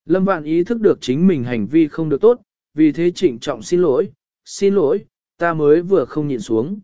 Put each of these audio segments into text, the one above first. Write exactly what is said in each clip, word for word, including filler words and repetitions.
Lâm Vãn ý thức được chính mình hành vi không được tốt, vì thế trịnh trọng xin lỗi, xin lỗi, ta mới vừa không nhịn xuống.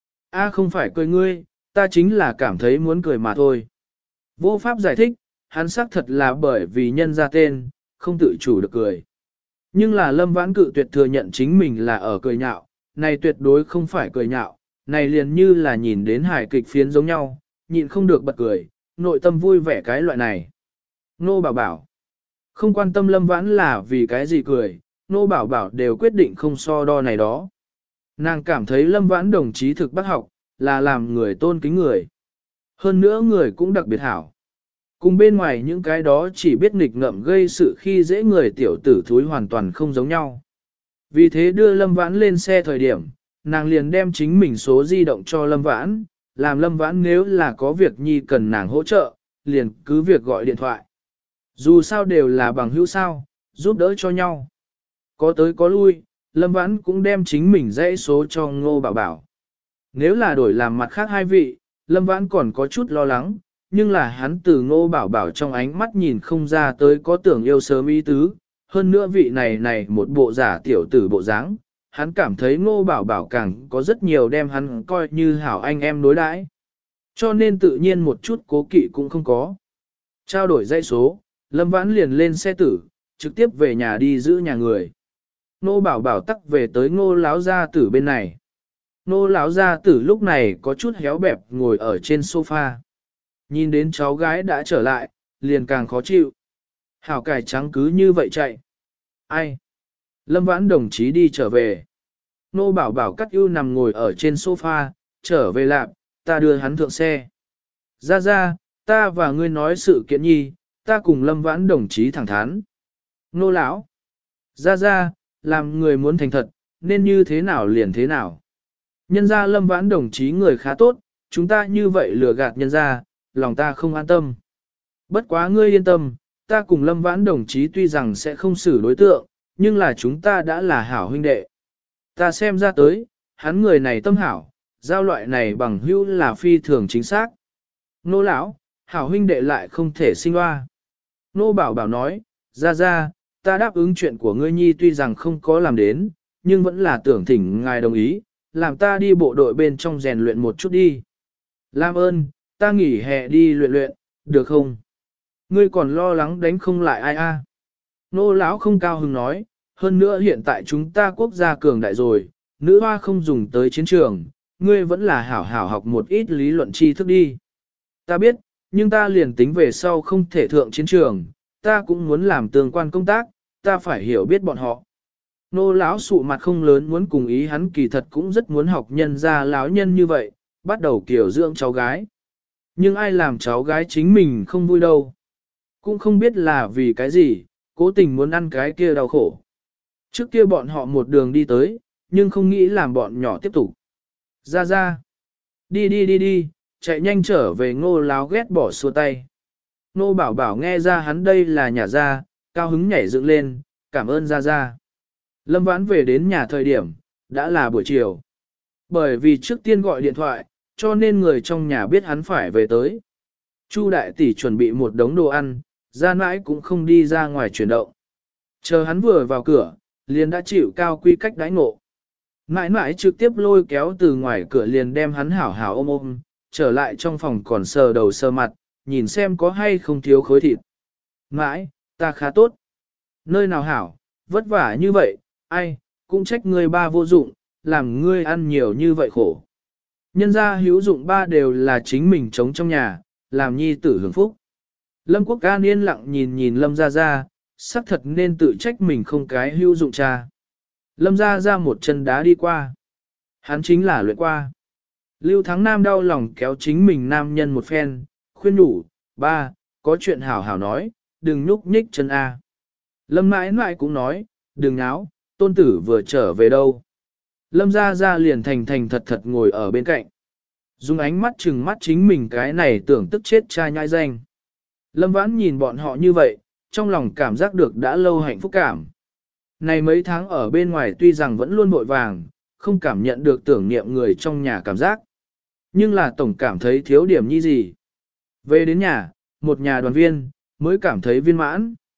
A không phải cười ngươi, ta chính là cảm thấy muốn cười mà thôi. Vô pháp giải thích, hắn xác thật là bởi vì nhân ra tên, không tự chủ được cười. Nhưng là Lâm Vãn cự tuyệt thừa nhận chính mình là ở cười nhạo, này tuyệt đối không phải cười nhạo, này liền như là nhìn đến hài kịch phiến giống nhau, nhịn không được bật cười, nội tâm vui vẻ cái loại này. Nô bảo bảo, không quan tâm Lâm Vãn là vì cái gì cười, nô bảo bảo đều quyết định không so đo này đó. Nàng cảm thấy Lâm Vãn đồng chí thực bác học, là làm người tôn kính người. Hơn nữa người cũng đặc biệt hảo. Cùng bên ngoài những cái đó chỉ biết nghịch ngợm gây sự khi dễ người tiểu tử thúi hoàn toàn không giống nhau. Vì thế đưa Lâm Vãn lên xe thời điểm, nàng liền đem chính mình số di động cho Lâm Vãn, làm Lâm Vãn nếu là có việc nhi cần nàng hỗ trợ, liền cứ việc gọi điện thoại. Dù sao đều là bằng hữu sao, giúp đỡ cho nhau. Có tới có lui, Lâm Vãn cũng đem chính mình dãy số cho Ngô Bảo Bảo. Nếu là đổi làm mặt khác hai vị, Lâm Vãn còn có chút lo lắng, nhưng là hắn từ Ngô Bảo Bảo trong ánh mắt nhìn không ra tới có tưởng yêu sớm ý tứ. Hơn nữa vị này này một bộ giả tiểu tử bộ dáng, hắn cảm thấy Ngô Bảo Bảo càng có rất nhiều đem hắn coi như hảo anh em đối đãi, cho nên tự nhiên một chút cố kỵ cũng không có. Trao đổi dãy số, Lâm Vãn liền lên xe tử, trực tiếp về nhà đi giữ nhà người. Ngô Bảo Bảo tắc về tới Ngô Láo gia tử bên này. Ngô Láo gia tử lúc này có chút héo bẹp ngồi ở trên sofa. Nhìn đến cháu gái đã trở lại, liền càng khó chịu. Hảo cải trắng cứ như vậy chạy. Ai? Lâm Vãn đồng chí đi trở về. Nô Bảo Bảo cắt ưu nằm ngồi ở trên sofa, trở về lạp, ta đưa hắn thượng xe. Ra ra, ta và ngươi nói sự kiện nhi, ta cùng Lâm Vãn đồng chí thẳng thắn. Nô lão, ra ra, làm người muốn thành thật, nên như thế nào liền thế nào. Nhân ra Lâm Vãn đồng chí người khá tốt, chúng ta như vậy lừa gạt nhân ra, lòng ta không an tâm. Bất quá ngươi yên tâm, ta cùng Lâm Vãn đồng chí tuy rằng sẽ không xử đối tượng, nhưng là chúng ta đã là hảo huynh đệ. Ta xem ra tới, hắn người này tâm hảo, giao loại này bằng hữu là phi thường chính xác. Nô lão, hảo huynh đệ lại không thể sinh hoa. Nô bảo bảo nói, ra ra, ta đáp ứng chuyện của ngươi nhi tuy rằng không có làm đến, nhưng vẫn là tưởng thỉnh ngài đồng ý, làm ta đi bộ đội bên trong rèn luyện một chút đi. Làm ơn, ta nghỉ hè đi luyện luyện, được không? Ngươi còn lo lắng đánh không lại ai a? Nô lão không cao hứng nói, hơn nữa hiện tại chúng ta quốc gia cường đại rồi, nữ hoa không dùng tới chiến trường, ngươi vẫn là hảo hảo học một ít lý luận tri thức đi. Ta biết, nhưng ta liền tính về sau không thể thượng chiến trường, ta cũng muốn làm tương quan công tác, ta phải hiểu biết bọn họ. Nô lão sụ mặt không lớn muốn cùng ý hắn kỳ thật cũng rất muốn học nhân ra lão nhân như vậy, bắt đầu kiểu dưỡng cháu gái. Nhưng ai làm cháu gái chính mình không vui đâu. Cũng không biết là vì cái gì, cố tình muốn ăn cái kia đau khổ. Trước kia bọn họ một đường đi tới, nhưng không nghĩ làm bọn nhỏ tiếp tục. Ra ra. Đi đi đi đi, chạy nhanh trở về Ngô láo ghét bỏ xua tay. Ngô bảo bảo nghe ra hắn đây là nhà ra, cao hứng nhảy dựng lên, cảm ơn ra ra. Lâm Vãn về đến nhà thời điểm, đã là buổi chiều. Bởi vì trước tiên gọi điện thoại, cho nên người trong nhà biết hắn phải về tới. Chu đại tỷ chuẩn bị một đống đồ ăn, ra mãi cũng không đi ra ngoài chuyển động. Chờ hắn vừa vào cửa, liền đã chịu cao quy cách đãi ngộ. Mãi mãi trực tiếp lôi kéo từ ngoài cửa liền đem hắn hảo hảo ôm ôm, trở lại trong phòng còn sờ đầu sờ mặt, nhìn xem có hay không thiếu khối thịt. Mãi, ta khá tốt. Nơi nào hảo, vất vả như vậy, ai, cũng trách ngươi ba vô dụng, làm ngươi ăn nhiều như vậy khổ. Nhân gia hữu dụng ba đều là chính mình chống trong nhà, làm nhi tử hưởng phúc. Lâm Quốc An yên lặng nhìn nhìn Lâm Gia Gia, xác thật nên tự trách mình không cái hữu dụng cha. Lâm Gia Gia một chân đá đi qua. Hắn chính là luyện qua. Lưu Thắng Nam đau lòng kéo chính mình nam nhân một phen, khuyên nhủ, ba, có chuyện hảo hảo nói, đừng nhúc nhích chân A. Lâm mãi mãi cũng nói, đừng náo, tôn tử vừa trở về đâu. Lâm Gia Gia liền thành thành thật thật ngồi ở bên cạnh. Dùng ánh mắt chừng mắt chính mình cái này tưởng tức chết cha nhãi danh. Lâm Vãn nhìn bọn họ như vậy, trong lòng cảm giác được đã lâu hạnh phúc cảm. Này mấy tháng ở bên ngoài tuy rằng vẫn luôn vội vàng, không cảm nhận được tưởng niệm người trong nhà cảm giác. Nhưng là tổng cảm thấy thiếu điểm như gì. Về đến nhà, một nhà đoàn viên, mới cảm thấy viên mãn.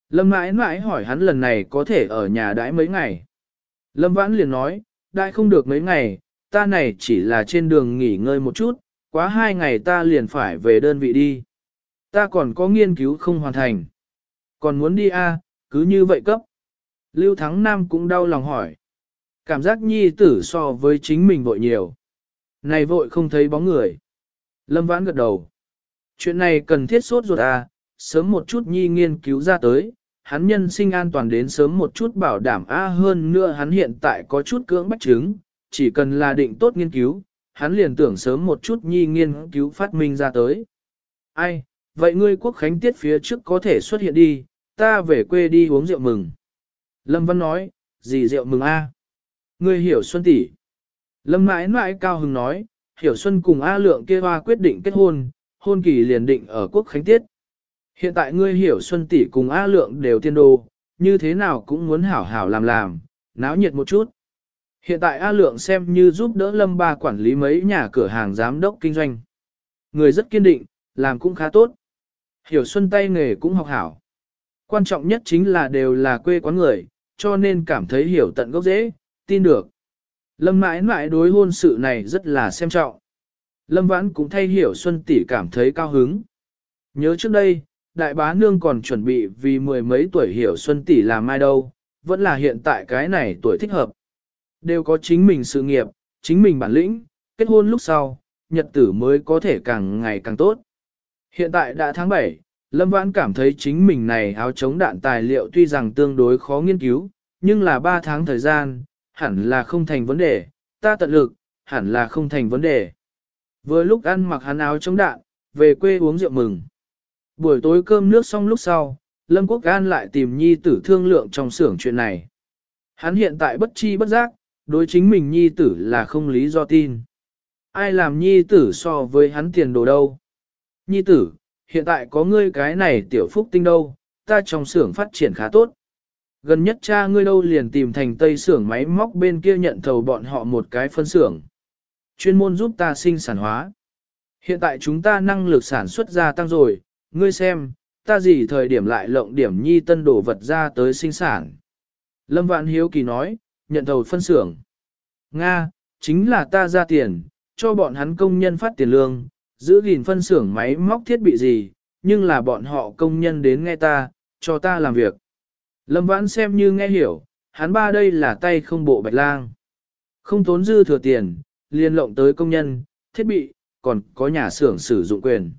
Lâm mãi mãi hỏi hắn lần này có thể ở nhà đãi mấy ngày. Lâm Vãn liền nói, đãi không được mấy ngày, ta này chỉ là trên đường nghỉ ngơi một chút, quá hai ngày ta liền phải về đơn vị đi. Ta còn có nghiên cứu không hoàn thành. Còn muốn đi a à, cứ như vậy cấp. Lưu Thắng Nam cũng đau lòng hỏi. Cảm giác nhi tử so với chính mình vội nhiều. Này vội không thấy bóng người. Lâm Vãn gật đầu. Chuyện này cần thiết sốt ruột à, sớm một chút nhi nghiên cứu ra tới, hắn nhân sinh an toàn đến sớm một chút bảo đảm a hơn nữa hắn hiện tại có chút cưỡng bách chứng, chỉ cần là định tốt nghiên cứu, hắn liền tưởng sớm một chút nhi nghiên cứu phát minh ra tới. Ai, vậy ngươi quốc khánh tiết phía trước có thể xuất hiện đi, ta về quê đi uống rượu mừng. Lâm Văn nói, gì rượu mừng a? Ngươi hiểu Xuân tỷ. Lâm mãi mãi cao hứng nói, hiểu Xuân cùng A Lượng kia hoa quyết định kết hôn, hôn kỳ liền định ở quốc khánh tiết. Hiện tại ngươi hiểu Xuân tỷ cùng A Lượng đều tiên đồ, như thế nào cũng muốn hảo hảo làm làm, náo nhiệt một chút. Hiện tại A Lượng xem như giúp đỡ Lâm Ba quản lý mấy nhà cửa hàng giám đốc kinh doanh. Người rất kiên định, làm cũng khá tốt. Hiểu Xuân tay nghề cũng học hảo. Quan trọng nhất chính là đều là quê quán người, cho nên cảm thấy hiểu tận gốc dễ, tin được. Lâm mãi mãi đối hôn sự này rất là xem trọng. Lâm Vãn cũng thay Hiểu Xuân tỷ cảm thấy cao hứng. Nhớ trước đây, đại bá nương còn chuẩn bị vì mười mấy tuổi Hiểu Xuân tỷ làm mai đâu, vẫn là hiện tại cái này tuổi thích hợp. Đều có chính mình sự nghiệp, chính mình bản lĩnh, kết hôn lúc sau, nhật tử mới có thể càng ngày càng tốt. Hiện tại đã tháng bảy, Lâm Vãn cảm thấy chính mình này áo chống đạn tài liệu tuy rằng tương đối khó nghiên cứu, nhưng là ba tháng thời gian, hẳn là không thành vấn đề, ta tận lực, hẳn là không thành vấn đề. Vừa lúc ăn mặc hắn áo chống đạn, về quê uống rượu mừng. Buổi tối cơm nước xong lúc sau, Lâm Quốc An lại tìm nhi tử thương lượng trong xưởng chuyện này. Hắn hiện tại bất chi bất giác, đối chính mình nhi tử là không lý do tin. Ai làm nhi tử so với hắn tiền đồ đâu? Nhi tử, hiện tại có ngươi cái này tiểu phúc tinh đâu, ta trong xưởng phát triển khá tốt. Gần nhất cha ngươi đâu liền tìm thành tây xưởng máy móc bên kia nhận thầu bọn họ một cái phân xưởng. Chuyên môn giúp ta sinh sản hóa. Hiện tại chúng ta năng lực sản xuất gia tăng rồi, ngươi xem, ta gì thời điểm lại lộng điểm nhi tân đổ vật ra tới sinh sản. Lâm Vạn Hiếu Kỳ nói, nhận thầu phân xưởng. Nga, chính là ta ra tiền, cho bọn hắn công nhân phát tiền lương, giữ gìn phân xưởng máy móc thiết bị gì, nhưng là bọn họ công nhân đến nghe ta, cho ta làm việc. Lâm Vãn xem như nghe hiểu, hắn ba đây là tay không bộ bạch lang. Không tốn dư thừa tiền, liên lộng tới công nhân, thiết bị, còn có nhà xưởng sử dụng quyền.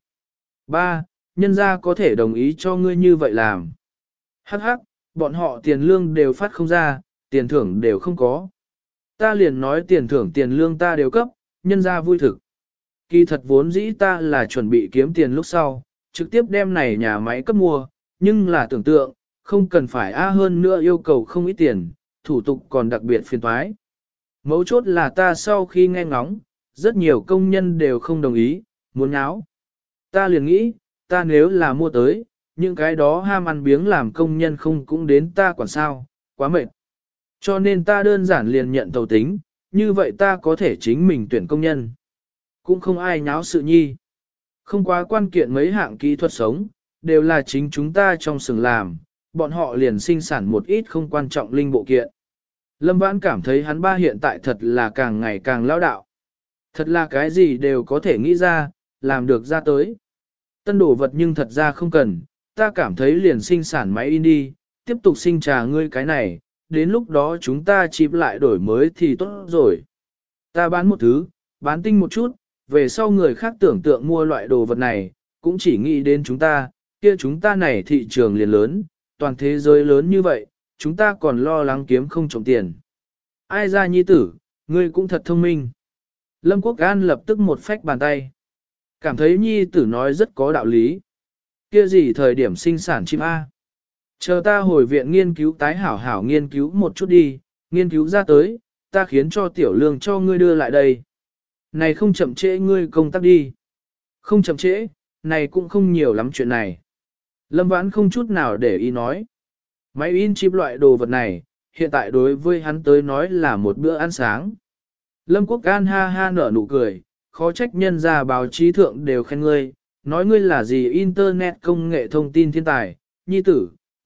Ba, nhân gia có thể đồng ý cho ngươi như vậy làm. Hắc hắc, bọn họ tiền lương đều phát không ra, tiền thưởng đều không có. Ta liền nói tiền thưởng tiền lương ta đều cấp, nhân gia vui thực. Kỳ thật vốn dĩ ta là chuẩn bị kiếm tiền lúc sau, trực tiếp đem này nhà máy cấp mua, nhưng là tưởng tượng, không cần phải a hơn nữa yêu cầu không ít tiền, thủ tục còn đặc biệt phiền toái. Mấu chốt là ta sau khi nghe ngóng, rất nhiều công nhân đều không đồng ý, muốn nháo. Ta liền nghĩ, ta nếu là mua tới, những cái đó ham ăn biếng làm công nhân không cũng đến ta quản sao, quá mệt. Cho nên ta đơn giản liền nhận tàu tính, như vậy ta có thể chính mình tuyển công nhân. Cũng không ai nháo sự nhi. Không quá quan kiện mấy hạng kỹ thuật sống, đều là chính chúng ta trong xưởng làm, bọn họ liền sinh sản một ít không quan trọng linh bộ kiện. Lâm Vãn cảm thấy hắn ba hiện tại thật là càng ngày càng lão đạo. Thật là cái gì đều có thể nghĩ ra, làm được ra tới. Tân đồ vật nhưng thật ra không cần, ta cảm thấy liền sinh sản máy in đi, tiếp tục sinh trà ngươi cái này, đến lúc đó chúng ta chịp lại đổi mới thì tốt rồi. Ta bán một thứ, bán tinh một chút, về sau người khác tưởng tượng mua loại đồ vật này, cũng chỉ nghĩ đến chúng ta, kia chúng ta này thị trường liền lớn, toàn thế giới lớn như vậy, chúng ta còn lo lắng kiếm không trồng tiền. Ai ra nhi tử, ngươi cũng thật thông minh. Lâm Quốc An lập tức một phách bàn tay. Cảm thấy nhi tử nói rất có đạo lý. Kia gì thời điểm sinh sản chim A. Chờ ta hồi viện nghiên cứu tái hảo hảo nghiên cứu một chút đi, nghiên cứu ra tới, ta khiến cho tiểu lương cho ngươi đưa lại đây. Này không chậm trễ ngươi công tác đi. Không chậm trễ, này cũng không nhiều lắm chuyện này. Lâm Vãn không chút nào để ý nói. Máy in chip loại đồ vật này, hiện tại đối với hắn tới nói là một bữa ăn sáng. Lâm Quốc An ha ha nở nụ cười, khó trách nhân ra báo chí thượng đều khen ngươi, nói ngươi là gì internet công nghệ thông tin thiên tài, nhi tử,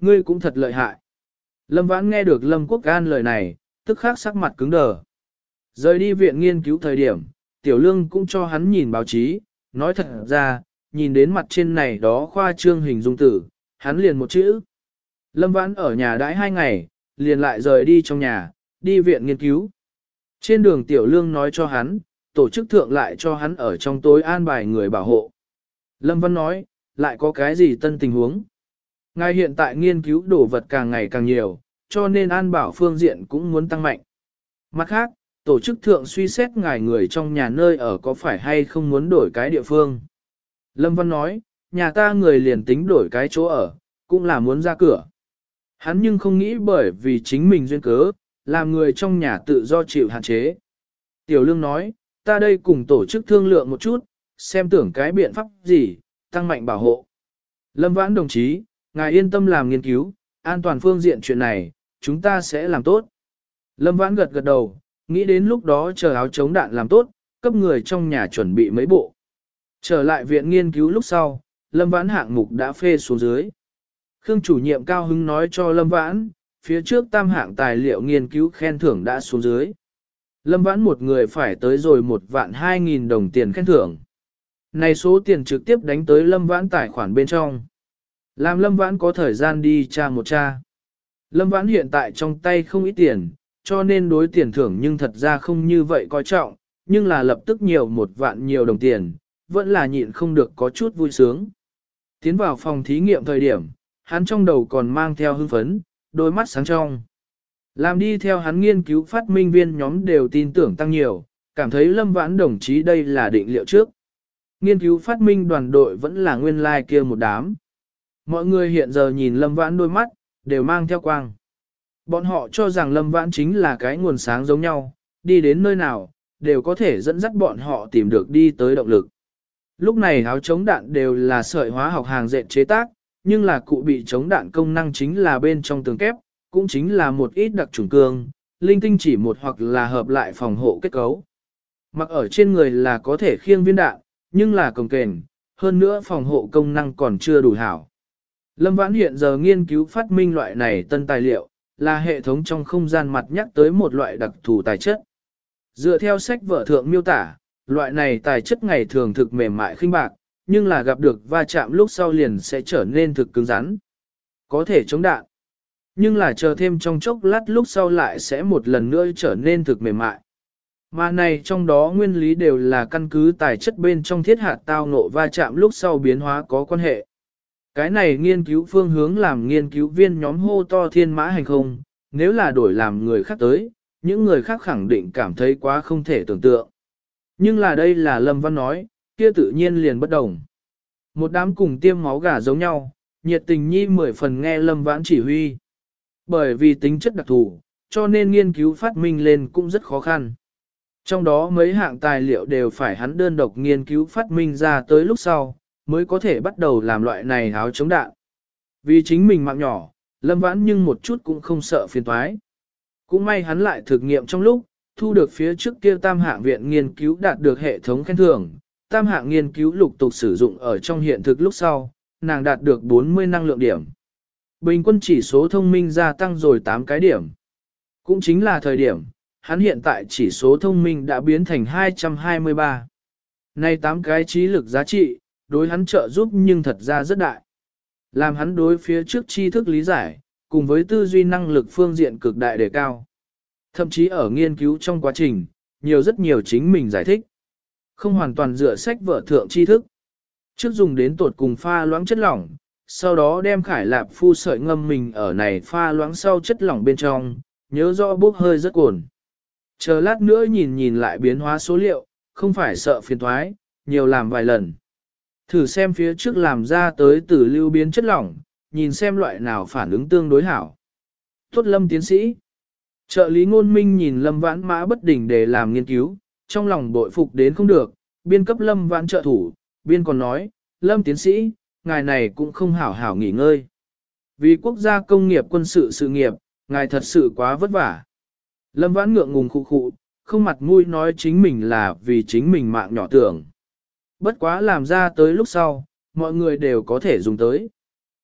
Ngươi cũng thật lợi hại. Lâm Vãn nghe được Lâm Quốc An lời này, tức khắc sắc mặt cứng đờ. Rời đi viện nghiên cứu thời điểm, Tiểu Lương cũng cho hắn nhìn báo chí, nói thật ra, nhìn đến mặt trên này đó khoa trương hình dung tử, hắn liền một chữ. Lâm Vãn ở nhà đãi hai ngày, liền lại rời đi trong nhà, đi viện nghiên cứu. Trên đường Tiểu Lương nói cho hắn, tổ chức thượng lại cho hắn ở trong tối an bài người bảo hộ. Lâm Văn nói, lại có cái gì tân tình huống? Ngài hiện tại nghiên cứu đồ vật càng ngày càng nhiều, cho nên an bảo phương diện cũng muốn tăng mạnh. Mặt khác, tổ chức thượng suy xét ngài người trong nhà nơi ở có phải hay không muốn đổi cái địa phương. Lâm Văn nói, nhà ta người liền tính đổi cái chỗ ở, cũng là muốn ra cửa. Hắn nhưng không nghĩ bởi vì chính mình duyên cớ, làm người trong nhà tự do chịu hạn chế. Tiểu Lương nói, ta đây cùng tổ chức thương lượng một chút, xem tưởng cái biện pháp gì, tăng mạnh bảo hộ. Lâm Vãn đồng chí, ngài yên tâm làm nghiên cứu, an toàn phương diện chuyện này, chúng ta sẽ làm tốt. Lâm Vãn gật gật đầu, nghĩ đến lúc đó chờ áo chống đạn làm tốt, cấp người trong nhà chuẩn bị mấy bộ. Trở lại viện nghiên cứu lúc sau, Lâm Vãn hạng mục đã phê xuống dưới. Khương chủ nhiệm cao hứng nói cho Lâm Vãn, phía trước tam hạng tài liệu nghiên cứu khen thưởng đã xuống dưới. Lâm Vãn một người phải tới rồi một vạn hai nghìn đồng tiền khen thưởng. Này số tiền trực tiếp đánh tới Lâm Vãn tài khoản bên trong. Làm Lâm Vãn có thời gian đi tra một tra. Lâm Vãn hiện tại trong tay không ít tiền, cho nên đối tiền thưởng nhưng thật ra không như vậy coi trọng, nhưng là lập tức nhiều một vạn nhiều đồng tiền, vẫn là nhịn không được có chút vui sướng. Tiến vào phòng thí nghiệm thời điểm, hắn trong đầu còn mang theo hưng phấn, đôi mắt sáng trong. Làm đi theo hắn nghiên cứu phát minh viên nhóm đều tin tưởng tăng nhiều, cảm thấy Lâm Vãn đồng chí đây là định liệu trước. Nghiên cứu phát minh đoàn đội vẫn là nguyên lai like kia một đám. Mọi người hiện giờ nhìn Lâm Vãn đôi mắt, đều mang theo quang. Bọn họ cho rằng Lâm Vãn chính là cái nguồn sáng giống nhau, đi đến nơi nào, đều có thể dẫn dắt bọn họ tìm được đi tới động lực. Lúc này áo chống đạn đều là sợi hóa học hàng dệt chế tác, nhưng là cụ bị chống đạn công năng chính là bên trong tường kép, cũng chính là một ít đặc trùng cương, linh tinh chỉ một hoặc là hợp lại phòng hộ kết cấu. Mặc ở trên người là có thể khiêng viên đạn, nhưng là cồng kềnh, hơn nữa phòng hộ công năng còn chưa đủ hảo. Lâm Vãn hiện giờ nghiên cứu phát minh loại này tân tài liệu, là hệ thống trong không gian mặt nhắc tới một loại đặc thù tài chất. Dựa theo sách vở thượng miêu tả, loại này tài chất ngày thường thực mềm mại khinh bạc, nhưng là gặp được va chạm lúc sau liền sẽ trở nên thực cứng rắn. Có thể chống đạn, nhưng là chờ thêm trong chốc lát lúc sau lại sẽ một lần nữa trở nên thực mềm mại. Mà này trong đó nguyên lý đều là căn cứ tài chất bên trong thiết hạt tao ngộ va chạm lúc sau biến hóa có quan hệ. Cái này nghiên cứu phương hướng làm nghiên cứu viên nhóm hô to thiên mã hành không, nếu là đổi làm người khác tới, những người khác khẳng định cảm thấy quá không thể tưởng tượng. Nhưng là đây là Lâm Văn nói, kia tự nhiên liền bất đồng. Một đám cùng tiêm máu gà giống nhau, nhiệt tình nhi mười phần nghe Lâm Vãn chỉ huy. Bởi vì tính chất đặc thù, cho nên nghiên cứu phát minh lên cũng rất khó khăn. Trong đó mấy hạng tài liệu đều phải hắn đơn độc nghiên cứu phát minh ra tới lúc sau, mới có thể bắt đầu làm loại này áo chống đạn. Vì chính mình mạng nhỏ, Lâm Vãn nhưng một chút cũng không sợ phiền toái. Cũng may hắn lại thực nghiệm trong lúc, thu được phía trước kia tam hạng viện nghiên cứu đạt được hệ thống khen thưởng, tam hạng nghiên cứu lục tục sử dụng ở trong hiện thực lúc sau, nàng đạt được bốn mươi năng lượng điểm. Bình quân chỉ số thông minh gia tăng rồi tám cái điểm. Cũng chính là thời điểm, hắn hiện tại chỉ số thông minh đã biến thành hai trăm hai mươi ba. Này tám cái trí lực giá trị, đối hắn trợ giúp nhưng thật ra rất đại. Làm hắn đối phía trước tri thức lý giải, cùng với tư duy năng lực phương diện cực đại đề cao. Thậm chí ở nghiên cứu trong quá trình, nhiều rất nhiều chính mình giải thích. Không hoàn toàn dựa sách vở thượng tri thức. Trước dùng đến tột cùng pha loãng chất lỏng, sau đó đem khải lạp phu sợi ngâm mình ở này pha loãng sau chất lỏng bên trong, nhớ rõ bốc hơi rất cồn. Chờ lát nữa nhìn nhìn lại biến hóa số liệu, không phải sợ phiền thoái, nhiều làm vài lần. Thử xem phía trước làm ra tới từ lưu biến chất lỏng, nhìn xem loại nào phản ứng tương đối hảo. Tốt Lâm tiến sĩ. Trợ lý ngôn minh nhìn Lâm Vãn mã bất đình để làm nghiên cứu, trong lòng bội phục đến không được, biên cấp Lâm Vãn trợ thủ, biên còn nói, Lâm tiến sĩ, ngài này cũng không hảo hảo nghỉ ngơi. Vì quốc gia công nghiệp quân sự sự nghiệp, ngài thật sự quá vất vả. Lâm Vãn ngượng ngùng khụ khụ, không mặt mũi nói chính mình là vì chính mình mạng nhỏ tưởng. Bất quá làm ra tới lúc sau, mọi người đều có thể dùng tới.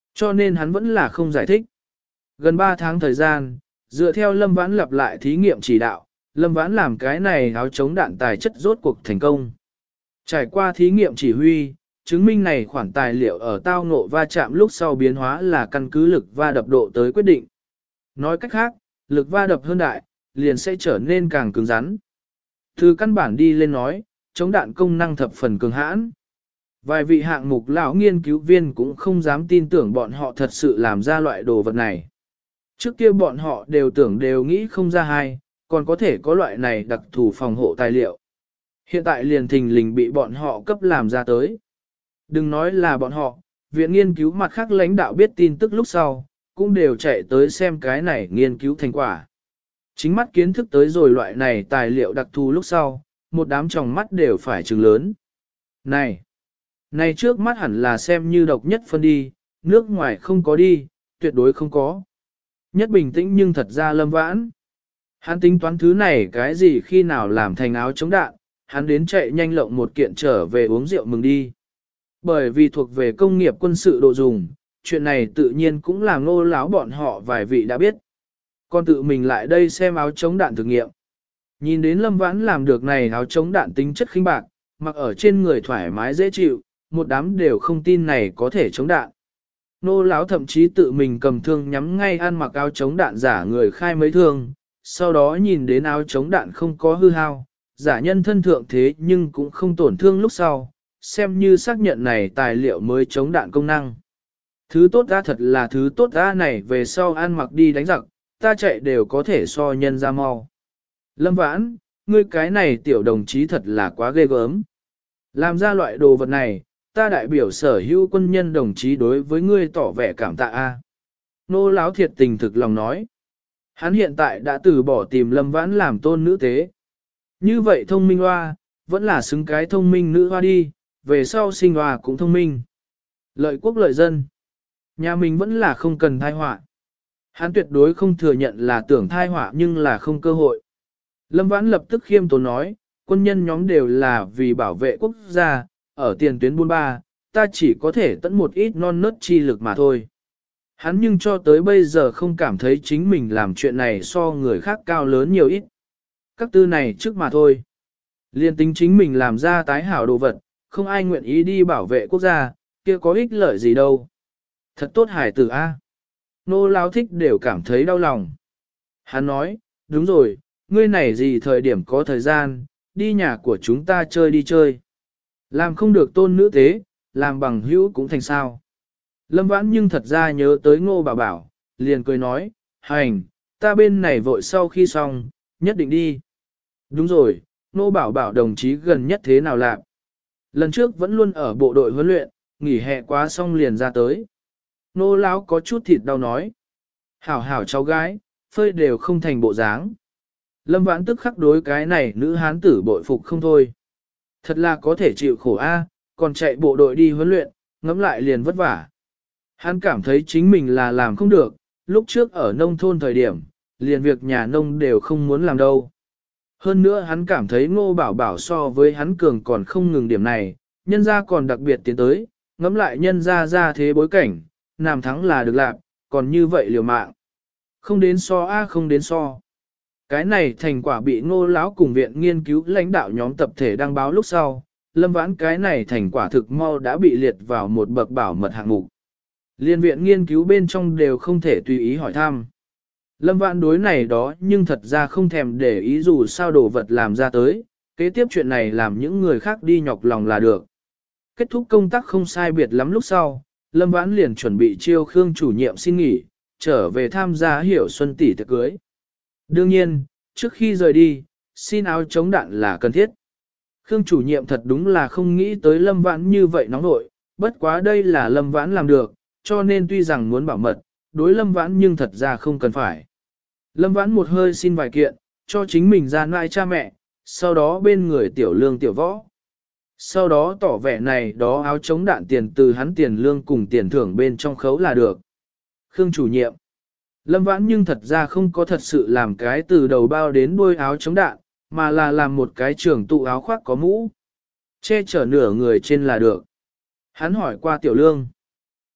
Cho nên hắn vẫn là không giải thích. Gần ba tháng thời gian, dựa theo Lâm Vãn lặp lại thí nghiệm chỉ đạo, Lâm Vãn làm cái này áo chống đạn tài chất rốt cuộc thành công. Trải qua thí nghiệm chỉ huy, chứng minh này khoản tài liệu ở tao ngộ va chạm lúc sau biến hóa là căn cứ lực va đập độ tới quyết định. Nói cách khác, lực va đập hơn đại, liền sẽ trở nên càng cứng rắn. Từ căn bản đi lên nói, chống đạn công năng thập phần cường hãn. Vài vị hạng mục lão nghiên cứu viên cũng không dám tin tưởng bọn họ thật sự làm ra loại đồ vật này. Trước kia bọn họ đều tưởng đều nghĩ không ra hay, còn có thể có loại này đặc thù phòng hộ tài liệu. Hiện tại liền thình lình bị bọn họ cấp làm ra tới. Đừng nói là bọn họ, viện nghiên cứu mặt khác lãnh đạo biết tin tức lúc sau, cũng đều chạy tới xem cái này nghiên cứu thành quả. Chính mắt kiến thức tới rồi loại này tài liệu đặc thù lúc sau, một đám tròng mắt đều phải trừng lớn. Này! Này trước mắt hẳn là xem như độc nhất phân đi, nước ngoài không có đi, tuyệt đối không có. Nhất bình tĩnh nhưng thật ra Lâm Vãn. Hắn tính toán thứ này cái gì khi nào làm thành áo chống đạn, hắn đến chạy nhanh lộng một kiện trở về uống rượu mừng đi. Bởi vì thuộc về công nghiệp quân sự độ dùng, chuyện này tự nhiên cũng làm nô láo bọn họ vài vị đã biết. Còn tự mình lại đây xem áo chống đạn thử nghiệm. Nhìn đến Lâm Vãn làm được này áo chống đạn tính chất khinh bạc, mặc ở trên người thoải mái dễ chịu, một đám đều không tin này có thể chống đạn. Nô láo thậm chí tự mình cầm thương nhắm ngay ăn mặc áo chống đạn giả người khai mấy thương, sau đó nhìn đến áo chống đạn không có hư hao, giả nhân thân thượng thế nhưng cũng không tổn thương lúc sau, xem như xác nhận này tài liệu mới chống đạn công năng. Thứ tốt ra thật là thứ tốt ra này về sau ăn mặc đi đánh giặc, ta chạy đều có thể so nhân ra mau. Lâm Vãn, ngươi cái này tiểu đồng chí thật là quá ghê gớm. Làm ra loại đồ vật này, ta đại biểu sở hữu quân nhân đồng chí đối với ngươi tỏ vẻ cảm tạ a. Nô láo thiệt tình thực lòng nói. Hắn hiện tại đã từ bỏ tìm Lâm Vãn làm tôn nữ tế. Như vậy thông minh hoa, vẫn là xứng cái thông minh nữ hoa đi, về sau sinh hoa cũng thông minh. Lợi quốc lợi dân. Nhà mình vẫn là không cần thai họa. Hắn tuyệt đối không thừa nhận là tưởng thai họa nhưng là không cơ hội. Lâm Vãn lập tức khiêm tốn nói, quân nhân nhóm đều là vì bảo vệ quốc gia, ở tiền tuyến buôn ba, ta chỉ có thể tận một ít non nớt chi lực mà thôi. Hắn nhưng cho tới bây giờ không cảm thấy chính mình làm chuyện này so người khác cao lớn nhiều ít. Các tư này trước mà thôi. Liên tính chính mình làm ra tái hảo đồ vật, không ai nguyện ý đi bảo vệ quốc gia, kia có ích lợi gì đâu. Thật tốt hải tử A. Nô lao thích đều cảm thấy đau lòng. Hắn nói, đúng rồi, ngươi này gì thời điểm có thời gian, đi nhà của chúng ta chơi đi chơi. Làm không được tôn nữ tế, làm bằng hữu cũng thành sao. Lâm Vãn nhưng thật ra nhớ tới Ngô Bảo Bảo, liền cười nói, hành, ta bên này vội sau khi xong, nhất định đi. Đúng rồi, Ngô Bảo Bảo đồng chí gần nhất thế nào lạc? Lần trước vẫn luôn ở bộ đội huấn luyện, nghỉ hè quá xong liền ra tới. Nô lão có chút thịt đau nói. Hảo hảo cháu gái, phơi đều không thành bộ dáng. Lâm Vãn tức khắc đối cái này nữ hán tử bội phục không thôi. Thật là có thể chịu khổ a, còn chạy bộ đội đi huấn luyện, ngẫm lại liền vất vả. Hắn cảm thấy chính mình là làm không được, lúc trước ở nông thôn thời điểm, liền việc nhà nông đều không muốn làm đâu. Hơn nữa hắn cảm thấy Ngô Bảo Bảo so với hắn cường còn không ngừng điểm này, nhân gia còn đặc biệt tiến tới, ngẫm lại nhân gia ra thế bối cảnh, làm thắng là được làm, còn như vậy liều mạng. Không đến so a không đến so. Cái này thành quả bị Ngô lão cùng viện nghiên cứu lãnh đạo nhóm tập thể đăng báo lúc sau, Lâm Vãn cái này thành quả thực mau đã bị liệt vào một bậc bảo mật hạng mục. Liên viện nghiên cứu bên trong đều không thể tùy ý hỏi thăm. Lâm Vãn đối này đó nhưng thật ra không thèm để ý dù sao đồ vật làm ra tới, kế tiếp chuyện này làm những người khác đi nhọc lòng là được. Kết thúc công tác không sai biệt lắm lúc sau, Lâm Vãn liền chuẩn bị chiêu Khương chủ nhiệm xin nghỉ, trở về tham gia hiểu xuân tỷ tiệc cưới. Đương nhiên, trước khi rời đi, xin áo chống đạn là cần thiết. Khương chủ nhiệm thật đúng là không nghĩ tới Lâm Vãn như vậy nóng nội, bất quá đây là Lâm Vãn làm được, cho nên tuy rằng muốn bảo mật, đối Lâm Vãn nhưng thật ra không cần phải. Lâm Vãn một hơi xin vài kiện, cho chính mình ra nại cha mẹ, sau đó bên người tiểu lương tiểu võ. Sau đó tỏ vẻ này đó áo chống đạn tiền từ hắn tiền lương cùng tiền thưởng bên trong khấu là được. Khương chủ nhiệm. Lâm Vãn nhưng thật ra không có thật sự làm cái từ đầu bao đến đuôi áo chống đạn, mà là làm một cái trường tụ áo khoác có mũ. Che chở nửa người trên là được. Hắn hỏi qua tiểu lương.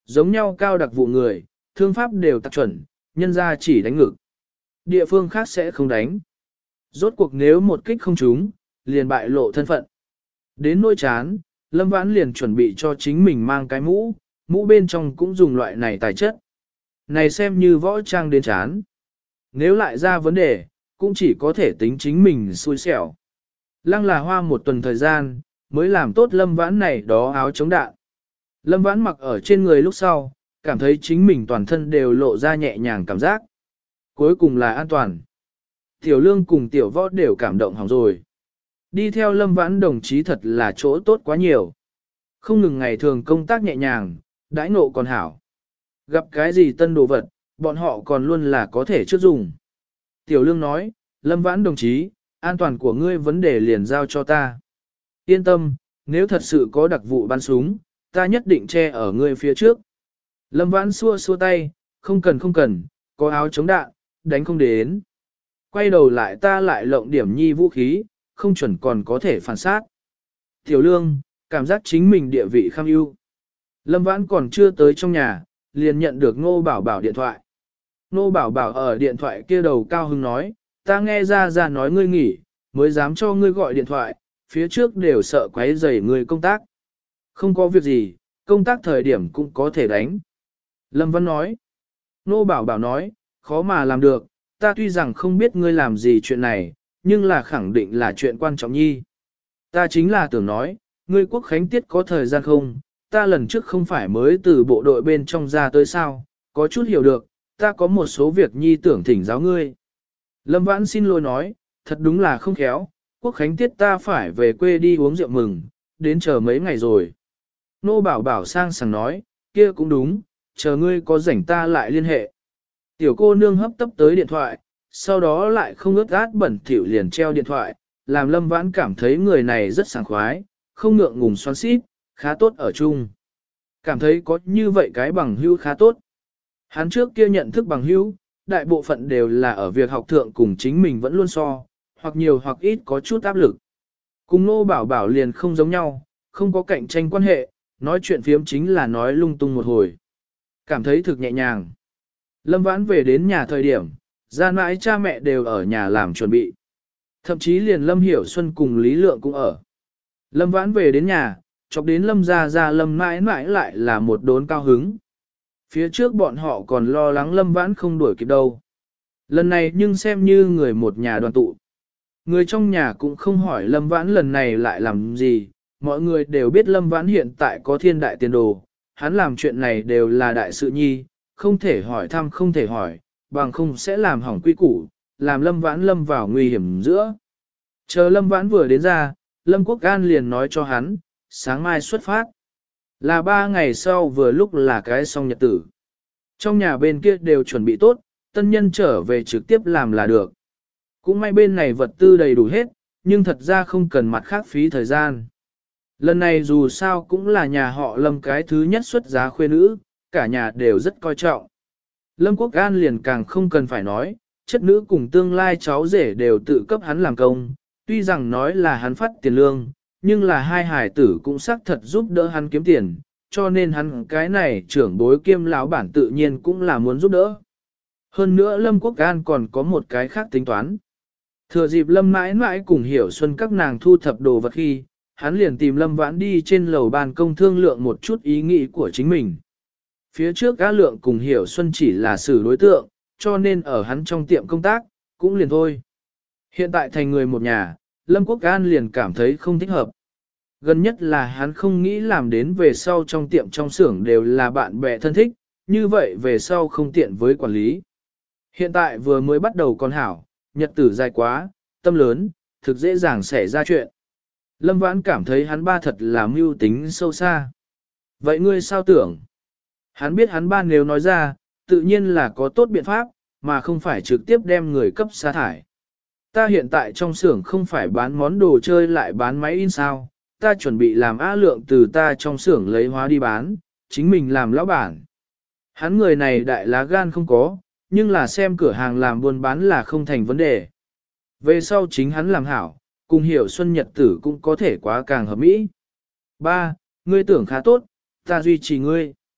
giống nhau cao đặc vụ người, thương pháp đều tặc chuẩn, nhân ra chỉ đánh ngực. Địa phương khác sẽ không đánh. Rốt cuộc nếu một kích không trúng, liền bại lộ thân phận. Đến nỗi chán, Lâm Vãn liền chuẩn bị cho chính mình mang cái mũ, mũ bên trong cũng dùng loại này tài chất. Này xem như võ trang đến chán. Nếu lại ra vấn đề, cũng chỉ có thể tính chính mình xui xẻo. Lăng là hoa một tuần thời gian, mới làm tốt Lâm Vãn này đó áo chống đạn. Lâm Vãn mặc ở trên người lúc sau, cảm thấy chính mình toàn thân đều lộ ra nhẹ nhàng cảm giác. Cuối cùng là an toàn. Tiểu Lương cùng Tiểu Võ đều cảm động hỏng rồi. Đi theo Lâm Vãn đồng chí thật là chỗ tốt quá nhiều. Không ngừng ngày thường công tác nhẹ nhàng, đãi ngộ còn hảo. Gặp cái gì tân đồ vật, bọn họ còn luôn là có thể trước dùng. Tiểu Lương nói, Lâm Vãn đồng chí, an toàn của ngươi vấn đề liền giao cho ta. Yên tâm, nếu thật sự có đặc vụ bắn súng, ta nhất định che ở ngươi phía trước. Lâm Vãn xua xua tay, không cần không cần, có áo chống đạn, đánh không đến. Quay đầu lại ta lại lộng điểm nhi vũ khí, không chuẩn còn có thể phản sát. Tiểu Lương, cảm giác chính mình địa vị kham ưu. Lâm Vãn còn chưa tới trong nhà, liền nhận được Ngô Bảo Bảo điện thoại. Ngô Bảo Bảo ở điện thoại kia đầu cao hứng nói, ta nghe ra ra nói ngươi nghỉ, mới dám cho ngươi gọi điện thoại, phía trước đều sợ quấy rầy ngươi công tác. Không có việc gì, công tác thời điểm cũng có thể đánh. Lâm Vãn nói. Ngô Bảo Bảo nói, khó mà làm được, ta tuy rằng không biết ngươi làm gì chuyện này, nhưng là khẳng định là chuyện quan trọng nhi. Ta chính là tưởng nói, ngươi quốc khánh tiết có thời gian không, ta lần trước không phải mới từ bộ đội bên trong ra tới sao, có chút hiểu được, ta có một số việc nhi tưởng thỉnh giáo ngươi. Lâm Vãn xin lỗi nói, thật đúng là không khéo, quốc khánh tiết ta phải về quê đi uống rượu mừng, đến chờ mấy ngày rồi. Nô Bảo Bảo sang sảng nói, kia cũng đúng, chờ ngươi có rảnh ta lại liên hệ. Tiểu cô nương hấp tấp tới điện thoại, sau đó lại không ướt át bẩn thỉu liền treo điện thoại, làm Lâm Vãn cảm thấy người này rất sảng khoái, không ngượng ngùng xoắn xít, khá tốt ở chung. Cảm thấy có như vậy cái bằng hữu khá tốt. Hắn trước kia nhận thức bằng hữu, đại bộ phận đều là ở việc học thượng cùng chính mình vẫn luôn so, hoặc nhiều hoặc ít có chút áp lực. Cùng Nô Bảo Bảo liền không giống nhau, không có cạnh tranh quan hệ, nói chuyện phiếm chính là nói lung tung một hồi. Cảm thấy thực nhẹ nhàng. Lâm Vãn về đến nhà thời điểm, gia mãi cha mẹ đều ở nhà làm chuẩn bị. Thậm chí liền Lâm Hiểu Xuân cùng Lý Lượng cũng ở. Lâm Vãn về đến nhà, chọc đến Lâm ra ra Lâm mãi mãi lại là một đốn cao hứng. Phía trước bọn họ còn lo lắng Lâm Vãn không đuổi kịp đâu. Lần này nhưng xem như người một nhà đoàn tụ. Người trong nhà cũng không hỏi Lâm Vãn lần này lại làm gì, mọi người đều biết Lâm Vãn hiện tại có thiên đại tiền đồ, hắn làm chuyện này đều là đại sự nhi, không thể hỏi thăm không thể hỏi, bằng không sẽ làm hỏng quy củ, làm Lâm Vãn lâm vào nguy hiểm giữa. Chờ Lâm Vãn vừa đến ra, Lâm Quốc An liền nói cho hắn, sáng mai xuất phát. Là ba ngày sau vừa lúc là cái xong nhật tử. Trong nhà bên kia đều chuẩn bị tốt, tân nhân trở về trực tiếp làm là được. Cũng may bên này vật tư đầy đủ hết, nhưng thật ra không cần mặt khác phí thời gian. Lần này dù sao cũng là nhà họ Lâm cái thứ nhất xuất giá khuê nữ, cả nhà đều rất coi trọng. Lâm Quốc An liền càng không cần phải nói, chất nữ cùng tương lai cháu rể đều tự cấp hắn làm công, tuy rằng nói là hắn phát tiền lương, nhưng là hai hải tử cũng xác thật giúp đỡ hắn kiếm tiền, cho nên hắn cái này trưởng bối kiêm lão bản tự nhiên cũng là muốn giúp đỡ. Hơn nữa Lâm Quốc An còn có một cái khác tính toán. Thừa dịp Lâm mãi mãi cùng Hiểu Xuân các nàng thu thập đồ vật khi, hắn liền tìm Lâm Vãn đi trên lầu ban công thương lượng một chút ý nghĩ của chính mình. Phía trước Á Lượng cùng Hiểu Xuân chỉ là xử đối tượng, cho nên ở hắn trong tiệm công tác, cũng liền thôi. Hiện tại thành người một nhà, Lâm Quốc An liền cảm thấy không thích hợp. Gần nhất là hắn không nghĩ làm đến về sau trong tiệm trong xưởng đều là bạn bè thân thích, như vậy về sau không tiện với quản lý. Hiện tại vừa mới bắt đầu còn hảo, nhật tử dài quá, tâm lớn, thực dễ dàng xảy ra chuyện. Lâm Vãn cảm thấy hắn ba thật là mưu tính sâu xa. Vậy ngươi sao tưởng? Hắn biết hắn ba nếu nói ra, tự nhiên là có tốt biện pháp, mà không phải trực tiếp đem người cấp sa thải. Ta hiện tại trong xưởng không phải bán món đồ chơi lại bán máy in sao, ta chuẩn bị làm á lượng từ ta trong xưởng lấy hóa đi bán, chính mình làm lão bản. Hắn người này đại lá gan không có, nhưng là xem cửa hàng làm buôn bán là không thành vấn đề. Về sau chính hắn làm hảo, cùng Hiểu Xuân nhật tử cũng có thể quá càng hợp mỹ. Ba, ngươi tưởng khá tốt, ta duy trì ngươi.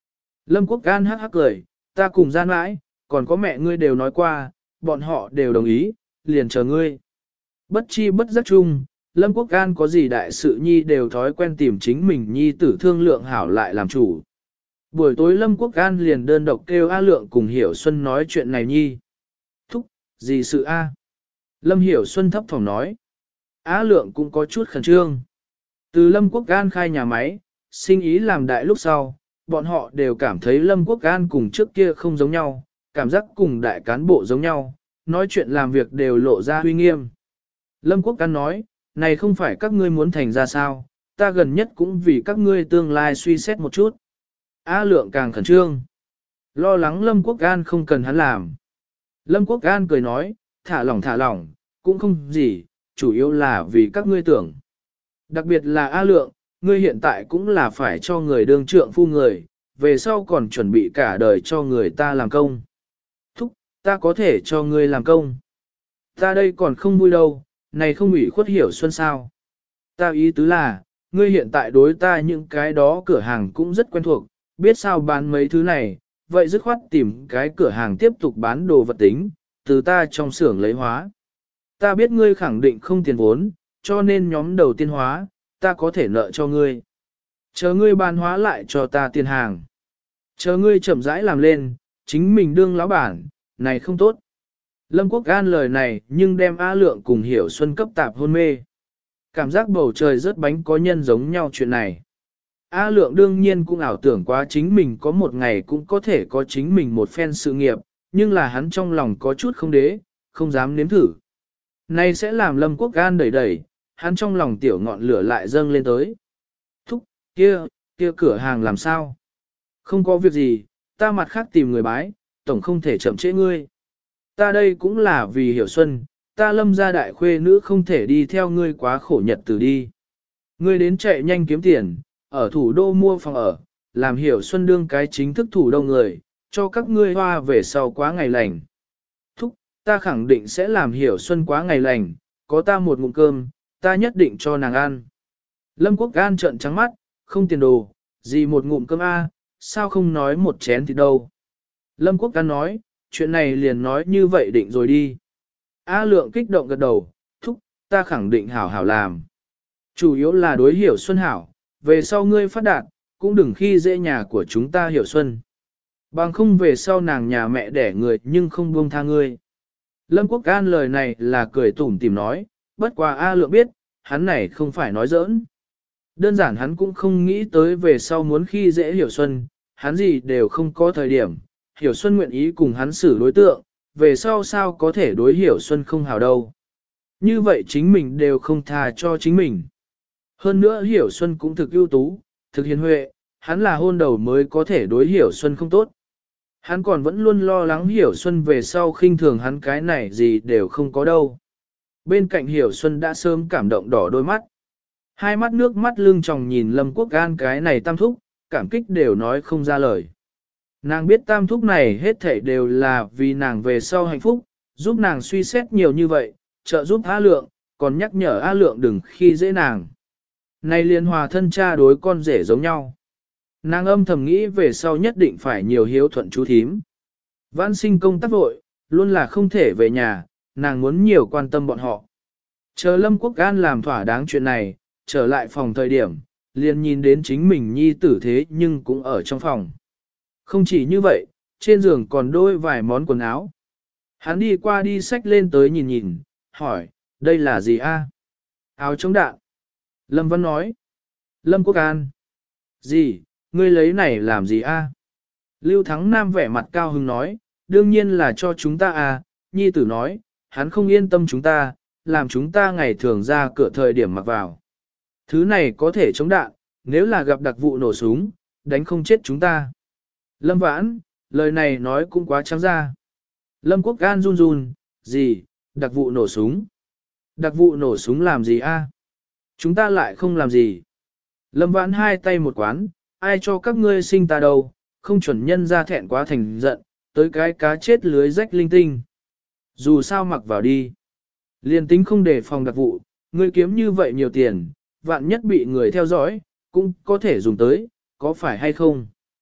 Lâm Quốc An hắc hắc cười, ta cùng gian mãi, còn có mẹ ngươi đều nói qua, bọn họ đều đồng ý, liền chờ ngươi. Bất chi bất giác chung, Lâm Quốc An có gì đại sự nhi đều thói quen tìm chính mình nhi tử thương lượng hảo lại làm chủ. Buổi tối Lâm Quốc An liền đơn độc kêu A Lượng cùng Hiểu Xuân nói chuyện này nhi. Thúc, gì sự A? Lâm Hiểu Xuân thấp thỏm nói. A Lượng cũng có chút khẩn trương. Từ Lâm Quốc An khai nhà máy, sinh ý làm đại lúc sau, bọn họ đều cảm thấy Lâm Quốc An cùng trước kia không giống nhau, cảm giác cùng đại cán bộ giống nhau, nói chuyện làm việc đều lộ ra uy nghiêm. Lâm Quốc An nói, này không phải các ngươi muốn thành ra sao, ta gần nhất cũng vì các ngươi tương lai suy xét một chút. A Lượng càng khẩn trương, lo lắng Lâm Quốc An không cần hắn làm. Lâm Quốc An cười nói, thả lỏng thả lỏng, cũng không gì, chủ yếu là vì các ngươi tưởng. Đặc biệt là A Lượng, ngươi hiện tại cũng là phải cho người đương trượng phu người, về sau còn chuẩn bị cả đời cho người ta làm công. Thúc, ta có thể cho ngươi làm công. Ta đây còn không vui đâu, này không ủy khuất Hiểu Xuân sao. Ta ý tứ là, ngươi hiện tại đối ta những cái đó cửa hàng cũng rất quen thuộc, biết sao bán mấy thứ này, vậy dứt khoát tìm cái cửa hàng tiếp tục bán đồ vật tính, từ ta trong xưởng lấy hóa. Ta biết ngươi khẳng định không tiền vốn, cho nên nhóm đầu tiên hóa, ta có thể nợ cho ngươi. Chờ ngươi bán hóa lại cho ta tiền hàng. Chờ ngươi chậm rãi làm lên, chính mình đương lão bản, này không tốt. Lâm Quốc An lời này nhưng đem A Lượng cùng Hiểu Xuân cấp tạp hôn mê. Cảm giác bầu trời rớt bánh có nhân giống nhau chuyện này. A Lượng đương nhiên cũng ảo tưởng quá chính mình có một ngày cũng có thể có chính mình một phen sự nghiệp, nhưng là hắn trong lòng có chút không đế, không dám nếm thử. Này sẽ làm Lâm Quốc An đẩy đẩy, hắn trong lòng tiểu ngọn lửa lại dâng lên tới. Thúc, kia, kia cửa hàng làm sao? Không có việc gì, ta mặt khác tìm người bái, tổng không thể chậm trễ ngươi. Ta đây cũng là vì Hiểu Xuân, ta Lâm gia đại khuê nữ không thể đi theo ngươi quá khổ nhật từ đi. Ngươi đến chạy nhanh kiếm tiền, ở thủ đô mua phòng ở, làm Hiểu Xuân đương cái chính thức thủ đô người, cho các ngươi hoa về sau quá ngày lành. Thúc, ta khẳng định sẽ làm Hiểu Xuân quá ngày lành, có ta một ngụm cơm, ta nhất định cho nàng ăn. Lâm Quốc An trợn trắng mắt, không tiền đồ, gì một ngụm cơm a, sao không nói một chén thì đâu. Lâm Quốc An nói, chuyện này liền nói như vậy định rồi đi. A Lượng kích động gật đầu, thúc, ta khẳng định hảo hảo làm. Chủ yếu là đối Hiểu Xuân hảo, về sau ngươi phát đạt, cũng đừng khi dễ nhà của chúng ta Hiểu Xuân. Bằng không về sau nàng nhà mẹ đẻ người nhưng không buông tha ngươi. Lâm Quốc An lời này là cười tủm tìm nói, bất quá A Lượng biết, hắn này không phải nói giỡn. Đơn giản hắn cũng không nghĩ tới về sau muốn khi dễ Hiểu Xuân, hắn gì đều không có thời điểm. Hiểu Xuân nguyện ý cùng hắn xử đối tượng, về sau sao có thể đối Hiểu Xuân không hào đâu. Như vậy chính mình đều không thà cho chính mình. Hơn nữa Hiểu Xuân cũng thực ưu tú, thực hiền huệ, hắn là hôn đầu mới có thể đối Hiểu Xuân không tốt. Hắn còn vẫn luôn lo lắng Hiểu Xuân về sau khinh thường hắn cái này gì đều không có đâu. Bên cạnh Hiểu Xuân đã sớm cảm động đỏ đôi mắt. Hai mắt nước mắt lưng tròng nhìn Lâm Quốc An cái này tam thúc, cảm kích đều nói không ra lời. Nàng biết tam thúc này hết thảy đều là vì nàng về sau hạnh phúc, giúp nàng suy xét nhiều như vậy, trợ giúp A Lượng, còn nhắc nhở A Lượng đừng khi dễ nàng. Này liên hòa thân cha đối con rể giống nhau. Nàng âm thầm nghĩ về sau nhất định phải nhiều hiếu thuận chú thím. Vãn sinh công tác vội, luôn là không thể về nhà, nàng muốn nhiều quan tâm bọn họ. Chờ Lâm Quốc An làm thỏa đáng chuyện này, trở lại phòng thời điểm, liền nhìn đến chính mình nhi tử thế nhưng cũng ở trong phòng. Không chỉ như vậy, trên giường còn đôi vài món quần áo. Hắn đi qua đi xách lên tới nhìn nhìn, hỏi, đây là gì a? Áo chống đạn. Lâm Văn nói. Lâm Quốc An. Gì, ngươi lấy này làm gì a? Lưu Thắng Nam vẻ mặt cao hứng nói, đương nhiên là cho chúng ta a. Nhi tử nói, hắn không yên tâm chúng ta, làm chúng ta ngày thường ra cửa thời điểm mặc vào. Thứ này có thể chống đạn, nếu là gặp đặc vụ nổ súng, đánh không chết chúng ta. Lâm Vãn, lời này nói cũng quá trắng ra. Lâm Quốc An run run, gì, đặc vụ nổ súng. Đặc vụ nổ súng làm gì a? Chúng ta lại không làm gì. Lâm Vãn hai tay một quán, ai cho các ngươi sinh ta đâu, không chuẩn nhân ra thẹn quá thành giận, tới cái cá chết lưới rách linh tinh. Dù sao mặc vào đi. Liên tính không để phòng đặc vụ, ngươi kiếm như vậy nhiều tiền, vạn nhất bị người theo dõi, cũng có thể dùng tới, có phải hay không?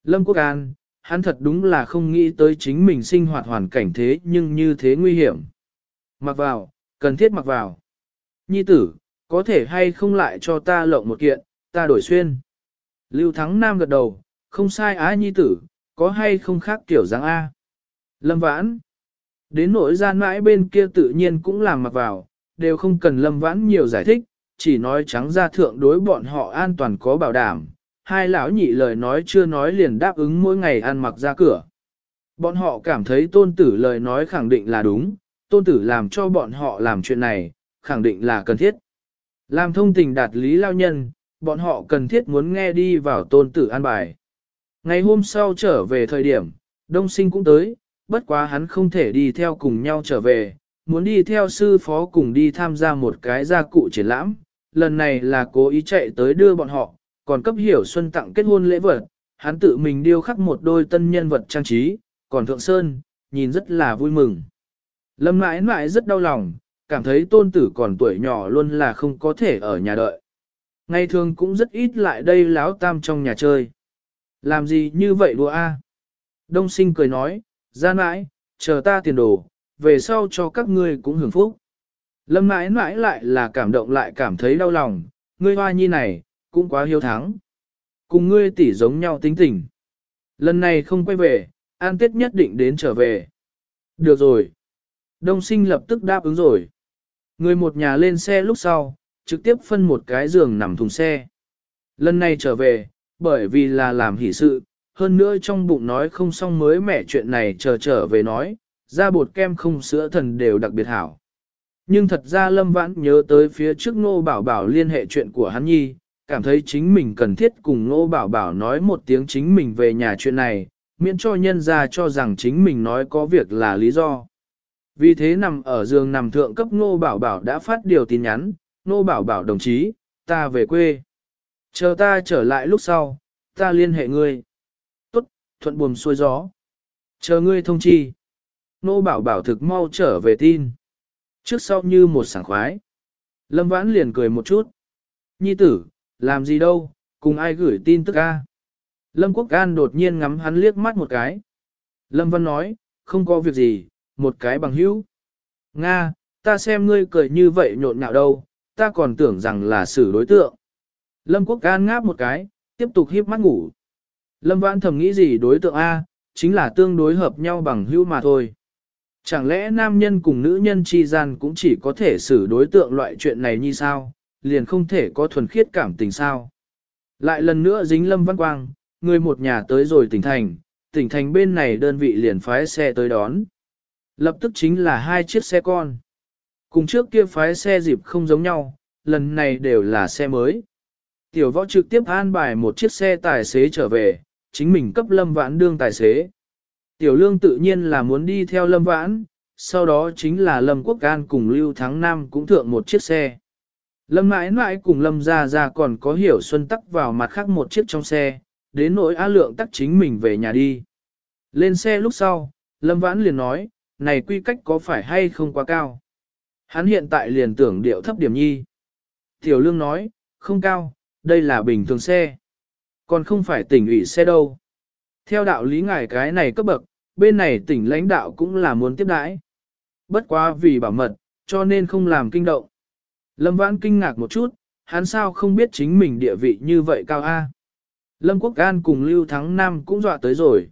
Lâm Quốc An, hắn thật đúng là không nghĩ tới chính mình sinh hoạt hoàn cảnh thế nhưng như thế nguy hiểm. Mặc vào, cần thiết mặc vào. Nhi tử, có thể hay không lại cho ta lộng một kiện, ta đổi xuyên. Lưu Thắng Nam gật đầu, không sai á nhi tử, có hay không khác kiểu dáng A. Lâm Vãn, đến nỗi gian mãi bên kia tự nhiên cũng làm mặc vào, đều không cần Lâm Vãn nhiều giải thích, chỉ nói trắng ra thượng đối bọn họ an toàn có bảo đảm. Hai lão nhị lời nói chưa nói liền đáp ứng mỗi ngày ăn mặc ra cửa. Bọn họ cảm thấy tôn tử lời nói khẳng định là đúng, tôn tử làm cho bọn họ làm chuyện này, khẳng định là cần thiết. Làm thông tình đạt lý lao nhân, bọn họ cần thiết muốn nghe đi vào tôn tử an bài. Ngày hôm sau trở về thời điểm, đông sinh cũng tới, bất quá hắn không thể đi theo cùng nhau trở về, muốn đi theo sư phó cùng đi tham gia một cái gia cụ triển lãm, lần này là cố ý chạy tới đưa bọn họ, còn cấp Hiểu Xuân tặng kết hôn lễ vật, hắn tự mình điêu khắc một đôi tân nhân vật trang trí, còn thượng sơn, nhìn rất là vui mừng. Lâm mãi mãi rất đau lòng, cảm thấy tôn tử còn tuổi nhỏ luôn là không có thể ở nhà đợi. Ngày thường cũng rất ít lại đây láo tam trong nhà chơi. Làm gì như vậy đùa a? Đông sinh cười nói, ra mãi, chờ ta tiền đồ, về sau cho các ngươi cũng hưởng phúc. Lâm mãi mãi lại là cảm động lại cảm thấy đau lòng, ngươi hoa nhi này, cũng quá hiếu thắng. Cùng ngươi tỷ giống nhau tính tình. Lần này không quay về, an tết nhất định đến trở về. Được rồi. Đông sinh lập tức đáp ứng rồi. Người một nhà lên xe lúc sau, trực tiếp phân một cái giường nằm thùng xe. Lần này trở về, bởi vì là làm hỷ sự, hơn nữa trong bụng nói không xong mới mẻ chuyện này chờ trở về nói, ra bột kem không sữa thần đều đặc biệt hảo. Nhưng thật ra Lâm Vãn nhớ tới phía trước Ngô Bảo Bảo liên hệ chuyện của hắn nhi, cảm thấy chính mình cần thiết cùng Ngô Bảo Bảo nói một tiếng chính mình về nhà chuyện này, miễn cho nhân ra cho rằng chính mình nói có việc là lý do. Vì thế nằm ở giường nằm thượng cấp Ngô Bảo Bảo đã phát điều tin nhắn, Ngô Bảo Bảo đồng chí, ta về quê. Chờ ta trở lại lúc sau, ta liên hệ ngươi. Tốt, thuận buồm xuôi gió. Chờ ngươi thông chi. Ngô Bảo Bảo thực mau trở về tin. Trước sau như một sảng khoái. Lâm Vãn liền cười một chút. Nhi tử, làm gì đâu, cùng ai gửi tin tức a? Lâm Quốc An đột nhiên ngắm hắn liếc mắt một cái. Lâm Văn nói, không có việc gì, một cái bằng hữu. Nga, ta xem ngươi cười như vậy nhộn nhạo đâu, ta còn tưởng rằng là xử đối tượng. Lâm Quốc An ngáp một cái, tiếp tục híp mắt ngủ. Lâm Vãn thầm nghĩ gì đối tượng A, chính là tương đối hợp nhau bằng hữu mà thôi. Chẳng lẽ nam nhân cùng nữ nhân chi gian cũng chỉ có thể xử đối tượng loại chuyện này như sao, liền không thể có thuần khiết cảm tình sao. Lại lần nữa dính Lâm Văn Quang, người một nhà tới rồi tỉnh thành, tỉnh thành bên này đơn vị liền phái xe tới đón. Lập tức chính là hai chiếc xe con. Cùng trước kia phái xe dịp không giống nhau, lần này đều là xe mới. Tiểu võ trực tiếp an bài một chiếc xe tài xế trở về, chính mình cấp Lâm Vãn đương tài xế. Tiểu lương tự nhiên là muốn đi theo Lâm Vãn, sau đó chính là Lâm Quốc An cùng Lưu Thắng Nam cũng thượng một chiếc xe. Lâm mãi mãi cùng Lâm Gia Gia còn có Hiểu Xuân tắc vào mặt khác một chiếc trong xe, đến nỗi Á Lượng tắc chính mình về nhà đi. Lên xe lúc sau, Lâm Vãn liền nói, này quy cách có phải hay không quá cao. Hắn hiện tại liền tưởng điệu thấp điểm nhi. Tiểu lương nói, không cao, đây là bình thường xe. Còn không phải tỉnh ủy xe đâu. Theo đạo lý ngài cái này cấp bậc, bên này tỉnh lãnh đạo cũng là muốn tiếp đãi. Bất quá vì bảo mật, cho nên không làm kinh động. Lâm Vãn kinh ngạc một chút, hắn sao không biết chính mình địa vị như vậy cao a? Lâm Quốc An cùng Lưu Thắng Nam cũng dọa tới rồi.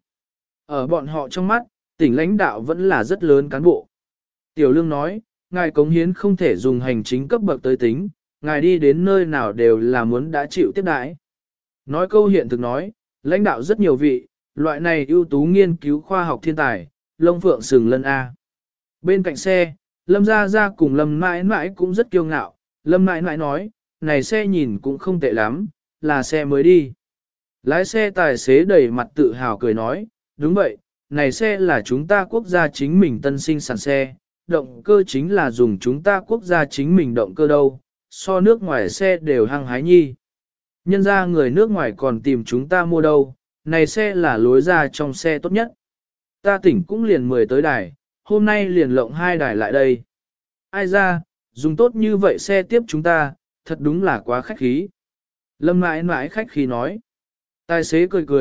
Ở bọn họ trong mắt, tỉnh lãnh đạo vẫn là rất lớn cán bộ. Tiểu Lương nói, ngài cống hiến không thể dùng hành chính cấp bậc tới tính, ngài đi đến nơi nào đều là muốn đã chịu tiếp đãi. Nói câu hiện thực nói, lãnh đạo rất nhiều vị, loại này ưu tú nghiên cứu khoa học thiên tài, lông phượng sừng lân A. Bên cạnh xe, Lâm Gia Gia cùng Lâm mãi mãi cũng rất kiêu ngạo, Lâm mãi mãi nói, này xe nhìn cũng không tệ lắm, là xe mới đi. Lái xe tài xế đầy mặt tự hào cười nói, đúng vậy, này xe là chúng ta quốc gia chính mình tân sinh sản xe, động cơ chính là dùng chúng ta quốc gia chính mình động cơ đâu, so nước ngoài xe đều hăng hái nhi. Nhân ra người nước ngoài còn tìm chúng ta mua đâu, này xe là lối ra trong xe tốt nhất. Ta tỉnh cũng liền mười tới đài, hôm nay liền lộng hai đài lại đây. Ai ra, dùng tốt như vậy xe tiếp chúng ta, thật đúng là quá khách khí. Lâm mãi mãi khách khí nói. Tài xế cười cười,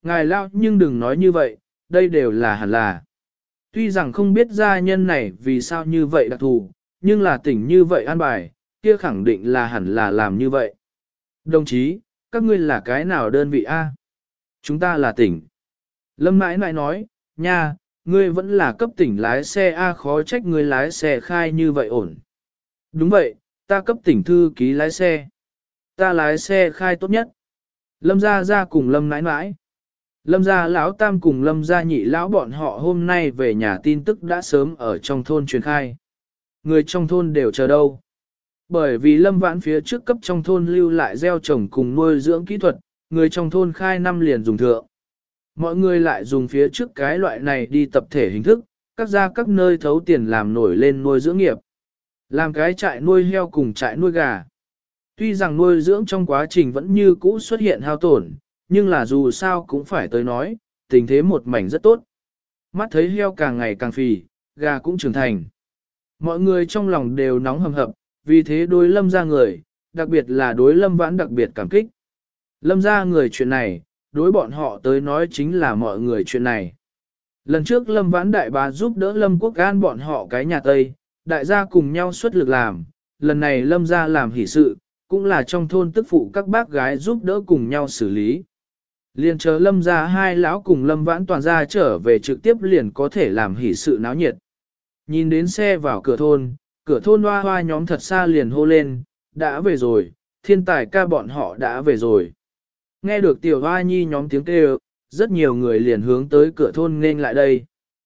ngài lao nhưng đừng nói như vậy, đây đều là hẳn là. Tuy rằng không biết gia nhân này vì sao như vậy đặc thù, nhưng là tỉnh như vậy an bài, kia khẳng định là hẳn là làm như vậy. Đồng chí, các ngươi là cái nào đơn vị A? Chúng ta là tỉnh. Lâm mãi nãi nói, nha, ngươi vẫn là cấp tỉnh lái xe A, khó trách ngươi lái xe khai như vậy ổn. Đúng vậy, ta cấp tỉnh thư ký lái xe. Ta lái xe khai tốt nhất. Lâm gia gia cùng Lâm nãi nãi. Lâm gia lão tam cùng Lâm gia nhị lão bọn họ hôm nay về nhà tin tức đã sớm ở trong thôn truyền khai. Người trong thôn đều chờ đâu. Bởi vì Lâm Vãn phía trước cấp trong thôn lưu lại gieo trồng cùng nuôi dưỡng kỹ thuật, người trong thôn khai năm liền dùng thượng. Mọi người lại dùng phía trước cái loại này đi tập thể hình thức, các gia các nơi thấu tiền làm nổi lên nuôi dưỡng nghiệp. Làm cái trại nuôi heo cùng trại nuôi gà. Tuy rằng nuôi dưỡng trong quá trình vẫn như cũ xuất hiện hao tổn, nhưng là dù sao cũng phải tới nói, tình thế một mảnh rất tốt. Mắt thấy heo càng ngày càng phì, gà cũng trưởng thành. Mọi người trong lòng đều nóng hầm hập, vì thế đối Lâm gia người, đặc biệt là đối Lâm Vãn đặc biệt cảm kích. Lâm gia người chuyện này, đối bọn họ tới nói chính là mọi người chuyện này. Lần trước Lâm Vãn đại bá giúp đỡ Lâm Quốc An bọn họ cái nhà Tây, đại gia cùng nhau xuất lực làm, lần này Lâm gia làm hỷ sự, cũng là trong thôn tức phụ các bác gái giúp đỡ cùng nhau xử lý. Liền chờ Lâm gia hai lão cùng Lâm Vãn toàn gia trở về trực tiếp liền có thể làm hỷ sự náo nhiệt. Nhìn đến xe vào cửa thôn, cửa thôn hoa hoa nhóm thật xa liền hô lên, đã về rồi, thiên tài ca bọn họ đã về rồi. Nghe được tiểu hoa nhi nhóm tiếng kêu, rất nhiều người liền hướng tới cửa thôn nên lại đây.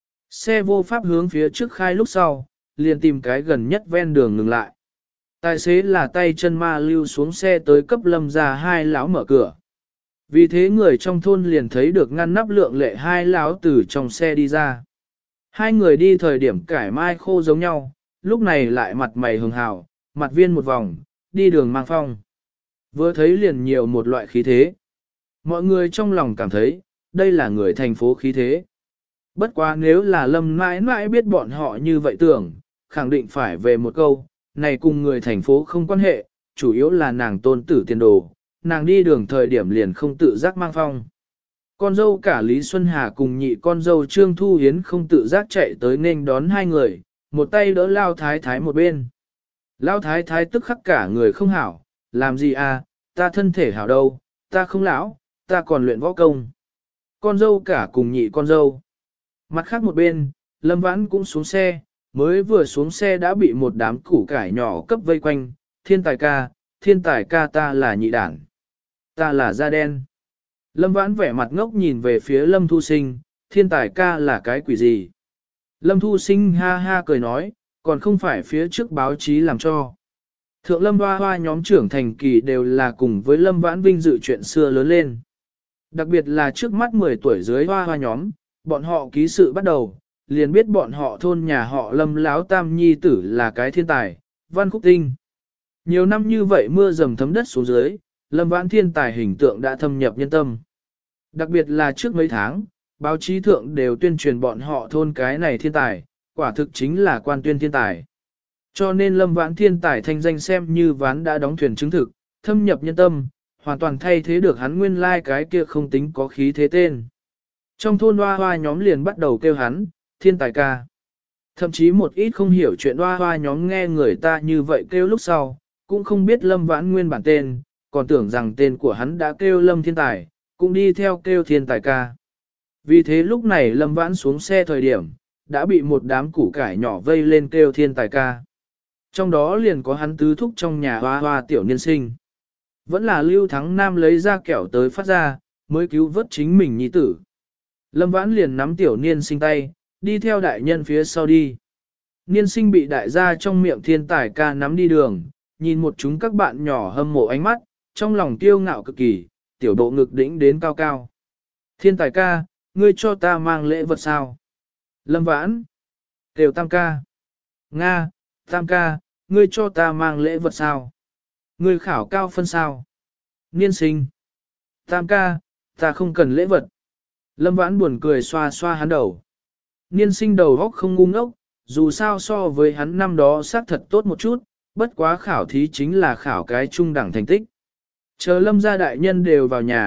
Xe vô pháp hướng phía trước khai lúc sau, liền tìm cái gần nhất ven đường ngừng lại. Tài xế là tay chân ma lưu xuống xe tới cấp Lâm gia hai lão mở cửa. Vì thế người trong thôn liền thấy được ngăn nắp lượng lệ hai lão từ trong xe đi ra. Hai người đi thời điểm cải mai khô giống nhau, lúc này lại mặt mày hường hào, mặt viên một vòng, đi đường mang phong. Vừa thấy liền nhiều một loại khí thế. Mọi người trong lòng cảm thấy, đây là người thành phố khí thế. Bất quá nếu là Lâm mãi mãi biết bọn họ như vậy tưởng, khẳng định phải về một câu, này cùng người thành phố không quan hệ, chủ yếu là nàng tôn tử tiền đồ, nàng đi đường thời điểm liền không tự giác mang phong. Con dâu cả Lý Xuân Hà cùng nhị con dâu Trương Thu Hiến không tự giác chạy tới nên đón hai người, một tay đỡ Lao Thái Thái một bên. Lao Thái Thái tức khắc cả người không hảo, làm gì à, ta thân thể hảo đâu, ta không lão, ta còn luyện võ công. Con dâu cả cùng nhị con dâu. Mặt khác một bên, Lâm Vãn cũng xuống xe, mới vừa xuống xe đã bị một đám củ cải nhỏ cấp vây quanh, thiên tài ca, thiên tài ca ta là nhị đảng, ta là da đen. Lâm Vãn vẻ mặt ngốc nhìn về phía Lâm Thu Sinh, thiên tài ca là cái quỷ gì? Lâm Thu Sinh ha ha cười nói, còn không phải phía trước báo chí làm cho. Thượng Lâm Hoa Hoa nhóm trưởng thành kỳ đều là cùng với Lâm Vãn vinh dự chuyện xưa lớn lên. Đặc biệt là trước mắt mười tuổi dưới Hoa Hoa nhóm, bọn họ ký sự bắt đầu, liền biết bọn họ thôn nhà họ Lâm Láo Tam Nhi tử là cái thiên tài, văn khúc tinh. Nhiều năm như vậy mưa dầm thấm đất xuống dưới, Lâm Vãn thiên tài hình tượng đã thâm nhập nhân tâm. Đặc biệt là trước mấy tháng, báo chí thượng đều tuyên truyền bọn họ thôn cái này thiên tài, quả thực chính là quan tuyên thiên tài. Cho nên Lâm Vãn thiên tài thanh danh xem như ván đã đóng thuyền chứng thực, thâm nhập nhân tâm, hoàn toàn thay thế được hắn nguyên lai like cái kia không tính có khí thế tên. Trong thôn hoa hoa nhóm liền bắt đầu kêu hắn, thiên tài ca. Thậm chí một ít không hiểu chuyện hoa hoa nhóm nghe người ta như vậy kêu lúc sau, cũng không biết Lâm Vãn nguyên bản tên, còn tưởng rằng tên của hắn đã kêu Lâm thiên tài, cũng đi theo kêu thiên tài ca. Vì thế lúc này Lâm Vãn xuống xe thời điểm, đã bị một đám củ cải nhỏ vây lên kêu thiên tài ca. Trong đó liền có hắn tứ thúc trong nhà hoa hoa tiểu niên sinh. Vẫn là Lưu Thắng Nam lấy ra kẹo tới phát ra, mới cứu vớt chính mình nhi tử. Lâm Vãn liền nắm tiểu niên sinh tay, đi theo đại nhân phía sau đi. Niên sinh bị đại gia trong miệng thiên tài ca nắm đi đường, nhìn một chúng các bạn nhỏ hâm mộ ánh mắt, trong lòng kiêu ngạo cực kỳ, tiểu độ ngực đỉnh đến cao cao. Thiên tài ca, ngươi cho ta mang lễ vật sao? Lâm Vãn, Tiểu Tam ca, Nga, Tam ca, ngươi cho ta mang lễ vật sao? Ngươi khảo cao phân sao? Niên sinh, Tam ca, ta không cần lễ vật. Lâm Vãn buồn cười xoa xoa hắn đầu. Niên sinh đầu góc không ngu ngốc, dù sao so với hắn năm đó xác thật tốt một chút, bất quá khảo thí chính là khảo cái trung đẳng thành tích. Chờ Lâm gia đại nhân đều vào nhà,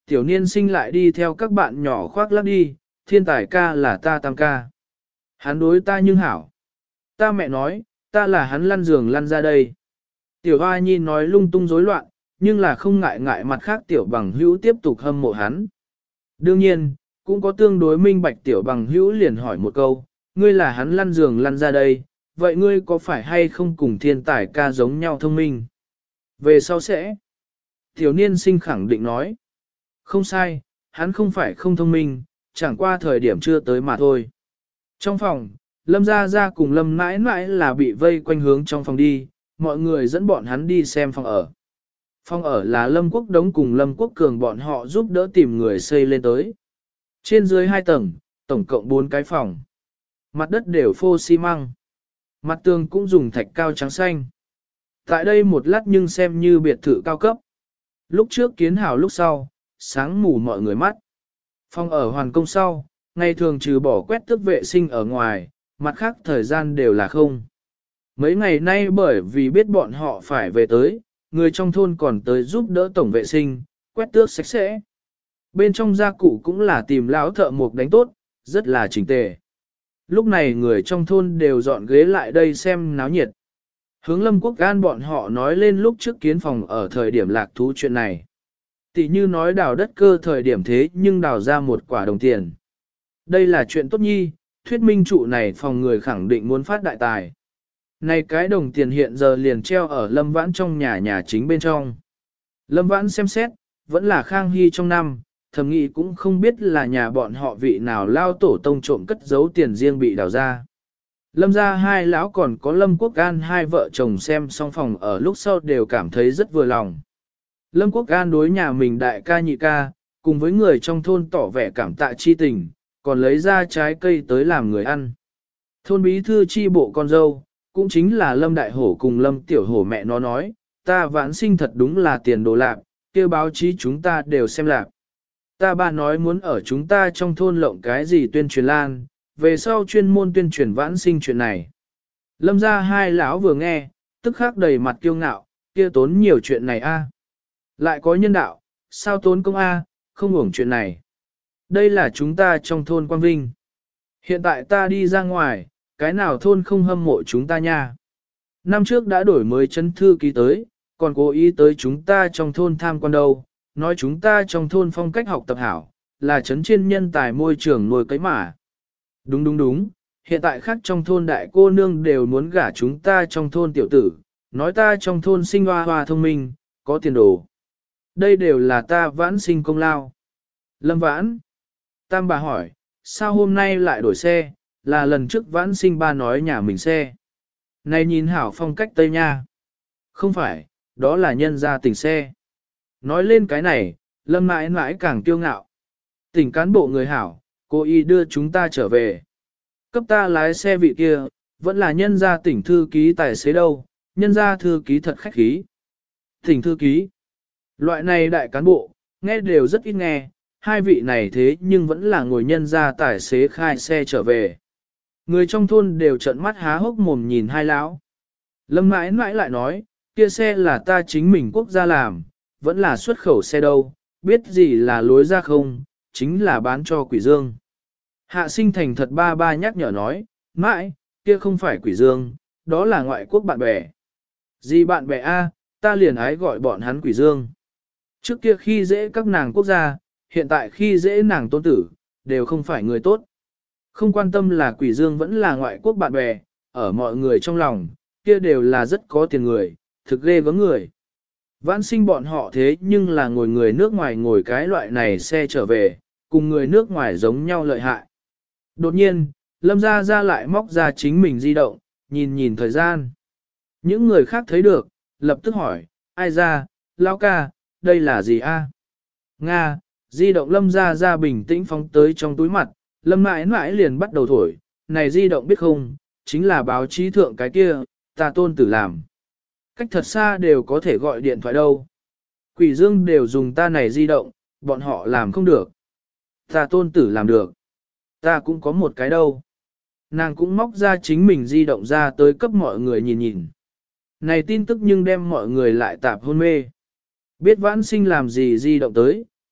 tiểu niên sinh lại đi theo các bạn nhỏ khoác lác đi, thiên tài ca là ta tam ca. Hắn đối ta nhưng hảo. Ta mẹ nói, ta là hắn lăn giường lăn ra đây. Tiểu hoa nhi nói lung tung rối loạn, nhưng là không ngại ngại mặt khác tiểu bằng hữu tiếp tục hâm mộ hắn. Đương nhiên, cũng có tương đối minh bạch tiểu bằng hữu liền hỏi một câu, ngươi là hắn lăn giường lăn ra đây, vậy ngươi có phải hay không cùng thiên tài ca giống nhau thông minh? Về sau sẽ. Tiểu niên sinh khẳng định nói. Không sai, hắn không phải không thông minh, chẳng qua thời điểm chưa tới mà thôi. Trong phòng, Lâm Gia Gia cùng Lâm mãi mãi là bị vây quanh hướng trong phòng đi, mọi người dẫn bọn hắn đi xem phòng ở. Phòng ở là Lâm Quốc Đống cùng Lâm Quốc Cường bọn họ giúp đỡ tìm người xây lên tới. Trên dưới hai tầng, tổng cộng bốn cái phòng. Mặt đất đều phô xi măng. Mặt tường cũng dùng thạch cao trắng xanh. Tại đây một lát nhưng xem như biệt thự cao cấp. Lúc trước kiến hảo lúc sau, sáng mù mọi người mắt. Phòng ở hoàn công sau, ngày thường trừ bỏ quét tước vệ sinh ở ngoài, mặt khác thời gian đều là không. Mấy ngày nay bởi vì biết bọn họ phải về tới, người trong thôn còn tới giúp đỡ tổng vệ sinh, quét tước sạch sẽ. Bên trong gia cụ cũng là tìm lão thợ mộc đánh tốt, rất là chỉnh tề. Lúc này người trong thôn đều dọn ghế lại đây xem náo nhiệt. Hướng Lâm Quốc Gan bọn họ nói lên lúc trước kiến phòng ở thời điểm lạc thú chuyện này. Tỷ như nói đào đất cơ thời điểm thế nhưng đào ra một quả đồng tiền. Đây là chuyện tốt nhi, thuyết minh trụ này phòng người khẳng định muốn phát đại tài. Này cái đồng tiền hiện giờ liền treo ở Lâm Vãn trong nhà nhà chính bên trong. Lâm Vãn xem xét, vẫn là Khang Hy trong năm, thầm nghĩ cũng không biết là nhà bọn họ vị nào lao tổ tông trộm cất giấu tiền riêng bị đào ra. Lâm gia hai lão còn có Lâm Quốc An hai vợ chồng xem xong phòng ở lúc sau đều cảm thấy rất vừa lòng. Lâm Quốc An đối nhà mình đại ca nhị ca, cùng với người trong thôn tỏ vẻ cảm tạ chi tình, còn lấy ra trái cây tới làm người ăn. Thôn bí thư chi bộ con dâu, cũng chính là Lâm Đại Hổ cùng Lâm Tiểu Hổ mẹ nó nói, ta vãn sinh thật đúng là tiền đồ lạc, kêu báo chí chúng ta đều xem lạc. Ta ba nói muốn ở chúng ta trong thôn lộng cái gì tuyên truyền lan, về sau chuyên môn tuyên truyền vãn sinh chuyện này. Lâm gia hai lão vừa nghe, tức khắc đầy mặt kiêu ngạo, kia tốn nhiều chuyện này a. Lại có nhân đạo, sao tốn công a, không hưởng chuyện này. Đây là chúng ta trong thôn Quang Vinh. Hiện tại ta đi ra ngoài, cái nào thôn không hâm mộ chúng ta nha. Năm trước đã đổi mới chấn thư ký tới, còn cố ý tới chúng ta trong thôn tham quan đâu, nói chúng ta trong thôn phong cách học tập hảo, là chấn trên nhân tài môi trường nuôi cấy mà. Đúng đúng đúng, hiện tại khác trong thôn đại cô nương đều muốn gả chúng ta trong thôn tiểu tử, nói ta trong thôn sinh hoa hoa thông minh, có tiền đồ. Đây đều là ta vãn sinh công lao. Lâm vãn. Tam bà hỏi, sao hôm nay lại đổi xe, là lần trước vãn sinh ba nói nhà mình xe. Này nhìn hảo phong cách Tây Nha. Không phải, đó là nhân gia tỉnh xe. Nói lên cái này, Lâm mãi mãi càng kiêu ngạo. Tỉnh cán bộ người hảo, cô y đưa chúng ta trở về. Cấp ta lái xe vị kia, vẫn là nhân gia tỉnh thư ký tài xế đâu, nhân gia thư ký thật khách khí. Tỉnh thư ký. Loại này đại cán bộ, nghe đều rất ít nghe, hai vị này thế nhưng vẫn là ngồi nhân gia tài xế khai xe trở về. Người trong thôn đều trợn mắt há hốc mồm nhìn hai lão. Lâm mãi mãi lại nói, kia xe là ta chính mình quốc gia làm, vẫn là xuất khẩu xe đâu, biết gì là lối ra không, chính là bán cho quỷ dương. Hạ sinh thành thật ba ba nhắc nhở nói, mãi, kia không phải quỷ dương, đó là ngoại quốc bạn bè. Gì bạn bè a, ta liền ái gọi bọn hắn quỷ dương. Trước kia khi dễ các nàng quốc gia, hiện tại khi dễ nàng tôn tử, đều không phải người tốt. Không quan tâm là quỷ dương vẫn là ngoại quốc bạn bè, ở mọi người trong lòng, kia đều là rất có tiền người, thực ghê gớm người. Vãn sinh bọn họ thế nhưng là ngồi người nước ngoài ngồi cái loại này xe trở về, cùng người nước ngoài giống nhau lợi hại. Đột nhiên, Lâm Gia Gia lại móc ra chính mình di động, nhìn nhìn thời gian. Những người khác thấy được, lập tức hỏi, ai ra, lão ca, đây là gì a? Nga, di động Lâm Gia Gia bình tĩnh phóng tới trong túi mặt, Lâm mãi mãi liền bắt đầu thổi, này di động biết không, chính là báo chí thượng cái kia, ta tôn tử làm. Cách thật xa đều có thể gọi điện thoại đâu. Quỷ dương đều dùng ta này di động, bọn họ làm không được. Ta tôn tử làm được. Ta cũng có một cái đâu. Nàng cũng móc ra chính mình di động ra tới cấp mọi người nhìn nhìn. Này tin tức nhưng đem mọi người lại tạp hôn mê. Biết vãn sinh làm gì di động tới,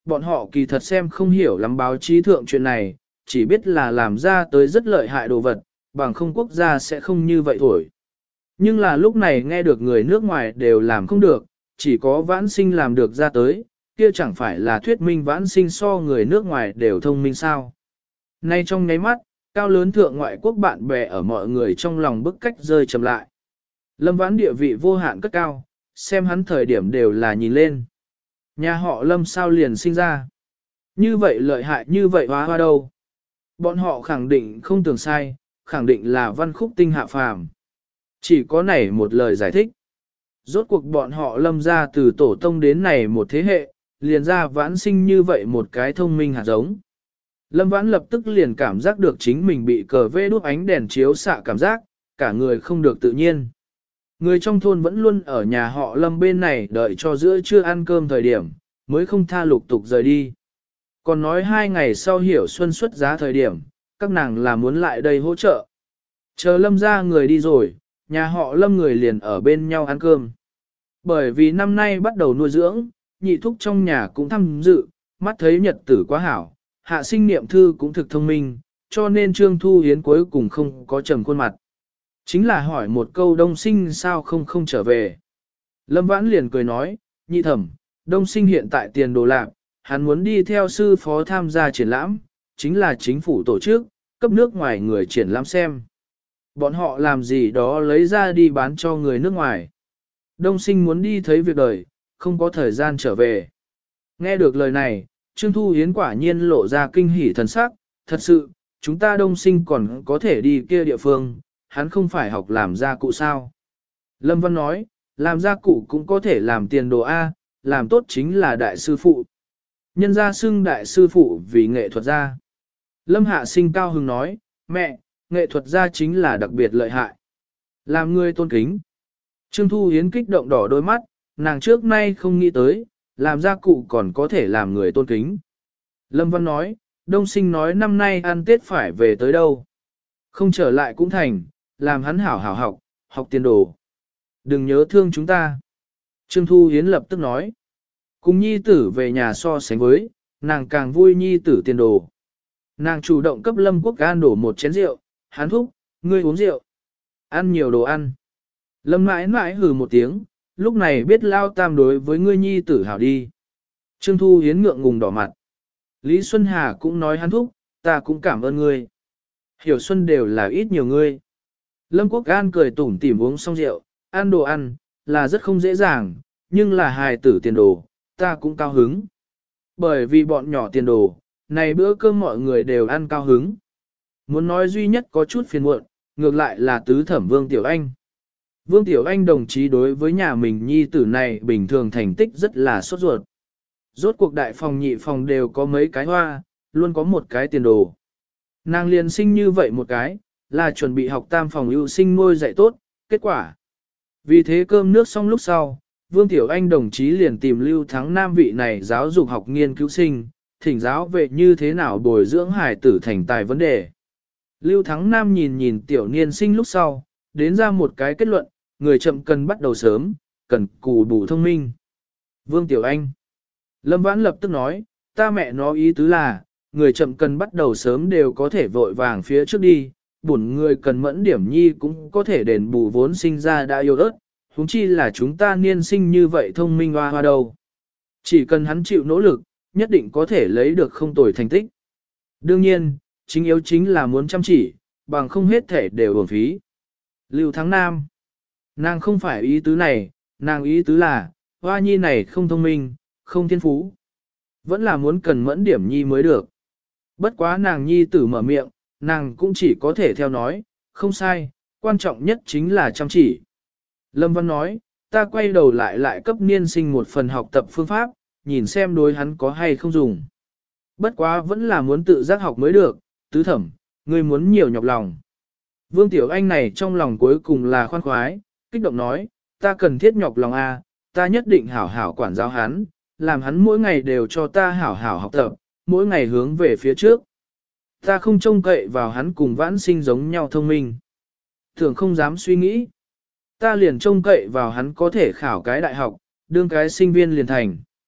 bọn họ kỳ thật xem không hiểu lắm báo chí thượng chuyện này, chỉ biết là làm ra tới rất lợi hại đồ vật, bằng không quốc gia sẽ không như vậy thổi. Nhưng là lúc này nghe được người nước ngoài đều làm không được, chỉ có vãn sinh làm được ra tới, kia chẳng phải là thuyết minh vãn sinh so người nước ngoài đều thông minh sao. Nay trong nháy mắt, cao lớn thượng ngoại quốc bạn bè ở mọi người trong lòng bức cách rơi chậm lại. Lâm vãn địa vị vô hạn cất cao, xem hắn thời điểm đều là nhìn lên. Nhà họ Lâm sao liền sinh ra. Như vậy lợi hại như vậy hóa hoa đâu. Bọn họ khẳng định không tưởng sai, khẳng định là văn khúc tinh hạ phàm. Chỉ có này một lời giải thích. Rốt cuộc bọn họ Lâm ra từ tổ tông đến này một thế hệ, liền ra vãn sinh như vậy một cái thông minh hạt giống. Lâm vãn lập tức liền cảm giác được chính mình bị cờ vê đúc ánh đèn chiếu xạ cảm giác, cả người không được tự nhiên. Người trong thôn vẫn luôn ở nhà họ Lâm bên này đợi cho giữa trưa ăn cơm thời điểm, mới không tha lục tục rời đi. Còn nói hai ngày sau hiểu xuân xuất giá thời điểm, các nàng là muốn lại đây hỗ trợ. Chờ Lâm ra người đi rồi, nhà họ Lâm người liền ở bên nhau ăn cơm. Bởi vì năm nay bắt đầu nuôi dưỡng, nhị thúc trong nhà cũng tham dự, mắt thấy nhật tử quá hảo, hạ sinh niệm thư cũng thực thông minh, cho nên Trương Thu Hiến cuối cùng không có trầm khuôn mặt. Chính là hỏi một câu đông sinh sao không không trở về. Lâm Vãn liền cười nói, nhị thẩm, đông sinh hiện tại tiền đồ lạc, hắn muốn đi theo sư phó tham gia triển lãm, chính là chính phủ tổ chức, cấp nước ngoài người triển lãm xem. Bọn họ làm gì đó lấy ra đi bán cho người nước ngoài. Đông sinh muốn đi thấy việc đời, không có thời gian trở về. Nghe được lời này, Trương Thu Hiến quả nhiên lộ ra kinh hỉ thần sắc, thật sự, chúng ta đông sinh còn có thể đi kia địa phương, hắn không phải học làm gia cụ sao. Lâm Văn nói, làm gia cụ cũng có thể làm tiền đồ A, làm tốt chính là đại sư phụ. Nhân gia xưng đại sư phụ vì nghệ thuật gia. Lâm Hạ Sinh cao hứng nói, mẹ, nghệ thuật gia chính là đặc biệt lợi hại. Làm người tôn kính. Trương Thu Hiến kích động đỏ đôi mắt, nàng trước nay không nghĩ tới, làm gia cụ còn có thể làm người tôn kính. Lâm Văn nói, đông sinh nói năm nay ăn Tết phải về tới đâu. Không trở lại cũng thành, làm hắn hảo hảo học, học tiền đồ. Đừng nhớ thương chúng ta. Trương Thu Hiến lập tức nói. Cùng nhi tử về nhà so sánh với, nàng càng vui nhi tử tiền đồ. Nàng chủ động cấp Lâm Quốc An đổ một chén rượu, hắn thúc, ngươi uống rượu. Ăn nhiều đồ ăn. Lâm mãi mãi hừ một tiếng, lúc này biết lao tam đối với ngươi nhi tử hảo đi. Trương Thu Hiến ngượng ngùng đỏ mặt. Lý Xuân Hà cũng nói hắn thúc, ta cũng cảm ơn ngươi. Hiểu Xuân đều là ít nhiều ngươi. Lâm Quốc An cười tủm tỉm uống xong rượu, ăn đồ ăn, là rất không dễ dàng, nhưng là hài tử tiền đồ, ta cũng cao hứng. Bởi vì bọn nhỏ tiền đồ, này bữa cơm mọi người đều ăn cao hứng. Muốn nói duy nhất có chút phiền muộn, ngược lại là tứ thẩm Vương Tiểu Anh. Vương Tiểu Anh đồng chí đối với nhà mình nhi tử này bình thường thành tích rất là sốt ruột. Rốt cuộc đại phòng nhị phòng đều có mấy cái hoa, luôn có một cái tiền đồ. Nàng liền sinh như vậy một cái, là chuẩn bị học tam phòng ưu sinh nuôi dạy tốt, kết quả. Vì thế cơm nước xong lúc sau, Vương Tiểu Anh đồng chí liền tìm Lưu Thắng Nam vị này giáo dục học nghiên cứu sinh, thỉnh giáo về như thế nào bồi dưỡng hải tử thành tài vấn đề. Lưu Thắng Nam nhìn nhìn tiểu niên sinh lúc sau, đến ra một cái kết luận, người chậm cần bắt đầu sớm, cần cù bù thông minh. Vương Tiểu Anh. Lâm Vãn lập tức nói, ta mẹ nó ý tứ là, người chậm cần bắt đầu sớm đều có thể vội vàng phía trước đi, bổn người cần mẫn điểm nhi cũng có thể đền bù vốn sinh ra đã yêu ớt, huống chi là chúng ta niên sinh như vậy thông minh hoa hoa đầu. Chỉ cần hắn chịu nỗ lực, nhất định có thể lấy được không tồi thành tích. Đương nhiên, chính yếu chính là muốn chăm chỉ, bằng không hết thể đều uổng phí. Lưu Thắng Nam. Nàng không phải ý tứ này, nàng ý tứ là, hoa nhi này không thông minh, không thiên phú. Vẫn là muốn cần mẫn điểm nhi mới được. Bất quá nàng nhi tử mở miệng, nàng cũng chỉ có thể theo nói, không sai, quan trọng nhất chính là chăm chỉ. Lâm Văn nói, ta quay đầu lại lại cấp niên sinh một phần học tập phương pháp, nhìn xem đối hắn có hay không dùng. Bất quá vẫn là muốn tự giác học mới được, tứ thẩm, ngươi muốn nhiều nhọc lòng. Vương Tiểu Anh này trong lòng cuối cùng là khoan khoái, kích động nói, ta cần thiết nhọc lòng a, ta nhất định hảo hảo quản giáo hắn, làm hắn mỗi ngày đều cho ta hảo hảo học tập, mỗi ngày hướng về phía trước. Ta không trông cậy vào hắn cùng vãn sinh giống nhau thông minh. Thường không dám suy nghĩ. Ta liền trông cậy vào hắn có thể khảo cái đại học, đương cái sinh viên liền thành.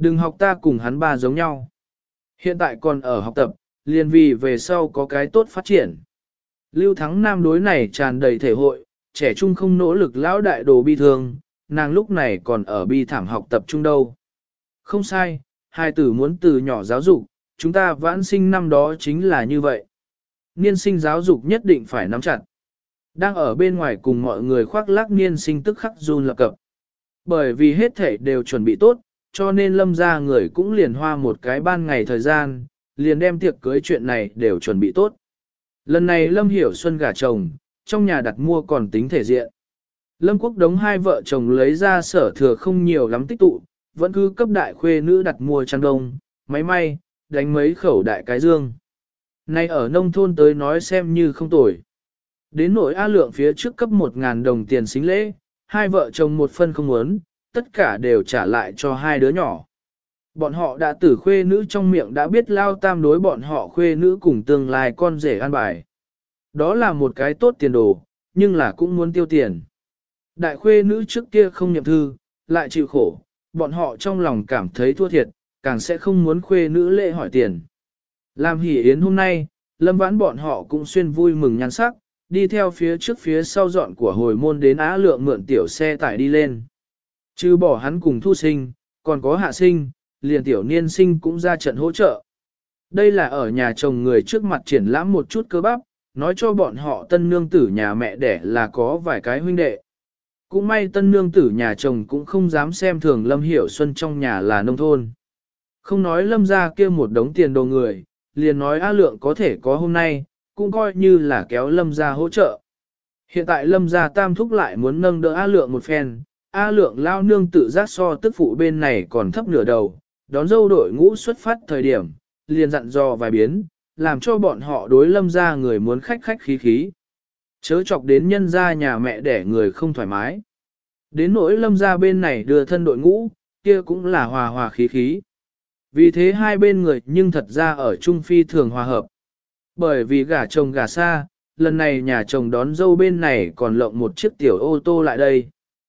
Đừng học ta cùng hắn ba giống nhau. Hiện tại còn ở học tập, liền vì về sau có cái tốt phát triển. Lưu Thắng Nam đối này tràn đầy thể hội, trẻ trung không nỗ lực lão đại đồ bi thương, nàng lúc này còn ở bi thảm học tập trung đâu. Không sai, hai tử muốn từ nhỏ giáo dục, chúng ta vãn sinh năm đó chính là như vậy. Niên sinh giáo dục nhất định phải nắm chặt. Đang ở bên ngoài cùng mọi người khoác lác niên sinh tức khắc run lập cập. Bởi vì hết thể đều chuẩn bị tốt, cho nên lâm ra người cũng liền hoa một cái ban ngày thời gian, liền đem tiệc cưới chuyện này đều chuẩn bị tốt. Lần này Lâm Hiểu Xuân gả chồng, trong nhà đặt mua còn tính thể diện. Lâm Quốc Đống hai vợ chồng lấy ra sở thừa không nhiều lắm tích tụ, vẫn cứ cấp đại khuê nữ đặt mua chăn đông, máy may, đánh mấy khẩu đại cái dương. Nay ở nông thôn tới nói xem như không tồi. Đến nỗi A Lượng phía trước cấp một ngàn đồng tiền xính lễ, hai vợ chồng một phân không muốn, tất cả đều trả lại cho hai đứa nhỏ. Bọn họ đã tử khuê nữ trong miệng đã biết lao tam đối bọn họ khuê nữ cùng tương lai con rể an bài. Đó là một cái tốt tiền đồ, nhưng là cũng muốn tiêu tiền. Đại khuê nữ trước kia không nhậm thư, lại chịu khổ, bọn họ trong lòng cảm thấy thua thiệt, càng sẽ không muốn khuê nữ lễ hỏi tiền. Làm hỷ yến hôm nay, Lâm Vãn bọn họ cũng xuyên vui mừng nhan sắc, đi theo phía trước phía sau dọn của hồi môn đến Á Lượng mượn tiểu xe tải đi lên. Chứ bỏ hắn cùng thu sinh, còn có hạ sinh, liền tiểu niên sinh cũng ra trận hỗ trợ. Đây là ở nhà chồng người trước mặt triển lãm một chút cơ bắp, nói cho bọn họ tân nương tử nhà mẹ đẻ là có vài cái huynh đệ. Cũng may tân nương tử nhà chồng cũng không dám xem thường Lâm Hiểu Xuân trong nhà là nông thôn. Không nói Lâm ra kia một đống tiền đồ người, liền nói A Lượng có thể có hôm nay, cũng coi như là kéo Lâm ra hỗ trợ. Hiện tại Lâm ra tam thúc lại muốn nâng đỡ A Lượng một phen, A Lượng lao nương tự giác so tức phụ bên này còn thấp nửa đầu, đón dâu đội ngũ xuất phát thời điểm, liền dặn dò vài biến, làm cho bọn họ đối Lâm ra người muốn khách khách khí khí. Chớ chọc đến nhân ra nhà mẹ để người không thoải mái. Đến nỗi Lâm ra bên này đưa thân đội ngũ, kia cũng là hòa hòa khí khí. Vì thế hai bên người nhưng thật ra ở Trung Phi thường hòa hợp. Bởi vì gả chồng gả xa, lần này nhà chồng đón dâu bên này còn lộng một chiếc tiểu ô tô lại đây.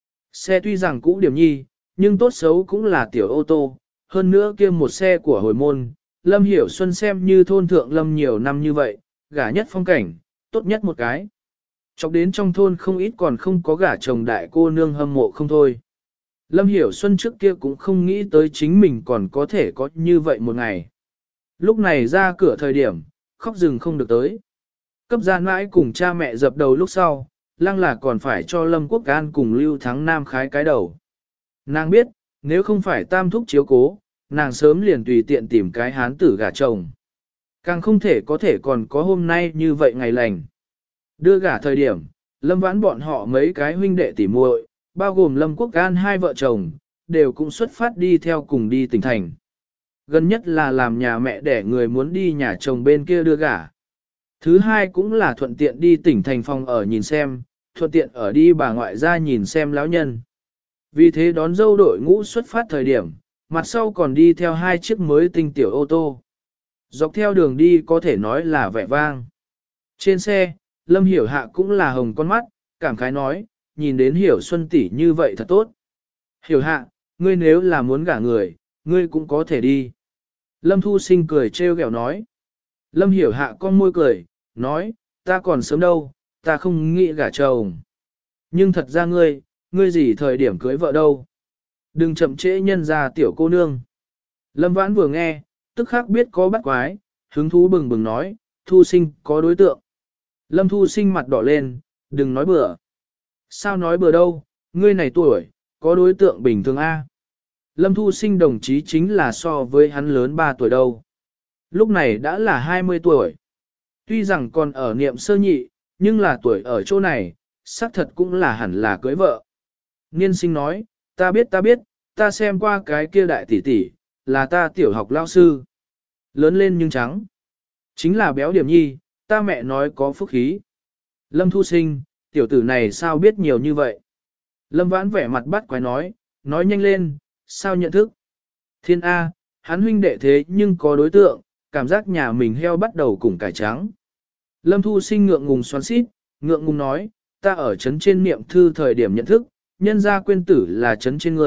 Xe tuy rằng cũ điểm nhi, nhưng tốt xấu cũng là tiểu ô tô, hơn nữa kia một xe của hồi môn, Lâm Hiểu Xuân xem như thôn thượng Lâm nhiều năm như vậy, gả nhất phong cảnh, tốt nhất một cái. Chọc đến trong thôn không ít còn không có gả chồng đại cô nương hâm mộ không thôi. Lâm Hiểu Xuân trước kia cũng không nghĩ tới chính mình còn có thể có như vậy một ngày. Lúc này ra cửa thời điểm, khóc rừng không được tới. Cấp gia mãi cùng cha mẹ dập đầu lúc sau, lăng là còn phải cho Lâm Quốc An cùng Lưu Thắng Nam khái cái đầu. Nàng biết, nếu không phải tam thúc chiếu cố, nàng sớm liền tùy tiện tìm cái hán tử gả chồng. Càng không thể có thể còn có hôm nay như vậy ngày lành. Đưa gả thời điểm, Lâm Vãn bọn họ mấy cái huynh đệ tỉ muội, bao gồm Lâm Quốc An hai vợ chồng, đều cũng xuất phát đi theo cùng đi tỉnh thành. Gần nhất là làm nhà mẹ để người muốn đi nhà chồng bên kia đưa gả. Thứ hai cũng là thuận tiện đi tỉnh thành phòng ở nhìn xem, thuận tiện ở đi bà ngoại ra nhìn xem lão nhân. Vì thế đón dâu đội ngũ xuất phát thời điểm, mặt sau còn đi theo hai chiếc mới tinh tiểu ô tô. Dọc theo đường đi có thể nói là vẻ vang. Trên xe, Lâm Hiểu Hạ cũng là hồng con mắt, cảm khái nói, nhìn đến Hiểu Xuân tỷ như vậy thật tốt. Hiểu Hạ, ngươi nếu là muốn gả người, ngươi cũng có thể đi. Lâm Thu Sinh cười trêu ghẹo nói. Lâm Hiểu Hạ con môi cười, nói, ta còn sớm đâu, ta không nghĩ gả chồng. Nhưng thật ra ngươi, ngươi gì thời điểm cưới vợ đâu. Đừng chậm trễ nhân ra tiểu cô nương. Lâm Vãn vừa nghe, tức khắc biết có bắt quái, hứng thú bừng bừng nói, Thu Sinh có đối tượng. Lâm Thu Sinh mặt đỏ lên, đừng nói bừa. Sao nói bừa đâu, ngươi này tuổi, có đối tượng bình thường A. Lâm Thu Sinh đồng chí chính là so với hắn lớn ba tuổi đâu. Lúc này đã là hai mươi tuổi. Tuy rằng còn ở niệm sơ nhị, nhưng là tuổi ở chỗ này, xác thật cũng là hẳn là cưới vợ. Niên Sinh nói, ta biết ta biết, ta xem qua cái kia đại tỷ tỷ, là ta tiểu học lao sư. Lớn lên nhưng trắng. Chính là béo điểm nhi, ta mẹ nói có phúc khí. Lâm Thu Sinh, tiểu tử này sao biết nhiều như vậy? Lâm Vãn vẻ mặt bắt quái nói, nói nhanh lên, sao nhận thức? Thiên A, hắn huynh đệ thế nhưng có đối tượng, cảm giác nhà mình heo bắt đầu cùng cải trắng. Lâm Thu Sinh ngượng ngùng xoắn xít, ngượng ngùng nói, ta ở trấn trên niệm thư thời điểm nhận thức, nhân gia quên tử là trấn trên người,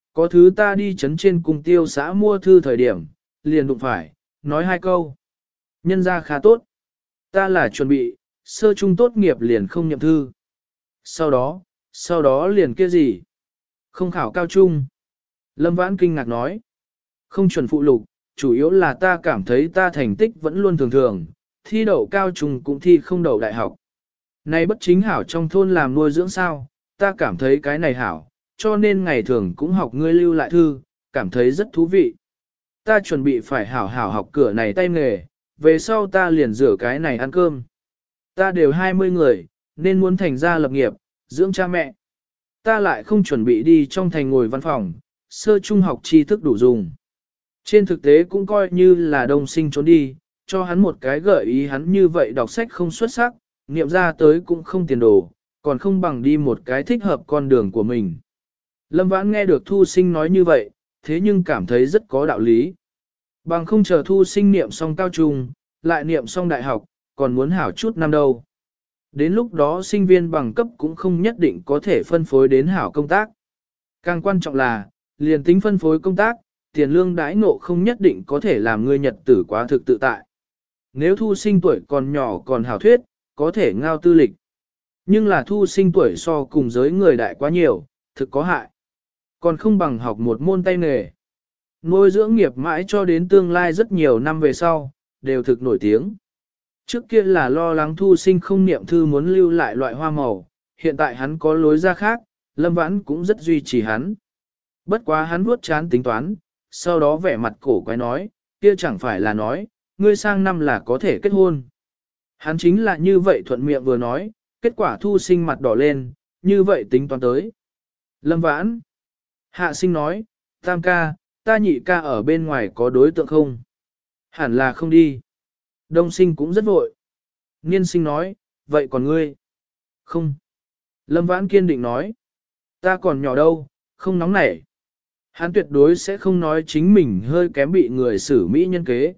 có thứ ta đi chấn trên cung tiêu xã mua thư thời điểm, liền đụng phải, nói hai câu. Nhân ra khá tốt. Ta là chuẩn bị, sơ trung tốt nghiệp liền không nhậm thư. Sau đó, sau đó liền kia gì? Không khảo cao trung. Lâm Vãn kinh ngạc nói. Không chuẩn phụ lục, chủ yếu là ta cảm thấy ta thành tích vẫn luôn thường thường, thi đậu cao trung cũng thi không đậu đại học. Này bất chính hảo trong thôn làm nuôi dưỡng sao, ta cảm thấy cái này hảo, cho nên ngày thường cũng học ngươi lưu lại thư, cảm thấy rất thú vị. Ta chuẩn bị phải hảo hảo học cửa này tay nghề, về sau ta liền rửa cái này ăn cơm. Ta đều hai mươi người, nên muốn thành gia lập nghiệp, dưỡng cha mẹ. Ta lại không chuẩn bị đi trong thành ngồi văn phòng, sơ trung học tri thức đủ dùng. Trên thực tế cũng coi như là đông sinh trốn đi, cho hắn một cái gợi ý hắn như vậy đọc sách không xuất sắc, niệm ra tới cũng không tiền đồ, còn không bằng đi một cái thích hợp con đường của mình. Lâm Vãn nghe được Thu Sinh nói như vậy, thế nhưng cảm thấy rất có đạo lý. Bằng không chờ Thu Sinh niệm xong cao trung, lại niệm xong đại học, còn muốn hảo chút năm đâu. Đến lúc đó sinh viên bằng cấp cũng không nhất định có thể phân phối đến hảo công tác. Càng quan trọng là, liền tính phân phối công tác, tiền lương đãi ngộ không nhất định có thể làm người nhật tử quá thực tự tại. Nếu Thu Sinh tuổi còn nhỏ còn hảo thuyết, có thể ngao tư lịch. Nhưng là Thu Sinh tuổi so cùng giới người đại quá nhiều, thực có hại. Còn không bằng học một môn tay nghề. Nuôi dưỡng nghiệp mãi cho đến tương lai rất nhiều năm về sau, đều thực nổi tiếng. Trước kia là lo lắng Thu Sinh không niệm thư muốn lưu lại loại hoa màu, hiện tại hắn có lối ra khác, Lâm Vãn cũng rất duy trì hắn. Bất quá hắn vuốt chán tính toán, sau đó vẻ mặt cổ quái nói, kia chẳng phải là nói, ngươi sang năm là có thể kết hôn. Hắn chính là như vậy thuận miệng vừa nói, kết quả Thu Sinh mặt đỏ lên, như vậy tính toán tới. Lâm Vãn. Hạ Sinh nói, Tam ca, ta nhị ca ở bên ngoài có đối tượng không? Hẳn là không đi. Đông Sinh cũng rất vội. Niên Sinh nói, vậy còn ngươi? Không. Lâm Vãn kiên định nói, ta còn nhỏ đâu, không nóng nảy. Hắn tuyệt đối sẽ không nói chính mình hơi kém bị người xử Mỹ nhân kế.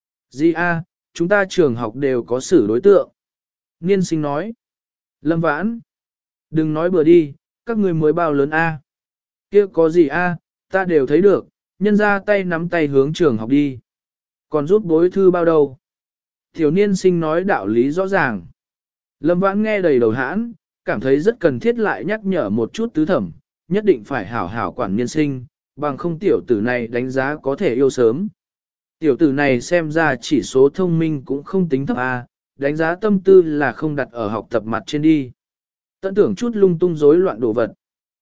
Di a, chúng ta trường học đều có xử đối tượng. Niên Sinh nói, Lâm Vãn, đừng nói bừa đi, các ngươi mới bao lớn a? Kia có gì a, ta đều thấy được, nhân ra tay nắm tay hướng trường học đi. Còn rút bối thư bao đầu. Thiếu Niên Sinh nói đạo lý rõ ràng. Lâm Vãn nghe đầy đầu hãn, cảm thấy rất cần thiết lại nhắc nhở một chút tứ thẩm, nhất định phải hảo hảo quản Niên Sinh, bằng không tiểu tử này đánh giá có thể yêu sớm. Tiểu tử này xem ra chỉ số thông minh cũng không tính thấp a, đánh giá tâm tư là không đặt ở học tập mặt trên đi. Tận tưởng chút lung tung rối loạn đồ vật.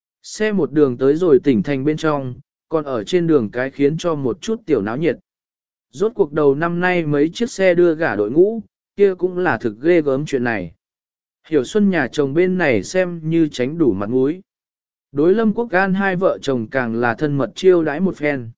Xe một đường tới rồi tỉnh thành bên trong, còn ở trên đường cái khiến cho một chút tiểu náo nhiệt. Rốt cuộc đầu năm nay mấy chiếc xe đưa gả đội ngũ, kia cũng là thực ghê gớm chuyện này. Hiểu Xuân nhà chồng bên này xem như tránh đủ mặt mũi. Đối Lâm Quốc An hai vợ chồng càng là thân mật chiêu đãi một phen.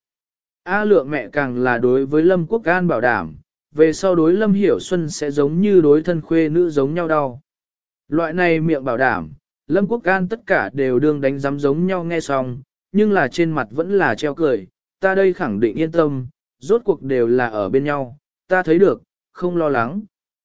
A Lượng mẹ càng là đối với Lâm Quốc An bảo đảm, về sau đối Lâm Hiểu Xuân sẽ giống như đối thân khuê nữ giống nhau đau. Loại này miệng bảo đảm, Lâm Quốc An tất cả đều đương đánh giám giống nhau nghe xong, nhưng là trên mặt vẫn là treo cười, ta đây khẳng định yên tâm, rốt cuộc đều là ở bên nhau, ta thấy được, không lo lắng.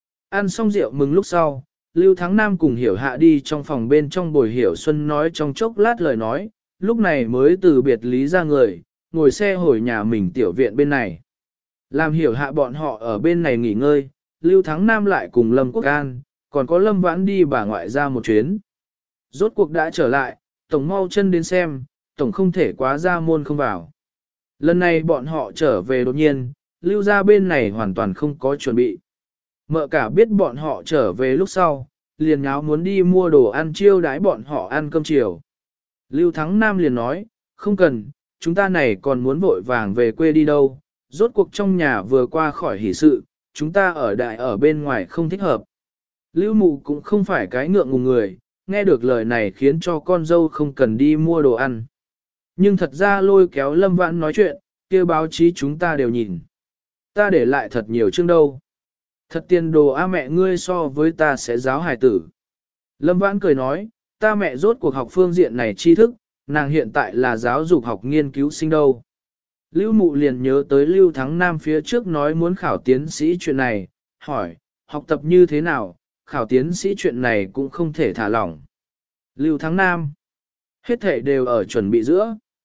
Ăn xong rượu mừng lúc sau, Lưu Thắng Nam cùng Hiểu Hạ đi trong phòng bên trong bồi Hiểu Xuân nói trong chốc lát lời nói, lúc này mới từ biệt lý ra người, ngồi xe hồi nhà mình tiểu viện bên này. Làm Hiểu Hạ bọn họ ở bên này nghỉ ngơi, Lưu Thắng Nam lại cùng Lâm Quốc An, còn có Lâm Vãn đi bà ngoại ra một chuyến. Rốt cuộc đã trở lại, tổng mau chân đến xem, tổng không thể quá ra môn không vào. Lần này bọn họ trở về đột nhiên, Lưu ra bên này hoàn toàn không có chuẩn bị. Mợ cả biết bọn họ trở về lúc sau, liền nháo muốn đi mua đồ ăn chiêu đái bọn họ ăn cơm chiều. Lưu Thắng Nam liền nói, không cần, chúng ta này còn muốn vội vàng về quê đi đâu, rốt cuộc trong nhà vừa qua khỏi hỷ sự, chúng ta ở đại ở bên ngoài không thích hợp. Lưu Mụ cũng không phải cái ngượng ngùng người, nghe được lời này khiến cho con dâu không cần đi mua đồ ăn. Nhưng thật ra lôi kéo Lâm Vãn nói chuyện, kia báo chí chúng ta đều nhìn. Ta để lại thật nhiều chương đâu. Thật tiền đồ a mẹ ngươi so với ta sẽ giáo hài tử. Lâm Vãn cười nói, ta mẹ rốt cuộc học phương diện này tri thức, nàng hiện tại là giáo dục học nghiên cứu sinh đâu. Lưu Mụ liền nhớ tới Lưu Thắng Nam phía trước nói muốn khảo tiến sĩ chuyện này, hỏi, học tập như thế nào, khảo tiến sĩ chuyện này cũng không thể thả lỏng. Lưu Thắng Nam, hết thể đều ở chuẩn bị giữa.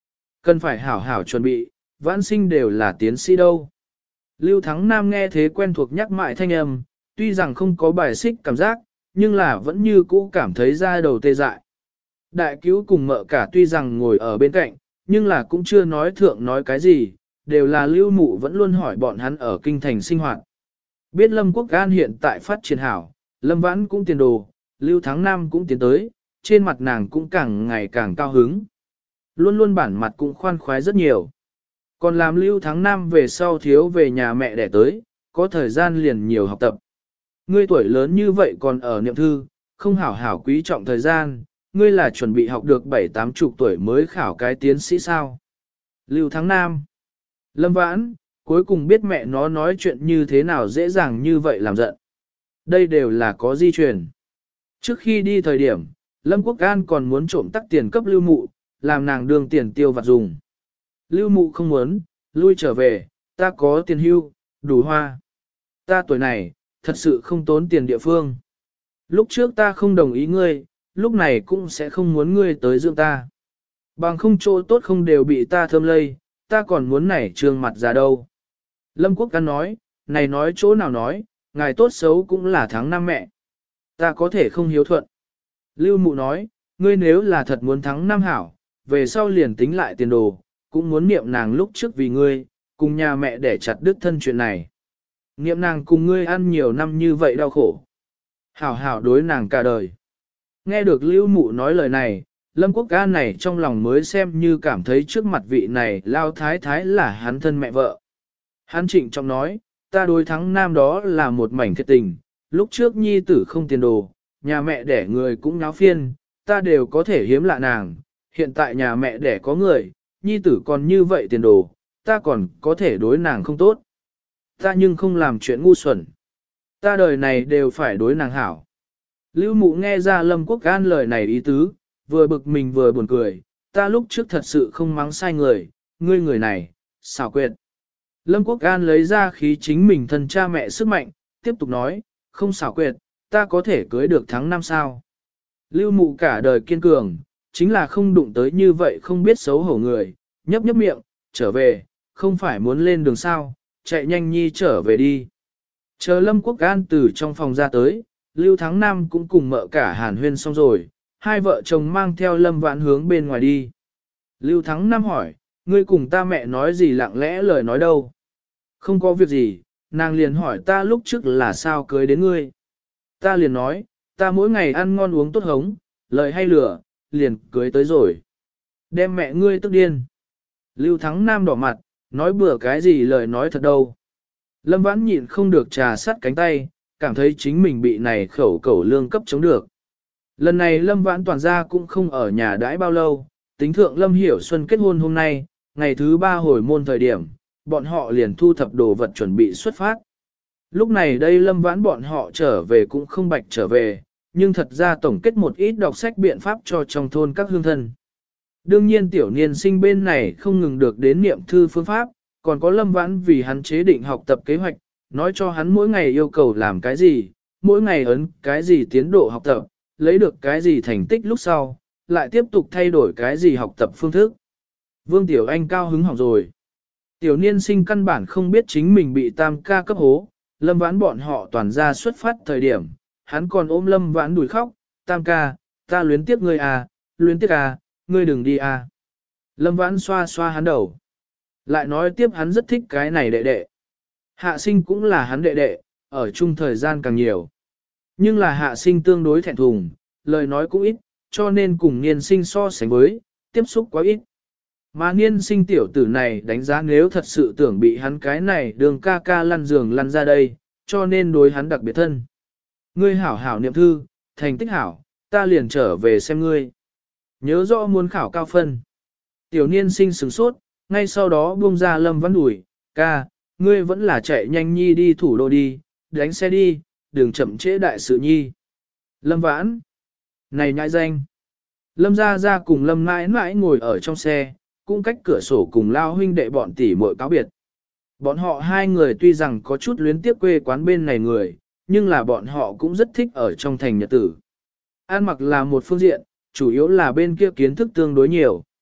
Cần phải hảo hảo chuẩn bị, vãn sinh đều là tiến sĩ đâu. Lưu Thắng Nam nghe thế quen thuộc nhắc mãi thanh âm, tuy rằng không có bài xích cảm giác, nhưng là vẫn như cũ cảm thấy da đầu tê dại. Đại cứu cùng mợ cả tuy rằng ngồi ở bên cạnh, nhưng là cũng chưa nói thượng nói cái gì, đều là lưu mụ vẫn luôn hỏi bọn hắn ở kinh thành sinh hoạt. Biết Lâm Quốc An hiện tại phát triển hảo, Lâm Vãn cũng tiền đồ, Lưu Thắng Nam cũng tiến tới, trên mặt nàng cũng càng ngày càng cao hứng. Luôn luôn bản mặt cũng khoan khoái rất nhiều. Còn làm Lưu Thắng Nam về sau thiếu về nhà mẹ đẻ tới, có thời gian liền nhiều học tập. Ngươi tuổi lớn như vậy còn ở niệm thư, không hảo hảo quý trọng thời gian, ngươi là chuẩn bị học được bảy tám chục tuổi mới khảo cái tiến sĩ sao. Lưu Thắng Nam, Lâm Vãn, cuối cùng biết mẹ nó nói chuyện như thế nào dễ dàng như vậy làm giận. Đây đều là có di truyền. Trước khi đi thời điểm, Lâm Quốc An còn muốn trộm tắc tiền cấp Lưu Mụ, làm nàng đương tiền tiêu vặt dùng. Lưu Mụ không muốn, lui trở về, ta có tiền hưu, đủ hoa. Ta tuổi này, thật sự không tốn tiền địa phương. Lúc trước ta không đồng ý ngươi, lúc này cũng sẽ không muốn ngươi tới dưỡng ta. Bằng không chỗ tốt không đều bị ta thơm lây, ta còn muốn nảy trương mặt ra đâu. Lâm Quốc An nói, này nói chỗ nào nói, ngài tốt xấu cũng là tháng năm mẹ. Ta có thể không hiếu thuận. Lưu Mụ nói, ngươi nếu là thật muốn thắng năm hảo, về sau liền tính lại tiền đồ, cũng muốn niệm nàng lúc trước vì ngươi, cùng nhà mẹ để chặt đứt thân chuyện này. Niệm nàng cùng ngươi ăn nhiều năm như vậy đau khổ. Hảo hảo đối nàng cả đời. Nghe được Lưu Mụ nói lời này, Lâm Quốc An này trong lòng mới xem như cảm thấy trước mặt vị này lao thái thái là hắn thân mẹ vợ. Hắn trịnh trọng nói, ta đối thắng nam đó là một mảnh thiệt tình, lúc trước nhi tử không tiền đồ, nhà mẹ đẻ người cũng náo phiên, ta đều có thể hiếm lạ nàng, hiện tại nhà mẹ đẻ có người, nhi tử còn như vậy tiền đồ, ta còn có thể đối nàng không tốt. Ta nhưng không làm chuyện ngu xuẩn. Ta đời này đều phải đối nàng hảo. Lưu Mụ nghe ra Lâm Quốc An lời này ý tứ, vừa bực mình vừa buồn cười, ta lúc trước thật sự không mắng sai người, ngươi người này, xảo quyệt. Lâm Quốc An lấy ra khí chính mình thân cha mẹ sức mạnh, tiếp tục nói, không xảo quyệt, ta có thể cưới được tháng năm sao. Lưu Mụ cả đời kiên cường, chính là không đụng tới như vậy không biết xấu hổ người, nhấp nhấp miệng, trở về, không phải muốn lên đường sao, chạy nhanh nhi trở về đi. Chờ Lâm Quốc An từ trong phòng ra tới, Lưu Thắng Nam cũng cùng mợ cả hàn huyên xong rồi, hai vợ chồng mang theo Lâm Vãn hướng bên ngoài đi. Lưu Thắng Nam hỏi, ngươi cùng ta mẹ nói gì lặng lẽ lời nói đâu? Không có việc gì, nàng liền hỏi ta lúc trước là sao cưới đến ngươi. Ta liền nói, ta mỗi ngày ăn ngon uống tốt hống, lời hay lửa, liền cưới tới rồi. Đem mẹ ngươi tức điên. Lưu Thắng Nam đỏ mặt, nói bừa cái gì lời nói thật đâu. Lâm Vãn nhịn không được trà sắt cánh tay, cảm thấy chính mình bị này khẩu cẩu lương cấp chống được. Lần này Lâm Vãn toàn gia cũng không ở nhà đãi bao lâu, tính thượng Lâm Hiểu Xuân kết hôn hôm nay, ngày thứ ba hồi môn thời điểm, bọn họ liền thu thập đồ vật chuẩn bị xuất phát. Lúc này đây Lâm Vãn bọn họ trở về cũng không bạch trở về, nhưng thật ra tổng kết một ít đọc sách biện pháp cho trong thôn các hương thân. Đương nhiên tiểu niên sinh bên này không ngừng được đến niệm thư phương pháp, còn có Lâm Vãn vì hắn chế định học tập kế hoạch, nói cho hắn mỗi ngày yêu cầu làm cái gì, mỗi ngày ấn cái gì tiến độ học tập, lấy được cái gì thành tích lúc sau, lại tiếp tục thay đổi cái gì học tập phương thức. Vương Tiểu Anh cao hứng học rồi. Tiểu niên sinh căn bản không biết chính mình bị tam ca cấp hố, Lâm Vãn bọn họ toàn ra xuất phát thời điểm, hắn còn ôm Lâm Vãn đùi khóc, tam ca, ta luyến tiếc ngươi à, luyến tiếc à, ngươi đừng đi à. Lâm Vãn xoa xoa hắn đầu. Lại nói tiếp hắn rất thích cái này đệ đệ. Hạ sinh cũng là hắn đệ đệ, ở chung thời gian càng nhiều. Nhưng là hạ sinh tương đối thẹn thùng, lời nói cũng ít, cho nên cùng niên sinh so sánh với, tiếp xúc quá ít. Mà niên sinh tiểu tử này đánh giá nếu thật sự tưởng bị hắn cái này đường ca ca lăn giường lăn ra đây, cho nên đối hắn đặc biệt thân. Ngươi hảo hảo niệm thư, thành tích hảo, ta liền trở về xem ngươi. Nhớ rõ muốn khảo cao phân. Tiểu niên sinh sửng sốt, ngay sau đó buông ra Lâm Vãn đuổi, ca, ngươi vẫn là chạy nhanh nhi đi thủ đô đi, đánh xe đi, đừng chậm trễ đại sự nhi. Lâm Vãn, này nhãi danh. Lâm Gia Gia cùng Lâm mãi mãi ngồi ở trong xe, cũng cách cửa sổ cùng lao huynh đệ bọn tỷ muội cáo biệt. Bọn họ hai người tuy rằng có chút luyến tiếc quê quán bên này người, nhưng là bọn họ cũng rất thích ở trong thành nhật tử. An mặc là một phương diện, chủ yếu là bên kia kiến thức tương đối nhiều.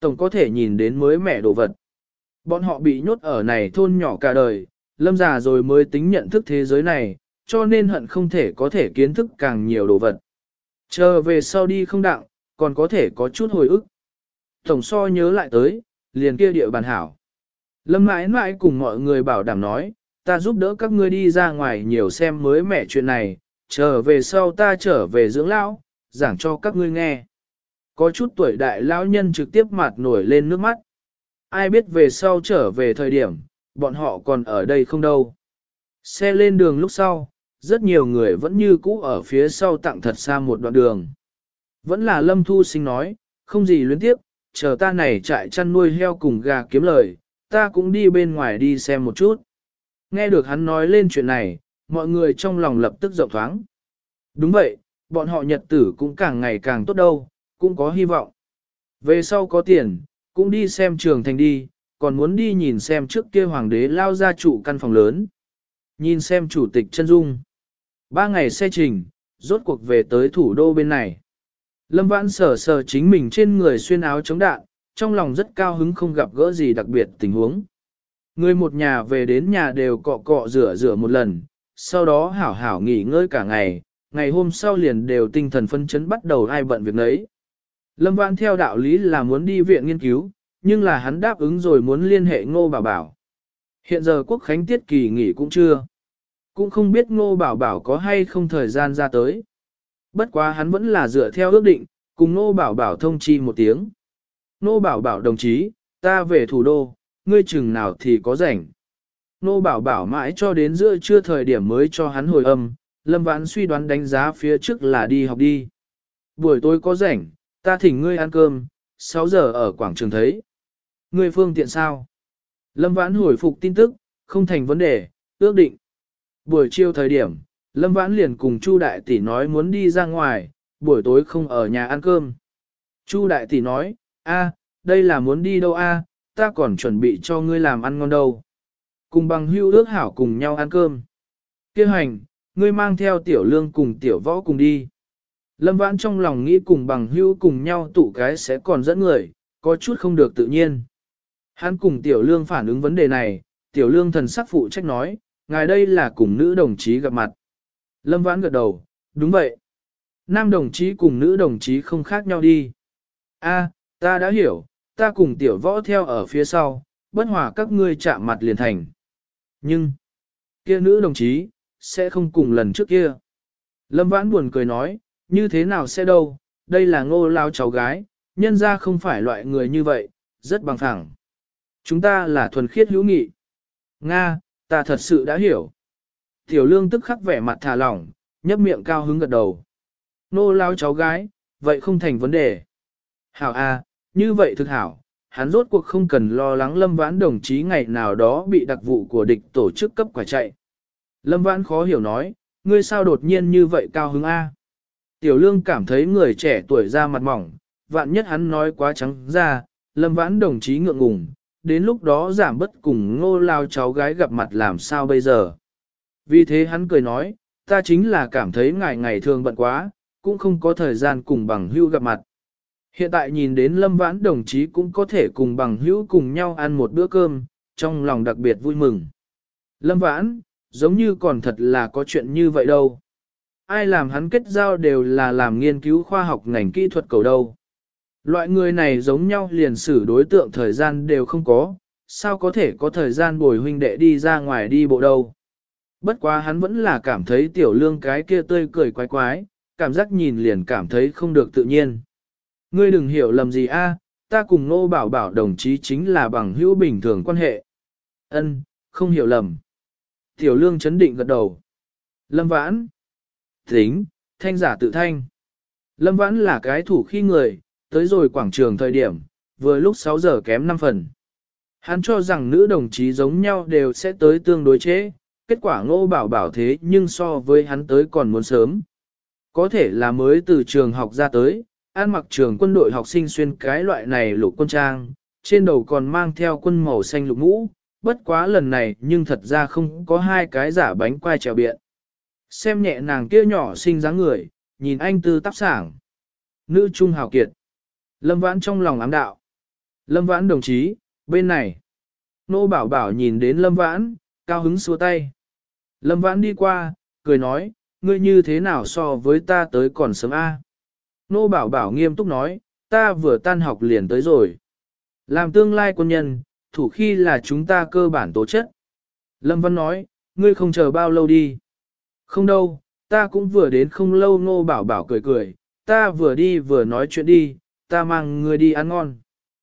tổng có thể nhìn đến mới mẻ đồ vật. Bọn họ bị nhốt ở này thôn nhỏ cả đời, lâm già rồi mới tính nhận thức thế giới này, cho nên hận không thể có thể kiến thức càng nhiều đồ vật. Chờ về sau đi không đặng, còn có thể có chút hồi ức. Tổng so nhớ lại tới, liền kia địa bàn hảo. Lâm mãi mãi cùng mọi người bảo đảm nói, ta giúp đỡ các ngươi đi ra ngoài nhiều xem mới mẻ chuyện này, chờ về sau ta trở về dưỡng lão, giảng cho các ngươi nghe. Có chút tuổi đại lão nhân trực tiếp mặt nổi lên nước mắt. Ai biết về sau trở về thời điểm, bọn họ còn ở đây không đâu. Xe lên đường lúc sau, rất nhiều người vẫn như cũ ở phía sau tặng thật xa một đoạn đường. Vẫn là Lâm Thu Sinh nói, không gì luyến tiếp, chờ ta này trại chăn nuôi heo cùng gà kiếm lời, ta cũng đi bên ngoài đi xem một chút. Nghe được hắn nói lên chuyện này, mọi người trong lòng lập tức rộng thoáng. Đúng vậy, bọn họ nhật tử cũng càng ngày càng tốt đâu, cũng có hy vọng. Về sau có tiền, cũng đi xem trường thành đi, còn muốn đi nhìn xem trước kia hoàng đế lao ra trụ căn phòng lớn. Nhìn xem chủ tịch chân dung. Ba ngày xe trình, rốt cuộc về tới thủ đô bên này. Lâm Vãn sờ sờ chính mình trên người xuyên áo chống đạn, trong lòng rất cao hứng không gặp gỡ gì đặc biệt tình huống. Người một nhà về đến nhà đều cọ cọ rửa rửa một lần, sau đó hảo hảo nghỉ ngơi cả ngày, ngày hôm sau liền đều tinh thần phân chấn bắt đầu ai bận việc nấy. Lâm Vãn theo đạo lý là muốn đi viện nghiên cứu, nhưng là hắn đáp ứng rồi muốn liên hệ Ngô Bảo Bảo. Hiện giờ quốc khánh tiết kỳ nghỉ cũng chưa. Cũng không biết Ngô Bảo Bảo có hay không thời gian ra tới. Bất quá hắn vẫn là dựa theo ước định, cùng Ngô Bảo Bảo thông chi một tiếng. Ngô Bảo Bảo đồng chí, ta về thủ đô, ngươi chừng nào thì có rảnh. Ngô Bảo Bảo mãi cho đến giữa trưa thời điểm mới cho hắn hồi âm, Lâm Vãn suy đoán đánh giá phía trước là đi học đi. Buổi tối có rảnh, ta thỉnh ngươi ăn cơm, sáu giờ ở quảng trường thấy. Ngươi phương tiện sao? Lâm Vãn hồi phục tin tức, không thành vấn đề, ước định. Buổi chiều thời điểm, Lâm Vãn liền cùng Chu Đại Tỷ nói muốn đi ra ngoài, buổi tối không ở nhà ăn cơm. Chu Đại Tỷ nói, a, đây là muốn đi đâu a? Ta còn chuẩn bị cho ngươi làm ăn ngon đâu. Cùng bằng hưu ước hảo cùng nhau ăn cơm. Kêu hành, ngươi mang theo tiểu lương cùng tiểu võ cùng đi. Lâm Vãn trong lòng nghĩ cùng bằng hưu cùng nhau tụ cái sẽ còn dẫn người, có chút không được tự nhiên. Hắn cùng tiểu lương phản ứng vấn đề này, tiểu lương thần sắc phụ trách nói, ngài đây là cùng nữ đồng chí gặp mặt. Lâm Vãn gật đầu, đúng vậy. Nam đồng chí cùng nữ đồng chí không khác nhau đi. A, ta đã hiểu, ta cùng tiểu võ theo ở phía sau, bất hòa các ngươi chạm mặt liền thành. Nhưng, kia nữ đồng chí, sẽ không cùng lần trước kia. Lâm Vãn buồn cười nói, như thế nào sẽ đâu, đây là Ngô lao cháu gái, nhân ra không phải loại người như vậy, rất bằng phẳng. Chúng ta là thuần khiết hữu nghị. Nga, ta thật sự đã hiểu. Tiểu lương tức khắc vẻ mặt thả lỏng, nhấp miệng cao hứng gật đầu. Ngô lao cháu gái, vậy không thành vấn đề. Hảo a, như vậy thực hảo, hắn rốt cuộc không cần lo lắng Lâm Vãn đồng chí ngày nào đó bị đặc vụ của địch tổ chức cấp quả chạy. Lâm Vãn khó hiểu nói, ngươi sao đột nhiên như vậy cao hứng a? Tiểu lương cảm thấy người trẻ tuổi ra mặt mỏng, vạn nhất hắn nói quá trắng ra, Lâm Vãn đồng chí ngượng ngùng, đến lúc đó giảm bất cùng Ngô lao cháu gái gặp mặt làm sao bây giờ. Vì thế hắn cười nói, ta chính là cảm thấy ngài ngày thường bận quá, cũng không có thời gian cùng bằng hữu gặp mặt. Hiện tại nhìn đến Lâm Vãn đồng chí cũng có thể cùng bằng hữu cùng nhau ăn một bữa cơm, trong lòng đặc biệt vui mừng. Lâm Vãn, giống như còn thật là có chuyện như vậy đâu. Ai làm hắn kết giao đều là làm nghiên cứu khoa học ngành kỹ thuật cầu đâu. Loại người này giống nhau liền xử đối tượng thời gian đều không có, sao có thể có thời gian bồi huynh đệ đi ra ngoài đi bộ đâu. Bất quá hắn vẫn là cảm thấy tiểu lương cái kia tươi cười quái quái, cảm giác nhìn liền cảm thấy không được tự nhiên. Ngươi đừng hiểu lầm gì a, ta cùng Ngô Bảo Bảo đồng chí chính là bằng hữu bình thường quan hệ. Ân, không hiểu lầm. Tiểu lương chấn định gật đầu. Lâm Vãn. Tính, thanh giả tự thanh. Lâm Vãn là cái thủ khi người, tới rồi quảng trường thời điểm, vừa lúc sáu giờ kém năm phần. Hắn cho rằng nữ đồng chí giống nhau đều sẽ tới tương đối chế, kết quả Ngô Bảo Bảo thế nhưng so với hắn tới còn muốn sớm. Có thể là mới từ trường học ra tới, ăn mặc trường quân đội học sinh xuyên cái loại này lục quân trang, trên đầu còn mang theo quân màu xanh lục mũ, bất quá lần này nhưng thật ra không có hai cái giả bánh quai trèo biện. Xem nhẹ nàng kia nhỏ xinh dáng người, nhìn anh tư tắp sảng. Nữ trung hào kiệt. Lâm Vãn trong lòng ám đạo. Lâm Vãn đồng chí, bên này. Nô Bảo Bảo nhìn đến Lâm Vãn, cao hứng xua tay. Lâm Vãn đi qua, cười nói, ngươi như thế nào so với ta tới còn sớm a? Nô Bảo Bảo nghiêm túc nói, ta vừa tan học liền tới rồi. Làm tương lai quân nhân, thủ khi là chúng ta cơ bản tố chất. Lâm Văn nói, ngươi không chờ bao lâu đi. Không đâu, ta cũng vừa đến không lâu. Nô Bảo Bảo cười cười, ta vừa đi vừa nói chuyện đi, ta mang ngươi đi ăn ngon.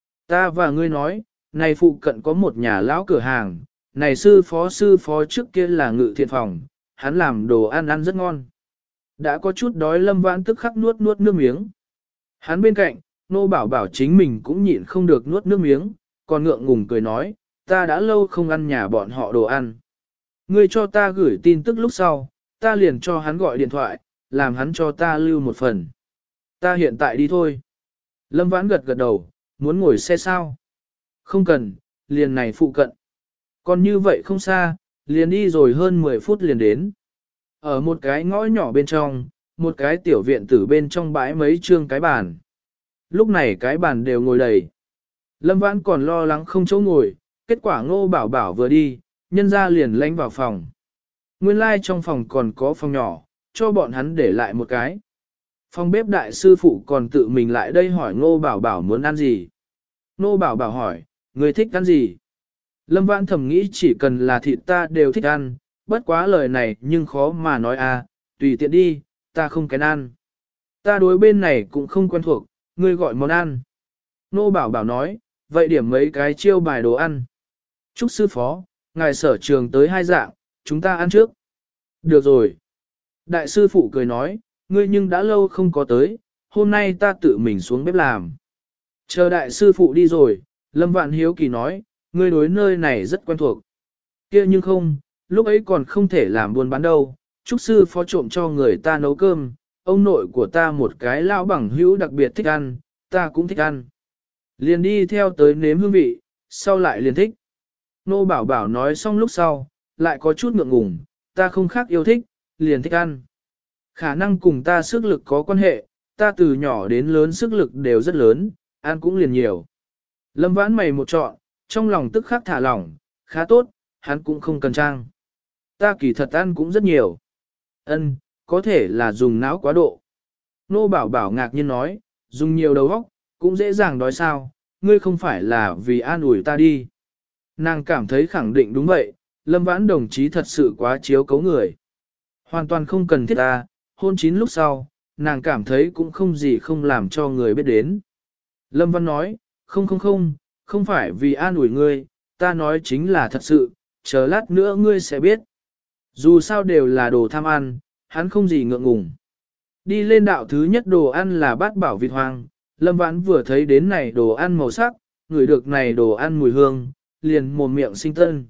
Ta và ngươi nói, này phụ cận có một nhà lão cửa hàng, này sư phó sư phó trước kia là ngự thiện phòng, hắn làm đồ ăn ăn rất ngon. Đã có chút đói Lâm Vãn tức khắc nuốt nuốt nước miếng. Hắn bên cạnh, Nô Bảo Bảo chính mình cũng nhịn không được nuốt nước miếng, còn ngượng ngùng cười nói, ta đã lâu không ăn nhà bọn họ đồ ăn. Ngươi cho ta gửi tin tức lúc sau, ta liền cho hắn gọi điện thoại, làm hắn cho ta lưu một phần. Ta hiện tại đi thôi. Lâm Vãn gật gật đầu, muốn ngồi xe sao? Không cần, liền này phụ cận. Còn như vậy không xa, liền đi rồi hơn mười phút liền đến. Ở một cái ngõ nhỏ bên trong, một cái tiểu viện tử bên trong bãi mấy trương cái bàn. Lúc này cái bàn đều ngồi đầy. Lâm Vãn còn lo lắng không chỗ ngồi, kết quả Ngô Bảo Bảo vừa đi, nhân ra liền lánh vào phòng. Nguyên lai like trong phòng còn có phòng nhỏ, cho bọn hắn để lại một cái. Phòng bếp đại sư phụ còn tự mình lại đây hỏi Ngô Bảo Bảo muốn ăn gì. Ngô Bảo Bảo hỏi, người thích ăn gì? Lâm Vãn thầm nghĩ chỉ cần là thịt ta đều thích ăn, bất quá lời này nhưng khó mà nói à, tùy tiện đi, ta không kén ăn. Ta đối bên này cũng không quen thuộc, ngươi gọi món ăn. Nô Bảo Bảo nói, vậy điểm mấy cái chiêu bài đồ ăn. Chúc sư phó, ngài sở trường tới hai dạng, chúng ta ăn trước. Được rồi. Đại sư phụ cười nói, ngươi nhưng đã lâu không có tới, hôm nay ta tự mình xuống bếp làm. Chờ đại sư phụ đi rồi, Lâm Vạn Hiếu Kỳ nói, ngươi đối nơi này rất quen thuộc. Kia nhưng không, lúc ấy còn không thể làm buôn bán đâu, chúc sư phó trộm cho người ta nấu cơm, ông nội của ta một cái lão bằng hữu đặc biệt thích ăn, ta cũng thích ăn. Liền đi theo tới nếm hương vị, sau lại liền thích. Nô Bảo Bảo nói xong lúc sau, lại có chút ngượng ngùng, ta không khác yêu thích, liền thích ăn. Khả năng cùng ta sức lực có quan hệ, ta từ nhỏ đến lớn sức lực đều rất lớn, ăn cũng liền nhiều. Lâm Vãn mày một trọn, trong lòng tức khắc thả lỏng, khá tốt, hắn cũng không cần trang. Ta kỳ thật ăn cũng rất nhiều. Ân, có thể là dùng não quá độ. Nô Bảo Bảo ngạc nhiên nói, dùng nhiều đầu óc, cũng dễ dàng đói sao, ngươi không phải là vì an ủi ta đi. Nàng cảm thấy khẳng định đúng vậy, Lâm Vãn đồng chí thật sự quá chiếu cấu người. Hoàn toàn không cần thiết ta, hôn chín lúc sau, nàng cảm thấy cũng không gì không làm cho người biết đến. Lâm Văn nói, không không không, không phải vì an ủi ngươi, ta nói chính là thật sự, chờ lát nữa ngươi sẽ biết. Dù sao đều là đồ tham ăn, hắn không gì ngượng ngùng. Đi lên đạo thứ nhất đồ ăn là bát bảo vịt hoang, Lâm Vãn vừa thấy đến này đồ ăn màu sắc, ngửi được này đồ ăn mùi hương, liền mồm miệng sinh tân.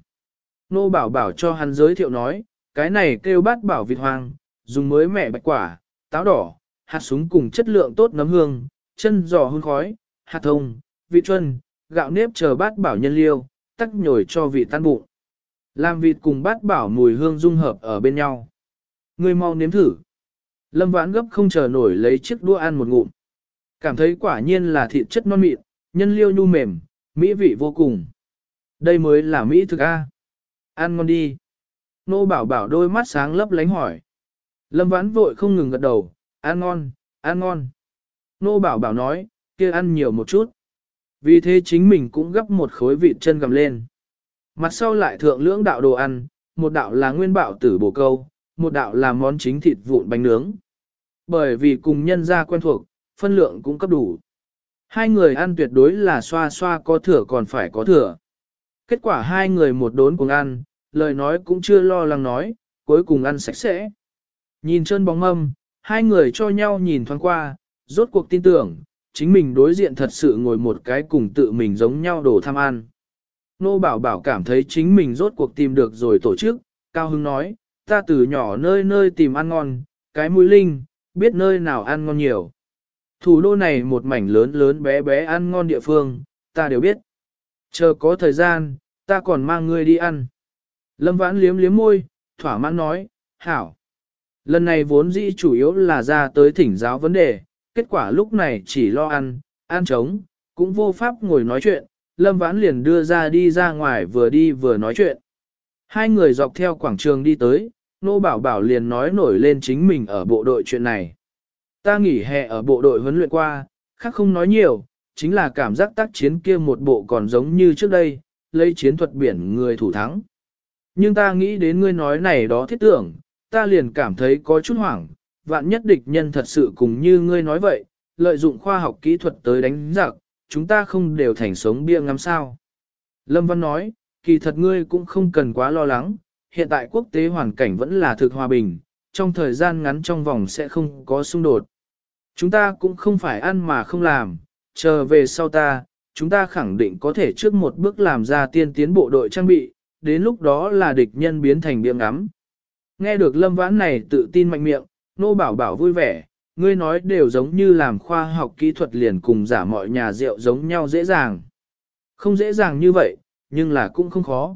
Nô Bảo Bảo cho hắn giới thiệu nói, cái này kêu bát bảo vịt hoang, dùng mới mẻ bạch quả, táo đỏ, hạt súng cùng chất lượng tốt nấm hương, chân giò hun khói, hạt thông, vị chuân, gạo nếp chờ bát bảo nhân liêu, tắc nhồi cho vị tan bụng. Làm vịt cùng bát bảo mùi hương dung hợp ở bên nhau. Người mau nếm thử. Lâm Vãn gấp không chờ nổi lấy chiếc đũa ăn một ngụm. Cảm thấy quả nhiên là thịt chất non mịn, nhân liêu nhu mềm, mỹ vị vô cùng. Đây mới là mỹ thực A. Ăn ngon đi. Nô Bảo Bảo đôi mắt sáng lấp lánh hỏi. Lâm Vãn vội không ngừng gật đầu, ăn ngon, ăn ngon. Nô Bảo Bảo nói, kia ăn nhiều một chút. Vì thế chính mình cũng gấp một khối vịt chân gầm lên. Mặt sau lại thượng lưỡng đạo đồ ăn, một đạo là nguyên bạo tử bồ câu, một đạo là món chính thịt vụn bánh nướng. Bởi vì cùng nhân gia quen thuộc, phân lượng cũng cấp đủ. Hai người ăn tuyệt đối là xoa xoa có thừa còn phải có thừa. Kết quả hai người một đốn cùng ăn, lời nói cũng chưa lo lắng nói, cuối cùng ăn sạch sẽ. Nhìn chân bóng mâm, hai người cho nhau nhìn thoáng qua, rốt cuộc tin tưởng, chính mình đối diện thật sự ngồi một cái cùng tự mình giống nhau đồ tham ăn. Nô Bảo Bảo cảm thấy chính mình rốt cuộc tìm được rồi tổ chức, Cao Hưng nói, ta từ nhỏ nơi nơi tìm ăn ngon, cái mũi linh, biết nơi nào ăn ngon nhiều. Thủ đô này một mảnh lớn lớn bé bé ăn ngon địa phương, ta đều biết. Chờ có thời gian, ta còn mang ngươi đi ăn. Lâm Vãn liếm liếm môi, thỏa mãn nói, hảo. Lần này vốn dĩ chủ yếu là ra tới thỉnh giáo vấn đề, kết quả lúc này chỉ lo ăn, ăn trống, cũng vô pháp ngồi nói chuyện, Lâm Vãn liền đưa ra đi ra ngoài vừa đi vừa nói chuyện. Hai người dọc theo quảng trường đi tới, Nô Bảo Bảo liền nói nổi lên chính mình ở bộ đội chuyện này. Ta nghỉ hè ở bộ đội huấn luyện qua, khác không nói nhiều, chính là cảm giác tác chiến kia một bộ còn giống như trước đây, lấy chiến thuật biển người thủ thắng. Nhưng ta nghĩ đến ngươi nói này đó thiết tưởng, ta liền cảm thấy có chút hoảng, vạn nhất địch nhân thật sự cùng như ngươi nói vậy, lợi dụng khoa học kỹ thuật tới đánh giặc, chúng ta không đều thành sống bia ngắm sao. Lâm Văn nói, kỳ thật ngươi cũng không cần quá lo lắng, hiện tại quốc tế hoàn cảnh vẫn là thực hòa bình, trong thời gian ngắn trong vòng sẽ không có xung đột. Chúng ta cũng không phải ăn mà không làm, chờ về sau ta, chúng ta khẳng định có thể trước một bước làm ra tiên tiến bộ đội trang bị, đến lúc đó là địch nhân biến thành bia ngắm. Nghe được Lâm Vãn này tự tin mạnh miệng, Nô Bảo Bảo vui vẻ, ngươi nói đều giống như làm khoa học kỹ thuật liền cùng giả mọi nhà rượu giống nhau dễ dàng. Không dễ dàng như vậy, nhưng là cũng không khó.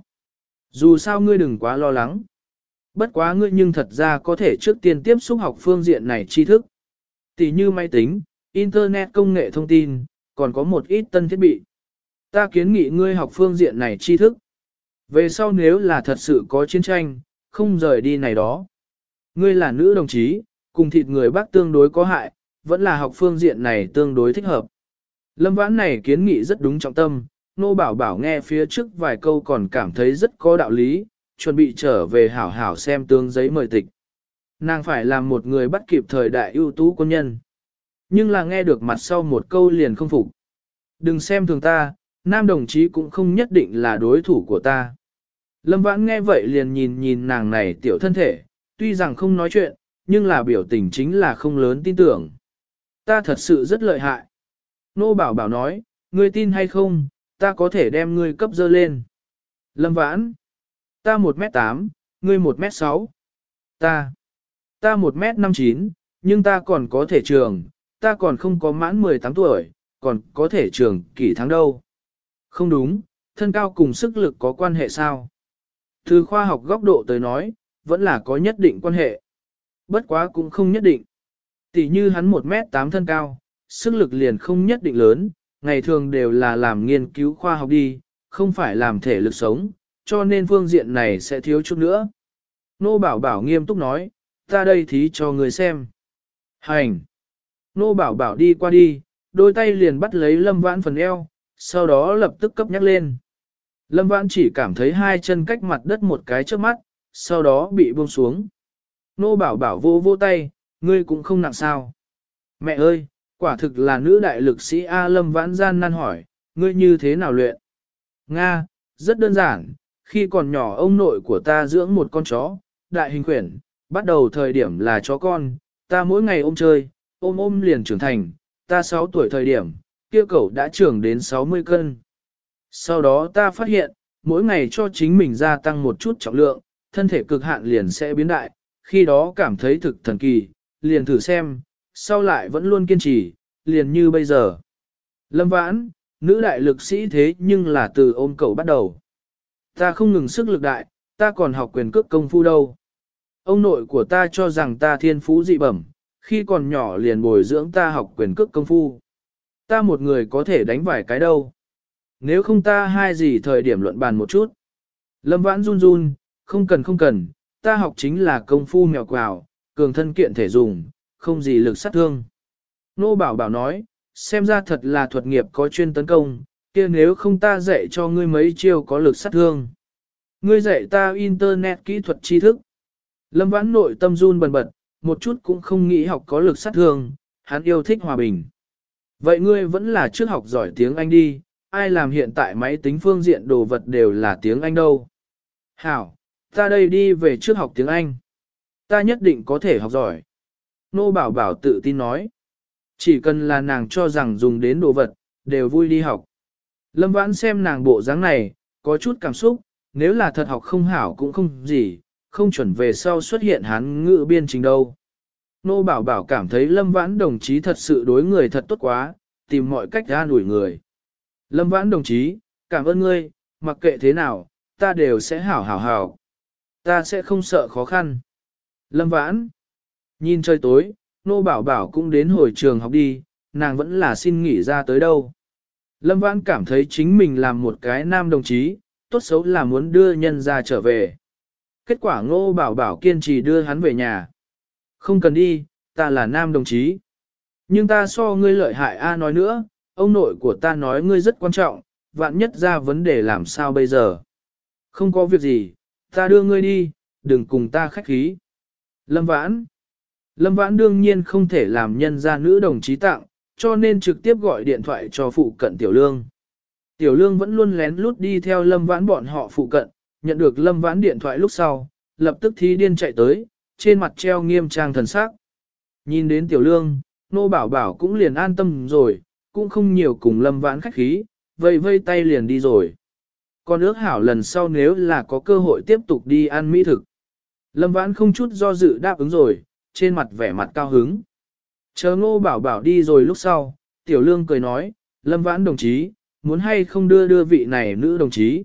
Dù sao ngươi đừng quá lo lắng. Bất quá ngươi nhưng thật ra có thể trước tiên tiếp xúc học phương diện này tri thức. Tỷ như máy tính, Internet công nghệ thông tin, còn có một ít tân thiết bị. Ta kiến nghị ngươi học phương diện này tri thức. Về sau nếu là thật sự có chiến tranh, không rời đi này đó. Ngươi là nữ đồng chí, cùng thịt người Bắc tương đối có hại, vẫn là học phương diện này tương đối thích hợp. Lâm Vãn này kiến nghị rất đúng trọng tâm, Nô Bảo Bảo nghe phía trước vài câu còn cảm thấy rất có đạo lý, chuẩn bị trở về hảo hảo xem tương giấy mời tịch. Nàng phải làm một người bắt kịp thời đại ưu tú quân nhân. Nhưng là nghe được mặt sau một câu liền không phục. Đừng xem thường ta, nam đồng chí cũng không nhất định là đối thủ của ta. Lâm Vãn nghe vậy liền nhìn nhìn nàng này tiểu thân thể, tuy rằng không nói chuyện, nhưng là biểu tình chính là không lớn tin tưởng. Ta thật sự rất lợi hại. Nô Bảo Bảo nói, ngươi tin hay không, ta có thể đem ngươi cấp dơ lên. Lâm Vãn, ta một mét tám, ngươi một mét sáu. Ta, ta một mét năm chín, nhưng ta còn có thể trường, ta còn không có mãn mười tám tuổi, còn có thể trường kỷ tháng đâu. Không đúng, thân cao cùng sức lực có quan hệ sao? Từ khoa học góc độ tới nói, vẫn là có nhất định quan hệ. Bất quá cũng không nhất định. Tỷ như hắn một mét tám thân cao, sức lực liền không nhất định lớn, ngày thường đều là làm nghiên cứu khoa học đi, không phải làm thể lực sống, cho nên phương diện này sẽ thiếu chút nữa. Nô Bảo Bảo nghiêm túc nói, ta đây thí cho người xem. Hành! Nô Bảo Bảo đi qua đi, đôi tay liền bắt lấy Lâm Vãn phần eo, sau đó lập tức cấp nhắc lên. Lâm Vãn chỉ cảm thấy hai chân cách mặt đất một cái trước mắt, sau đó bị buông xuống. Nô Bảo Bảo vô vô tay, ngươi cũng không nặng sao. Mẹ ơi, quả thực là nữ đại lực sĩ A. Lâm Vãn gian nan hỏi, ngươi như thế nào luyện? Nga, rất đơn giản, khi còn nhỏ ông nội của ta dưỡng một con chó, đại hình quyển, bắt đầu thời điểm là chó con, ta mỗi ngày ôm chơi, ôm ôm liền trưởng thành, ta sáu tuổi thời điểm, kia cẩu đã trưởng đến sáu mươi cân. Sau đó ta phát hiện, mỗi ngày cho chính mình gia tăng một chút trọng lượng, thân thể cực hạn liền sẽ biến đại, khi đó cảm thấy thực thần kỳ, liền thử xem, sau lại vẫn luôn kiên trì, liền như bây giờ. Lâm Vãn, nữ đại lực sĩ thế nhưng là từ ôm cẩu bắt đầu. Ta không ngừng sức lực đại, ta còn học quyền cước công phu đâu. Ông nội của ta cho rằng ta thiên phú dị bẩm, khi còn nhỏ liền bồi dưỡng ta học quyền cước công phu. Ta một người có thể đánh vài cái đâu. Nếu không ta hai gì thời điểm luận bàn một chút. Lâm Vãn run run, không cần không cần, ta học chính là công phu mèo quào, cường thân kiện thể dùng, không gì lực sát thương. Nô Bảo Bảo nói, xem ra thật là thuật nghiệp có chuyên tấn công, kia nếu không ta dạy cho ngươi mấy chiêu có lực sát thương. Ngươi dạy ta internet kỹ thuật tri thức. Lâm Vãn nội tâm run bần bật, một chút cũng không nghĩ học có lực sát thương, hắn yêu thích hòa bình. Vậy ngươi vẫn là trước học giỏi tiếng Anh đi, ai làm hiện tại máy tính phương diện đồ vật đều là tiếng Anh đâu. Hảo, ta đây đi về trước học tiếng Anh. Ta nhất định có thể học giỏi. Nô Bảo Bảo tự tin nói. Chỉ cần là nàng cho rằng dùng đến đồ vật, đều vui đi học. Lâm Vãn xem nàng bộ dáng này, có chút cảm xúc, nếu là thật học không hảo cũng không gì, không chuẩn về sau xuất hiện hán ngữ biên trình đâu. Nô Bảo Bảo cảm thấy Lâm Vãn đồng chí thật sự đối người thật tốt quá, tìm mọi cách an ủi người. Lâm Vãn đồng chí, cảm ơn ngươi, mặc kệ thế nào, ta đều sẽ hảo hảo hảo. Ta sẽ không sợ khó khăn. Lâm Vãn, nhìn trời tối, Nô Bảo Bảo cũng đến hồi trường học đi, nàng vẫn là xin nghỉ ra tới đâu. Lâm Vãn cảm thấy chính mình làm một cái nam đồng chí, tốt xấu là muốn đưa nhân ra trở về. Kết quả Ngô Bảo Bảo kiên trì đưa hắn về nhà. Không cần đi, ta là nam đồng chí. Nhưng ta so ngươi lợi hại A nói nữa, ông nội của ta nói ngươi rất quan trọng, vạn nhất ra vấn đề làm sao bây giờ. Không có việc gì, ta đưa ngươi đi, đừng cùng ta khách khí. Lâm Vãn Lâm Vãn đương nhiên không thể làm nhân gia nữ đồng chí tặng, cho nên trực tiếp gọi điện thoại cho phụ cận Tiểu Lương. Tiểu Lương vẫn luôn lén lút đi theo Lâm Vãn bọn họ phụ cận, nhận được Lâm Vãn điện thoại lúc sau, lập tức thí điên chạy tới, trên mặt treo nghiêm trang thần sắc. Nhìn đến Tiểu Lương, Nô Bảo Bảo cũng liền an tâm rồi, cũng không nhiều cùng Lâm Vãn khách khí, vây vây tay liền đi rồi. Còn ước hảo lần sau nếu là có cơ hội tiếp tục đi ăn mỹ thực. Lâm Vãn không chút do dự đáp ứng rồi, trên mặt vẻ mặt cao hứng. Chờ Ngô Bảo Bảo đi rồi lúc sau, Tiểu Lương cười nói, Lâm Vãn đồng chí, muốn hay không đưa đưa vị này nữ đồng chí.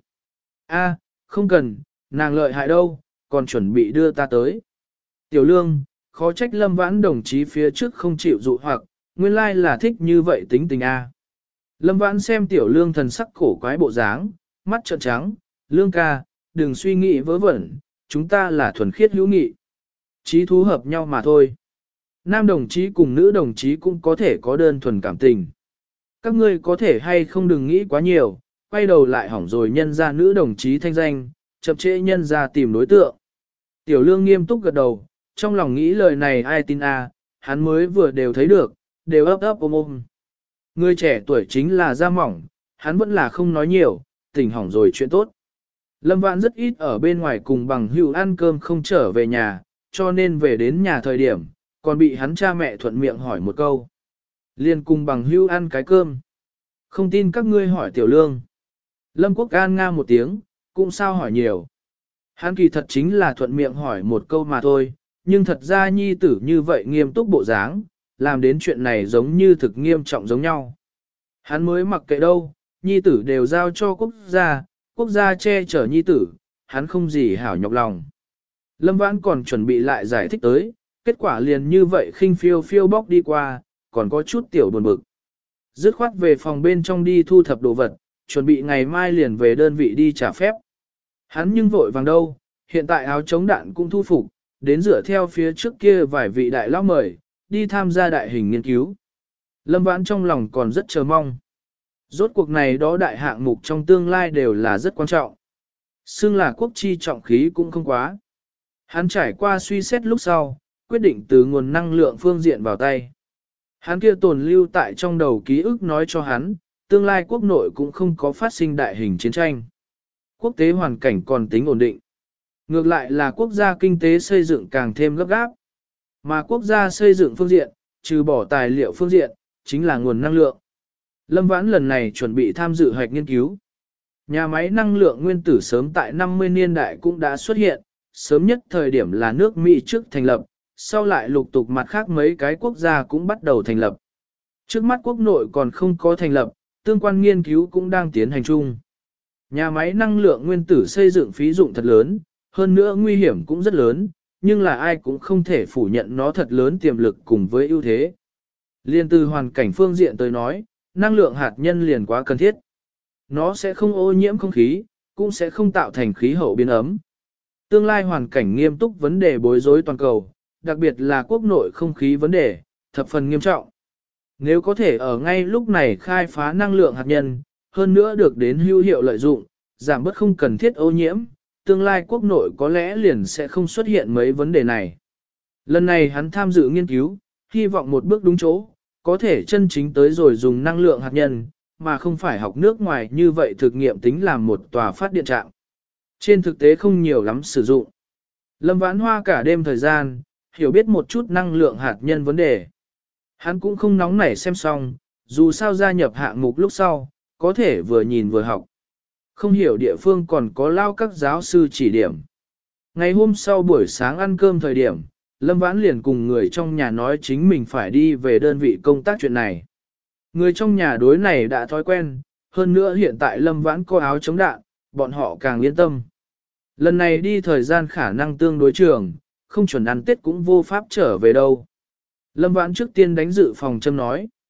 A, không cần, nàng lợi hại đâu, còn chuẩn bị đưa ta tới. Tiểu Lương, khó trách Lâm Vãn đồng chí phía trước không chịu dụ hoặc, nguyên lai là thích như vậy tính tình A. Lâm Vãn xem Tiểu Lương thần sắc cổ quái bộ dáng, mắt trợn trắng, Lương ca, đừng suy nghĩ vớ vẩn, chúng ta là thuần khiết hữu nghị. Chí thú hợp nhau mà thôi. Nam đồng chí cùng nữ đồng chí cũng có thể có đơn thuần cảm tình. Các ngươi có thể hay không đừng nghĩ quá nhiều, quay đầu lại hỏng rồi nhân ra nữ đồng chí thanh danh, chậm trễ nhân ra tìm đối tượng. Tiểu Lương nghiêm túc gật đầu, trong lòng nghĩ lời này ai tin a, hắn mới vừa đều thấy được, đều ấp ấp ôm ôm. Người trẻ tuổi chính là da mỏng, hắn vẫn là không nói nhiều, tỉnh hỏng rồi chuyện tốt. Lâm Vãn rất ít ở bên ngoài cùng bằng hữu ăn cơm không trở về nhà, cho nên về đến nhà thời điểm, còn bị hắn cha mẹ thuận miệng hỏi một câu. Liên cùng bằng hữu ăn cái cơm. Không tin các ngươi hỏi Tiểu Lương. Lâm Quốc An nga một tiếng, cũng sao hỏi nhiều. Hắn kỳ thật chính là thuận miệng hỏi một câu mà thôi, nhưng thật ra nhi tử như vậy nghiêm túc bộ dáng, làm đến chuyện này giống như thực nghiêm trọng giống nhau. Hắn mới mặc kệ đâu, nhi tử đều giao cho quốc gia, quốc gia che chở nhi tử, hắn không gì hảo nhọc lòng. Lâm Vãn còn chuẩn bị lại giải thích tới, kết quả liền như vậy khinh phiêu phiêu bóc đi qua, còn có chút tiểu buồn bực. Dứt khoát về phòng bên trong đi thu thập đồ vật, chuẩn bị ngày mai liền về đơn vị đi trả phép. Hắn nhưng vội vàng đâu, hiện tại áo chống đạn cũng thu phục, đến dựa theo phía trước kia vài vị đại lão mời, đi tham gia đại hình nghiên cứu. Lâm Vãn trong lòng còn rất chờ mong. Rốt cuộc này đó đại hạng mục trong tương lai đều là rất quan trọng. Xưng là quốc chi trọng khí cũng không quá. Hắn trải qua suy xét lúc sau, quyết định từ nguồn năng lượng phương diện vào tay. Hắn kia tồn lưu tại trong đầu ký ức nói cho hắn, tương lai quốc nội cũng không có phát sinh đại hình chiến tranh. Quốc tế hoàn cảnh còn tính ổn định. Ngược lại là quốc gia kinh tế xây dựng càng thêm gấp gáp. Mà quốc gia xây dựng phương diện, trừ bỏ tài liệu phương diện, chính là nguồn năng lượng. Lâm Vãn lần này chuẩn bị tham dự hạch nghiên cứu. Nhà máy năng lượng nguyên tử sớm tại năm mươi niên đại cũng đã xuất hiện, sớm nhất thời điểm là nước Mỹ trước thành lập, sau lại lục tục mặt khác mấy cái quốc gia cũng bắt đầu thành lập. Trước mắt quốc nội còn không có thành lập, tương quan nghiên cứu cũng đang tiến hành chung. Nhà máy năng lượng nguyên tử xây dựng phí dụng thật lớn, hơn nữa nguy hiểm cũng rất lớn, nhưng là ai cũng không thể phủ nhận nó thật lớn tiềm lực cùng với ưu thế. Liên từ hoàn cảnh phương diện tới nói, năng lượng hạt nhân liền quá cần thiết. Nó sẽ không ô nhiễm không khí, cũng sẽ không tạo thành khí hậu biến ấm. Tương lai hoàn cảnh nghiêm túc vấn đề bối rối toàn cầu, đặc biệt là quốc nội không khí vấn đề, thập phần nghiêm trọng. Nếu có thể ở ngay lúc này khai phá năng lượng hạt nhân, hơn nữa được đến hữu hiệu lợi dụng, giảm bớt không cần thiết ô nhiễm, tương lai quốc nội có lẽ liền sẽ không xuất hiện mấy vấn đề này. Lần này hắn tham dự nghiên cứu, hy vọng một bước đúng chỗ, có thể chân chính tới rồi dùng năng lượng hạt nhân, mà không phải học nước ngoài như vậy thực nghiệm tính làm một tòa phát điện trạm. Trên thực tế không nhiều lắm sử dụng. Lâm Vãn Hoa cả đêm thời gian, hiểu biết một chút năng lượng hạt nhân vấn đề. Hắn cũng không nóng nảy xem xong, dù sao gia nhập hạng mục lúc sau, có thể vừa nhìn vừa học. Không hiểu địa phương còn có lao các giáo sư chỉ điểm. Ngày hôm sau buổi sáng ăn cơm thời điểm, Lâm Vãn liền cùng người trong nhà nói chính mình phải đi về đơn vị công tác chuyện này. Người trong nhà đối này đã thói quen, hơn nữa hiện tại Lâm Vãn có áo chống đạn, bọn họ càng yên tâm. Lần này đi thời gian khả năng tương đối trường, không chuẩn ăn Tết cũng vô pháp trở về đâu. Lâm Vãn trước tiên đánh dự phòng châm nói.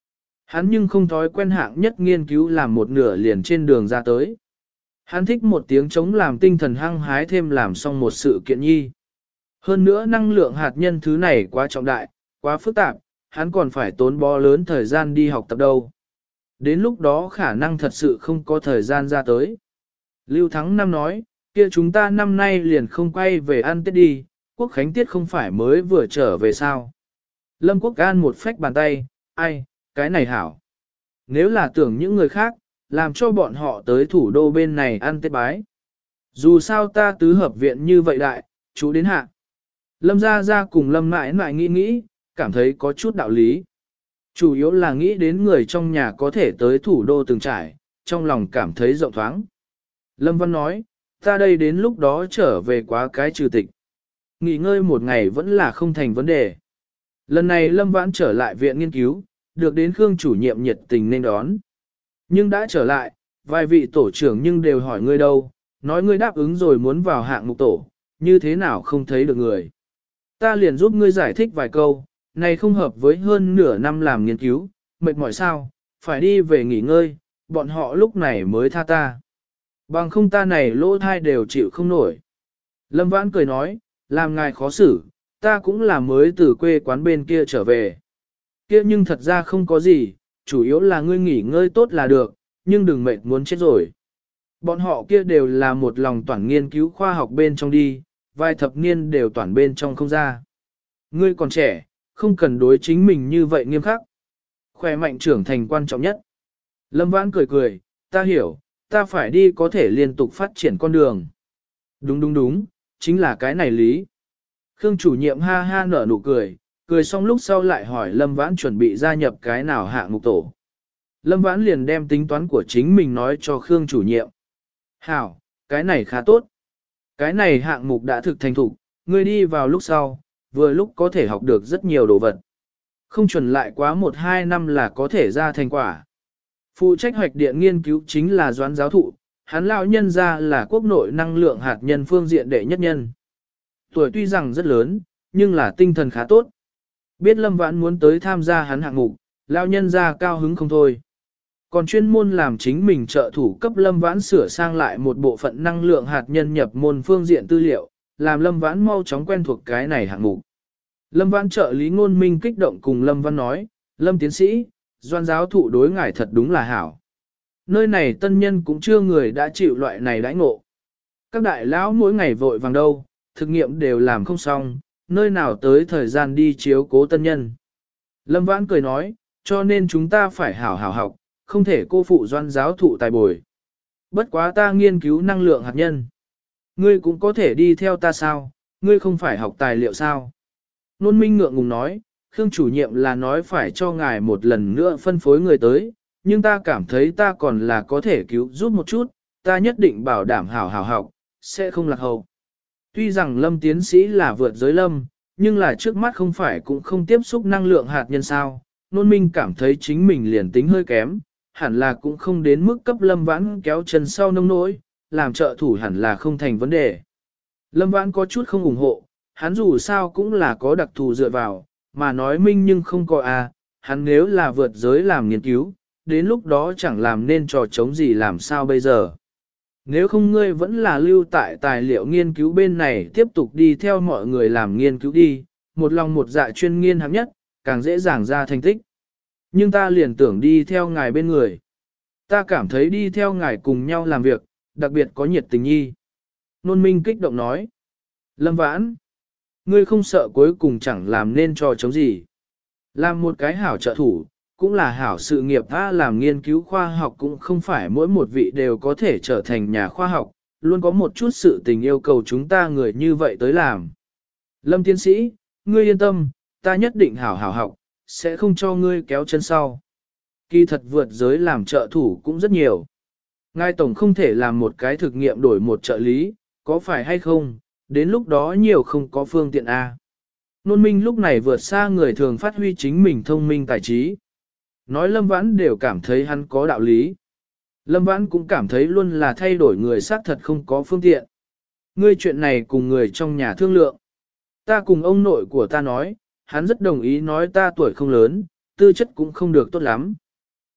Hắn nhưng không thói quen hạng nhất nghiên cứu làm một nửa liền trên đường ra tới. Hắn thích một tiếng chống làm tinh thần hăng hái thêm làm xong một sự kiện nhi. Hơn nữa năng lượng hạt nhân thứ này quá trọng đại, quá phức tạp, hắn còn phải tốn bó lớn thời gian đi học tập đâu. Đến lúc đó khả năng thật sự không có thời gian ra tới. Lưu Thắng Năm nói, kia chúng ta năm nay liền không quay về ăn Tết đi, Quốc Khánh Tiết không phải mới vừa trở về sao. Lâm Quốc An một phách bàn tay, ai, cái này hảo. Nếu là tưởng những người khác, làm cho bọn họ tới thủ đô bên này ăn Tết bái. Dù sao ta tứ hợp viện như vậy đại, chú đến hạ. Lâm Gia Gia cùng Lâm mãi mãi nghĩ nghĩ, cảm thấy có chút đạo lý. Chủ yếu là nghĩ đến người trong nhà có thể tới thủ đô từng trải, trong lòng cảm thấy rộng thoáng. Lâm Văn nói, ta đây đến lúc đó trở về quá cái trừ tịch. Nghỉ ngơi một ngày vẫn là không thành vấn đề. Lần này Lâm Vãn trở lại viện nghiên cứu, được đến Khương chủ nhiệm nhiệt tình nên đón. Nhưng đã trở lại, vài vị tổ trưởng nhưng đều hỏi ngươi đâu, nói ngươi đáp ứng rồi muốn vào hạng mục tổ, như thế nào không thấy được người. Ta liền giúp ngươi giải thích vài câu, này không hợp với hơn nửa năm làm nghiên cứu, mệt mỏi sao, phải đi về nghỉ ngơi, bọn họ lúc này mới tha ta. Bằng không ta này lỗ thai đều chịu không nổi. Lâm Vãn cười nói, làm ngài khó xử, ta cũng là mới từ quê quán bên kia trở về. Kia nhưng thật ra không có gì, chủ yếu là ngươi nghỉ ngơi tốt là được, nhưng đừng mệt muốn chết rồi. Bọn họ kia đều là một lòng toàn nghiên cứu khoa học bên trong đi, vài thập niên đều toàn bên trong không ra. Ngươi còn trẻ, không cần đối chính mình như vậy nghiêm khắc. Khỏe mạnh trưởng thành quan trọng nhất. Lâm Vãn cười cười, ta hiểu, ta phải đi có thể liên tục phát triển con đường. Đúng đúng đúng, chính là cái này lý. Khương chủ nhiệm ha ha nở nụ cười, cười xong lúc sau lại hỏi Lâm Vãn chuẩn bị gia nhập cái nào hạng mục tổ. Lâm Vãn liền đem tính toán của chính mình nói cho Khương chủ nhiệm. Hảo, cái này khá tốt. Cái này hạng mục đã thực thành thục, ngươi đi vào lúc sau, vừa lúc có thể học được rất nhiều đồ vật. Không chuẩn lại quá một hai năm là có thể ra thành quả. Phụ trách hoạch điện nghiên cứu chính là Doãn giáo thụ, hắn lão nhân ra là quốc nội năng lượng hạt nhân phương diện đệ nhất nhân. Tuổi tuy rằng rất lớn, nhưng là tinh thần khá tốt. Biết Lâm Vãn muốn tới tham gia hắn hạng mục, lão nhân ra cao hứng không thôi. Còn chuyên môn làm chính mình trợ thủ cấp Lâm Vãn sửa sang lại một bộ phận năng lượng hạt nhân nhập môn phương diện tư liệu, làm Lâm Vãn mau chóng quen thuộc cái này hạng mục. Lâm Vãn trợ lý ngôn minh kích động cùng Lâm Văn nói, Lâm tiến sĩ, Doan giáo thụ đối ngài thật đúng là hảo. Nơi này tân nhân cũng chưa người đã chịu loại này đãi ngộ. Các đại lão mỗi ngày vội vàng đâu, thực nghiệm đều làm không xong, nơi nào tới thời gian đi chiếu cố tân nhân. Lâm Vãn cười nói, cho nên chúng ta phải hảo hảo học, không thể cô phụ Doan giáo thụ tài bồi. Bất quá ta nghiên cứu năng lượng hạt nhân. Ngươi cũng có thể đi theo ta sao, ngươi không phải học tài liệu sao. Nôn minh ngượng ngùng nói, Khương chủ nhiệm là nói phải cho ngài một lần nữa phân phối người tới, nhưng ta cảm thấy ta còn là có thể cứu giúp một chút, ta nhất định bảo đảm hảo hảo học, sẽ không lạc hậu. Tuy rằng Lâm tiến sĩ là vượt giới Lâm, nhưng là trước mắt không phải cũng không tiếp xúc năng lượng hạt nhân sao, nôn minh cảm thấy chính mình liền tính hơi kém, hẳn là cũng không đến mức cấp Lâm Vãn kéo chân sau nông nỗi, làm trợ thủ hẳn là không thành vấn đề. Lâm Vãn có chút không ủng hộ, hắn dù sao cũng là có đặc thù dựa vào, mà nói minh nhưng không có à, hắn nếu là vượt giới làm nghiên cứu, đến lúc đó chẳng làm nên trò chống gì làm sao bây giờ. Nếu không ngươi vẫn là lưu tại tài liệu nghiên cứu bên này tiếp tục đi theo mọi người làm nghiên cứu đi, một lòng một dạ chuyên nghiên hạng nhất, càng dễ dàng ra thành tích. Nhưng ta liền tưởng đi theo ngài bên người. Ta cảm thấy đi theo ngài cùng nhau làm việc, đặc biệt có nhiệt tình nhi. Nôn minh kích động nói. Lâm Vãn, ngươi không sợ cuối cùng chẳng làm nên trò chống gì. Làm một cái hảo trợ thủ, cũng là hảo sự nghiệp ta làm nghiên cứu khoa học cũng không phải mỗi một vị đều có thể trở thành nhà khoa học, luôn có một chút sự tình yêu cầu chúng ta người như vậy tới làm. Lâm tiến sĩ, ngươi yên tâm, ta nhất định hảo hảo học, sẽ không cho ngươi kéo chân sau. Kỳ thật vượt giới làm trợ thủ cũng rất nhiều. Ngài tổng không thể làm một cái thực nghiệm đổi một trợ lý, có phải hay không, đến lúc đó nhiều không có phương tiện A. Nôn minh lúc này vượt xa người thường phát huy chính mình thông minh tài trí. Nói Lâm Vãn đều cảm thấy hắn có đạo lý. Lâm Vãn cũng cảm thấy luôn là thay đổi người xác thật không có phương tiện. Ngươi chuyện này cùng người trong nhà thương lượng. Ta cùng ông nội của ta nói, hắn rất đồng ý nói ta tuổi không lớn, tư chất cũng không được tốt lắm,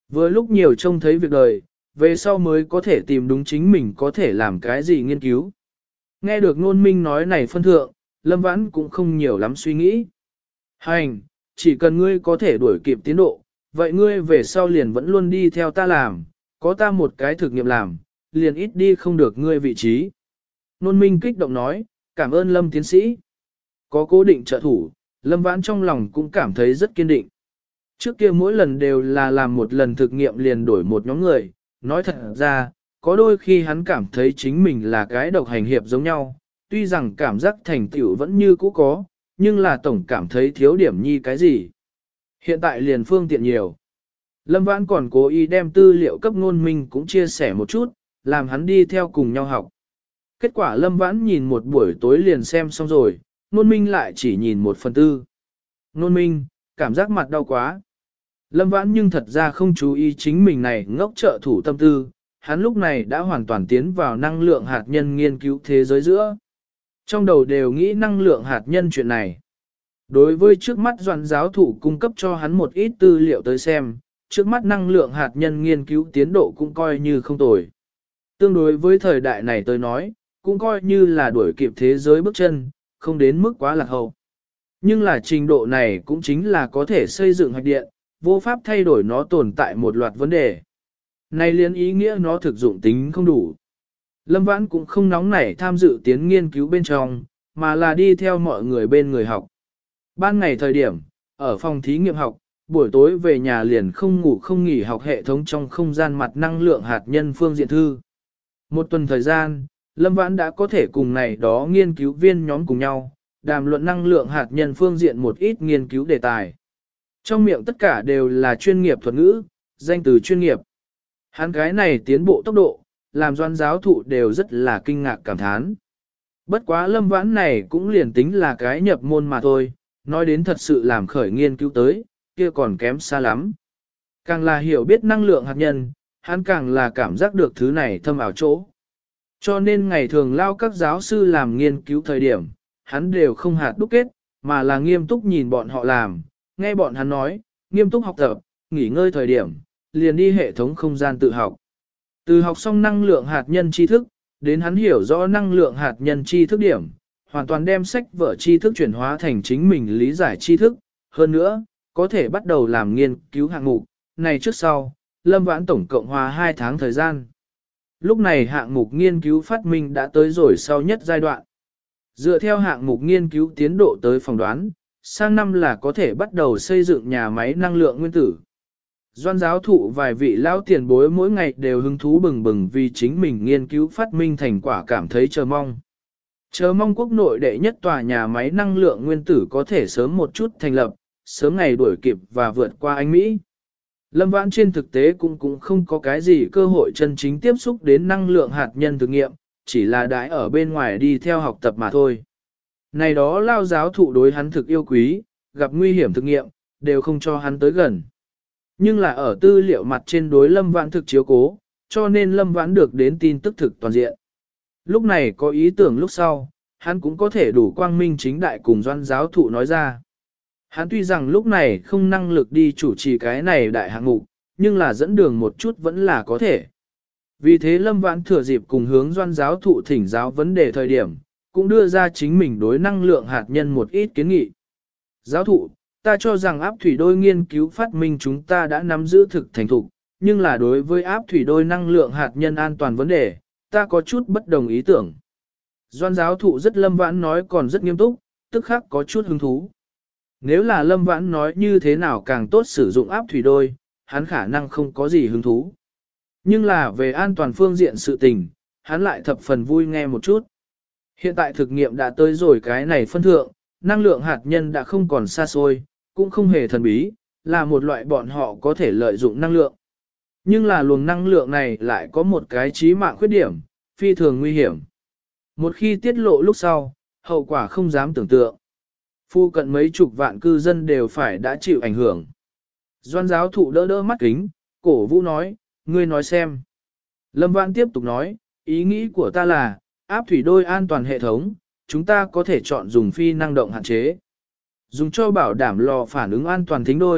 Vừa lúc nhiều trông thấy việc đời, về sau mới có thể tìm đúng chính mình có thể làm cái gì nghiên cứu. Nghe được Nôn Minh nói này phân thượng, Lâm Vãn cũng không nhiều lắm suy nghĩ. Hành, chỉ cần ngươi có thể đuổi kịp tiến độ, vậy ngươi về sau liền vẫn luôn đi theo ta làm, có ta một cái thực nghiệm làm, liền ít đi không được ngươi vị trí. Nôn Minh kích động nói, cảm ơn Lâm tiến sĩ. Có cố định trợ thủ, Lâm Vãn trong lòng cũng cảm thấy rất kiên định. Trước kia mỗi lần đều là làm một lần thực nghiệm liền đổi một nhóm người, nói thật ra, có đôi khi hắn cảm thấy chính mình là cái độc hành hiệp giống nhau, tuy rằng cảm giác thành tựu vẫn như cũ có, nhưng là tổng cảm thấy thiếu điểm nhi cái gì. Hiện tại liền phương tiện nhiều. Lâm Vãn còn cố ý đem tư liệu cấp Nôn Minh cũng chia sẻ một chút, làm hắn đi theo cùng nhau học. Kết quả Lâm Vãn nhìn một buổi tối liền xem xong rồi, Nôn Minh lại chỉ nhìn một phần tư. Nôn Minh, cảm giác mặt đau quá. Lâm Vãn nhưng thật ra không chú ý chính mình này ngốc trợ thủ tâm tư, hắn lúc này đã hoàn toàn tiến vào năng lượng hạt nhân nghiên cứu thế giới giữa. Trong đầu đều nghĩ năng lượng hạt nhân chuyện này. Đối với trước mắt doãn giáo thủ cung cấp cho hắn một ít tư liệu tới xem, trước mắt năng lượng hạt nhân nghiên cứu tiến độ cũng coi như không tồi. Tương đối với thời đại này tôi nói, cũng coi như là đuổi kịp thế giới bước chân, không đến mức quá lạc hậu. Nhưng là trình độ này cũng chính là có thể xây dựng hạch điện, vô pháp thay đổi nó tồn tại một loạt vấn đề. Này liên ý nghĩa nó thực dụng tính không đủ. Lâm Vãn cũng không nóng nảy tham dự tiến nghiên cứu bên trong, mà là đi theo mọi người bên người học. Ban ngày thời điểm, ở phòng thí nghiệm học, buổi tối về nhà liền không ngủ không nghỉ học hệ thống trong không gian mặt năng lượng hạt nhân phương diện thư. Một tuần thời gian, Lâm Vãn đã có thể cùng này đó nghiên cứu viên nhóm cùng nhau, đàm luận năng lượng hạt nhân phương diện một ít nghiên cứu đề tài. Trong miệng tất cả đều là chuyên nghiệp thuật ngữ, danh từ chuyên nghiệp. Hắn cái này tiến bộ tốc độ, làm doan giáo thụ đều rất là kinh ngạc cảm thán. Bất quá Lâm Vãn này cũng liền tính là cái nhập môn mà thôi, nói đến thật sự làm khởi nghiên cứu tới, kia còn kém xa lắm. Càng là hiểu biết năng lượng hạt nhân, hắn càng là cảm giác được thứ này thâm ảo chỗ. Cho nên ngày thường lao các giáo sư làm nghiên cứu thời điểm, hắn đều không hạt đúc kết, mà là nghiêm túc nhìn bọn họ làm, nghe bọn hắn nói, nghiêm túc học tập, nghỉ ngơi thời điểm, liền đi hệ thống không gian tự học. Từ học xong năng lượng hạt nhân tri thức, đến hắn hiểu rõ năng lượng hạt nhân tri thức điểm, hoàn toàn đem sách vở tri thức chuyển hóa thành chính mình lý giải tri thức, hơn nữa, có thể bắt đầu làm nghiên cứu hạng mục, này trước sau, Lâm Vãn tổng cộng hòa hai tháng thời gian. Lúc này hạng mục nghiên cứu phát minh đã tới rồi sau nhất giai đoạn. Dựa theo hạng mục nghiên cứu tiến độ tới phỏng đoán, sang năm là có thể bắt đầu xây dựng nhà máy năng lượng nguyên tử. Doan giáo thụ vài vị lão tiền bối mỗi ngày đều hứng thú bừng bừng vì chính mình nghiên cứu phát minh thành quả cảm thấy chờ mong. Chờ mong quốc nội đệ nhất tòa nhà máy năng lượng nguyên tử có thể sớm một chút thành lập, sớm ngày đuổi kịp và vượt qua Anh Mỹ. Lâm Vãn trên thực tế cũng cũng không có cái gì cơ hội chân chính tiếp xúc đến năng lượng hạt nhân thực nghiệm, chỉ là đãi ở bên ngoài đi theo học tập mà thôi. Này đó lao giáo thụ đối hắn thực yêu quý, gặp nguy hiểm thực nghiệm, đều không cho hắn tới gần. Nhưng là ở tư liệu mặt trên đối Lâm Vãn thực chiếu cố, cho nên Lâm Vãn được đến tin tức thực toàn diện. Lúc này có ý tưởng lúc sau, hắn cũng có thể đủ quang minh chính đại cùng doan giáo thụ nói ra. Hắn tuy rằng lúc này không năng lực đi chủ trì cái này đại hạng mục, nhưng là dẫn đường một chút vẫn là có thể. Vì thế Lâm Vãn thừa dịp cùng hướng doan giáo thụ thỉnh giáo vấn đề thời điểm, cũng đưa ra chính mình đối năng lượng hạt nhân một ít kiến nghị. Giáo thụ, ta cho rằng áp thủy đôi nghiên cứu phát minh chúng ta đã nắm giữ thực thành thục, nhưng là đối với áp thủy đôi năng lượng hạt nhân an toàn vấn đề, ta có chút bất đồng ý tưởng. Doan giáo thụ rất Lâm Vãn nói còn rất nghiêm túc, tức khắc có chút hứng thú. Nếu là Lâm Vãn nói như thế nào càng tốt sử dụng áp thủy đôi, hắn khả năng không có gì hứng thú. Nhưng là về an toàn phương diện sự tình, hắn lại thập phần vui nghe một chút. Hiện tại thực nghiệm đã tới rồi cái này phân thượng, năng lượng hạt nhân đã không còn xa xôi, cũng không hề thần bí, là một loại bọn họ có thể lợi dụng năng lượng. Nhưng là luồng năng lượng này lại có một cái chí mạng khuyết điểm, phi thường nguy hiểm. Một khi tiết lộ lúc sau, hậu quả không dám tưởng tượng. Phu cận mấy chục vạn cư dân đều phải đã chịu ảnh hưởng. Doan giáo thụ đỡ đỡ mắt kính, cổ vũ nói, ngươi nói xem. Lâm Vãn tiếp tục nói, ý nghĩ của ta là, áp thủy đôi an toàn hệ thống, chúng ta có thể chọn dùng phi năng động hạn chế. Dùng cho bảo đảm lò phản ứng an toàn thính đôi,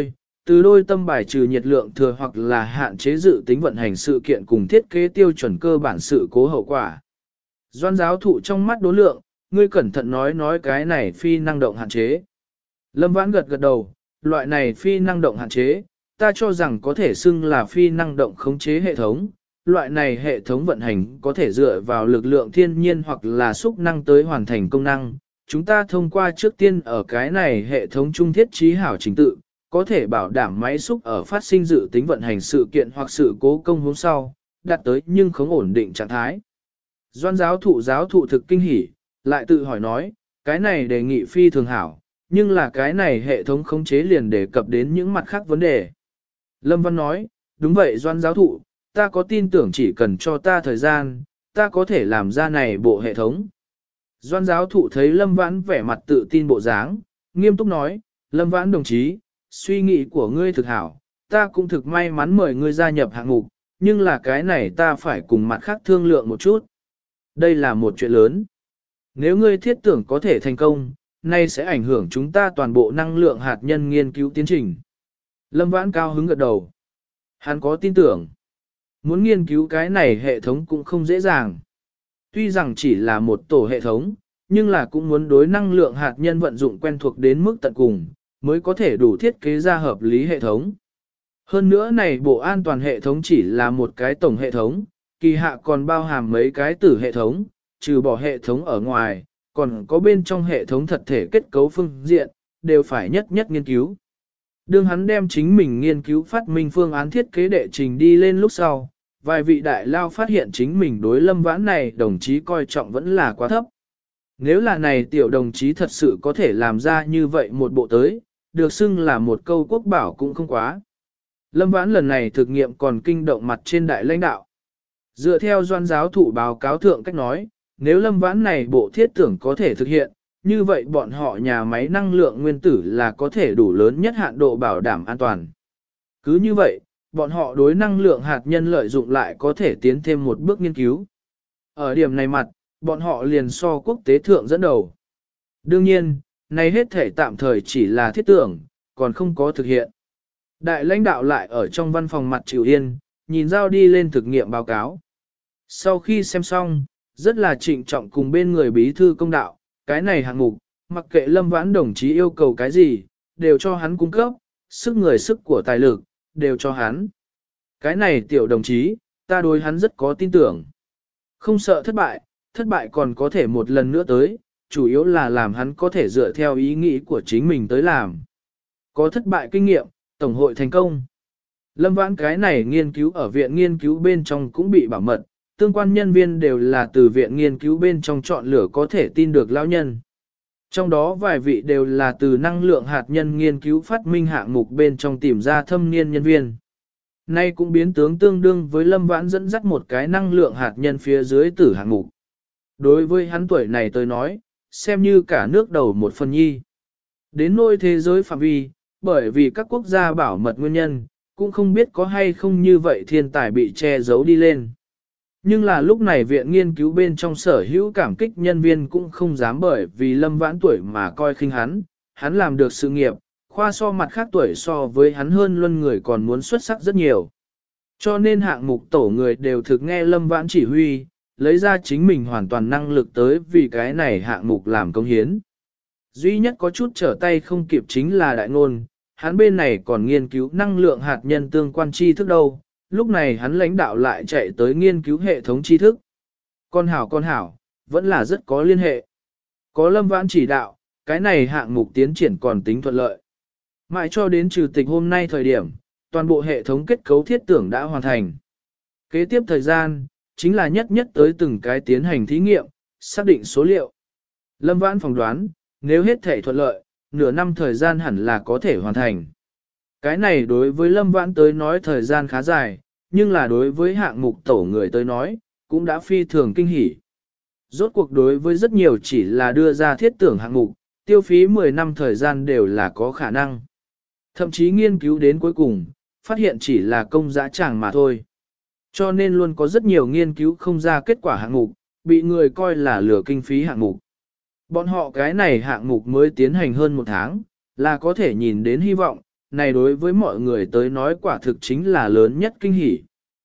từ đôi tâm bài trừ nhiệt lượng thừa hoặc là hạn chế dự tính vận hành sự kiện cùng thiết kế tiêu chuẩn cơ bản sự cố hậu quả. Doan giáo thụ trong mắt đố lượng, ngươi cẩn thận nói nói cái này phi năng động hạn chế. Lâm Vãn gật gật đầu, loại này phi năng động hạn chế, ta cho rằng có thể xưng là phi năng động khống chế hệ thống. Loại này hệ thống vận hành có thể dựa vào lực lượng thiên nhiên hoặc là xúc năng tới hoàn thành công năng. Chúng ta thông qua trước tiên ở cái này hệ thống trung thiết trí hảo trình tự, có thể bảo đảm máy xúc ở phát sinh dự tính vận hành sự kiện hoặc sự cố công hướng sau, đạt tới nhưng không ổn định trạng thái. Doan giáo thụ giáo thụ thực kinh hỉ, lại tự hỏi nói, cái này đề nghị phi thường hảo, nhưng là cái này hệ thống khống chế liền đề cập đến những mặt khác vấn đề. Lâm Văn nói, đúng vậy Doan giáo thụ, ta có tin tưởng chỉ cần cho ta thời gian, ta có thể làm ra này bộ hệ thống. Doan giáo thụ thấy Lâm Vãn vẻ mặt tự tin bộ dáng, nghiêm túc nói, Lâm Vãn đồng chí, suy nghĩ của ngươi thực hảo, ta cũng thực may mắn mời ngươi gia nhập hạng mục, nhưng là cái này ta phải cùng mặt khác thương lượng một chút. Đây là một chuyện lớn. Nếu ngươi thiết tưởng có thể thành công, nay sẽ ảnh hưởng chúng ta toàn bộ năng lượng hạt nhân nghiên cứu tiến trình. Lâm Vãn cao hứng gật đầu. Hắn có tin tưởng. Muốn nghiên cứu cái này hệ thống cũng không dễ dàng. Tuy rằng chỉ là một tổ hệ thống, nhưng là cũng muốn đối năng lượng hạt nhân vận dụng quen thuộc đến mức tận cùng, mới có thể đủ thiết kế ra hợp lý hệ thống. Hơn nữa này bộ an toàn hệ thống chỉ là một cái tổng hệ thống, kỳ hạ còn bao hàm mấy cái tử hệ thống, trừ bỏ hệ thống ở ngoài, còn có bên trong hệ thống thật thể kết cấu phương diện, đều phải nhất nhất nghiên cứu. Đương hắn đem chính mình nghiên cứu phát minh phương án thiết kế đệ trình đi lên lúc sau, vài vị đại lao phát hiện chính mình đối Lâm Vãn này đồng chí coi trọng vẫn là quá thấp. Nếu là này tiểu đồng chí thật sự có thể làm ra như vậy một bộ tới, được xưng là một câu quốc bảo cũng không quá. Lâm Vãn lần này thực nghiệm còn kinh động mặt trên đại lãnh đạo. Dựa theo doan giáo thụ báo cáo thượng cách nói, nếu Lâm Vãn này bộ thiết tưởng có thể thực hiện, như vậy bọn họ nhà máy năng lượng nguyên tử là có thể đủ lớn nhất hạn độ bảo đảm an toàn. Cứ như vậy, bọn họ đối năng lượng hạt nhân lợi dụng lại có thể tiến thêm một bước nghiên cứu. Ở điểm này mặt, bọn họ liền so quốc tế thượng dẫn đầu. Đương nhiên, này hết thể tạm thời chỉ là thiết tưởng, còn không có thực hiện. Đại lãnh đạo lại ở trong văn phòng mặt chịu yên, nhìn giao đi lên thực nghiệm báo cáo. Sau khi xem xong, rất là trịnh trọng cùng bên người bí thư công đạo, cái này hạng mục, mặc kệ Lâm Vãn đồng chí yêu cầu cái gì, đều cho hắn cung cấp, sức người sức của tài lực, đều cho hắn. Cái này tiểu đồng chí, ta đối hắn rất có tin tưởng. Không sợ thất bại, thất bại còn có thể một lần nữa tới, chủ yếu là làm hắn có thể dựa theo ý nghĩ của chính mình tới làm. Có thất bại kinh nghiệm, tổng hội thành công. Lâm Vãn cái này nghiên cứu ở viện nghiên cứu bên trong cũng bị bảo mật, tương quan nhân viên đều là từ viện nghiên cứu bên trong chọn lựa có thể tin được lão nhân. Trong đó vài vị đều là từ năng lượng hạt nhân nghiên cứu phát minh hạng mục bên trong tìm ra thâm niên nhân viên. Nay cũng biến tướng tương đương với Lâm Vãn dẫn dắt một cái năng lượng hạt nhân phía dưới tử hạng mục. Đối với hắn tuổi này tôi nói, xem như cả nước đầu một phần nhi. Đến nôi thế giới phạm vi, bởi vì các quốc gia bảo mật nguyên nhân, cũng không biết có hay không như vậy thiên tài bị che giấu đi lên. Nhưng là lúc này viện nghiên cứu bên trong sở hữu cảm kích nhân viên cũng không dám bởi vì Lâm Vãn tuổi mà coi khinh hắn, hắn làm được sự nghiệp, khoa so mặt khác tuổi so với hắn hơn luân người còn muốn xuất sắc rất nhiều. Cho nên hạng mục tổ người đều thực nghe Lâm Vãn chỉ huy, lấy ra chính mình hoàn toàn năng lực tới vì cái này hạng mục làm công hiến. Duy nhất có chút trở tay không kịp chính là đại ngôn, hắn bên này còn nghiên cứu năng lượng hạt nhân tương quan tri thức đâu, lúc này hắn lãnh đạo lại chạy tới nghiên cứu hệ thống tri thức. Con hảo con hảo, vẫn là rất có liên hệ. Có Lâm Vãn chỉ đạo, cái này hạng mục tiến triển còn tính thuận lợi. Mãi cho đến trừ tịch hôm nay thời điểm, toàn bộ hệ thống kết cấu thiết tưởng đã hoàn thành. Kế tiếp thời gian, chính là nhất nhất tới từng cái tiến hành thí nghiệm, xác định số liệu. Lâm Vãn phỏng đoán, nếu hết thể thuận lợi, nửa năm thời gian hẳn là có thể hoàn thành. Cái này đối với Lâm Vãn tới nói thời gian khá dài, nhưng là đối với hạng mục tổ người tới nói, cũng đã phi thường kinh hỉ. Rốt cuộc đối với rất nhiều chỉ là đưa ra thiết tưởng hạng mục, tiêu phí mười năm thời gian đều là có khả năng. Thậm chí nghiên cứu đến cuối cùng, phát hiện chỉ là công dã tràng mà thôi. Cho nên luôn có rất nhiều nghiên cứu không ra kết quả hạng mục, bị người coi là lừa kinh phí hạng mục. Bọn họ cái này hạng mục mới tiến hành hơn một tháng, là có thể nhìn đến hy vọng, này đối với mọi người tới nói quả thực chính là lớn nhất kinh hỉ.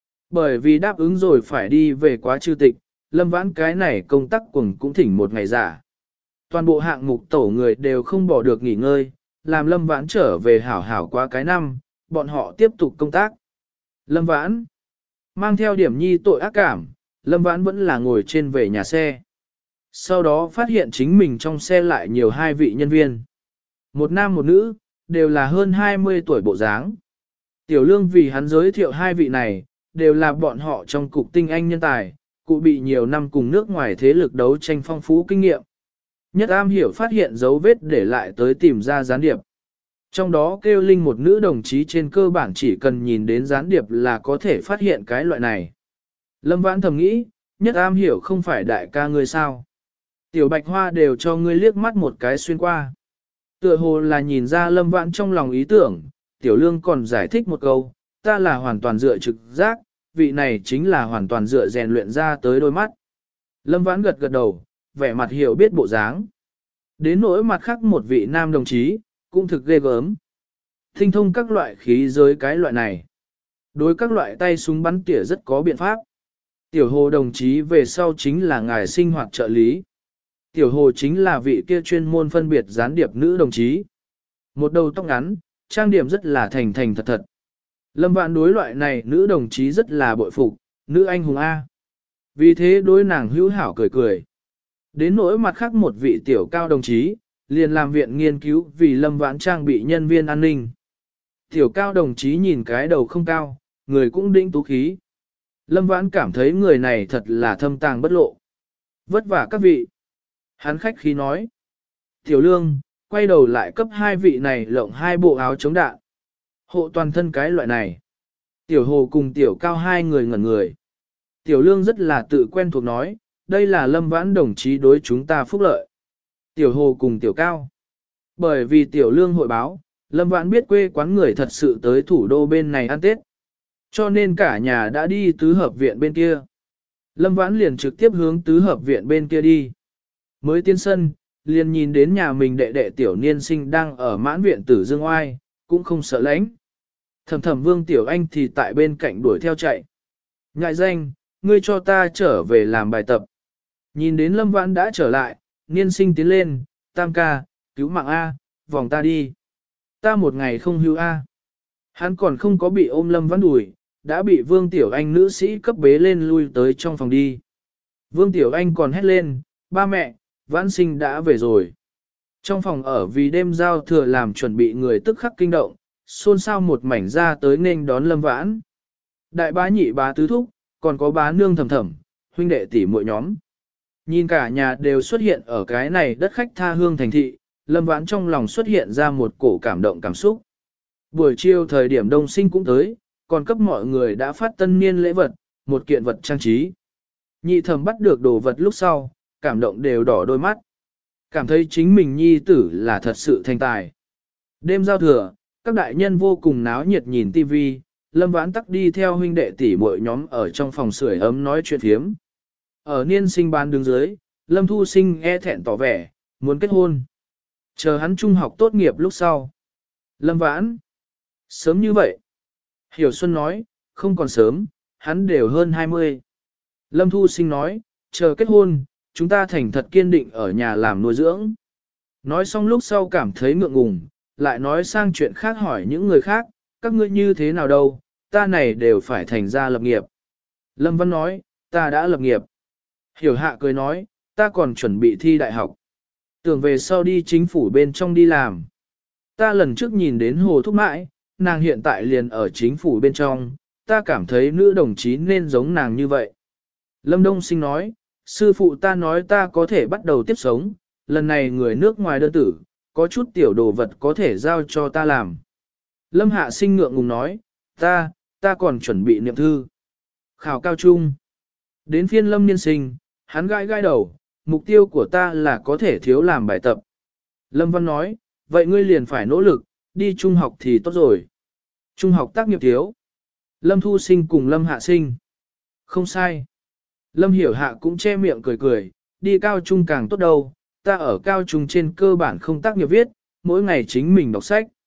Bởi vì đáp ứng rồi phải đi về quá chư tịch, Lâm Vãn cái này công tác cùng cũng thỉnh một ngày giả. Toàn bộ hạng mục tổ người đều không bỏ được nghỉ ngơi, làm Lâm Vãn trở về hảo hảo qua cái năm, bọn họ tiếp tục công tác. Lâm Vãn mang theo điểm nhi tội ác cảm, Lâm Vãn vẫn là ngồi trên về nhà xe. Sau đó phát hiện chính mình trong xe lại nhiều hai vị nhân viên. Một nam một nữ, đều là hơn hai mươi tuổi bộ dáng. Tiểu Lương vì hắn giới thiệu hai vị này, đều là bọn họ trong cục tinh anh nhân tài, cụ bị nhiều năm cùng nước ngoài thế lực đấu tranh phong phú kinh nghiệm. Nhất am hiểu phát hiện dấu vết để lại tới tìm ra gián điệp. Trong đó kêu Linh một nữ đồng chí trên cơ bản chỉ cần nhìn đến gián điệp là có thể phát hiện cái loại này. Lâm Vãn thầm nghĩ, Nhất am hiểu không phải đại ca ngươi sao. Tiểu Bạch Hoa đều cho ngươi liếc mắt một cái xuyên qua. Tựa hồ là nhìn ra Lâm Vãn trong lòng ý tưởng, Tiểu Lương còn giải thích một câu, ta là hoàn toàn dựa trực giác, vị này chính là hoàn toàn dựa rèn luyện ra tới đôi mắt. Lâm Vãn gật gật đầu, vẻ mặt hiểu biết bộ dáng. Đến nỗi mặt khác một vị nam đồng chí, cũng thực ghê gớm. Tinh thông các loại khí giới cái loại này. Đối các loại tay súng bắn tỉa rất có biện pháp. Tiểu Hồ đồng chí về sau chính là ngài sinh hoạt trợ lý. Tiểu Hồ chính là vị kia chuyên môn phân biệt gián điệp nữ đồng chí. Một đầu tóc ngắn, trang điểm rất là thành thành thật thật. Lâm Vãn đối loại này nữ đồng chí rất là bội phục, nữ anh hùng A. Vì thế đối nàng hữu hảo cười cười. Đến nỗi mặt khác một vị tiểu cao đồng chí, liền làm viện nghiên cứu vì Lâm Vãn trang bị nhân viên an ninh. Tiểu cao đồng chí nhìn cái đầu không cao, người cũng đĩnh tú khí. Lâm Vãn cảm thấy người này thật là thâm tàng bất lộ. Vất vả các vị. Hắn khách khí nói. Tiểu Lương, quay đầu lại cấp hai vị này lộng hai bộ áo chống đạn. Hộ toàn thân cái loại này. Tiểu Hồ cùng Tiểu Cao hai người ngẩn người. Tiểu Lương rất là tự quen thuộc nói, đây là Lâm Vãn đồng chí đối chúng ta phúc lợi. Tiểu Hồ cùng Tiểu Cao. Bởi vì Tiểu Lương hội báo, Lâm Vãn biết quê quán người thật sự tới thủ đô bên này ăn Tết. Cho nên cả nhà đã đi tứ hợp viện bên kia. Lâm Vãn liền trực tiếp hướng tứ hợp viện bên kia đi. Mới tiến sân, liền nhìn đến nhà mình đệ đệ Tiểu Niên Sinh đang ở mãn viện tử dương oai, cũng không sợ lãnh. Thầm thầm Vương Tiểu Anh thì tại bên cạnh đuổi theo chạy. Ngại danh, ngươi cho ta trở về làm bài tập. Nhìn đến Lâm Vãn đã trở lại, Niên Sinh tiến lên, tam ca, cứu mạng A, vòng ta đi. Ta một ngày không hưu A. Hắn còn không có bị ôm Lâm Vãn đuổi, đã bị Vương Tiểu Anh nữ sĩ cấp bế lên lui tới trong phòng đi. Vương Tiểu Anh còn hét lên, ba mẹ, Vãn Sinh đã về rồi. Trong phòng ở vì đêm giao thừa làm chuẩn bị người tức khắc kinh động, xôn xao một mảnh ra tới nên đón Lâm Vãn. Đại bá nhị bá tứ thúc, còn có bá nương thầm thầm, huynh đệ tỷ muội nhóm. Nhìn cả nhà đều xuất hiện ở cái này đất khách tha hương thành thị, Lâm Vãn trong lòng xuất hiện ra một cổ cảm động cảm xúc. Buổi chiều thời điểm đông sinh cũng tới, còn cấp mọi người đã phát tân niên lễ vật, một kiện vật trang trí. Nhị thẩm bắt được đồ vật lúc sau, cảm động đều đỏ đôi mắt. Cảm thấy chính mình nhi tử là thật sự thành tài. Đêm giao thừa, các đại nhân vô cùng náo nhiệt nhìn tivi, Lâm Vãn tắc đi theo huynh đệ tỷ muội nhóm ở trong phòng sưởi ấm nói chuyện phiếm. Ở Niên Sinh ban đứng dưới, Lâm Thu Sinh e thẹn tỏ vẻ, muốn kết hôn. Chờ hắn trung học tốt nghiệp lúc sau. Lâm Vãn, sớm như vậy. Hiểu Xuân nói, không còn sớm, hắn đều hơn hai mươi. Lâm Thu Sinh nói, chờ kết hôn, chúng ta thành thật kiên định ở nhà làm nuôi dưỡng. Nói xong lúc sau cảm thấy ngượng ngùng, lại nói sang chuyện khác hỏi những người khác, các ngươi như thế nào đâu, ta này đều phải thành ra lập nghiệp. Lâm Văn nói, ta đã lập nghiệp. Hiểu Hạ cười nói, ta còn chuẩn bị thi đại học. Tưởng về sau đi chính phủ bên trong đi làm. Ta lần trước nhìn đến Hồ Thúc Mãi, nàng hiện tại liền ở chính phủ bên trong, ta cảm thấy nữ đồng chí nên giống nàng như vậy. Lâm Đông Sinh nói, sư phụ ta nói ta có thể bắt đầu tiếp sống, lần này người nước ngoài đơn tử, có chút tiểu đồ vật có thể giao cho ta làm. Lâm Hạ Sinh ngượng ngùng nói, ta, ta còn chuẩn bị niệm thư. Khảo cao trung. Đến phiên Lâm Niên Sinh, hắn gãi gãi đầu, mục tiêu của ta là có thể thiếu làm bài tập. Lâm Văn nói, vậy ngươi liền phải nỗ lực, đi trung học thì tốt rồi. Trung học tác nghiệp thiếu. Lâm Thu Sinh cùng Lâm Hạ Sinh. Không sai. Lâm Hiểu Hạ cũng che miệng cười cười, đi cao trung càng tốt đâu, ta ở cao trung trên cơ bản không tác nghiệp viết, mỗi ngày chính mình đọc sách.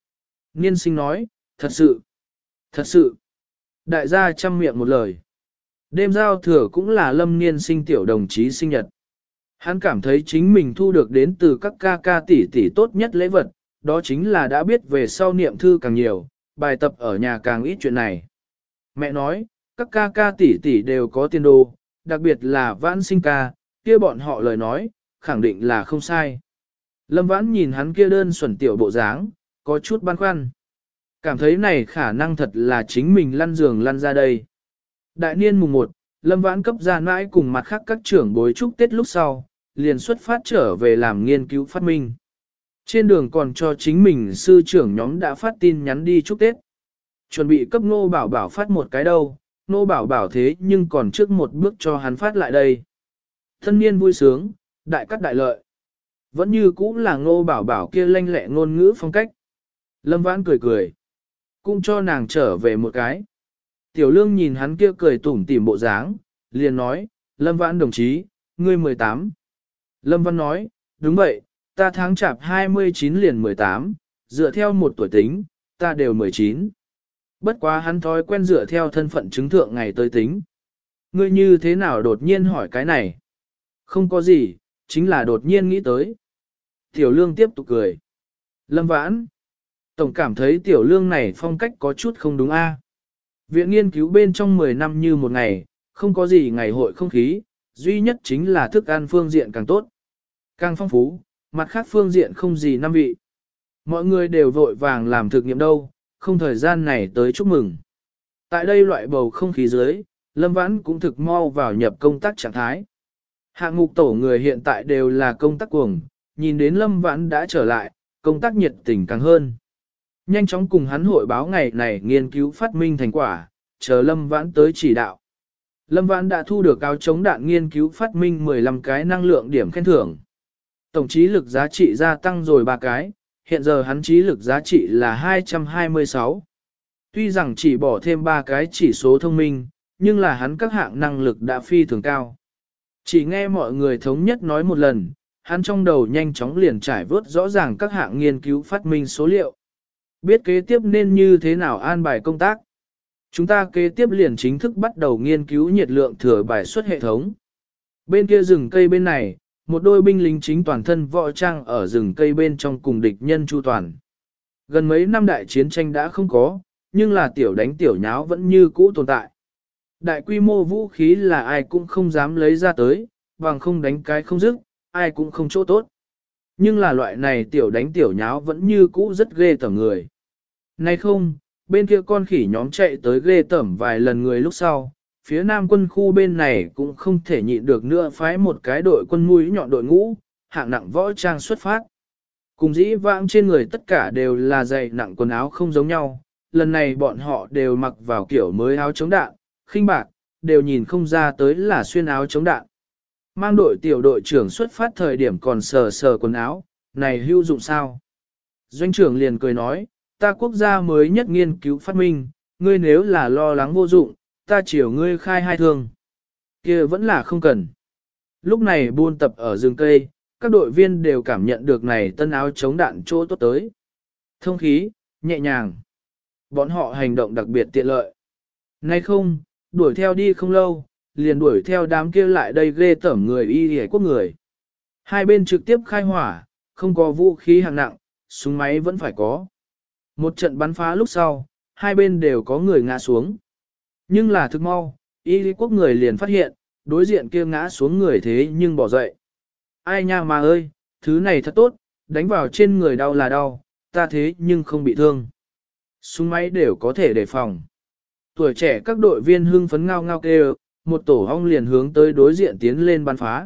Niên sinh nói, thật sự, thật sự. Đại gia chăm miệng một lời. Đêm giao thừa cũng là lâm niên sinh tiểu đồng chí sinh nhật. Hắn cảm thấy chính mình thu được đến từ các ca ca tỷ tỷ tốt nhất lễ vật, đó chính là đã biết về sau niệm thư càng nhiều, bài tập ở nhà càng ít chuyện này. Mẹ nói, các ca ca tỷ tỷ đều có tiền đồ, đặc biệt là vãn sinh ca, kia bọn họ lời nói, khẳng định là không sai. Lâm vãn nhìn hắn kia đơn xuẩn tiểu bộ dáng, có chút băn khoăn. Cảm thấy này khả năng thật là chính mình lăn giường lăn ra đây. Đại niên mùng một, Lâm vãn cấp ra mãi cùng mặt khác các trưởng bối chúc Tết lúc sau, liền xuất phát trở về làm nghiên cứu phát minh. Trên đường còn cho chính mình sư trưởng nhóm đã phát tin nhắn đi chúc Tết. Chuẩn bị cấp Ngô Bảo Bảo phát một cái đâu, Ngô Bảo Bảo thế nhưng còn trước một bước cho hắn phát lại đây. Thân niên vui sướng, đại cắt đại lợi. Vẫn như cũ là Ngô Bảo Bảo kia lanh lẹ ngôn ngữ phong cách. Lâm Vãn cười cười, cũng cho nàng trở về một cái. Tiểu Lương nhìn hắn kia cười tủm tỉm bộ dáng, liền nói, Lâm Vãn đồng chí, ngươi mười tám. Lâm Văn nói, đúng vậy, ta tháng chạp hai mươi chín liền mười tám, dựa theo một tuổi tính, ta đều mười chín. Bất quá hắn thói quen dựa theo thân phận chứng thượng ngày tới tính. Ngươi như thế nào đột nhiên hỏi cái này? Không có gì, chính là đột nhiên nghĩ tới. Tiểu Lương tiếp tục cười. Lâm Vãn. Tổng cảm thấy Tiểu Lương này phong cách có chút không đúng a. Viện nghiên cứu bên trong mười năm như một ngày, không có gì ngày hội không khí, duy nhất chính là thức ăn phương diện càng tốt, càng phong phú, mặt khác phương diện không gì năm vị. Mọi người đều vội vàng làm thực nghiệm đâu, không thời gian này tới chúc mừng. Tại đây loại bầu không khí dưới, Lâm Vãn cũng thực mau vào nhập công tác trạng thái. Hạng mục tổ người hiện tại đều là công tác cuồng, nhìn đến Lâm Vãn đã trở lại, công tác nhiệt tình càng hơn. Nhanh chóng cùng hắn hội báo ngày này nghiên cứu phát minh thành quả, chờ Lâm Vãn tới chỉ đạo. Lâm Vãn đã thu được áo chống đạn nghiên cứu phát minh mười lăm cái năng lượng điểm khen thưởng. Tổng trí lực giá trị gia tăng rồi ba cái, hiện giờ hắn trí lực giá trị là hai trăm hai mươi sáu. Tuy rằng chỉ bỏ thêm ba cái chỉ số thông minh, nhưng là hắn các hạng năng lực đã phi thường cao. Chỉ nghe mọi người thống nhất nói một lần, hắn trong đầu nhanh chóng liền trải vớt rõ ràng các hạng nghiên cứu phát minh số liệu. Biết kế tiếp nên như thế nào an bài công tác. Chúng ta kế tiếp liền chính thức bắt đầu nghiên cứu nhiệt lượng thừa bài xuất hệ thống. Bên kia rừng cây bên này, một đôi binh lính chính toàn thân võ trang ở rừng cây bên trong cùng địch nhân chu toàn. Gần mấy năm đại chiến tranh đã không có, nhưng là tiểu đánh tiểu nháo vẫn như cũ tồn tại. Đại quy mô vũ khí là ai cũng không dám lấy ra tới, bằng không đánh cái không dứt, ai cũng không chỗ tốt. Nhưng là loại này tiểu đánh tiểu nháo vẫn như cũ rất ghê tởm người. Nay không, bên kia con khỉ nhóm chạy tới ghê tởm vài lần người lúc sau, phía nam quân khu bên này cũng không thể nhịn được nữa phái một cái đội quân mũi nhọn đội ngũ, hạng nặng võ trang xuất phát. Cùng dĩ vãng trên người tất cả đều là dày nặng quần áo không giống nhau, lần này bọn họ đều mặc vào kiểu mới áo chống đạn, khinh bạc, đều nhìn không ra tới là xuyên áo chống đạn. Mang đội tiểu đội trưởng xuất phát thời điểm còn sờ sờ quần áo, này hữu dụng sao? Doanh trưởng liền cười nói, ta quốc gia mới nhất nghiên cứu phát minh, ngươi nếu là lo lắng vô dụng, ta chiều ngươi khai hai thương. Kia vẫn là không cần. Lúc này buôn tập ở rừng cây, các đội viên đều cảm nhận được này tân áo chống đạn chỗ tốt tới. Thông khí, nhẹ nhàng. Bọn họ hành động đặc biệt tiện lợi. Nay không, đuổi theo đi không lâu, liền đuổi theo đám kia lại đây ghê tởm người y hề quốc người. Hai bên trực tiếp khai hỏa, không có vũ khí hạng nặng, súng máy vẫn phải có. Một trận bắn phá lúc sau, hai bên đều có người ngã xuống. Nhưng là thực mau, y lý quốc người liền phát hiện, đối diện kia ngã xuống người thế nhưng bỏ dậy. Ai nha mà ơi, thứ này thật tốt, đánh vào trên người đau là đau, ta thế nhưng không bị thương. Súng máy đều có thể đề phòng. Tuổi trẻ các đội viên hưng phấn ngao ngao kêu, một tổ ong liền hướng tới đối diện tiến lên bắn phá.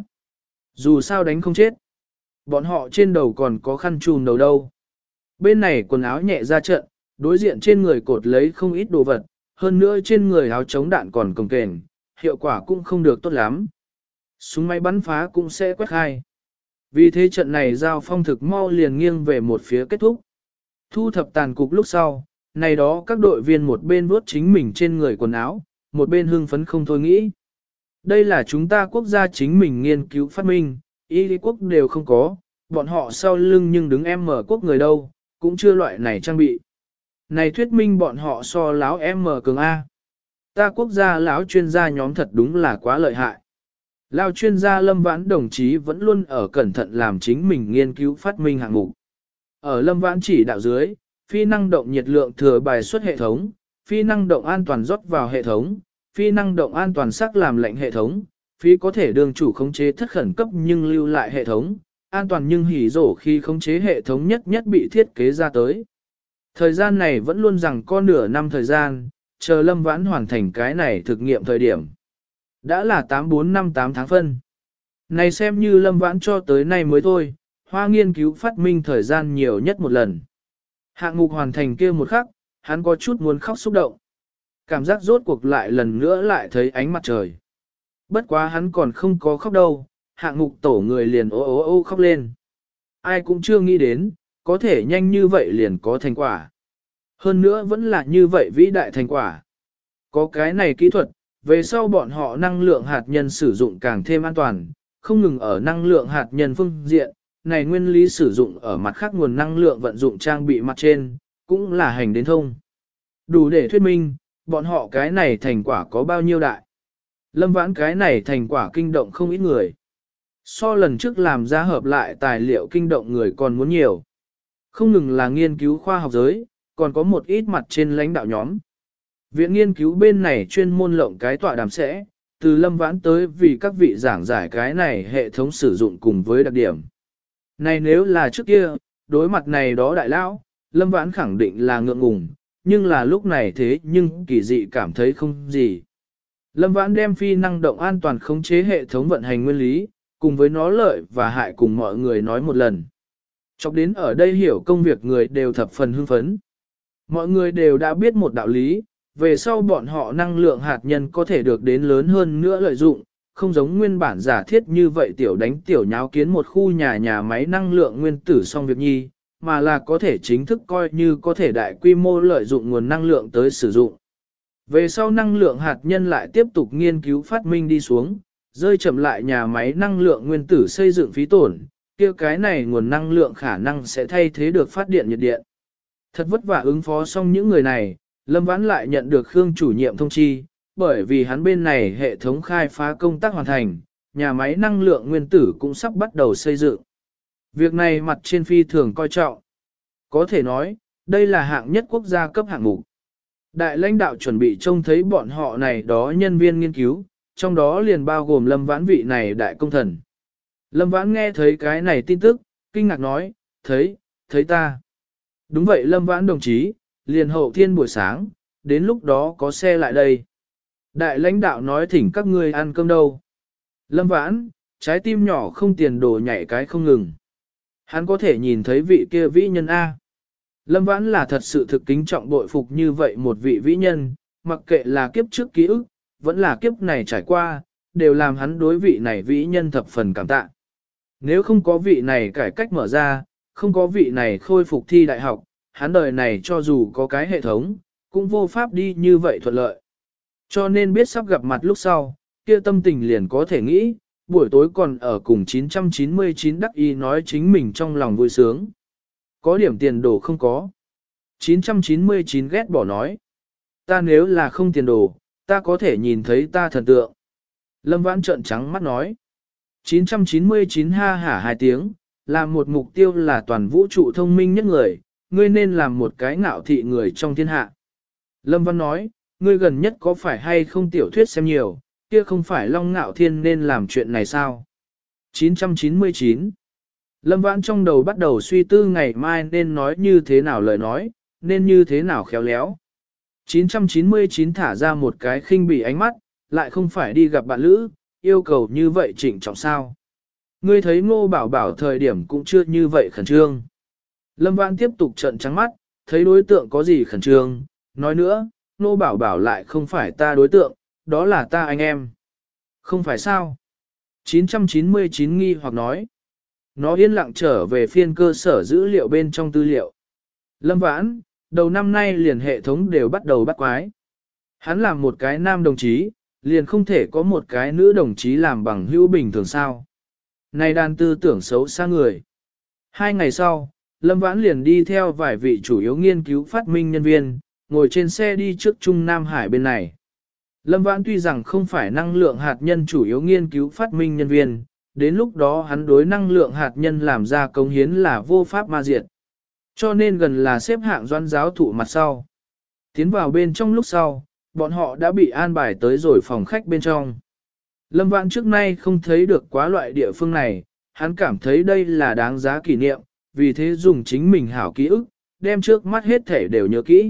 Dù sao đánh không chết. Bọn họ trên đầu còn có khăn trùm đầu đâu. Bên này quần áo nhẹ ra trận, đối diện trên người cột lấy không ít đồ vật, hơn nữa trên người áo chống đạn còn cồng kềnh, hiệu quả cũng không được tốt lắm. Súng máy bắn phá cũng sẽ quét khai. Vì thế trận này giao phong thực mau liền nghiêng về một phía kết thúc. Thu thập tàn cục lúc sau, này đó các đội viên một bên vuốt chính mình trên người quần áo, một bên hưng phấn không thôi nghĩ. Đây là chúng ta quốc gia chính mình nghiên cứu phát minh, y lý quốc đều không có, bọn họ sau lưng nhưng đứng em mở quốc người đâu, cũng chưa loại này trang bị. Này thuyết minh bọn họ so láo em mờ cường A. Ta quốc gia lão chuyên gia nhóm thật đúng là quá lợi hại. Lão chuyên gia Lâm Vãn đồng chí vẫn luôn ở cẩn thận làm chính mình nghiên cứu phát minh hạng mục. Ở Lâm Vãn chỉ đạo dưới, phi năng động nhiệt lượng thừa bài xuất hệ thống, phi năng động an toàn rót vào hệ thống, phi năng động an toàn sắc làm lệnh hệ thống, phi có thể đường chủ khống chế thất khẩn cấp nhưng lưu lại hệ thống, an toàn nhưng hỉ rổ khi khống chế hệ thống nhất nhất bị thiết kế ra tới. Thời gian này vẫn luôn rằng có nửa năm thời gian, chờ Lâm Vãn hoàn thành cái này thực nghiệm thời điểm. Đã là tám bốn năm tám tháng phân. Này xem như Lâm Vãn cho tới nay mới thôi, hoa nghiên cứu phát minh thời gian nhiều nhất một lần. Hạng mục hoàn thành kia một khắc, hắn có chút muốn khóc xúc động. Cảm giác rốt cuộc lại lần nữa lại thấy ánh mặt trời. Bất quá hắn còn không có khóc đâu, hạng mục tổ người liền ô ô ô khóc lên. Ai cũng chưa nghĩ đến, có thể nhanh như vậy liền có thành quả. Hơn nữa vẫn là như vậy vĩ đại thành quả. Có cái này kỹ thuật, về sau bọn họ năng lượng hạt nhân sử dụng càng thêm an toàn, không ngừng ở năng lượng hạt nhân phương diện, này nguyên lý sử dụng ở mặt khác nguồn năng lượng vận dụng trang bị mặt trên, cũng là hành đến thông. Đủ để thuyết minh, bọn họ cái này thành quả có bao nhiêu đại. Lâm Vãn cái này thành quả kinh động không ít người. So lần trước làm ra hợp lại tài liệu kinh động người còn muốn nhiều. Không ngừng là nghiên cứu khoa học giới, còn có một ít mặt trên lãnh đạo nhóm. Viện nghiên cứu bên này chuyên môn lộng cái tọa đàm sẽ, từ Lâm Vãn tới vì các vị giảng giải cái này hệ thống sử dụng cùng với đặc điểm. Này nếu là trước kia, đối mặt này đó đại lão, Lâm Vãn khẳng định là ngượng ngùng, nhưng là lúc này thế nhưng kỳ dị cảm thấy không gì. Lâm Vãn đem phi năng động an toàn khống chế hệ thống vận hành nguyên lý, cùng với nó lợi và hại cùng mọi người nói một lần. Chọc đến ở đây hiểu công việc người đều thập phần hưng phấn. Mọi người đều đã biết một đạo lý, về sau bọn họ năng lượng hạt nhân có thể được đến lớn hơn nữa lợi dụng, không giống nguyên bản giả thiết như vậy tiểu đánh tiểu nháo kiến một khu nhà nhà máy năng lượng nguyên tử xong việc nhi, mà là có thể chính thức coi như có thể đại quy mô lợi dụng nguồn năng lượng tới sử dụng. Về sau năng lượng hạt nhân lại tiếp tục nghiên cứu phát minh đi xuống, rơi chậm lại nhà máy năng lượng nguyên tử xây dựng phí tổn, kia cái này nguồn năng lượng khả năng sẽ thay thế được phát điện nhiệt điện. Thật vất vả ứng phó xong những người này, Lâm Vãn lại nhận được Khương chủ nhiệm thông chi, bởi vì hắn bên này hệ thống khai phá công tác hoàn thành, nhà máy năng lượng nguyên tử cũng sắp bắt đầu xây dựng. Việc này mặt trên phi thường coi trọng. Có thể nói, đây là hạng nhất quốc gia cấp hạng mục. Đại lãnh đạo chuẩn bị trông thấy bọn họ này đó nhân viên nghiên cứu, trong đó liền bao gồm Lâm Vãn vị này đại công thần. Lâm Vãn nghe thấy cái này tin tức, kinh ngạc nói, thấy, thấy ta. Đúng vậy Lâm Vãn đồng chí, liền hậu thiên buổi sáng, đến lúc đó có xe lại đây. Đại lãnh đạo nói thỉnh các ngươi ăn cơm đâu. Lâm Vãn, trái tim nhỏ không tiền đồ nhảy cái không ngừng. Hắn có thể nhìn thấy vị kia vĩ nhân A. Lâm Vãn là thật sự thực kính trọng bội phục như vậy một vị vĩ nhân, mặc kệ là kiếp trước ký ức, vẫn là kiếp này trải qua, đều làm hắn đối vị này vĩ nhân thập phần cảm tạ. Nếu không có vị này cải cách mở ra, không có vị này khôi phục thi đại học, hắn đời này cho dù có cái hệ thống, cũng vô pháp đi như vậy thuận lợi. Cho nên biết sắp gặp mặt lúc sau, kia tâm tình liền có thể nghĩ, buổi tối còn ở cùng chín trăm chín mươi chín đắc y nói chính mình trong lòng vui sướng. Có điểm tiền đồ không có. chín trăm chín mươi chín ghét bỏ nói. Ta nếu là không tiền đồ, ta có thể nhìn thấy ta thần tượng. Lâm Vãn trợn trắng mắt nói. chín trăm chín mươi chín ha hả hai tiếng, làm một mục tiêu là toàn vũ trụ thông minh nhất người, ngươi nên làm một cái ngạo thị người trong thiên hạ. Lâm Văn nói, ngươi gần nhất có phải hay không tiểu thuyết xem nhiều, kia không phải Long Ngạo Thiên nên làm chuyện này sao? chín trăm chín mươi chín. Lâm Vãn trong đầu bắt đầu suy tư ngày mai nên nói như thế nào lời nói, nên như thế nào khéo léo. chín trăm chín mươi chín thả ra một cái khinh bỉ ánh mắt, lại không phải đi gặp bạn lữ, yêu cầu như vậy trịnh trọng sao. Ngươi thấy Ngô Bảo Bảo thời điểm cũng chưa như vậy khẩn trương. Lâm Vãn tiếp tục trợn trắng mắt, thấy đối tượng có gì khẩn trương, nói nữa, Ngô Bảo Bảo lại không phải ta đối tượng, đó là ta anh em. Không phải sao? chín trăm chín mươi chín nghi hoặc nói. Nó yên lặng trở về phiên cơ sở dữ liệu bên trong tư liệu. Lâm Vãn, đầu năm nay liền hệ thống đều bắt đầu bắt quái. Hắn làm một cái nam đồng chí, liền không thể có một cái nữ đồng chí làm bằng hữu bình thường sao. Này đàn tư tưởng xấu xa người. Hai ngày sau, Lâm Vãn liền đi theo vài vị chủ yếu nghiên cứu phát minh nhân viên, ngồi trên xe đi trước Trung Nam Hải bên này. Lâm Vãn tuy rằng không phải năng lượng hạt nhân chủ yếu nghiên cứu phát minh nhân viên, đến lúc đó hắn đối năng lượng hạt nhân làm ra công hiến là vô pháp ma diệt. Cho nên gần là xếp hạng doãn giáo thụ mặt sau. Tiến vào bên trong lúc sau, bọn họ đã bị an bài tới rồi phòng khách bên trong. Lâm Vãn trước nay không thấy được quá loại địa phương này, hắn cảm thấy đây là đáng giá kỷ niệm, vì thế dùng chính mình hảo ký ức, đem trước mắt hết thể đều nhớ kỹ.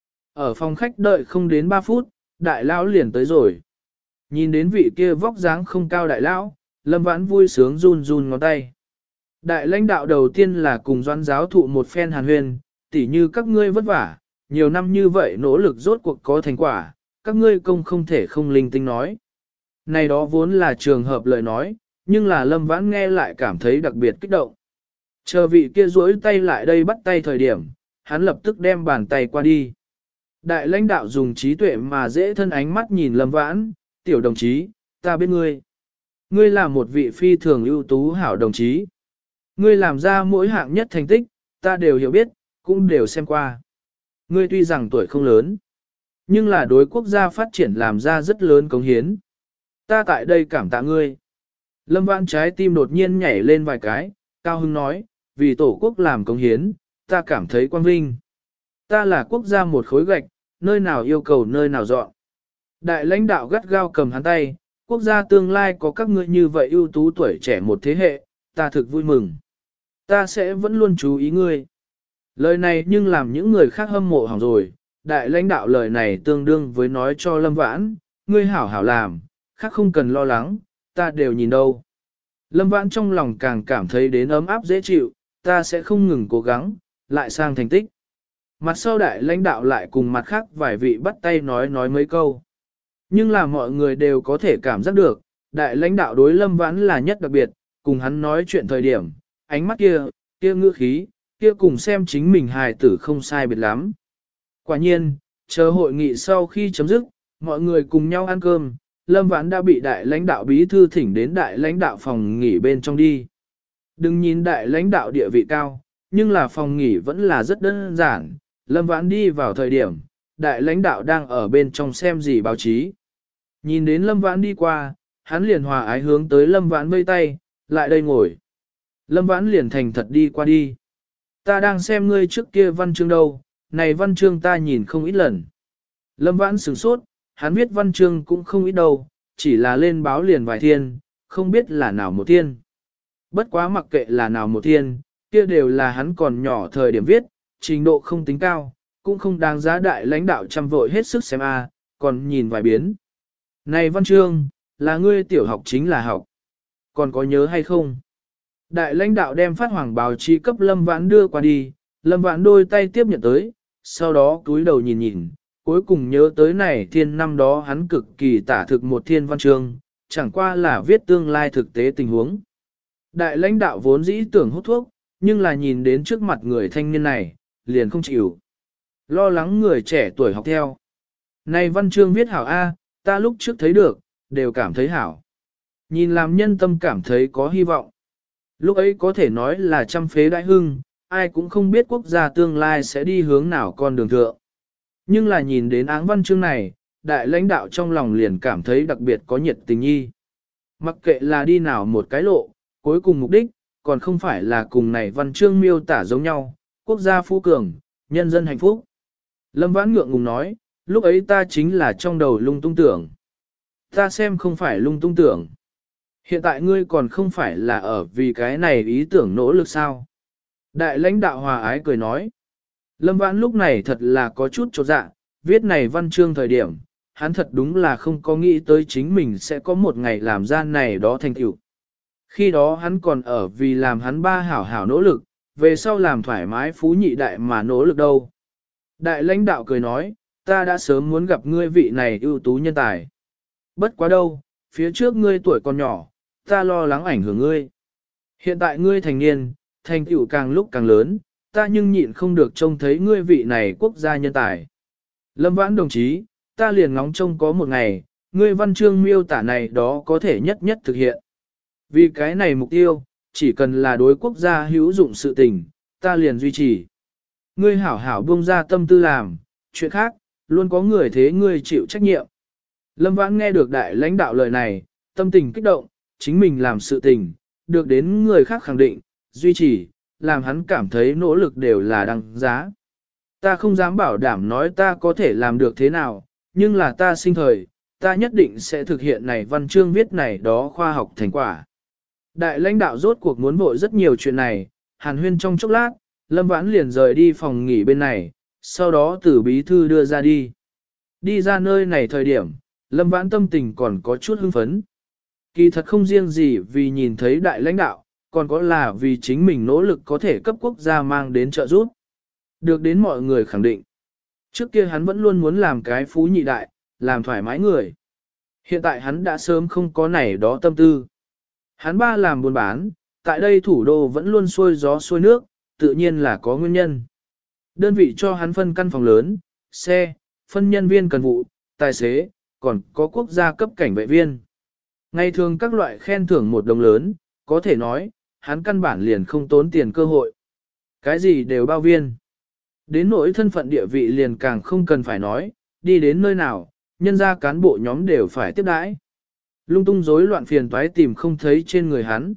Ở phòng khách đợi không đến ba phút, đại lão liền tới rồi. Nhìn đến vị kia vóc dáng không cao đại lão, Lâm Vãn vui sướng run run ngón tay. Đại lãnh đạo đầu tiên là cùng doãn giáo thụ một phen hàn huyền, tỉ như các ngươi vất vả, nhiều năm như vậy nỗ lực rốt cuộc có thành quả, các ngươi công không thể không linh tinh nói. Này đó vốn là trường hợp lời nói, nhưng là Lâm Vãn nghe lại cảm thấy đặc biệt kích động. Chờ vị kia duỗi tay lại đây bắt tay thời điểm, hắn lập tức đem bàn tay qua đi. Đại lãnh đạo dùng trí tuệ mà dễ thân ánh mắt nhìn Lâm Vãn, tiểu đồng chí, ta biết ngươi. Ngươi là một vị phi thường ưu tú hảo đồng chí. Ngươi làm ra mỗi hạng nhất thành tích, ta đều hiểu biết, cũng đều xem qua. Ngươi tuy rằng tuổi không lớn, nhưng là đối quốc gia phát triển làm ra rất lớn cống hiến. Ta tại đây cảm tạ ngươi. Lâm Vãn trái tim đột nhiên nhảy lên vài cái, cao hứng nói, vì tổ quốc làm cống hiến, ta cảm thấy quang vinh. Ta là quốc gia một khối gạch, nơi nào yêu cầu nơi nào dọn. Đại lãnh đạo gắt gao cầm hắn tay, quốc gia tương lai có các ngươi như vậy ưu tú tuổi trẻ một thế hệ, ta thực vui mừng. Ta sẽ vẫn luôn chú ý ngươi. Lời này nhưng làm những người khác hâm mộ hỏng rồi, đại lãnh đạo lời này tương đương với nói cho Lâm Vãn, ngươi hảo hảo làm, khác không cần lo lắng, ta đều nhìn đâu. Lâm Vãn trong lòng càng cảm thấy đến ấm áp dễ chịu, ta sẽ không ngừng cố gắng, lại sang thành tích. Mặt sau đại lãnh đạo lại cùng mặt khác vài vị bắt tay nói nói mấy câu. Nhưng là mọi người đều có thể cảm giác được, đại lãnh đạo đối Lâm Vãn là nhất đặc biệt, cùng hắn nói chuyện thời điểm, ánh mắt kia, kia ngữ khí, kia cùng xem chính mình hài tử không sai biệt lắm. Quả nhiên, chờ hội nghị sau khi chấm dứt, mọi người cùng nhau ăn cơm, Lâm Vãn đã bị đại lãnh đạo bí thư thỉnh đến đại lãnh đạo phòng nghỉ bên trong đi. Đừng nhìn đại lãnh đạo địa vị cao, nhưng là phòng nghỉ vẫn là rất đơn giản. Lâm Vãn đi vào thời điểm, đại lãnh đạo đang ở bên trong xem gì báo chí. Nhìn đến Lâm Vãn đi qua, hắn liền hòa ái hướng tới Lâm Vãn vây tay, lại đây ngồi. Lâm Vãn liền thành thật đi qua đi. Ta đang xem ngươi trước kia văn chương đâu, này văn chương ta nhìn không ít lần. Lâm Vãn sửng sốt, hắn viết văn chương cũng không ít đâu, chỉ là lên báo liền vài thiên, không biết là nào một thiên. Bất quá mặc kệ là nào một thiên, kia đều là hắn còn nhỏ thời điểm viết, trình độ không tính cao, cũng không đáng giá đại lãnh đạo chăm vội hết sức xem a, còn nhìn vài biến. Này văn chương, là ngươi tiểu học chính là học. Còn có nhớ hay không? Đại lãnh đạo đem phát hoàng báo chí cấp Lâm Vãn đưa qua đi, Lâm Vãn đôi tay tiếp nhận tới, sau đó cúi đầu nhìn nhìn, cuối cùng nhớ tới này thiên năm đó hắn cực kỳ tả thực một thiên văn chương, chẳng qua là viết tương lai thực tế tình huống. Đại lãnh đạo vốn dĩ tưởng hút thuốc, nhưng là nhìn đến trước mặt người thanh niên này, liền không chịu. Lo lắng người trẻ tuổi học theo. Này văn chương viết hảo A, ta lúc trước thấy được, đều cảm thấy hảo. Nhìn làm nhân tâm cảm thấy có hy vọng. Lúc ấy có thể nói là trăm phế đại hưng, ai cũng không biết quốc gia tương lai sẽ đi hướng nào con đường thượng. Nhưng là nhìn đến áng văn chương này, đại lãnh đạo trong lòng liền cảm thấy đặc biệt có nhiệt tình nhi. Mặc kệ là đi nào một cái lộ, cuối cùng mục đích, còn không phải là cùng này văn chương miêu tả giống nhau, quốc gia phú cường, nhân dân hạnh phúc. Lâm Vãn ngượng ngùng nói, lúc ấy ta chính là trong đầu lung tung tưởng. Ta xem không phải lung tung tưởng. Hiện tại ngươi còn không phải là ở vì cái này ý tưởng nỗ lực sao. Đại lãnh đạo hòa ái cười nói. Lâm Vãn lúc này thật là có chút chột dạ, viết này văn chương thời điểm, hắn thật đúng là không có nghĩ tới chính mình sẽ có một ngày làm ra này đó thành tựu. Khi đó hắn còn ở vì làm hắn ba hảo hảo nỗ lực, về sau làm thoải mái phú nhị đại mà nỗ lực đâu. Đại lãnh đạo cười nói, ta đã sớm muốn gặp ngươi vị này ưu tú nhân tài. Bất quá đâu, phía trước ngươi tuổi còn nhỏ, ta lo lắng ảnh hưởng ngươi. Hiện tại ngươi thành niên, thành tựu càng lúc càng lớn, ta nhưng nhịn không được trông thấy ngươi vị này quốc gia nhân tài. Lâm Vãn đồng chí, ta liền ngóng trông có một ngày, ngươi văn chương miêu tả này đó có thể nhất nhất thực hiện. Vì cái này mục tiêu, chỉ cần là đối quốc gia hữu dụng sự tình, ta liền duy trì. Ngươi hảo hảo buông ra tâm tư làm, chuyện khác, luôn có người thế ngươi chịu trách nhiệm. Lâm Vãn nghe được đại lãnh đạo lời này, tâm tình kích động, chính mình làm sự tình, được đến người khác khẳng định, duy trì, làm hắn cảm thấy nỗ lực đều là đăng giá. Ta không dám bảo đảm nói ta có thể làm được thế nào, nhưng là ta sinh thời, ta nhất định sẽ thực hiện này văn chương viết này đó khoa học thành quả. Đại lãnh đạo rốt cuộc muốn vội rất nhiều chuyện này, hàn huyên trong chốc lát, Lâm Vãn liền rời đi phòng nghỉ bên này, sau đó từ bí thư đưa ra đi. Đi ra nơi này thời điểm, Lâm Vãn tâm tình còn có chút hưng phấn. Kỳ thật không riêng gì vì nhìn thấy đại lãnh đạo, còn có là vì chính mình nỗ lực có thể cấp quốc gia mang đến trợ giúp. Được đến mọi người khẳng định. Trước kia hắn vẫn luôn muốn làm cái phú nhị đại, làm thoải mái người. Hiện tại hắn đã sớm không có nảy đó tâm tư. Hắn ba làm buôn bán, tại đây thủ đô vẫn luôn xuôi gió xuôi nước, tự nhiên là có nguyên nhân. Đơn vị cho hắn phân căn phòng lớn, xe, phân nhân viên cần vụ, tài xế, còn có quốc gia cấp cảnh vệ viên. Ngày thường các loại khen thưởng một đồng lớn, có thể nói, hắn căn bản liền không tốn tiền cơ hội. Cái gì đều bao viên. Đến nỗi thân phận địa vị liền càng không cần phải nói, đi đến nơi nào, nhân gia cán bộ nhóm đều phải tiếp đãi. Lung tung rối loạn phiền toái tìm không thấy trên người hắn.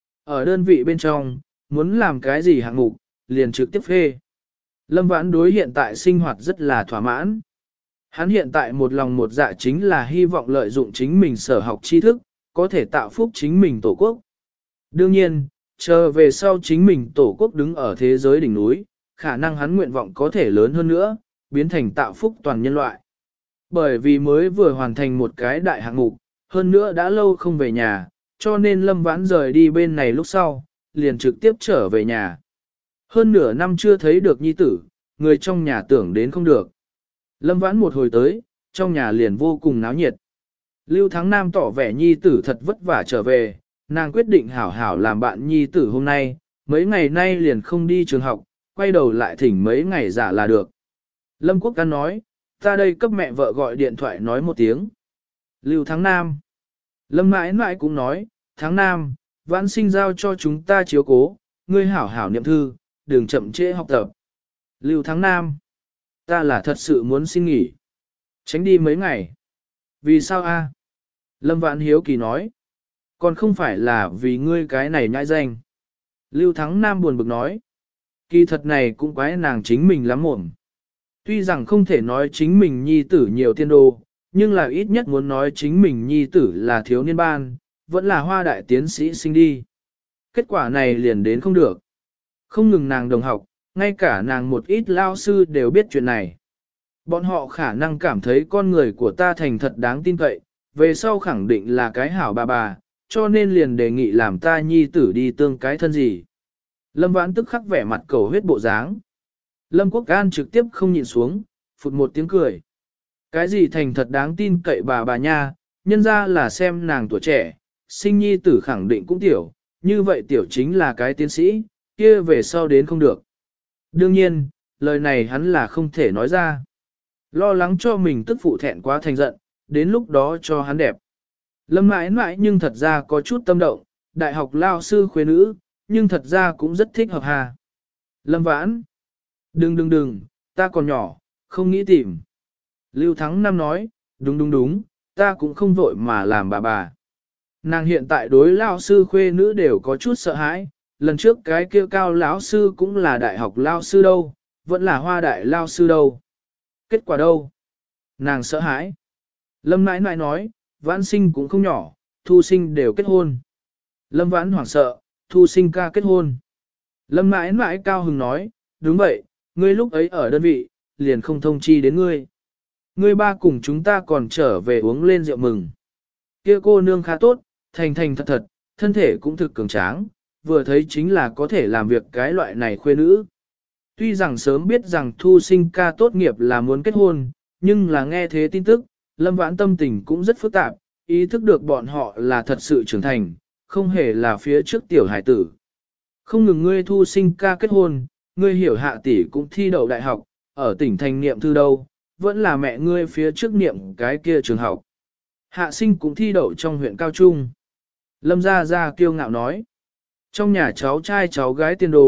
Ở đơn vị bên trong, muốn làm cái gì hạng mục, liền trực tiếp phê. Lâm Vãn đối hiện tại sinh hoạt rất là thỏa mãn. Hắn hiện tại một lòng một dạ chính là hy vọng lợi dụng chính mình sở học tri thức, có thể tạo phúc chính mình tổ quốc. Đương nhiên, chờ về sau chính mình tổ quốc đứng ở thế giới đỉnh núi, khả năng hắn nguyện vọng có thể lớn hơn nữa, biến thành tạo phúc toàn nhân loại. Bởi vì mới vừa hoàn thành một cái đại hạng mục, hơn nữa đã lâu không về nhà, cho nên Lâm Vãn rời đi bên này lúc sau, liền trực tiếp trở về nhà. Hơn nửa năm chưa thấy được nhi tử, người trong nhà tưởng đến không được. Lâm Vãn một hồi tới, trong nhà liền vô cùng náo nhiệt. Lưu Thắng Nam tỏ vẻ nhi tử thật vất vả trở về, nàng quyết định hảo hảo làm bạn nhi tử hôm nay, mấy ngày nay liền không đi trường học, quay đầu lại thỉnh mấy ngày giả là được. Lâm Quốc Căn nói, ta đây cấp mẹ vợ gọi điện thoại nói một tiếng. Lưu Thắng Nam. Lâm mãi mãi cũng nói, Thắng Nam, Vãn sinh giao cho chúng ta chiếu cố, ngươi hảo hảo niệm thư, đừng chậm trễ học tập. Lưu Thắng Nam. Ta là thật sự muốn xin nghỉ. Tránh đi mấy ngày. Vì sao a? Lâm Vãn hiếu kỳ nói. Còn không phải là vì ngươi cái này nhãi danh. Lưu Thắng Nam buồn bực nói. Kỳ thật này cũng quái nàng chính mình lắm mồm. Tuy rằng không thể nói chính mình nhi tử nhiều tiên đồ, nhưng là ít nhất muốn nói chính mình nhi tử là thiếu niên ban, vẫn là hoa đại tiến sĩ sinh đi. Kết quả này liền đến không được. Không ngừng nàng đồng học, ngay cả nàng một ít lao sư đều biết chuyện này. Bọn họ khả năng cảm thấy con người của ta thành thật đáng tin cậy, về sau khẳng định là cái hảo bà bà, cho nên liền đề nghị làm ta nhi tử đi tương cái thân gì. Lâm Vãn tức khắc vẻ mặt cầu huyết bộ dáng. Lâm Quốc An trực tiếp không nhịn xuống, phụt một tiếng cười. Cái gì thành thật đáng tin cậy bà bà nha, nhân ra là xem nàng tuổi trẻ, sinh nhi tử khẳng định cũng tiểu, như vậy tiểu chính là cái tiến sĩ, kia về sau đến không được. Đương nhiên, lời này hắn là không thể nói ra. Lo lắng cho mình tức phụ thẹn quá thành giận, đến lúc đó cho hắn đẹp. Lâm mãi mãi nhưng thật ra có chút tâm động, đại học lao sư khuê nữ, nhưng thật ra cũng rất thích hợp hà. Lâm Vãn. Đừng đừng đừng, ta còn nhỏ, không nghĩ tìm. Lưu Thắng Nam nói, đúng đúng đúng, ta cũng không vội mà làm bà bà. Nàng hiện tại đối lao sư khuê nữ đều có chút sợ hãi, lần trước cái kia cao lão sư cũng là đại học lao sư đâu, vẫn là hoa đại lao sư đâu. Kết quả đâu? Nàng sợ hãi. Lâm nãi nãi nói, Vãn sinh cũng không nhỏ, Thu sinh đều kết hôn. Lâm Vãn hoảng sợ, Thu sinh ca kết hôn. Lâm nãi nãi cao hứng nói, đúng vậy, ngươi lúc ấy ở đơn vị, liền không thông chi đến ngươi. Ngươi ba cùng chúng ta còn trở về uống lên rượu mừng. Kia cô nương khá tốt, thành thành thật thật, thân thể cũng thực cường tráng, vừa thấy chính là có thể làm việc cái loại này khuê nữ. Tuy rằng sớm biết rằng Thu sinh ca tốt nghiệp là muốn kết hôn, nhưng là nghe thế tin tức, Lâm Vãn tâm tình cũng rất phức tạp, ý thức được bọn họ là thật sự trưởng thành, không hề là phía trước tiểu hải tử. Không ngừng ngươi Thu sinh ca kết hôn, ngươi hiểu hạ tỷ cũng thi đậu đại học, ở tỉnh thành niệm thư đâu, vẫn là mẹ ngươi phía trước niệm cái kia trường học. Hạ sinh cũng thi đậu trong huyện Cao Trung. Lâm Gia Gia kiêu ngạo nói, trong nhà cháu trai cháu gái tiên đồ,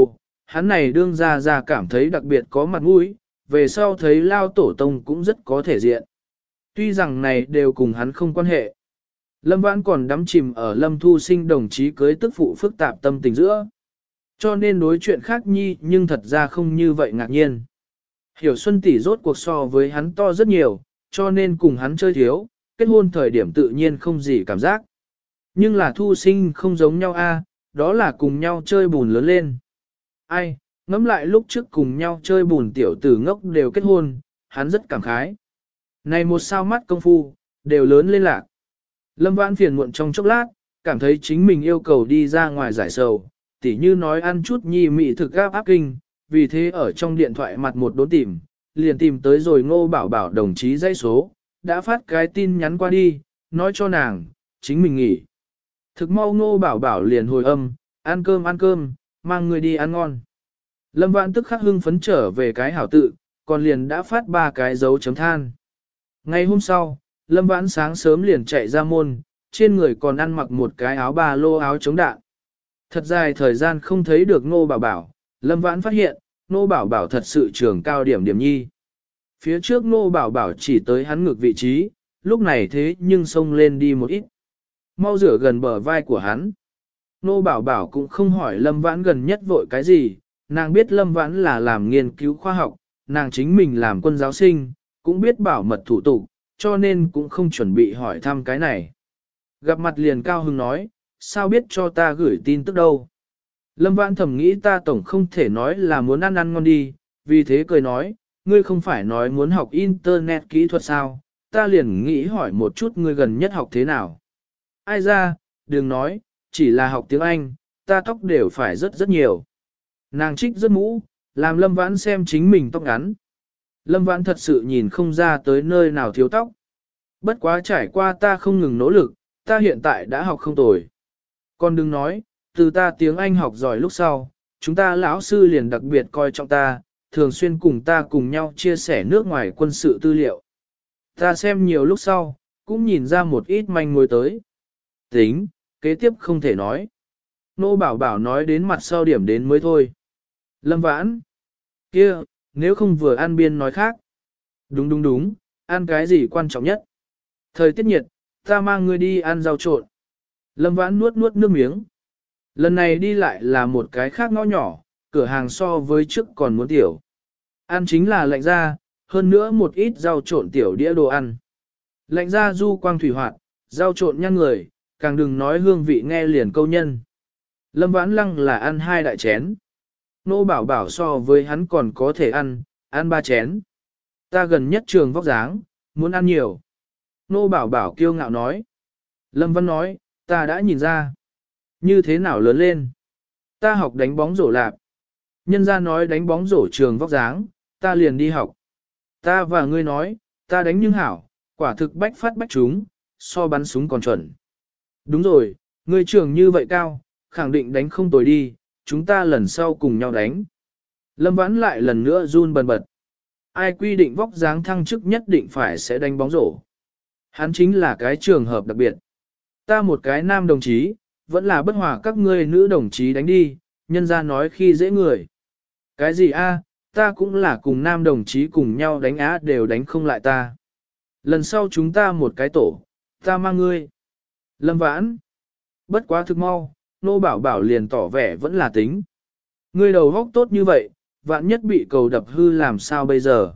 hắn này đương ra ra cảm thấy đặc biệt có mặt mũi, về sau thấy lao tổ tông cũng rất có thể diện. Tuy rằng này đều cùng hắn không quan hệ. Lâm Vãn còn đắm chìm ở Lâm Thu Sinh đồng chí cưới tức phụ phức tạp tâm tình giữa. Cho nên đối chuyện khác nhi nhưng thật ra không như vậy ngạc nhiên. Hiểu Xuân tỷ rốt cuộc so với hắn to rất nhiều, cho nên cùng hắn chơi thiếu, kết hôn thời điểm tự nhiên không gì cảm giác. Nhưng là Thu Sinh không giống nhau a, đó là cùng nhau chơi bùn lớn lên. Ai, ngẫm lại lúc trước cùng nhau chơi bùn tiểu tử ngốc đều kết hôn, hắn rất cảm khái. Này một sao mắt công phu, đều lớn lên lạc. Lâm Vãn phiền muộn trong chốc lát, cảm thấy chính mình yêu cầu đi ra ngoài giải sầu, tỉ như nói ăn chút nhi mị thực gáp áp kinh, vì thế ở trong điện thoại mặt một đốn tìm, liền tìm tới rồi Ngô Bảo Bảo đồng chí dãy số, đã phát cái tin nhắn qua đi, nói cho nàng, chính mình nghỉ. Thực mau Ngô Bảo Bảo liền hồi âm, ăn cơm ăn cơm, mang người đi ăn ngon. Lâm Vãn tức khắc hưng phấn trở về cái hảo tự, còn liền đã phát ba cái dấu chấm than. Ngày hôm sau, Lâm Vãn sáng sớm liền chạy ra môn, trên người còn ăn mặc một cái áo ba lô áo chống đạn. Thật dài thời gian không thấy được Ngô Bảo Bảo, Lâm Vãn phát hiện, Ngô Bảo Bảo thật sự trưởng cao điểm điểm nhi. Phía trước Ngô Bảo Bảo chỉ tới hắn ngược vị trí, lúc này thế nhưng xông lên đi một ít. Mau rửa gần bờ vai của hắn. Ngô Bảo Bảo cũng không hỏi Lâm Vãn gần nhất vội cái gì, nàng biết Lâm Vãn là làm nghiên cứu khoa học, nàng chính mình làm quân giáo sinh, cũng biết bảo mật thủ tục, cho nên cũng không chuẩn bị hỏi thăm cái này. Gặp mặt liền cao hứng nói, sao biết cho ta gửi tin tức đâu. Lâm Vãn thầm nghĩ ta tổng không thể nói là muốn ăn ăn ngon đi, vì thế cười nói, ngươi không phải nói muốn học internet kỹ thuật sao, ta liền nghĩ hỏi một chút ngươi gần nhất học thế nào. Ai ra, đừng nói, chỉ là học tiếng Anh, ta tóc đều phải rất rất nhiều. Nàng trích rất mũ, làm Lâm Vãn xem chính mình tóc ngắn. Lâm Vãn thật sự nhìn không ra tới nơi nào thiếu tóc. Bất quá trải qua ta không ngừng nỗ lực, ta hiện tại đã học không tồi. Còn đừng nói, từ ta tiếng Anh học giỏi lúc sau, chúng ta lão sư liền đặc biệt coi trọng ta, thường xuyên cùng ta cùng nhau chia sẻ nước ngoài quân sự tư liệu. Ta xem nhiều lúc sau, cũng nhìn ra một ít manh mối tới. Tính, kế tiếp không thể nói. Nô Bảo Bảo nói đến mặt sau điểm đến mới thôi. Lâm Vãn, kia, nếu không vừa ăn biên nói khác. Đúng đúng đúng, ăn cái gì quan trọng nhất. Thời tiết nhiệt, ta mang ngươi đi ăn rau trộn. Lâm Vãn nuốt nuốt nước miếng. Lần này đi lại là một cái khác ngõ nhỏ, cửa hàng so với trước còn muốn tiểu. Ăn chính là lạnh ra, hơn nữa một ít rau trộn tiểu đĩa đồ ăn. Lạnh ra du quang thủy hoạt, rau trộn nhăn người, càng đừng nói hương vị nghe liền câu nhân. Lâm Vãn Lăng là ăn hai đại chén. Nô Bảo Bảo so với hắn còn có thể ăn, ăn ba chén. Ta gần nhất trường vóc dáng, muốn ăn nhiều. Nô Bảo Bảo kiêu ngạo nói. Lâm Văn nói, ta đã nhìn ra. Như thế nào lớn lên? Ta học đánh bóng rổ lạp. Nhân gia nói đánh bóng rổ trường vóc dáng, ta liền đi học. Ta và ngươi nói, ta đánh nhưng hảo, quả thực bách phát bách trúng, so bắn súng còn chuẩn. Đúng rồi, ngươi trường như vậy cao, khẳng định đánh không tồi đi, chúng ta lần sau cùng nhau đánh. Lâm Vãn lại lần nữa run bần bật. Ai quy định vóc dáng thăng chức nhất định phải sẽ đánh bóng rổ. Hắn chính là cái trường hợp đặc biệt. Ta một cái nam đồng chí, vẫn là bất hòa các ngươi nữ đồng chí đánh đi, nhân ra nói khi dễ người. Cái gì a? Ta cũng là cùng nam đồng chí cùng nhau đánh á đều đánh không lại ta. Lần sau chúng ta một cái tổ, ta mang ngươi. Lâm Vãn. Bất quá thực mau, Nô Bảo Bảo liền tỏ vẻ vẫn là tính. Ngươi đầu góc tốt như vậy, vạn nhất bị cầu đập hư làm sao bây giờ.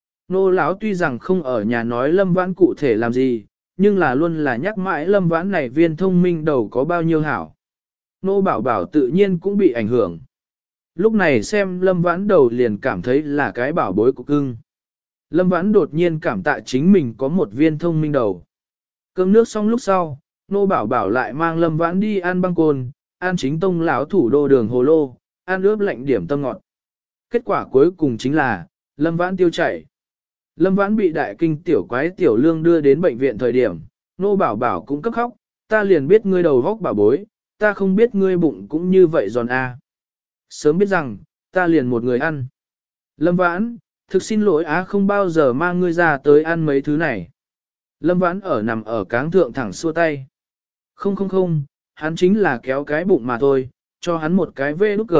Nô lão tuy rằng không ở nhà nói Lâm Vãn cụ thể làm gì, nhưng là luôn là nhắc mãi Lâm Vãn này viên thông minh đầu có bao nhiêu hảo. Nô Bảo Bảo tự nhiên cũng bị ảnh hưởng. Lúc này xem Lâm Vãn đầu liền cảm thấy là cái bảo bối của cưng. Lâm Vãn đột nhiên cảm tạ chính mình có một viên thông minh đầu. Cơm nước xong lúc sau, Nô Bảo Bảo lại mang Lâm Vãn đi ăn băng côn, ăn chính tông lão thủ đô đường hồ lô, ăn ướp lạnh điểm tâm ngọt. Kết quả cuối cùng chính là, Lâm Vãn tiêu chảy. Lâm Vãn bị đại kinh tiểu quái tiểu lương đưa đến bệnh viện thời điểm, Nô Bảo Bảo cũng cấp khóc, ta liền biết ngươi đầu vóc bảo bối, ta không biết ngươi bụng cũng như vậy giòn a. Sớm biết rằng, ta liền một người ăn. Lâm Vãn, thực xin lỗi á không bao giờ mang ngươi ra tới ăn mấy thứ này. Lâm Vãn ở nằm ở cáng thượng thẳng xua tay. Không không không, hắn chính là kéo cái bụng mà thôi, cho hắn một cái vê nút cờ,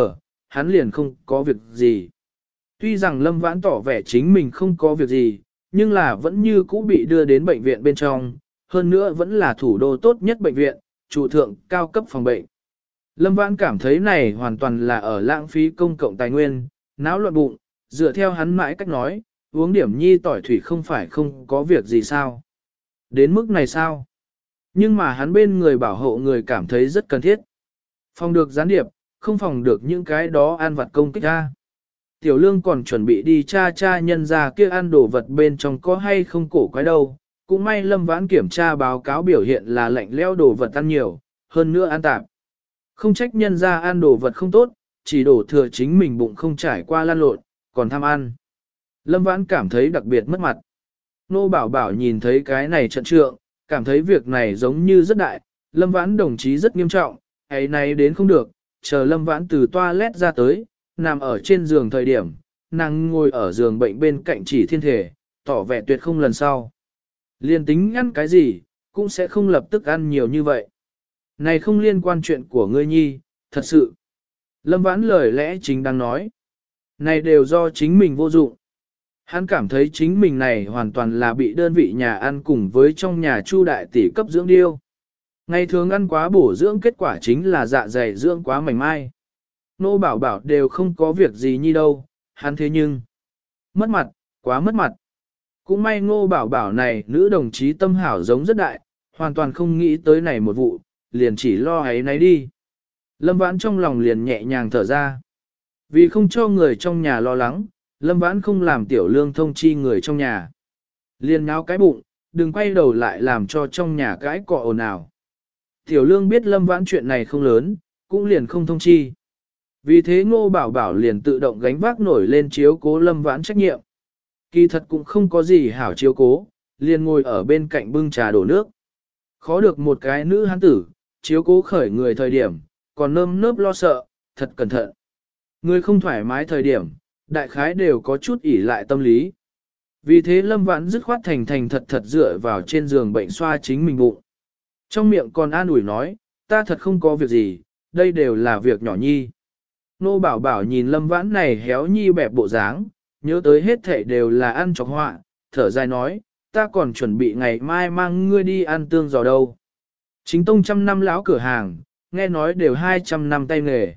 hắn liền không có việc gì. Tuy rằng Lâm Vãn tỏ vẻ chính mình không có việc gì, nhưng là vẫn như cũ bị đưa đến bệnh viện bên trong, hơn nữa vẫn là thủ đô tốt nhất bệnh viện, trụ thượng cao cấp phòng bệnh. Lâm Vãn cảm thấy này hoàn toàn là ở lãng phí công cộng tài nguyên, náo loạn bụng, dựa theo hắn mãi cách nói, uống điểm nhi tỏi thủy không phải không có việc gì sao. Đến mức này sao? Nhưng mà hắn bên người bảo hộ người cảm thấy rất cần thiết. Phòng được gián điệp, không phòng được những cái đó ăn vặt công kích ra. Tiểu lương còn chuẩn bị đi tra tra nhân ra kia ăn đồ vật bên trong có hay không cổ quái đâu. Cũng may Lâm Vãn kiểm tra báo cáo biểu hiện là lạnh lẽo đồ vật ăn nhiều, hơn nữa ăn tạp. Không trách nhân ra ăn đồ vật không tốt, chỉ đổ thừa chính mình bụng không trải qua lan lộn, còn tham ăn. Lâm Vãn cảm thấy đặc biệt mất mặt. Nô Bảo Bảo nhìn thấy cái này trận trượng, cảm thấy việc này giống như rất đại, Lâm Vãn đồng chí rất nghiêm trọng, ấy này đến không được, chờ Lâm Vãn từ toilet ra tới, nằm ở trên giường thời điểm, nàng ngồi ở giường bệnh bên cạnh chỉ thiên thể, tỏ vẻ tuyệt không lần sau. Liên tính ăn cái gì, cũng sẽ không lập tức ăn nhiều như vậy. Này không liên quan chuyện của ngươi nhi, thật sự. Lâm Vãn lời lẽ chính đang nói. Này đều do chính mình vô dụng. Hắn cảm thấy chính mình này hoàn toàn là bị đơn vị nhà ăn cùng với trong nhà Chu đại tỷ cấp dưỡng điêu. Ngày thường ăn quá bổ dưỡng kết quả chính là dạ dày dưỡng quá mảnh mai. Nô Bảo Bảo đều không có việc gì nhi đâu, hắn thế nhưng. Mất mặt, quá mất mặt. Cũng may Ngô Bảo Bảo này nữ đồng chí tâm hảo giống rất đại, hoàn toàn không nghĩ tới này một vụ, liền chỉ lo ấy nấy đi. Lâm Vãn trong lòng liền nhẹ nhàng thở ra. Vì không cho người trong nhà lo lắng, Lâm Vãn không làm tiểu lương thông chi người trong nhà. Liền náo cái bụng, đừng quay đầu lại làm cho trong nhà cái cọ ồn ào. Tiểu lương biết Lâm Vãn chuyện này không lớn, cũng liền không thông chi. Vì thế Ngô Bảo Bảo liền tự động gánh vác nổi lên chiếu cố Lâm Vãn trách nhiệm. Kỳ thật cũng không có gì hảo chiếu cố, liền ngồi ở bên cạnh bưng trà đổ nước. Khó được một cái nữ hán tử, chiếu cố khởi người thời điểm, còn nơm nớp lo sợ, thật cẩn thận. Người không thoải mái thời điểm, đại khái đều có chút ỉ lại tâm lý. Vì thế Lâm Vãn dứt khoát thành thành thật thật dựa vào trên giường bệnh xoa chính mình bụng. Trong miệng còn an ủi nói, ta thật không có việc gì, đây đều là việc nhỏ nhi. Nô Bảo Bảo nhìn Lâm Vãn này héo nhi bẹp bộ dáng, nhớ tới hết thảy đều là ăn chọc họa, thở dài nói, ta còn chuẩn bị ngày mai mang ngươi đi ăn tương giò đâu. Chính tông trăm năm lão cửa hàng, nghe nói đều hai trăm năm tay nghề.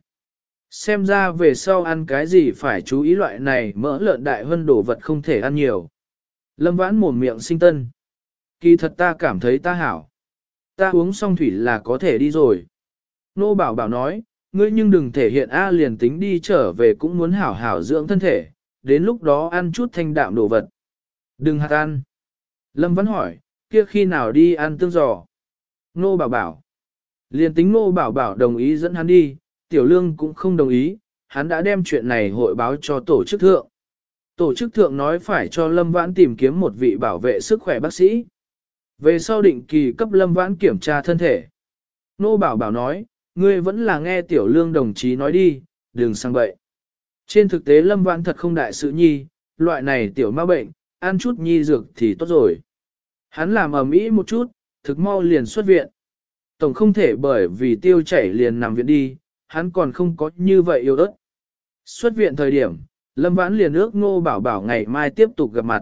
Xem ra về sau ăn cái gì phải chú ý loại này mỡ lợn đại hơn đồ vật không thể ăn nhiều. Lâm Vãn mồm miệng sinh tân. Kỳ thật ta cảm thấy ta hảo. Ta uống xong thủy là có thể đi rồi. Nô Bảo Bảo nói, ngươi nhưng đừng thể hiện A liền tính đi trở về cũng muốn hảo hảo dưỡng thân thể, đến lúc đó ăn chút thanh đạm đồ vật. Đừng hạt ăn. Lâm Vãn hỏi, kia khi nào đi ăn tương giò? Nô Bảo Bảo. Liền tính Nô Bảo Bảo đồng ý dẫn hắn đi, Tiểu Lương cũng không đồng ý, hắn đã đem chuyện này hội báo cho tổ chức thượng. Tổ chức thượng nói phải cho Lâm Vãn tìm kiếm một vị bảo vệ sức khỏe bác sĩ. Về sau định kỳ cấp Lâm Vãn kiểm tra thân thể. Nô Bảo Bảo nói, ngươi vẫn là nghe Tiểu Lương đồng chí nói đi, đừng sang bậy. Trên thực tế Lâm Vãn thật không đại sự nhi, loại này tiểu ma bệnh, ăn chút nhi dược thì tốt rồi. Hắn làm ầm ĩ một chút, thực mau liền xuất viện. Tổng không thể bởi vì tiêu chảy liền nằm viện đi, hắn còn không có như vậy yêu ớt. Xuất viện thời điểm, Lâm Vãn liền ước Nô Bảo Bảo ngày mai tiếp tục gặp mặt.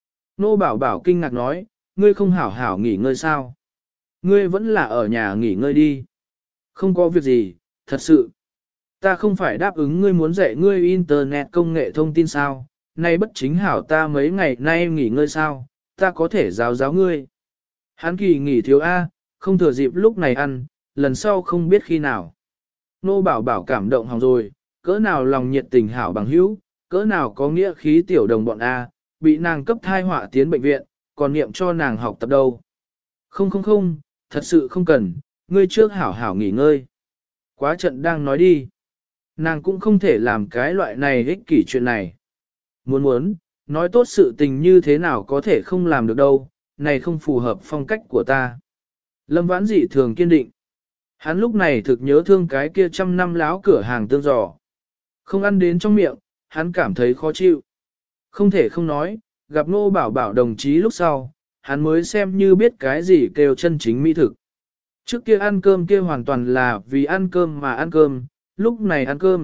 Nô Bảo Bảo kinh ngạc nói, ngươi không hảo hảo nghỉ ngơi sao? Ngươi vẫn là ở nhà nghỉ ngơi đi. Không có việc gì, thật sự. Ta không phải đáp ứng ngươi muốn dạy ngươi Internet công nghệ thông tin sao? Nay bất chính hảo ta mấy ngày nay nghỉ ngơi sao? Ta có thể giáo giáo ngươi. Hắn kỳ nghỉ thiếu A, không thừa dịp lúc này ăn, lần sau không biết khi nào. Nô Bảo Bảo cảm động hỏng rồi, cỡ nào lòng nhiệt tình hảo bằng hữu, cỡ nào có nghĩa khí tiểu đồng bọn A, bị nàng cấp thai họa tiến bệnh viện, còn niệm cho nàng học tập đâu. Không không không, thật sự không cần, ngươi trước hảo hảo nghỉ ngơi. Quá trận đang nói đi. Nàng cũng không thể làm cái loại này ích kỷ chuyện này. Muốn muốn, nói tốt sự tình như thế nào có thể không làm được đâu, này không phù hợp phong cách của ta. Lâm Vãn dị thường kiên định. Hắn lúc này thực nhớ thương cái kia trăm năm láo cửa hàng tương giò. Không ăn đến trong miệng, hắn cảm thấy khó chịu. Không thể không nói, gặp Nô Bảo Bảo đồng chí lúc sau, hắn mới xem như biết cái gì kêu chân chính mỹ thực. Trước kia ăn cơm kia hoàn toàn là vì ăn cơm mà ăn cơm, lúc này ăn cơm,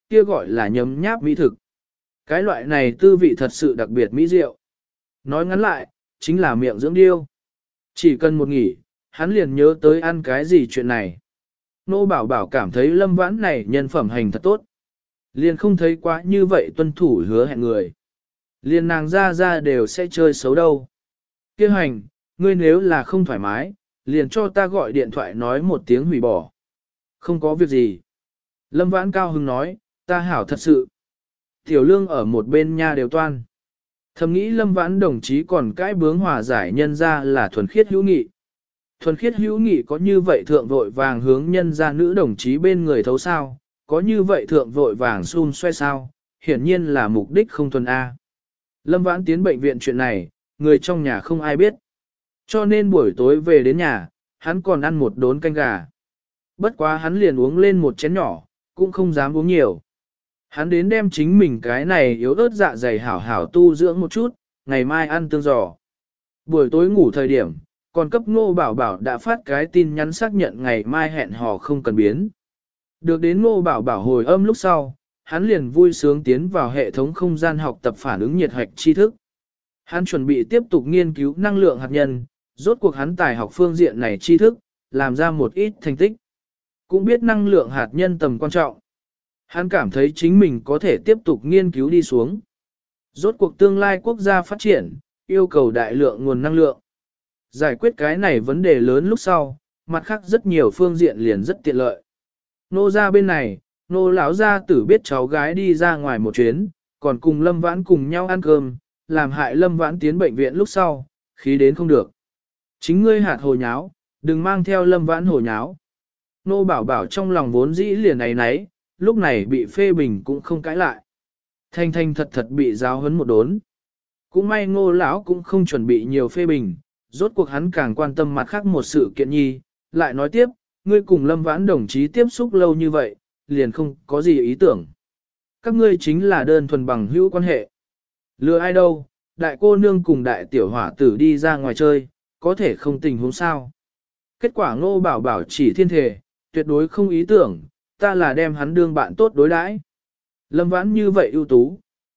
kia gọi là nhấm nháp mỹ thực. Cái loại này tư vị thật sự đặc biệt mỹ diệu. Nói ngắn lại, chính là miệng dưỡng điêu. Chỉ cần một nghỉ, hắn liền nhớ tới ăn cái gì chuyện này. Nô Bảo Bảo cảm thấy Lâm Vãn này nhân phẩm hành thật tốt. Liền không thấy quá như vậy tuân thủ hứa hẹn người. Liền nàng ra ra đều sẽ chơi xấu đâu. Kêu hành, ngươi nếu là không thoải mái, liền cho ta gọi điện thoại nói một tiếng hủy bỏ. Không có việc gì. Lâm Vãn cao hứng nói, ta hảo thật sự. Tiểu Lương ở một bên nha đều toan. Thầm nghĩ Lâm Vãn đồng chí còn cái bướng hòa giải nhân ra là thuần khiết hữu nghị. Thuần khiết hữu nghị có như vậy thượng vội vàng hướng nhân ra nữ đồng chí bên người thấu sao, có như vậy thượng vội vàng xun xoay sao, hiển nhiên là mục đích không thuần A. Lâm Vãn tiến bệnh viện chuyện này, người trong nhà không ai biết. Cho nên buổi tối về đến nhà, hắn còn ăn một đốn canh gà. Bất quá hắn liền uống lên một chén nhỏ, cũng không dám uống nhiều. Hắn đến đem chính mình cái này yếu ớt dạ dày hảo hảo tu dưỡng một chút, ngày mai ăn tương giò. Buổi tối ngủ thời điểm, còn cấp Ngô Bảo Bảo đã phát cái tin nhắn xác nhận ngày mai hẹn hò không cần biến. Được đến Ngô Bảo Bảo hồi âm lúc sau, hắn liền vui sướng tiến vào hệ thống không gian học tập phản ứng nhiệt hạch tri thức. Hắn chuẩn bị tiếp tục nghiên cứu năng lượng hạt nhân, rốt cuộc hắn tài học phương diện này tri thức, làm ra một ít thành tích. Cũng biết năng lượng hạt nhân tầm quan trọng. Hắn cảm thấy chính mình có thể tiếp tục nghiên cứu đi xuống. Rốt cuộc tương lai quốc gia phát triển, yêu cầu đại lượng nguồn năng lượng. Giải quyết cái này vấn đề lớn lúc sau, mặt khác rất nhiều phương diện liền rất tiện lợi. Nô ra bên này, nô lão gia tử biết cháu gái đi ra ngoài một chuyến, còn cùng Lâm Vãn cùng nhau ăn cơm, làm hại Lâm Vãn tiến bệnh viện lúc sau, khí đến không được. Chính ngươi hạt hồ nháo, đừng mang theo Lâm Vãn hồ nháo. Nô Bảo Bảo trong lòng vốn dĩ liền ấy nấy, lúc này bị phê bình cũng không cãi lại. Thanh Thanh thật thật bị giáo huấn một đốn. Cũng may Ngô lão cũng không chuẩn bị nhiều phê bình, rốt cuộc hắn càng quan tâm mặt khác một sự kiện nhi, lại nói tiếp, ngươi cùng Lâm Vãn đồng chí tiếp xúc lâu như vậy, liền không có gì ý tưởng. Các ngươi chính là đơn thuần bằng hữu quan hệ. Lừa ai đâu, đại cô nương cùng đại tiểu hỏa tử đi ra ngoài chơi, có thể không tình huống sao. Kết quả Ngô Bảo Bảo chỉ thiên thể, tuyệt đối không ý tưởng, ta là đem hắn đương bạn tốt đối đãi. Lâm Vãn như vậy ưu tú.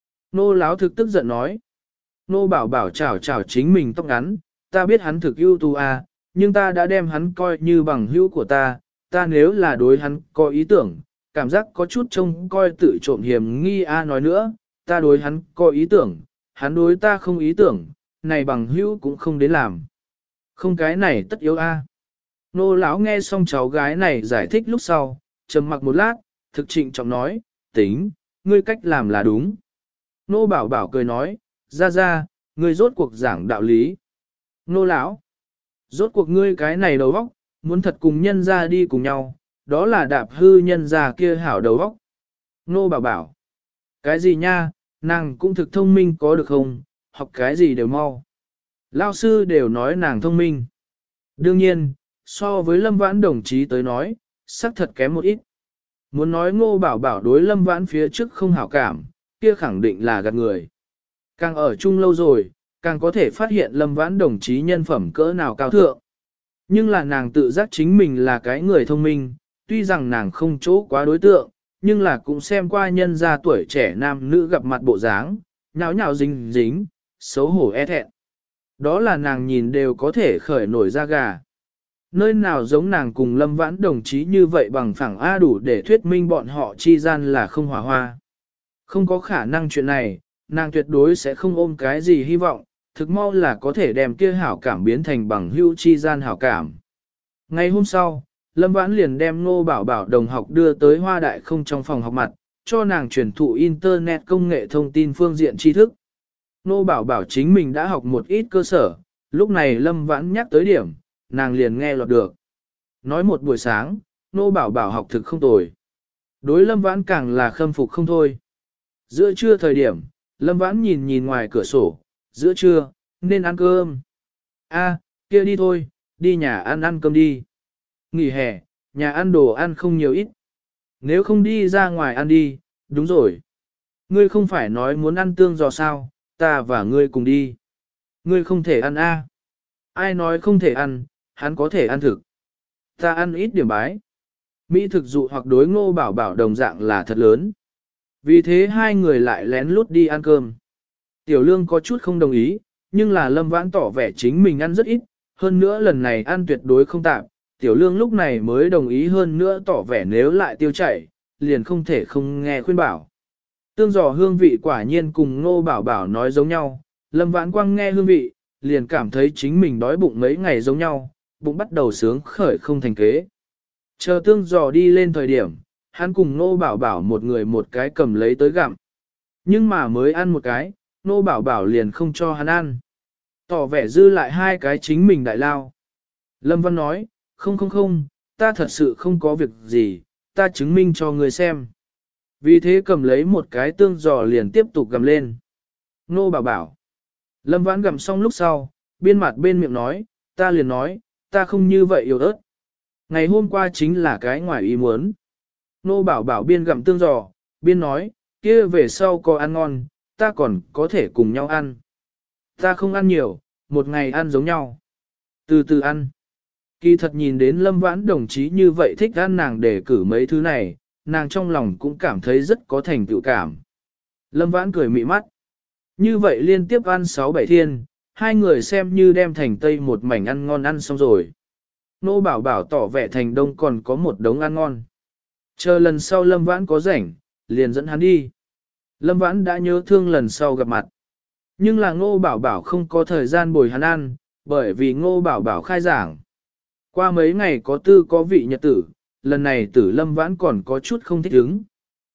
Nô láo thực tức giận nói. Nô Bảo Bảo chảo chảo chính mình tóc ngắn, ta biết hắn thực ưu tú à, nhưng ta đã đem hắn coi như bằng hữu của ta, ta nếu là đối hắn có ý tưởng, cảm giác có chút trông coi tự trộm hiểm nghi a nói nữa, ta đối hắn có ý tưởng, hắn đối ta không ý tưởng, này bằng hữu cũng không đến làm. Không cái này tất yếu a. Nô lão nghe xong cháu gái này giải thích lúc sau, trầm mặc một lát, thực trịnh trọng nói, tính, ngươi cách làm là đúng. Nô Bảo Bảo cười nói, ra ra, ngươi rốt cuộc giảng đạo lý. Nô lão, rốt cuộc ngươi cái này đầu óc, muốn thật cùng nhân ra đi cùng nhau, đó là đạp hư nhân ra kia hảo đầu óc. Nô Bảo Bảo, cái gì nha, nàng cũng thực thông minh có được không, học cái gì đều mau. Lao sư đều nói nàng thông minh. Đương nhiên, so với Lâm Vãn đồng chí tới nói, xác thật kém một ít. Muốn nói Ngô Bảo Bảo đối Lâm Vãn phía trước không hảo cảm, kia khẳng định là gạt người. Càng ở chung lâu rồi, càng có thể phát hiện Lâm Vãn đồng chí nhân phẩm cỡ nào cao thượng. Nhưng là nàng tự giác chính mình là cái người thông minh, tuy rằng nàng không chỗ quá đối tượng, nhưng là cũng xem qua nhân gia tuổi trẻ nam nữ gặp mặt bộ dáng, nháo nháo dính dính, xấu hổ e thẹn. Đó là nàng nhìn đều có thể khởi nổi da gà. Nơi nào giống nàng cùng Lâm Vãn đồng chí như vậy bằng phẳng A đủ để thuyết minh bọn họ chi gian là không hòa hoa. Không có khả năng chuyện này, nàng tuyệt đối sẽ không ôm cái gì hy vọng, thực mau là có thể đem kia hảo cảm biến thành bằng hữu chi gian hảo cảm. Ngày hôm sau, Lâm Vãn liền đem Ngô Bảo Bảo đồng học đưa tới Hoa Đại không trong phòng học mặt, cho nàng truyền thụ Internet công nghệ thông tin phương diện tri thức. Ngô Bảo Bảo chính mình đã học một ít cơ sở, lúc này Lâm Vãn nhắc tới điểm, nàng liền nghe lọt được. Nói một buổi sáng, Ngô Bảo Bảo học thực không tồi. Đối Lâm Vãn càng là khâm phục không thôi. Giữa trưa thời điểm, Lâm Vãn nhìn nhìn ngoài cửa sổ, giữa trưa, nên ăn cơm. A, kia đi thôi, đi nhà ăn ăn cơm đi. Nghỉ hè, nhà ăn đồ ăn không nhiều ít. Nếu không đi ra ngoài ăn đi, đúng rồi. Ngươi không phải nói muốn ăn tương giò sao, ta và ngươi cùng đi. Ngươi không thể ăn a. Ai nói không thể ăn, hắn có thể ăn thực. Ta ăn ít điểm bái. Mỹ thực dụ hoặc đối Ngô Bảo Bảo đồng dạng là thật lớn. Vì thế hai người lại lén lút đi ăn cơm. Tiểu Lương có chút không đồng ý, nhưng là Lâm Vãn tỏ vẻ chính mình ăn rất ít, hơn nữa lần này ăn tuyệt đối không tạm. Tiểu Lương lúc này mới đồng ý, hơn nữa tỏ vẻ nếu lại tiêu chảy, liền không thể không nghe khuyên bảo. Tương giò hương vị quả nhiên cùng Ngô Bảo Bảo nói giống nhau, Lâm Vãn Quang nghe hương vị, liền cảm thấy chính mình đói bụng mấy ngày giống nhau, bụng bắt đầu sướng khởi không thành kế. Chờ tương giò đi lên thời điểm, hắn cùng Ngô Bảo Bảo một người một cái cầm lấy tới gặm. Nhưng mà mới ăn một cái, Ngô Bảo Bảo liền không cho hắn ăn. Tỏ vẻ dư lại hai cái chính mình đại lao. Lâm Văn nói, không không không, ta thật sự không có việc gì, ta chứng minh cho người xem. Vì thế cầm lấy một cái tương giò liền tiếp tục gặm lên. Ngô Bảo Bảo. Lâm Vãn gặm xong lúc sau, biên mặt bên miệng nói, ta liền nói, ta không như vậy yếu ớt. Ngày hôm qua chính là cái ngoài ý muốn. Ngô Bảo Bảo biên gặm tương giò, biên nói, kia về sau có ăn ngon, ta còn có thể cùng nhau ăn. Ta không ăn nhiều, một ngày ăn giống nhau. Từ từ ăn. Kỳ thật nhìn đến Lâm Vãn đồng chí như vậy thích ăn nàng để cử mấy thứ này, nàng trong lòng cũng cảm thấy rất có thành tựu cảm. Lâm Vãn cười mị mắt. Như vậy liên tiếp ăn sáu bảy thiên, hai người xem như đem thành tây một mảnh ăn ngon ăn xong rồi. Nô Bảo Bảo tỏ vẻ thành đông còn có một đống ăn ngon. Chờ lần sau Lâm Vãn có rảnh, liền dẫn hắn đi. Lâm Vãn đã nhớ thương lần sau gặp mặt. Nhưng là Ngô Bảo Bảo không có thời gian bồi hắn ăn, bởi vì Ngô Bảo Bảo khai giảng. Qua mấy ngày có tư có vị nhật tử, lần này tử Lâm Vãn còn có chút không thích ứng.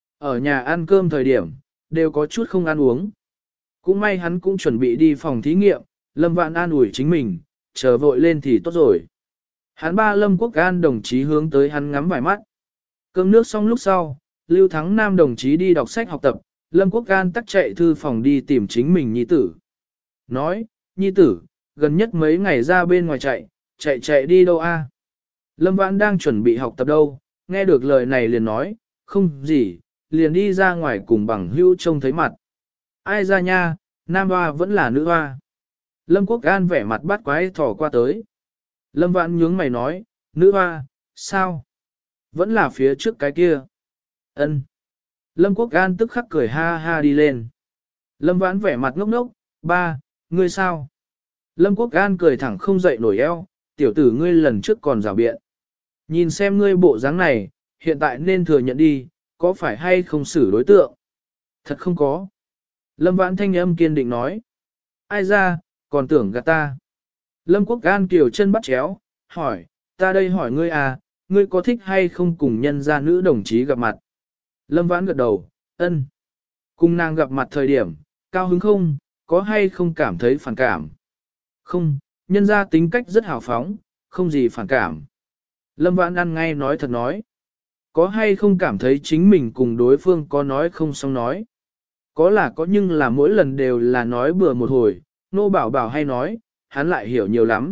Ở nhà ăn cơm thời điểm, đều có chút không ăn uống. Cũng may hắn cũng chuẩn bị đi phòng thí nghiệm, Lâm Vãn an ủi chính mình, chờ vội lên thì tốt rồi. Hắn ba Lâm Quốc An đồng chí hướng tới hắn ngắm vài mắt. Cơm nước xong lúc sau, Lưu Thắng Nam đồng chí đi đọc sách học tập, Lâm Quốc An tắc chạy thư phòng đi tìm chính mình nhi tử. Nói, nhi tử, gần nhất mấy ngày ra bên ngoài chạy, chạy chạy đi đâu a? Lâm Vãn đang chuẩn bị học tập đâu, nghe được lời này liền nói, không gì, liền đi ra ngoài cùng bằng hữu trông thấy mặt. Ai ra nha, nam hoa vẫn là nữ hoa. Lâm Quốc An vẻ mặt bắt quái thỏ qua tới. Lâm Vãn nhướng mày nói, nữ hoa, sao? Vẫn là phía trước cái kia. Ân. Lâm Quốc An tức khắc cười ha ha đi lên. Lâm Vãn vẻ mặt ngốc ngốc, ba, ngươi sao? Lâm Quốc An cười thẳng không dậy nổi eo, tiểu tử ngươi lần trước còn rào biện. Nhìn xem ngươi bộ dáng này, hiện tại nên thừa nhận đi, có phải hay không xử đối tượng? Thật không có. Lâm Vãn thanh âm kiên định nói. Ai ra, còn tưởng gạt ta. Lâm Quốc An kiều chân bắt chéo, hỏi, ta đây hỏi ngươi à, ngươi có thích hay không cùng nhân gia nữ đồng chí gặp mặt? Lâm Vãn gật đầu, ân. Cùng nàng gặp mặt thời điểm, cao hứng không, có hay không cảm thấy phản cảm? Không, nhân gia tính cách rất hào phóng, không gì phản cảm. Lâm Vãn ăn ngay nói thật nói. Có hay không cảm thấy chính mình cùng đối phương có nói không xong nói? Có là có, nhưng là mỗi lần đều là nói bừa một hồi, Nô Bảo Bảo hay nói, hắn lại hiểu nhiều lắm.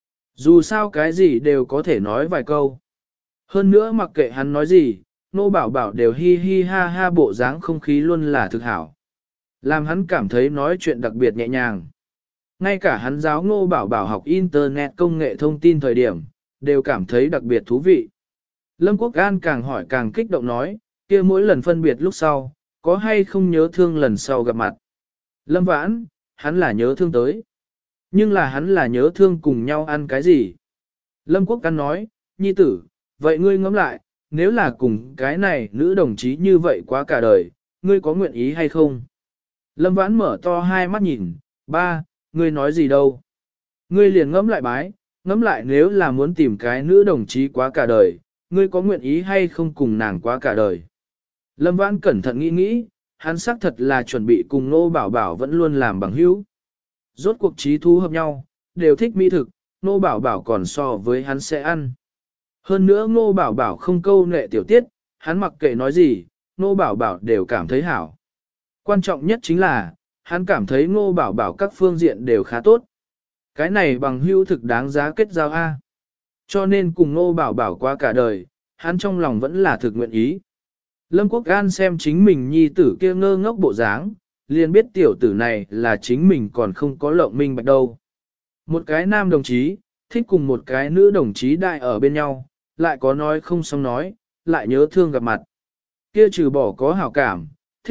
Dù sao cái gì đều có thể nói vài câu. Hơn nữa mặc kệ hắn nói gì, Nô Bảo Bảo đều hi hi ha ha, bộ dáng không khí luôn là thực hảo. Làm hắn cảm thấy nói chuyện đặc biệt nhẹ nhàng. Ngay cả hắn giáo Ngô Bảo Bảo học Internet công nghệ thông tin thời điểm, đều cảm thấy đặc biệt thú vị. Lâm Quốc An càng hỏi càng kích động nói, kia mỗi lần phân biệt lúc sau, có hay không nhớ thương lần sau gặp mặt. Lâm Vãn, hắn là nhớ thương tới. Nhưng là hắn là nhớ thương cùng nhau ăn cái gì. Lâm Quốc An nói, nhi tử, vậy ngươi ngẫm lại, nếu là cùng cái này nữ đồng chí như vậy quá cả đời, ngươi có nguyện ý hay không? Lâm Vãn mở to hai mắt nhìn, ba, ngươi nói gì đâu? Ngươi liền ngẫm lại bái, ngẫm lại nếu là muốn tìm cái nữ đồng chí quá cả đời, ngươi có nguyện ý hay không cùng nàng quá cả đời? Lâm Vãn cẩn thận nghĩ nghĩ, hắn xác thật là chuẩn bị cùng Nô Bảo Bảo vẫn luôn làm bằng hữu. Rốt cuộc trí thú hợp nhau, đều thích mỹ thực, Nô Bảo Bảo còn so với hắn sẽ ăn. Hơn nữa Nô Bảo Bảo không câu nệ tiểu tiết, hắn mặc kệ nói gì, Nô Bảo Bảo đều cảm thấy hảo. Quan trọng nhất chính là, hắn cảm thấy Nô Bảo Bảo các phương diện đều khá tốt. Cái này bằng hữu thực đáng giá kết giao A. Cho nên cùng Nô Bảo Bảo qua cả đời, hắn trong lòng vẫn là thực nguyện ý. Lâm Quốc An xem chính mình nhi tử kia ngơ ngốc bộ dáng, liền biết tiểu tử này là chính mình còn không có lộng minh bạch đâu. Một cái nam đồng chí, thích cùng một cái nữ đồng chí đại ở bên nhau, lại có nói không xong nói, lại nhớ thương gặp mặt. Kia trừ bỏ có hảo cảm, thích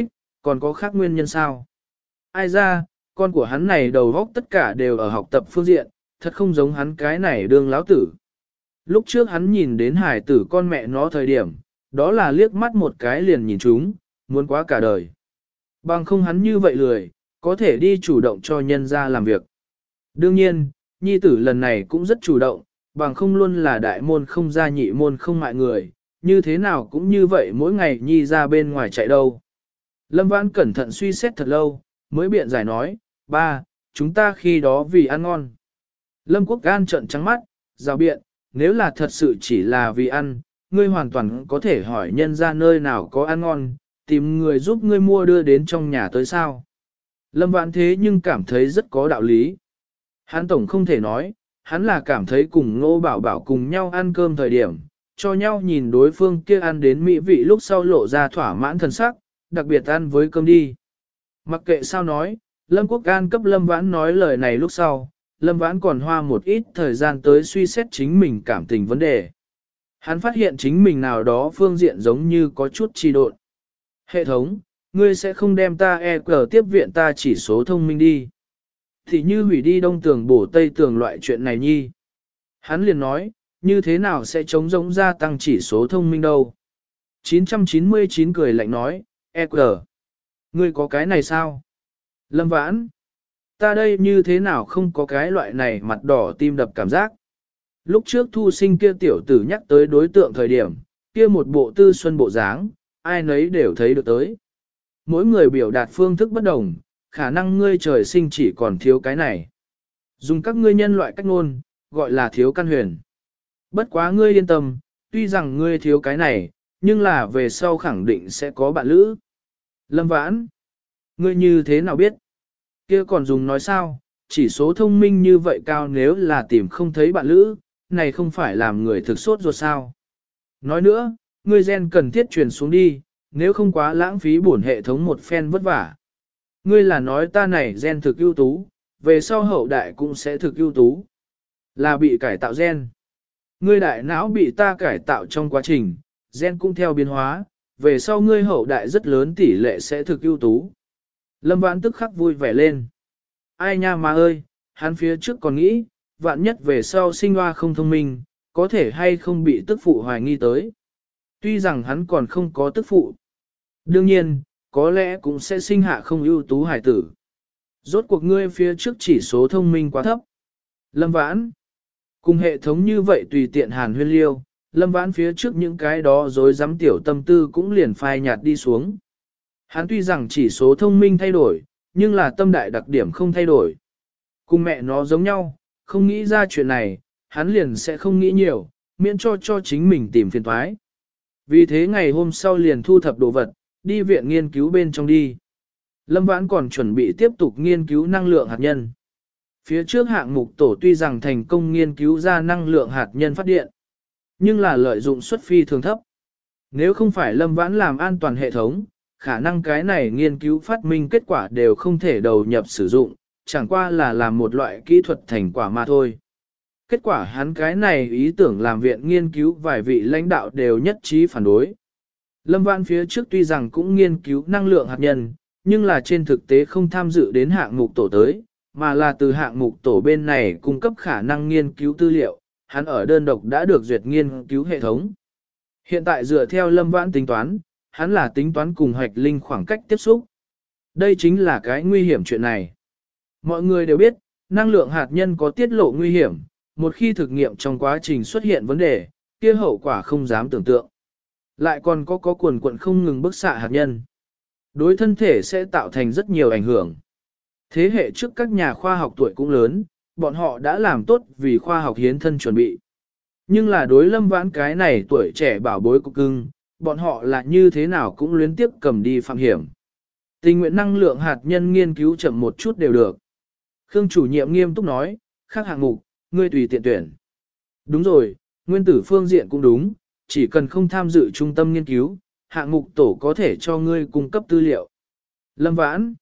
Còn có khác nguyên nhân sao? Ai ra, con của hắn này đầu góc tất cả đều ở học tập phương diện, thật không giống hắn cái này đương láo tử. Lúc trước hắn nhìn đến hải tử con mẹ nó thời điểm, đó là liếc mắt một cái liền nhìn chúng, muốn quá cả đời. Bằng không hắn như vậy lười, có thể đi chủ động cho nhân ra làm việc. Đương nhiên, nhi tử lần này cũng rất chủ động, bằng không luôn là đại môn không ra nhị môn không mại người, như thế nào cũng như vậy mỗi ngày nhi ra bên ngoài chạy đâu. Lâm Vãn cẩn thận suy xét thật lâu, mới biện giải nói, ba, chúng ta khi đó vì ăn ngon. Lâm Quốc Gan trợn trắng mắt, rào biện, nếu là thật sự chỉ là vì ăn, ngươi hoàn toàn có thể hỏi nhân ra nơi nào có ăn ngon, tìm người giúp ngươi mua đưa đến trong nhà tới sao. Lâm Vãn thế nhưng cảm thấy rất có đạo lý. Hắn tổng không thể nói, hắn là cảm thấy cùng Ngô Bảo Bảo cùng nhau ăn cơm thời điểm, cho nhau nhìn đối phương kia ăn đến mỹ vị lúc sau lộ ra thỏa mãn thần sắc, đặc biệt ăn với cơm đi. Mặc kệ sao nói, Lâm Quốc An cấp Lâm Vãn nói lời này lúc sau, Lâm Vãn còn hoa một ít thời gian tới suy xét chính mình cảm tình vấn đề. Hắn phát hiện chính mình nào đó phương diện giống như có chút trì độn. Hệ thống, ngươi sẽ không đem ta e cờ tiếp viện ta chỉ số thông minh đi. Thì như hủy đi đông tường bổ tây tường loại chuyện này nhi. Hắn liền nói, như thế nào sẽ chống giống gia tăng chỉ số thông minh đâu. chín trăm chín mươi chín cười lạnh nói, e cờ. Ngươi có cái này sao? Lâm Vãn. Ta đây như thế nào không có cái loại này mặt đỏ tim đập cảm giác. Lúc trước thu sinh kia tiểu tử nhắc tới đối tượng thời điểm, kia một bộ tư xuân bộ dáng, ai nấy đều thấy được tới. Mỗi người biểu đạt phương thức bất đồng, khả năng ngươi trời sinh chỉ còn thiếu cái này. Dùng các ngươi nhân loại cách ngôn, gọi là thiếu căn huyền. Bất quá ngươi yên tâm, tuy rằng ngươi thiếu cái này, nhưng là về sau khẳng định sẽ có bạn lữ. Lâm Vãn, ngươi như thế nào biết? Kia còn dùng nói sao, chỉ số thông minh như vậy cao nếu là tìm không thấy bạn lữ, này không phải làm người thực sốt ruột sao. Nói nữa, ngươi gen cần thiết truyền xuống đi, nếu không quá lãng phí bổn hệ thống một phen vất vả. Ngươi là nói ta này gen thực ưu tú, về sau hậu đại cũng sẽ thực ưu tú. Là bị cải tạo gen. Ngươi đại não bị ta cải tạo trong quá trình, gen cũng theo biến hóa, về sau ngươi hậu đại rất lớn tỷ lệ sẽ thực ưu tú. Lâm Vãn tức khắc vui vẻ lên. Ai nha mà ơi, hắn phía trước còn nghĩ, vạn nhất về sau sinh hoa không thông minh, có thể hay không bị tức phụ hoài nghi tới. Tuy rằng hắn còn không có tức phụ. Đương nhiên, có lẽ cũng sẽ sinh hạ không ưu tú hải tử. Rốt cuộc ngươi phía trước chỉ số thông minh quá thấp. Lâm Vãn. Cùng hệ thống như vậy tùy tiện hàn huyên liêu, Lâm Vãn phía trước những cái đó dối dám tiểu tâm tư cũng liền phai nhạt đi xuống. Hắn tuy rằng chỉ số thông minh thay đổi, nhưng là tâm đại đặc điểm không thay đổi. Cùng mẹ nó giống nhau, không nghĩ ra chuyện này, hắn liền sẽ không nghĩ nhiều, miễn cho cho chính mình tìm phiền toái. Vì thế ngày hôm sau liền thu thập đồ vật, đi viện nghiên cứu bên trong đi. Lâm Vãn còn chuẩn bị tiếp tục nghiên cứu năng lượng hạt nhân. Phía trước hạng mục tổ tuy rằng thành công nghiên cứu ra năng lượng hạt nhân phát điện, nhưng là lợi dụng suất phi thường thấp. Nếu không phải Lâm Vãn làm an toàn hệ thống, khả năng cái này nghiên cứu phát minh kết quả đều không thể đầu nhập sử dụng, chẳng qua là làm một loại kỹ thuật thành quả mà thôi. Kết quả hắn cái này ý tưởng làm viện nghiên cứu vài vị lãnh đạo đều nhất trí phản đối. Lâm Vãn phía trước tuy rằng cũng nghiên cứu năng lượng hạt nhân, nhưng là trên thực tế không tham dự đến hạng mục tổ tới, mà là từ hạng mục tổ bên này cung cấp khả năng nghiên cứu tư liệu, hắn ở đơn độc đã được duyệt nghiên cứu hệ thống. Hiện tại dựa theo Lâm Vãn tính toán, hắn là tính toán cùng Hạch Linh khoảng cách tiếp xúc. Đây chính là cái nguy hiểm chuyện này. Mọi người đều biết, năng lượng hạt nhân có tiết lộ nguy hiểm, một khi thực nghiệm trong quá trình xuất hiện vấn đề, kia hậu quả không dám tưởng tượng. Lại còn có có quần quận không ngừng bức xạ hạt nhân. Đối thân thể sẽ tạo thành rất nhiều ảnh hưởng. Thế hệ trước các nhà khoa học tuổi cũng lớn, bọn họ đã làm tốt vì khoa học hiến thân chuẩn bị. Nhưng là đối Lâm Vãn cái này tuổi trẻ bảo bối cục cưng, bọn họ là như thế nào cũng luyến tiếp cầm đi phạm hiểm. Tình nguyện năng lượng hạt nhân nghiên cứu chậm một chút đều được. Khương chủ nhiệm nghiêm túc nói, khác hạng mục, ngươi tùy tiện tuyển. Đúng rồi, nguyên tử phương diện cũng đúng, chỉ cần không tham dự trung tâm nghiên cứu, hạng mục tổ có thể cho ngươi cung cấp tư liệu. Lâm Vãn,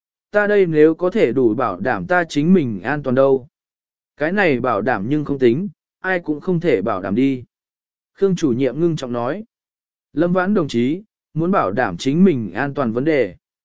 ta đây nếu có thể đủ bảo đảm ta chính mình an toàn đâu. Cái này bảo đảm nhưng không tính, ai cũng không thể bảo đảm đi. Khương chủ nhiệm ngưng trọng nói. Lâm Vãn đồng chí, muốn bảo đảm chính mình an toàn vấn đề.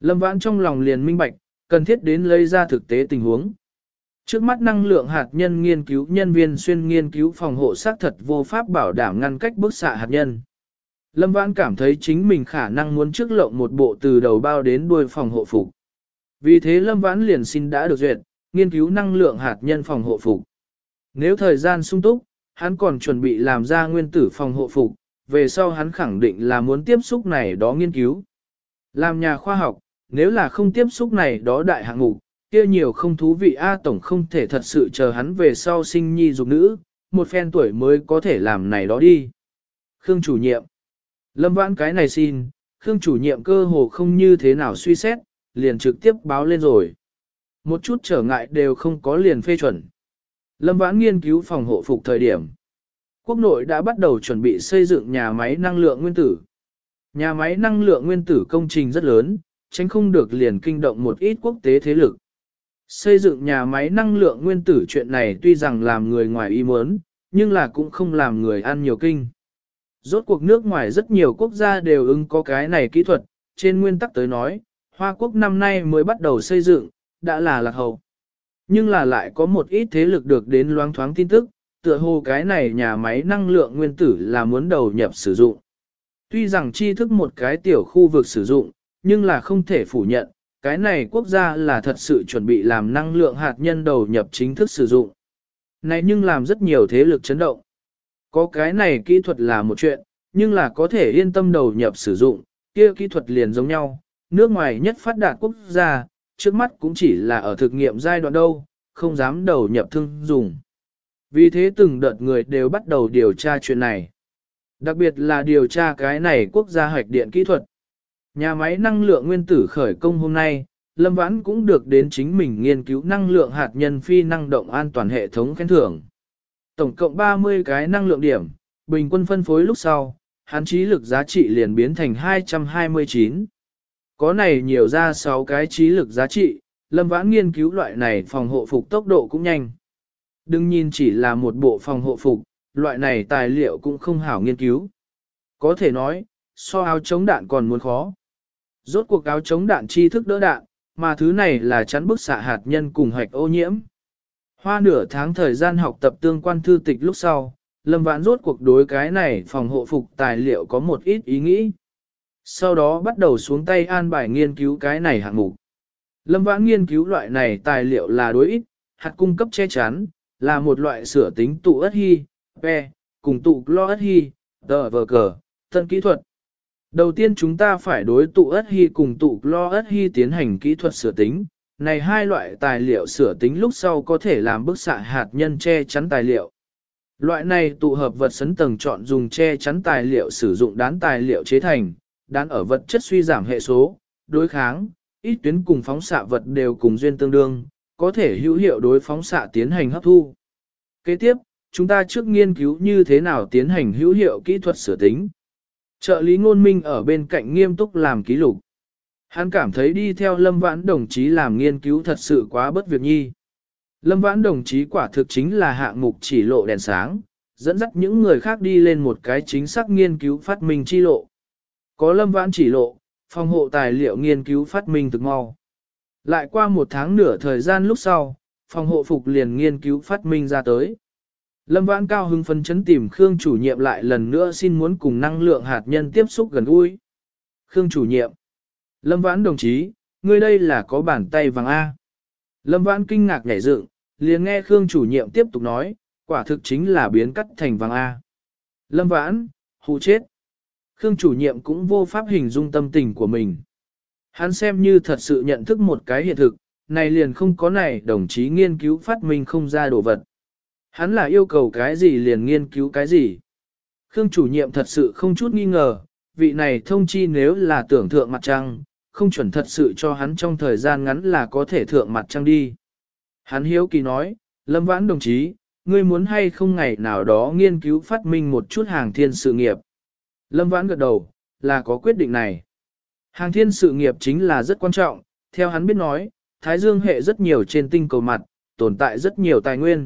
Lâm Vãn trong lòng liền minh bạch, cần thiết đến lấy ra thực tế tình huống. Trước mắt năng lượng hạt nhân nghiên cứu nhân viên xuyên nghiên cứu phòng hộ xác thật vô pháp bảo đảm ngăn cách bức xạ hạt nhân. Lâm Vãn cảm thấy chính mình khả năng muốn trước lộng một bộ từ đầu bao đến đuôi phòng hộ phục. Vì thế Lâm Vãn liền xin đã được duyệt, nghiên cứu năng lượng hạt nhân phòng hộ phục. Nếu thời gian sung túc, hắn còn chuẩn bị làm ra nguyên tử phòng hộ phục, về sau hắn khẳng định là muốn tiếp xúc này đó nghiên cứu. Làm nhà khoa học, nếu là không tiếp xúc này đó đại hạng mục, kia nhiều không thú vị A tổng không thể thật sự chờ hắn về sau sinh nhi dục nữ, một phen tuổi mới có thể làm này đó đi. Khương chủ nhiệm. Lâm Vãn cái này xin, Khương chủ nhiệm cơ hồ không như thế nào suy xét, liền trực tiếp báo lên rồi. Một chút trở ngại đều không có liền phê chuẩn. Lâm Vãn nghiên cứu phòng hộ phục thời điểm. Quốc nội đã bắt đầu chuẩn bị xây dựng nhà máy năng lượng nguyên tử. Nhà máy năng lượng nguyên tử công trình rất lớn, tránh không được liền kinh động một ít quốc tế thế lực. Xây dựng nhà máy năng lượng nguyên tử chuyện này tuy rằng làm người ngoài ý muốn, nhưng là cũng không làm người ăn nhiều kinh. Rốt cuộc nước ngoài rất nhiều quốc gia đều ứng có cái này kỹ thuật, trên nguyên tắc tới nói, Hoa Quốc năm nay mới bắt đầu xây dựng, đã là lạc hậu. Nhưng là lại có một ít thế lực được đến loáng thoáng tin tức, tựa hồ cái này nhà máy năng lượng nguyên tử là muốn đầu nhập sử dụng. Tuy rằng tri thức một cái tiểu khu vực sử dụng, nhưng là không thể phủ nhận, cái này quốc gia là thật sự chuẩn bị làm năng lượng hạt nhân đầu nhập chính thức sử dụng. Này nhưng làm rất nhiều thế lực chấn động. Có cái này kỹ thuật là một chuyện, nhưng là có thể yên tâm đầu nhập sử dụng, kia kỹ thuật liền giống nhau, nước ngoài nhất phát đạt quốc gia, trước mắt cũng chỉ là ở thực nghiệm giai đoạn đâu, không dám đầu nhập thương dùng. Vì thế từng đợt người đều bắt đầu điều tra chuyện này. Đặc biệt là điều tra cái này quốc gia hoạch điện kỹ thuật. Nhà máy năng lượng nguyên tử khởi công hôm nay, Lâm Vãn cũng được đến chính mình nghiên cứu năng lượng hạt nhân phi năng động an toàn hệ thống khen thưởng. Tổng cộng ba mươi cái năng lượng điểm, bình quân phân phối lúc sau, hắn trí lực giá trị liền biến thành hai trăm hai mươi chín. Có này nhiều ra sáu cái trí lực giá trị, Lâm Vãn nghiên cứu loại này phòng hộ phục tốc độ cũng nhanh. Đừng nhìn chỉ là một bộ phòng hộ phục, loại này tài liệu cũng không hảo nghiên cứu. Có thể nói, so áo chống đạn còn muốn khó. Rốt cuộc áo chống đạn tri thức đỡ đạn, mà thứ này là chắn bức xạ hạt nhân cùng hạch ô nhiễm. Hoa nửa tháng thời gian học tập tương quan thư tịch lúc sau, Lâm Vãn rốt cuộc đối cái này phòng hộ phục tài liệu có một ít ý nghĩ. Sau đó bắt đầu xuống tay an bài nghiên cứu cái này hạng mục. Lâm Vãn nghiên cứu loại này tài liệu là đối ít, hạt cung cấp che chắn, là một loại sửa tính tụ ất hy, pe, cùng tụ clo ất hy, tờ vờ cờ, tân kỹ thuật. Đầu tiên chúng ta phải đối tụ ất hy cùng tụ clo ất hy tiến hành kỹ thuật sửa tính. Này hai loại tài liệu sửa tính lúc sau có thể làm bức xạ hạt nhân che chắn tài liệu. Loại này tụ hợp vật sấn tầng chọn dùng che chắn tài liệu sử dụng đán tài liệu chế thành, đán ở vật chất suy giảm hệ số, đối kháng, ít tuyến cùng phóng xạ vật đều cùng duyên tương đương, có thể hữu hiệu đối phóng xạ tiến hành hấp thu. Kế tiếp, chúng ta trước nghiên cứu như thế nào tiến hành hữu hiệu kỹ thuật sửa tính. Trợ lý ngôn minh ở bên cạnh nghiêm túc làm ký lục. Hắn cảm thấy đi theo Lâm Vãn đồng chí làm nghiên cứu thật sự quá bất việc nhi. Lâm Vãn đồng chí quả thực chính là hạng mục chỉ lộ đèn sáng, dẫn dắt những người khác đi lên một cái chính xác nghiên cứu phát minh chi lộ. Có Lâm Vãn chỉ lộ, phòng hộ tài liệu nghiên cứu phát minh thực mau. Lại qua một tháng nửa thời gian lúc sau, phòng hộ phục liền nghiên cứu phát minh ra tới. Lâm Vãn cao hứng phấn chấn tìm Khương chủ nhiệm lại lần nữa xin muốn cùng năng lượng hạt nhân tiếp xúc gần gũi. Khương chủ nhiệm. Lâm Vãn đồng chí, ngươi đây là có bàn tay vàng A. Lâm Vãn kinh ngạc nhảy dựng, liền nghe Khương chủ nhiệm tiếp tục nói, quả thực chính là biến cắt thành vàng A. Lâm Vãn, hù chết. Khương chủ nhiệm cũng vô pháp hình dung tâm tình của mình. Hắn xem như thật sự nhận thức một cái hiện thực, này liền không có này đồng chí nghiên cứu phát minh không ra đồ vật. Hắn là yêu cầu cái gì liền nghiên cứu cái gì. Khương chủ nhiệm thật sự không chút nghi ngờ, vị này thông chi nếu là tưởng thượng mặt trăng, không chuẩn thật sự cho hắn trong thời gian ngắn là có thể thượng mặt trăng đi. Hắn hiếu kỳ nói, Lâm Vãn đồng chí, ngươi muốn hay không ngày nào đó nghiên cứu phát minh một chút hàng thiên sự nghiệp. Lâm Vãn gật đầu, là có quyết định này. Hàng thiên sự nghiệp chính là rất quan trọng, theo hắn biết nói, Thái Dương hệ rất nhiều trên tinh cầu mặt, tồn tại rất nhiều tài nguyên.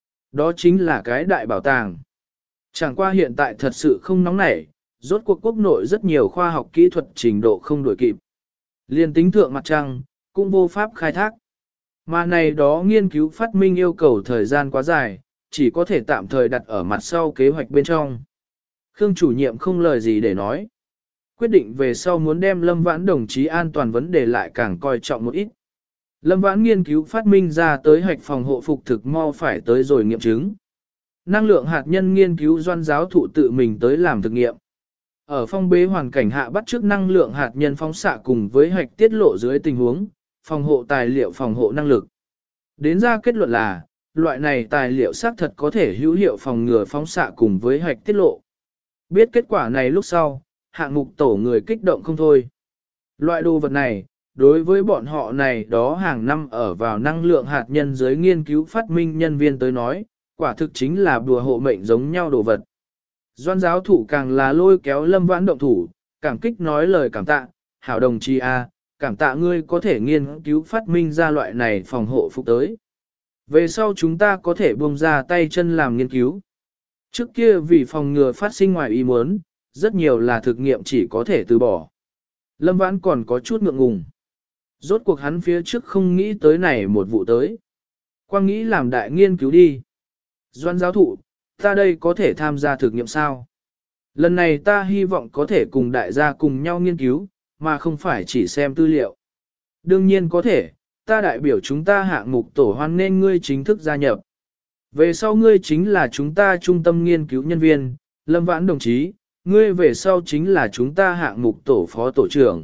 Đó chính là cái đại bảo tàng. Chẳng qua hiện tại thật sự không nóng nảy, rốt cuộc quốc nội rất nhiều khoa học kỹ thuật trình độ không đổi kịp. Liên tính thượng mặt trăng, cũng vô pháp khai thác. Mà này đó nghiên cứu phát minh yêu cầu thời gian quá dài, chỉ có thể tạm thời đặt ở mặt sau kế hoạch bên trong. Khương chủ nhiệm không lời gì để nói. Quyết định về sau muốn đem Lâm Vãn đồng chí an toàn vấn đề lại càng coi trọng một ít. Lâm Vãn nghiên cứu phát minh ra tới hạch phòng hộ phục thực mau phải tới rồi nghiệm chứng. Năng lượng hạt nhân nghiên cứu doan giáo thụ tự mình tới làm thực nghiệm. Ở phong bế hoàn cảnh hạ bắt trước năng lượng hạt nhân phóng xạ cùng với hạch tiết lộ dưới tình huống, phòng hộ tài liệu phòng hộ năng lực. Đến ra kết luận là, loại này tài liệu xác thật có thể hữu hiệu phòng ngừa phóng xạ cùng với hạch tiết lộ. Biết kết quả này lúc sau, hạng mục tổ người kích động không thôi. Loại đồ vật này, đối với bọn họ này đó hàng năm ở vào năng lượng hạt nhân dưới nghiên cứu phát minh nhân viên tới nói, quả thực chính là đùa hộ mệnh giống nhau đồ vật. Doan giáo thủ càng là lôi kéo Lâm Vãn động thủ, cảm kích nói lời cảm tạ, hảo đồng chí A, cảm tạ ngươi có thể nghiên cứu phát minh ra loại này phòng hộ phục tới. Về sau chúng ta có thể buông ra tay chân làm nghiên cứu. Trước kia vì phòng ngừa phát sinh ngoài ý muốn, rất nhiều là thực nghiệm chỉ có thể từ bỏ. Lâm Vãn còn có chút ngượng ngùng. Rốt cuộc hắn phía trước không nghĩ tới này một vụ tới. Quang nghĩ làm đại nghiên cứu đi. Doan giáo thụ, ta đây có thể tham gia thực nghiệm sao? Lần này ta hy vọng có thể cùng đại gia cùng nhau nghiên cứu, mà không phải chỉ xem tư liệu. Đương nhiên có thể, ta đại biểu chúng ta hạng mục tổ hoan nên ngươi chính thức gia nhập. Về sau ngươi chính là chúng ta trung tâm nghiên cứu nhân viên, Lâm Vãn đồng chí, ngươi về sau chính là chúng ta hạng mục tổ phó tổ trưởng.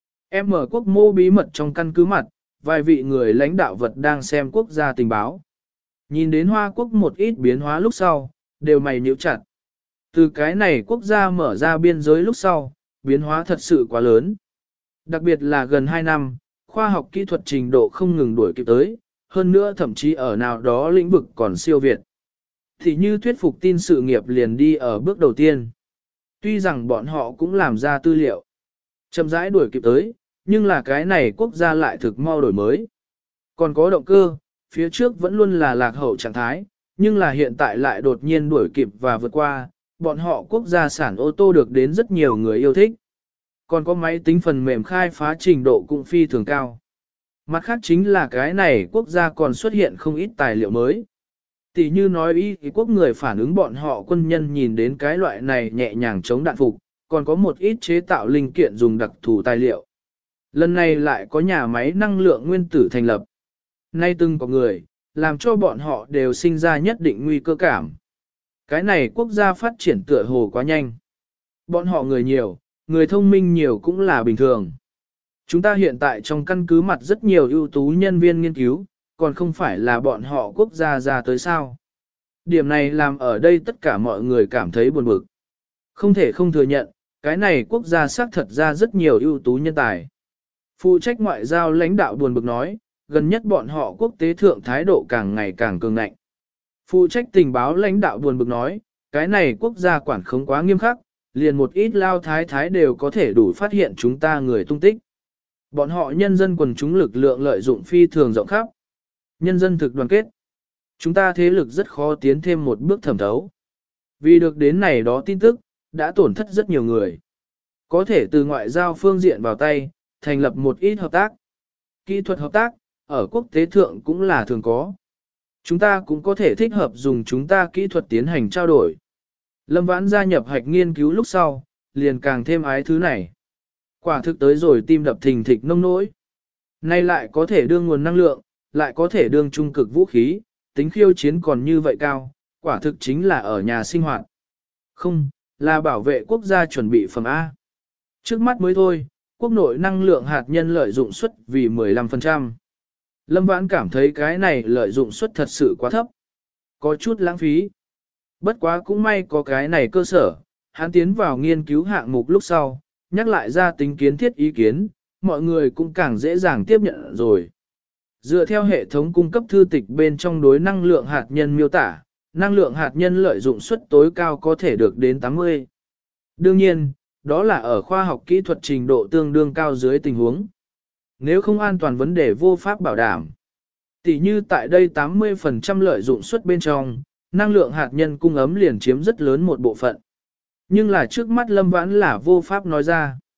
Em mở quốc mô bí mật trong căn cứ mặt, vài vị người lãnh đạo vật đang xem quốc gia tình báo. Nhìn đến Hoa Quốc một ít biến hóa lúc sau, đều mày nhíu chặt. Từ cái này quốc gia mở ra biên giới lúc sau, biến hóa thật sự quá lớn. Đặc biệt là gần hai năm, khoa học kỹ thuật trình độ không ngừng đuổi kịp tới, hơn nữa thậm chí ở nào đó lĩnh vực còn siêu việt. Thì như thuyết phục tin sự nghiệp liền đi ở bước đầu tiên. Tuy rằng bọn họ cũng làm ra tư liệu, chậm rãi đuổi kịp tới, nhưng là cái này quốc gia lại thực mau đổi mới. Còn có động cơ, phía trước vẫn luôn là lạc hậu trạng thái, nhưng là hiện tại lại đột nhiên đuổi kịp và vượt qua, bọn họ quốc gia sản ô tô được đến rất nhiều người yêu thích. Còn có máy tính phần mềm khai phá trình độ cũng phi thường cao. Mặt khác chính là cái này quốc gia còn xuất hiện không ít tài liệu mới. Tỷ như nói ý thì quốc người phản ứng bọn họ quân nhân nhìn đến cái loại này nhẹ nhàng chống đạn phục, còn có một ít chế tạo linh kiện dùng đặc thù tài liệu. Lần này lại có nhà máy năng lượng nguyên tử thành lập. Nay từng có người, làm cho bọn họ đều sinh ra nhất định nguy cơ cảm. Cái này quốc gia phát triển tựa hồ quá nhanh. Bọn họ người nhiều, người thông minh nhiều cũng là bình thường. Chúng ta hiện tại trong căn cứ mặt rất nhiều ưu tú nhân viên nghiên cứu, còn không phải là bọn họ quốc gia ra tới sao. Điểm này làm ở đây tất cả mọi người cảm thấy buồn bực. Không thể không thừa nhận, cái này quốc gia xác thật ra rất nhiều ưu tú nhân tài. Phụ trách ngoại giao lãnh đạo buồn bực nói, gần nhất bọn họ quốc tế thượng thái độ càng ngày càng cường ngạnh. Phụ trách tình báo lãnh đạo buồn bực nói, cái này quốc gia quản khống quá nghiêm khắc, liền một ít lao thái thái đều có thể đủ phát hiện chúng ta người tung tích. Bọn họ nhân dân quần chúng lực lượng lợi dụng phi thường rộng khắp. Nhân dân thực đoàn kết. Chúng ta thế lực rất khó tiến thêm một bước thẩm thấu. Vì được đến này đó tin tức, đã tổn thất rất nhiều người. Có thể từ ngoại giao phương diện vào tay, thành lập một ít hợp tác. Kỹ thuật hợp tác, ở quốc tế thượng cũng là thường có. Chúng ta cũng có thể thích hợp dùng chúng ta kỹ thuật tiến hành trao đổi. Lâm Vãn gia nhập hạch nghiên cứu lúc sau, liền càng thêm ái thứ này. Quả thực tới rồi tim đập thình thịch nông nỗi. Nay lại có thể đương nguồn năng lượng, lại có thể đương trung cực vũ khí, tính khiêu chiến còn như vậy cao, quả thực chính là ở nhà sinh hoạt. Không, là bảo vệ quốc gia chuẩn bị phẩm A. Trước mắt mới thôi, quốc nội năng lượng hạt nhân lợi dụng suất vì mười lăm phần trăm. Lâm Vãn cảm thấy cái này lợi dụng suất thật sự quá thấp. Có chút lãng phí. Bất quá cũng may có cái này cơ sở, hắn tiến vào nghiên cứu hạng mục lúc sau, nhắc lại ra tính kiến thiết ý kiến, mọi người cũng càng dễ dàng tiếp nhận rồi. Dựa theo hệ thống cung cấp thư tịch bên trong đối năng lượng hạt nhân miêu tả, năng lượng hạt nhân lợi dụng suất tối cao có thể được đến tám mươi. Đương nhiên, đó là ở khoa học kỹ thuật trình độ tương đương cao dưới tình huống. Nếu không an toàn vấn đề vô pháp bảo đảm. Tỷ như tại đây tám mươi phần trăm lợi dụng suất bên trong, năng lượng hạt nhân cung ấm liền chiếm rất lớn một bộ phận. Nhưng là trước mắt Lâm Vãn là vô pháp nói ra.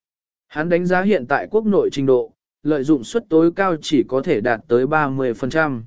Hắn đánh giá hiện tại quốc nội trình độ, lợi dụng suất tối cao chỉ có thể đạt tới ba mươi phần trăm.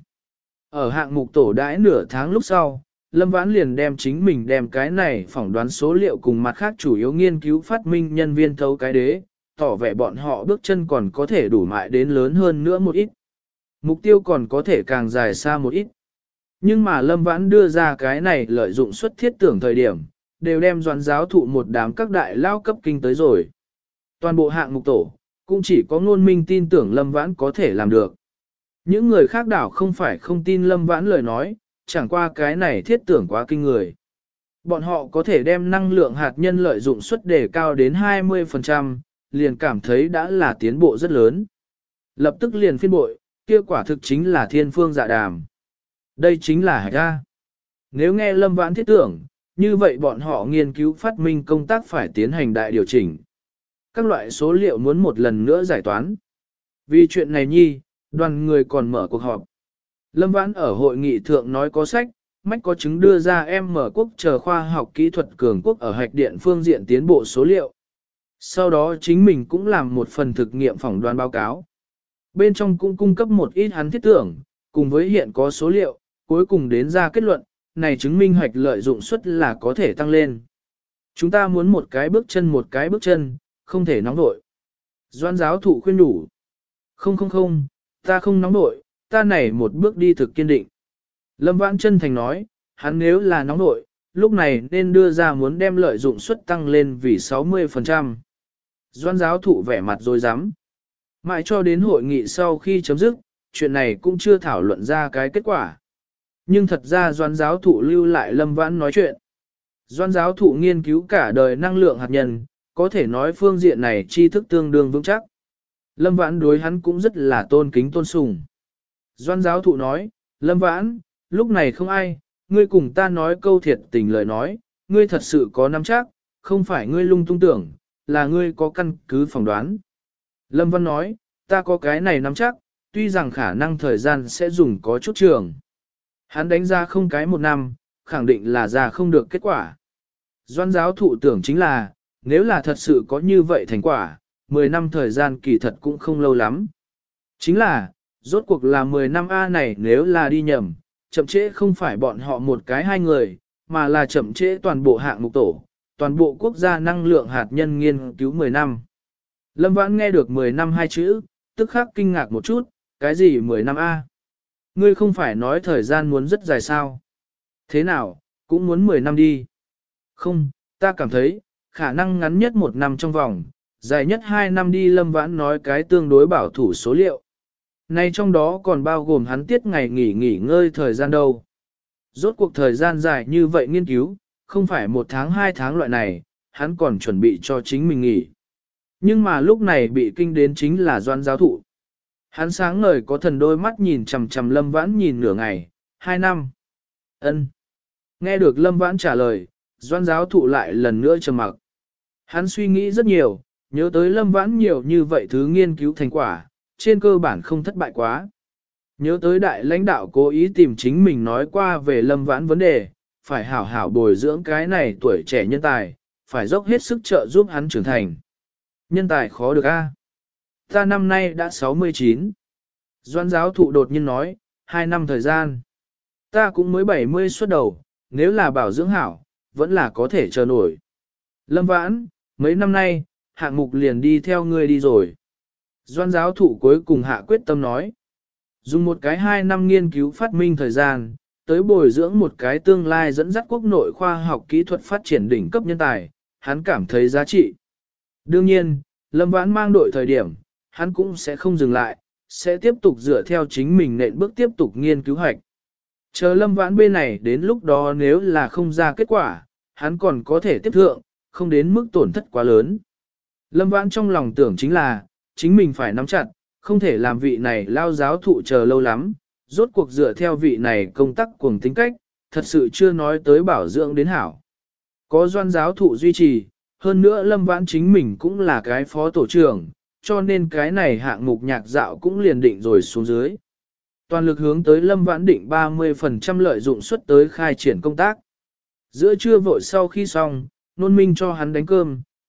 Ở hạng mục tổ đãi nửa tháng lúc sau, Lâm Vãn liền đem chính mình đem cái này phỏng đoán số liệu cùng mặt khác chủ yếu nghiên cứu phát minh nhân viên thấu cái đế, tỏ vẻ bọn họ bước chân còn có thể đủ mại đến lớn hơn nữa một ít. Mục tiêu còn có thể càng dài xa một ít. Nhưng mà Lâm Vãn đưa ra cái này lợi dụng suất thiết tưởng thời điểm, đều đem doãn giáo thụ một đám các đại lao cấp kinh tới rồi. Toàn bộ hạng mục tổ, cũng chỉ có ngôn minh tin tưởng Lâm Vãn có thể làm được. Những người khác đảo không phải không tin Lâm Vãn lời nói, chẳng qua cái này thiết tưởng quá kinh người. Bọn họ có thể đem năng lượng hạt nhân lợi dụng suất đề cao đến hai mươi phần trăm, liền cảm thấy đã là tiến bộ rất lớn. Lập tức liền phiên bội, kia quả thực chính là thiên phương dạ đàm. Đây chính là hạch ra. Nếu nghe Lâm Vãn thiết tưởng, như vậy bọn họ nghiên cứu phát minh công tác phải tiến hành đại điều chỉnh. Các loại số liệu muốn một lần nữa giải toán. Vì chuyện này nhi, đoàn người còn mở cuộc họp. Lâm Vãn ở hội nghị thượng nói có sách, mách có chứng đưa ra em mở quốc chờ khoa học kỹ thuật cường quốc ở hạch điện phương diện tiến bộ số liệu. Sau đó chính mình cũng làm một phần thực nghiệm phỏng đoán báo cáo. Bên trong cũng cung cấp một ít hắn thiết tưởng, cùng với hiện có số liệu, cuối cùng đến ra kết luận, này chứng minh hoạch lợi dụng suất là có thể tăng lên. Chúng ta muốn một cái bước chân một cái bước chân, không thể nóng nội. Doan giáo thụ khuyên đủ. Không không không, ta không nóng nội, ta này một bước đi thực kiên định. Lâm Vãn chân thành nói, hắn nếu là nóng nội, lúc này nên đưa ra muốn đem lợi dụng suất tăng lên vì sáu mươi phần trăm. Doan giáo thụ vẻ mặt rồi dám. Mãi cho đến hội nghị sau khi chấm dứt, chuyện này cũng chưa thảo luận ra cái kết quả. Nhưng thật ra doan giáo thụ lưu lại Lâm Vãn nói chuyện. Doan giáo thụ nghiên cứu cả đời năng lượng hạt nhân, có thể nói phương diện này tri thức tương đương vững chắc. Lâm Vãn đối hắn cũng rất là tôn kính tôn sùng. Doan giáo thụ nói, Lâm Vãn, lúc này không ai, ngươi cùng ta nói câu thiệt tình lời nói, ngươi thật sự có nắm chắc, không phải ngươi lung tung tưởng, là ngươi có căn cứ phỏng đoán. Lâm Văn nói, ta có cái này nắm chắc, tuy rằng khả năng thời gian sẽ dùng có chút trường. Hắn đánh ra không cái một năm, khẳng định là ra không được kết quả. Doan giáo thụ tưởng chính là, nếu là thật sự có như vậy thành quả, mười năm thời gian kỳ thật cũng không lâu lắm. Chính là, rốt cuộc là mười năm A này nếu là đi nhầm, chậm trễ không phải bọn họ một cái hai người, mà là chậm trễ toàn bộ hạng mục tổ, toàn bộ quốc gia năng lượng hạt nhân nghiên cứu mười năm. Lâm Vãn nghe được mười năm hai chữ, tức khắc kinh ngạc một chút, cái gì mười năm A? Ngươi không phải nói thời gian muốn rất dài sao? Thế nào, cũng muốn mười năm đi. Không, ta cảm thấy, khả năng ngắn nhất một năm trong vòng, dài nhất hai năm đi. Lâm Vãn nói cái tương đối bảo thủ số liệu. Này trong đó còn bao gồm hắn tiết ngày nghỉ nghỉ ngơi thời gian đâu. Rốt cuộc thời gian dài như vậy nghiên cứu, không phải một tháng hai tháng loại này, hắn còn chuẩn bị cho chính mình nghỉ. Nhưng mà lúc này bị kinh đến chính là Doan giáo thụ. Hắn sáng ngời có thần đôi mắt nhìn chằm chằm Lâm Vãn nhìn nửa ngày, hai năm. Ân. Nghe được Lâm Vãn trả lời, Doan giáo thụ lại lần nữa trầm mặc. Hắn suy nghĩ rất nhiều, nhớ tới Lâm Vãn nhiều như vậy thứ nghiên cứu thành quả, trên cơ bản không thất bại quá. Nhớ tới đại lãnh đạo cố ý tìm chính mình nói qua về Lâm Vãn vấn đề, phải hảo hảo bồi dưỡng cái này tuổi trẻ nhân tài, phải dốc hết sức trợ giúp hắn trưởng thành. Nhân tài khó được a. Ta năm nay đã sáu mươi chín. Doan giáo thụ đột nhiên nói, hai năm thời gian. Ta cũng mới bảy mươi xuất đầu, nếu là bảo dưỡng hảo, vẫn là có thể chờ nổi. Lâm Vãn, mấy năm nay, hạng mục liền đi theo ngươi đi rồi. Doan giáo thụ cuối cùng hạ quyết tâm nói. Dùng một cái hai năm nghiên cứu phát minh thời gian, tới bồi dưỡng một cái tương lai dẫn dắt quốc nội khoa học kỹ thuật phát triển đỉnh cấp nhân tài, hắn cảm thấy giá trị. Đương nhiên, Lâm Vãn mang đội thời điểm, hắn cũng sẽ không dừng lại, sẽ tiếp tục dựa theo chính mình nện bước tiếp tục nghiên cứu hoạch. Chờ Lâm Vãn bên này đến lúc đó nếu là không ra kết quả, hắn còn có thể tiếp thượng, không đến mức tổn thất quá lớn. Lâm Vãn trong lòng tưởng chính là, chính mình phải nắm chặt, không thể làm vị này lao giáo thụ chờ lâu lắm, rốt cuộc dựa theo vị này công tác cuồng tính cách, thật sự chưa nói tới bảo dưỡng đến hảo. Có Doan giáo thụ duy trì, hơn nữa Lâm Vãn chính mình cũng là cái phó tổ trưởng, cho nên cái này hạng mục nhạc dạo cũng liền định rồi xuống dưới. Toàn lực hướng tới Lâm Vãn định ba mươi phần trăm lợi dụng suất tới khai triển công tác. Giữa trưa vội sau khi xong, Nôn Minh cho hắn đánh cơm,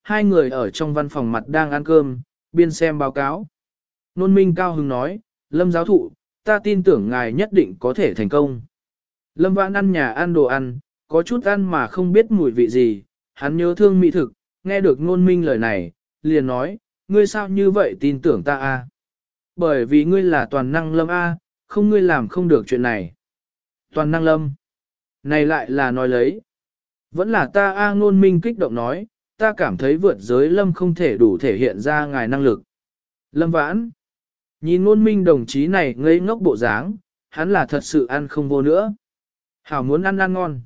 hai người ở trong văn phòng mặt đang ăn cơm, biên xem báo cáo. Nôn Minh cao hứng nói, Lâm giáo thụ, ta tin tưởng ngài nhất định có thể thành công. Lâm Vãn ăn nhà ăn đồ ăn, có chút ăn mà không biết mùi vị gì, hắn nhớ thương mỹ thực, nghe được Nôn Minh lời này, liền nói, ngươi sao như vậy tin tưởng ta a? Bởi vì ngươi là toàn năng Lâm a, không ngươi làm không được chuyện này. Toàn năng Lâm. Này lại là nói lấy. Vẫn là ta a Nôn Minh kích động nói, ta cảm thấy vượt giới Lâm không thể đủ thể hiện ra ngài năng lực. Lâm Vãn. Nhìn Nôn Minh đồng chí này ngây ngốc bộ dáng, hắn là thật sự ăn không vô nữa. Hảo muốn ăn ăn ngon.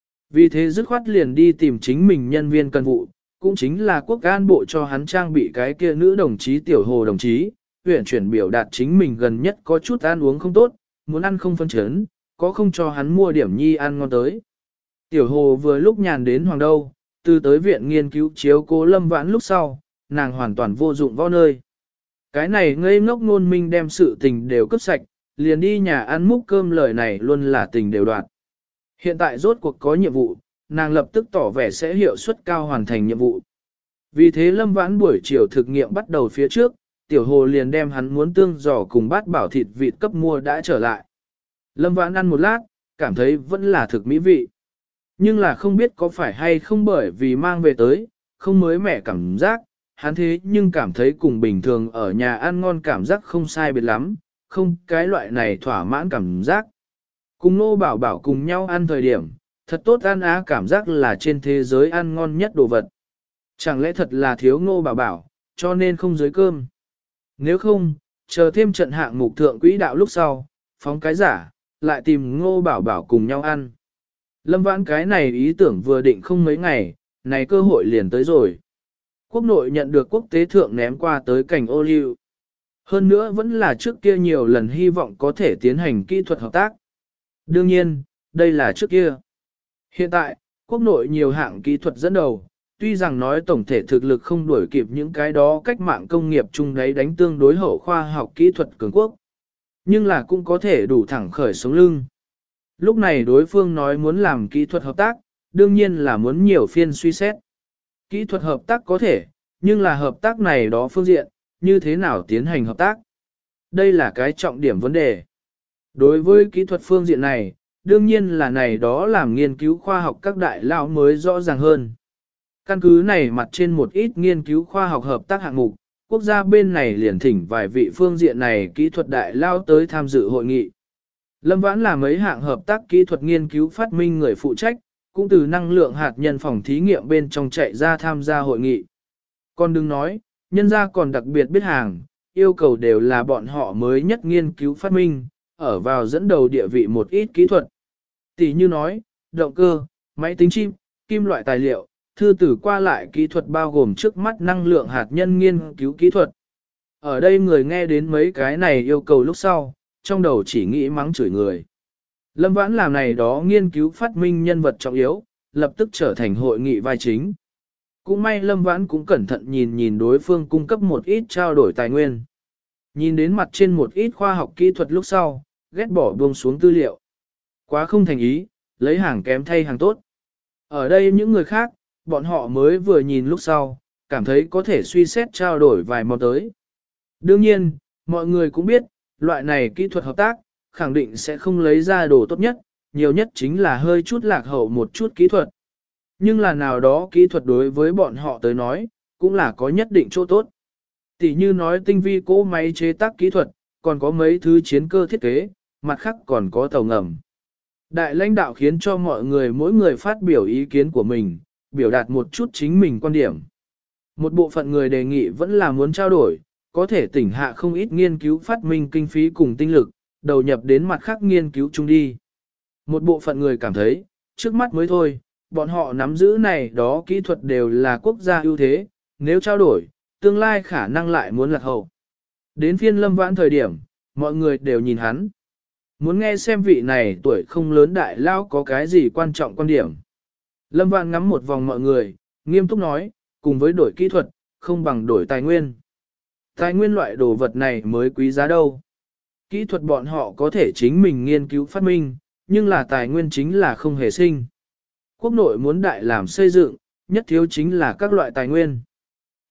Vì thế dứt khoát liền đi tìm chính mình nhân viên cần vụ, cũng chính là quốc an bộ cho hắn trang bị cái kia nữ đồng chí tiểu hồ đồng chí, huyện chuyển biểu đạt chính mình gần nhất có chút ăn uống không tốt, muốn ăn không phân chấn, có không cho hắn mua điểm nhi ăn ngon tới. Tiểu hồ vừa lúc nhàn đến hoàng đâu, từ tới viện nghiên cứu chiếu cố Lâm Vãn lúc sau, nàng hoàn toàn vô dụng võ nơi. Cái này ngây ngốc Nôn Minh đem sự tình đều cấp sạch, liền đi nhà ăn múc cơm lời này luôn là tình đều đoạn. Hiện tại rốt cuộc có nhiệm vụ, nàng lập tức tỏ vẻ sẽ hiệu suất cao hoàn thành nhiệm vụ. Vì thế Lâm Vãn buổi chiều thực nghiệm bắt đầu phía trước, Tiểu Hồ liền đem hắn muốn tương giò cùng bát bảo thịt vịt cấp mua đã trở lại. Lâm Vãn ăn một lát, cảm thấy vẫn là thực mỹ vị. Nhưng là không biết có phải hay không bởi vì mang về tới, không mới mẻ cảm giác, hắn thế nhưng cảm thấy cùng bình thường ở nhà ăn ngon cảm giác không sai biệt lắm, không cái loại này thỏa mãn cảm giác. Cùng Nô Bảo Bảo cùng nhau ăn thời điểm, thật tốt ăn á cảm giác là trên thế giới ăn ngon nhất đồ vật. Chẳng lẽ thật là thiếu Nô Bảo Bảo, cho nên không dưới cơm. Nếu không, chờ thêm trận hạng mục thượng quỹ đạo lúc sau, phóng cái giả, lại tìm Ngô Bảo Bảo cùng nhau ăn. Lâm Vãn cái này ý tưởng vừa định không mấy ngày, này cơ hội liền tới rồi. Quốc nội nhận được quốc tế thượng ném qua tới cảnh ô liu. Hơn nữa vẫn là trước kia nhiều lần hy vọng có thể tiến hành kỹ thuật hợp tác. Đương nhiên, đây là trước kia. Hiện tại, quốc nội nhiều hạng kỹ thuật dẫn đầu, tuy rằng nói tổng thể thực lực không đuổi kịp những cái đó cách mạng công nghiệp chung đấy đánh tương đối hậu khoa học kỹ thuật cường quốc. Nhưng là cũng có thể đủ thẳng khởi sống lưng. Lúc này đối phương nói muốn làm kỹ thuật hợp tác, đương nhiên là muốn nhiều phiên suy xét. Kỹ thuật hợp tác có thể, nhưng là hợp tác này đó phương diện, như thế nào tiến hành hợp tác? Đây là cái trọng điểm vấn đề. Đối với kỹ thuật phương diện này, đương nhiên là này đó làm nghiên cứu khoa học các đại lão mới rõ ràng hơn. Căn cứ này mặt trên một ít nghiên cứu khoa học hợp tác hạng mục, quốc gia bên này liền thỉnh vài vị phương diện này kỹ thuật đại lao tới tham dự hội nghị. Lâm Vãn là mấy hạng hợp tác kỹ thuật nghiên cứu phát minh người phụ trách, cũng từ năng lượng hạt nhân phòng thí nghiệm bên trong chạy ra tham gia hội nghị. Còn đừng nói, nhân gia còn đặc biệt biết hàng, yêu cầu đều là bọn họ mới nhất nghiên cứu phát minh, ở vào dẫn đầu địa vị một ít kỹ thuật. Tỷ như nói, động cơ, máy tính chip, kim loại tài liệu, thư tử qua lại kỹ thuật bao gồm trước mắt năng lượng hạt nhân nghiên cứu kỹ thuật. Ở đây người nghe đến mấy cái này yêu cầu lúc sau, trong đầu chỉ nghĩ mắng chửi người. Lâm Vãn làm này đó nghiên cứu phát minh nhân vật trọng yếu, lập tức trở thành hội nghị vai chính. Cũng may Lâm Vãn cũng cẩn thận nhìn nhìn đối phương cung cấp một ít trao đổi tài nguyên. Nhìn đến mặt trên một ít khoa học kỹ thuật lúc sau, ghét bỏ buông xuống tư liệu. Quá không thành ý, lấy hàng kém thay hàng tốt. Ở đây những người khác, bọn họ mới vừa nhìn lúc sau, cảm thấy có thể suy xét trao đổi vài món tới. Đương nhiên, mọi người cũng biết, loại này kỹ thuật hợp tác, khẳng định sẽ không lấy ra đồ tốt nhất, nhiều nhất chính là hơi chút lạc hậu một chút kỹ thuật. Nhưng là nào đó kỹ thuật đối với bọn họ tới nói, cũng là có nhất định chỗ tốt. Tỷ như nói tinh vi cỗ máy chế tác kỹ thuật, còn có mấy thứ chiến cơ thiết kế, mặt khác còn có tàu ngầm. Đại lãnh đạo khiến cho mọi người mỗi người phát biểu ý kiến của mình, biểu đạt một chút chính mình quan điểm. Một bộ phận người đề nghị vẫn là muốn trao đổi, có thể tỉnh hạ không ít nghiên cứu phát minh kinh phí cùng tinh lực, đầu nhập đến mặt khác nghiên cứu chung đi. Một bộ phận người cảm thấy, trước mắt mới thôi, bọn họ nắm giữ này đó kỹ thuật đều là quốc gia ưu thế, nếu trao đổi, tương lai khả năng lại muốn lạc hậu. Đến phiên Lâm Vãn thời điểm, mọi người đều nhìn hắn. Muốn nghe xem vị này tuổi không lớn đại lao có cái gì quan trọng quan điểm. Lâm Vãn ngắm một vòng mọi người, nghiêm túc nói, cùng với đổi kỹ thuật, không bằng đổi tài nguyên. Tài nguyên loại đồ vật này mới quý giá đâu. Kỹ thuật bọn họ có thể chính mình nghiên cứu phát minh, nhưng là tài nguyên chính là không hề sinh. Quốc nội muốn đại làm xây dựng, nhất thiếu chính là các loại tài nguyên.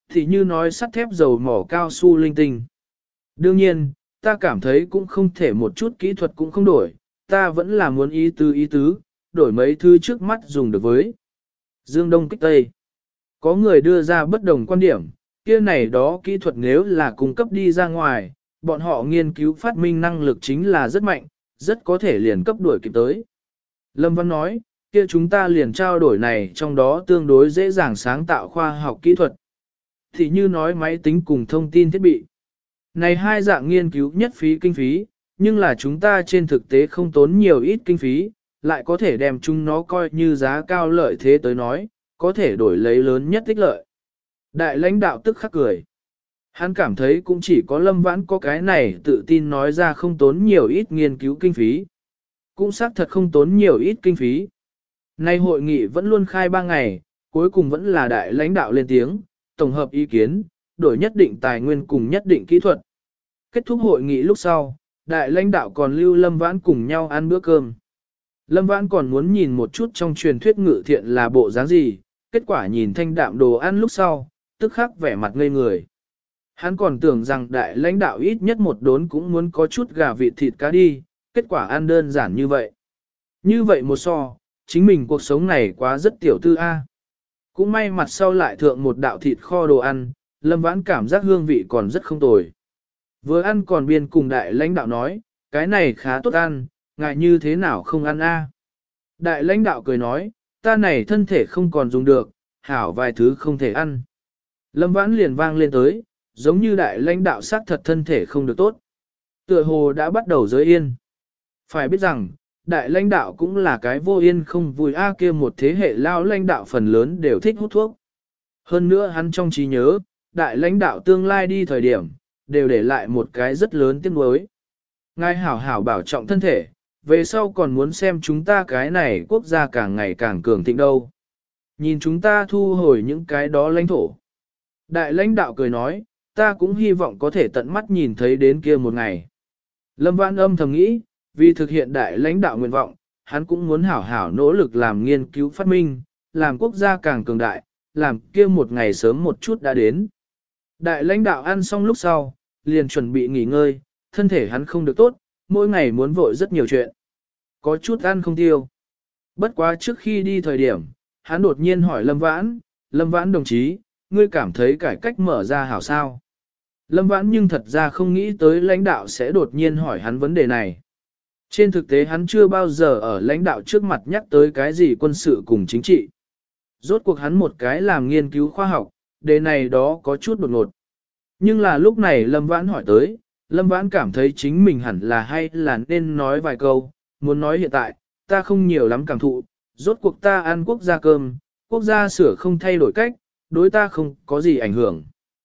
Thì như nói sắt thép dầu mỏ cao su linh tinh. Đương nhiên, ta cảm thấy cũng không thể một chút kỹ thuật cũng không đổi, ta vẫn là muốn ý tứ ý tứ, đổi mấy thứ trước mắt dùng được với. Dương Đông kích Tây. Có người đưa ra bất đồng quan điểm, kia này đó kỹ thuật nếu là cung cấp đi ra ngoài, bọn họ nghiên cứu phát minh năng lực chính là rất mạnh, rất có thể liền cấp đuổi kịp tới. Lâm Văn nói, kia chúng ta liền trao đổi này trong đó tương đối dễ dàng sáng tạo khoa học kỹ thuật. Thì như nói máy tính cùng thông tin thiết bị. Này hai dạng nghiên cứu nhất phí kinh phí, nhưng là chúng ta trên thực tế không tốn nhiều ít kinh phí, lại có thể đem chúng nó coi như giá cao lợi thế tới nói, có thể đổi lấy lớn nhất ích lợi. Đại lãnh đạo tức khắc cười. Hắn cảm thấy cũng chỉ có Lâm Vãn có cái này tự tin nói ra không tốn nhiều ít nghiên cứu kinh phí. Cũng xác thật không tốn nhiều ít kinh phí. Nay hội nghị vẫn luôn khai ba ngày, cuối cùng vẫn là đại lãnh đạo lên tiếng, tổng hợp ý kiến, đổi nhất định tài nguyên cùng nhất định kỹ thuật. Kết thúc hội nghị lúc sau, đại lãnh đạo còn lưu Lâm Vãn cùng nhau ăn bữa cơm. Lâm Vãn còn muốn nhìn một chút trong truyền thuyết ngự thiện là bộ dáng gì, kết quả nhìn thanh đạm đồ ăn lúc sau, tức khắc vẻ mặt ngây người. Hắn còn tưởng rằng đại lãnh đạo ít nhất một đốn cũng muốn có chút gà vịt thịt cá đi, kết quả ăn đơn giản như vậy. Như vậy một so, chính mình cuộc sống này quá rất tiểu tư A. Cũng may mặt sau lại thượng một đạo thịt kho đồ ăn, Lâm Vãn cảm giác hương vị còn rất không tồi. Vừa ăn còn biên cùng đại lãnh đạo nói, cái này khá tốt ăn, ngại như thế nào không ăn A. Đại lãnh đạo cười nói, ta này thân thể không còn dùng được, hảo vài thứ không thể ăn. Lâm Vãn liền vang lên tới, giống như đại lãnh đạo xác thật thân thể không được tốt. Tựa hồ đã bắt đầu giới yên. Phải biết rằng, đại lãnh đạo cũng là cái vô yên không vui a kia một thế hệ lao lãnh đạo phần lớn đều thích hút thuốc. Hơn nữa hắn trong trí nhớ, đại lãnh đạo tương lai đi thời điểm, đều để lại một cái rất lớn tiếc nuối. Ngài hảo hảo bảo trọng thân thể, về sau còn muốn xem chúng ta cái này quốc gia càng ngày càng cường thịnh đâu. Nhìn chúng ta thu hồi những cái đó lãnh thổ. Đại lãnh đạo cười nói, ta cũng hy vọng có thể tận mắt nhìn thấy đến kia một ngày. Lâm Vãn âm thầm nghĩ, vì thực hiện đại lãnh đạo nguyện vọng, hắn cũng muốn hảo hảo nỗ lực làm nghiên cứu phát minh, làm quốc gia càng cường đại, làm kia một ngày sớm một chút đã đến. Đại lãnh đạo ăn xong lúc sau, liền chuẩn bị nghỉ ngơi, thân thể hắn không được tốt, mỗi ngày muốn vội rất nhiều chuyện. Có chút ăn không tiêu. Bất quá trước khi đi thời điểm, hắn đột nhiên hỏi Lâm Vãn, Lâm Vãn đồng chí, ngươi cảm thấy cải cách mở ra hảo sao? Lâm Vãn nhưng thật ra không nghĩ tới lãnh đạo sẽ đột nhiên hỏi hắn vấn đề này. Trên thực tế hắn chưa bao giờ ở lãnh đạo trước mặt nhắc tới cái gì quân sự cùng chính trị. Rốt cuộc hắn một cái làm nghiên cứu khoa học, đề này đó có chút đột ngột. Nhưng là lúc này Lâm Vãn hỏi tới, Lâm Vãn cảm thấy chính mình hẳn là hay là nên nói vài câu, muốn nói hiện tại, ta không nhiều lắm cảm thụ, rốt cuộc ta ăn quốc gia cơm, quốc gia sửa không thay đổi cách, đối ta không có gì ảnh hưởng.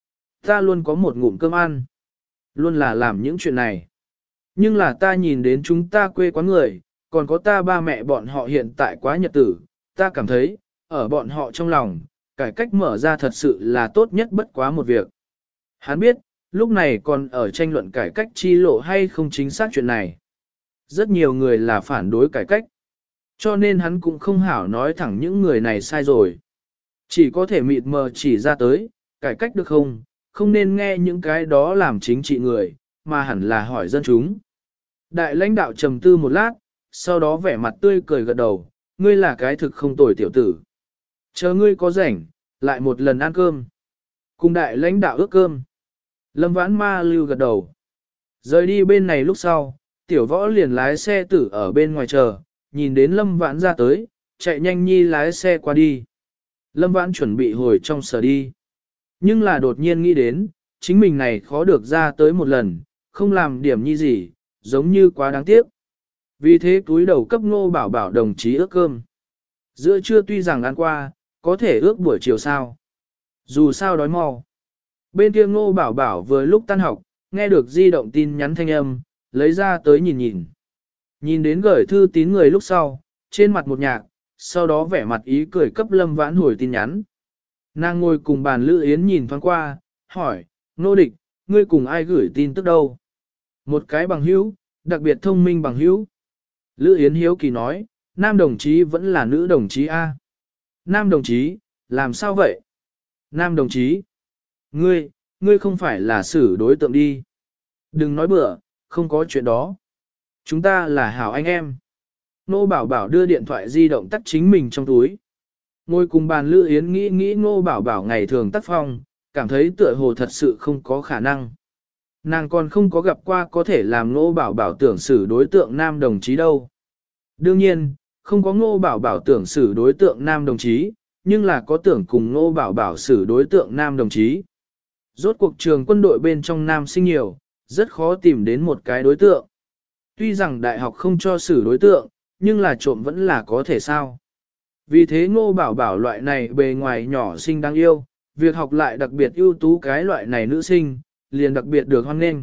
Ta luôn có một ngụm cơm ăn, luôn là làm những chuyện này. Nhưng là ta nhìn đến chúng ta quê quán người, còn có ta ba mẹ bọn họ hiện tại quá nhật tử, ta cảm thấy, ở bọn họ trong lòng, cải cách mở ra thật sự là tốt nhất bất quá một việc. Hắn biết, lúc này còn ở tranh luận cải cách chi lộ hay không chính xác chuyện này. Rất nhiều người là phản đối cải cách, cho nên hắn cũng không hảo nói thẳng những người này sai rồi. Chỉ có thể mịt mờ chỉ ra tới, cải cách được không, không nên nghe những cái đó làm chính trị người, mà hẳn là hỏi dân chúng. Đại lãnh đạo trầm tư một lát, sau đó vẻ mặt tươi cười gật đầu, ngươi là cái thực không tồi tiểu tử. Chờ ngươi có rảnh, lại một lần ăn cơm. Cùng đại lãnh đạo ước cơm. Lâm Vãn ma lưu gật đầu. Rời đi bên này lúc sau, tiểu võ liền lái xe tử ở bên ngoài chờ, nhìn đến Lâm Vãn ra tới, chạy nhanh nhi lái xe qua đi. Lâm Vãn chuẩn bị hồi trong sở đi. Nhưng là đột nhiên nghĩ đến, chính mình này khó được ra tới một lần, không làm điểm như gì, giống như quá đáng tiếc. Vì thế túi đầu cấp Ngô Bảo Bảo đồng chí ước cơm. Giữa trưa tuy rằng ăn qua, có thể ước buổi chiều sao. Dù sao đói mau. Bên kia Ngô Bảo Bảo vừa lúc tan học, nghe được di động tin nhắn thanh âm, lấy ra tới nhìn nhìn. Nhìn đến gửi thư tín người lúc sau, trên mặt một nhạc, sau đó vẻ mặt ý cười cấp Lâm Vãn hồi tin nhắn. Nàng ngồi cùng bàn Lữ Yến nhìn thoáng qua, hỏi, Nô Địch, ngươi cùng ai gửi tin tức đâu? Một cái bằng hữu, đặc biệt thông minh bằng hữu. Lữ Yến hiếu kỳ nói, nam đồng chí vẫn là nữ đồng chí A. Nam đồng chí, làm sao vậy? Nam đồng chí. Ngươi, ngươi không phải là xử đối tượng đi. Đừng nói bừa, không có chuyện đó. Chúng ta là hảo anh em. Nô Bảo Bảo đưa điện thoại di động tắt chính mình trong túi. Ngồi cùng bàn Lữ Yến nghĩ nghĩ Nô Bảo Bảo ngày thường tác phong, cảm thấy tựa hồ thật sự không có khả năng. Nàng còn không có gặp qua có thể làm Nô Bảo Bảo tưởng xử đối tượng nam đồng chí đâu. Đương nhiên, không có Nô Bảo Bảo tưởng xử đối tượng nam đồng chí, nhưng là có tưởng cùng Nô Bảo Bảo xử đối tượng nam đồng chí. Rốt cuộc trường quân đội bên trong nam sinh nhiều, rất khó tìm đến một cái đối tượng. Tuy rằng đại học không cho xử đối tượng, nhưng là trộm vẫn là có thể sao. Vì thế Ngô Bảo Bảo loại này bề ngoài nhỏ xinh đáng yêu, việc học lại đặc biệt ưu tú cái loại này nữ sinh, liền đặc biệt được hoan nghênh.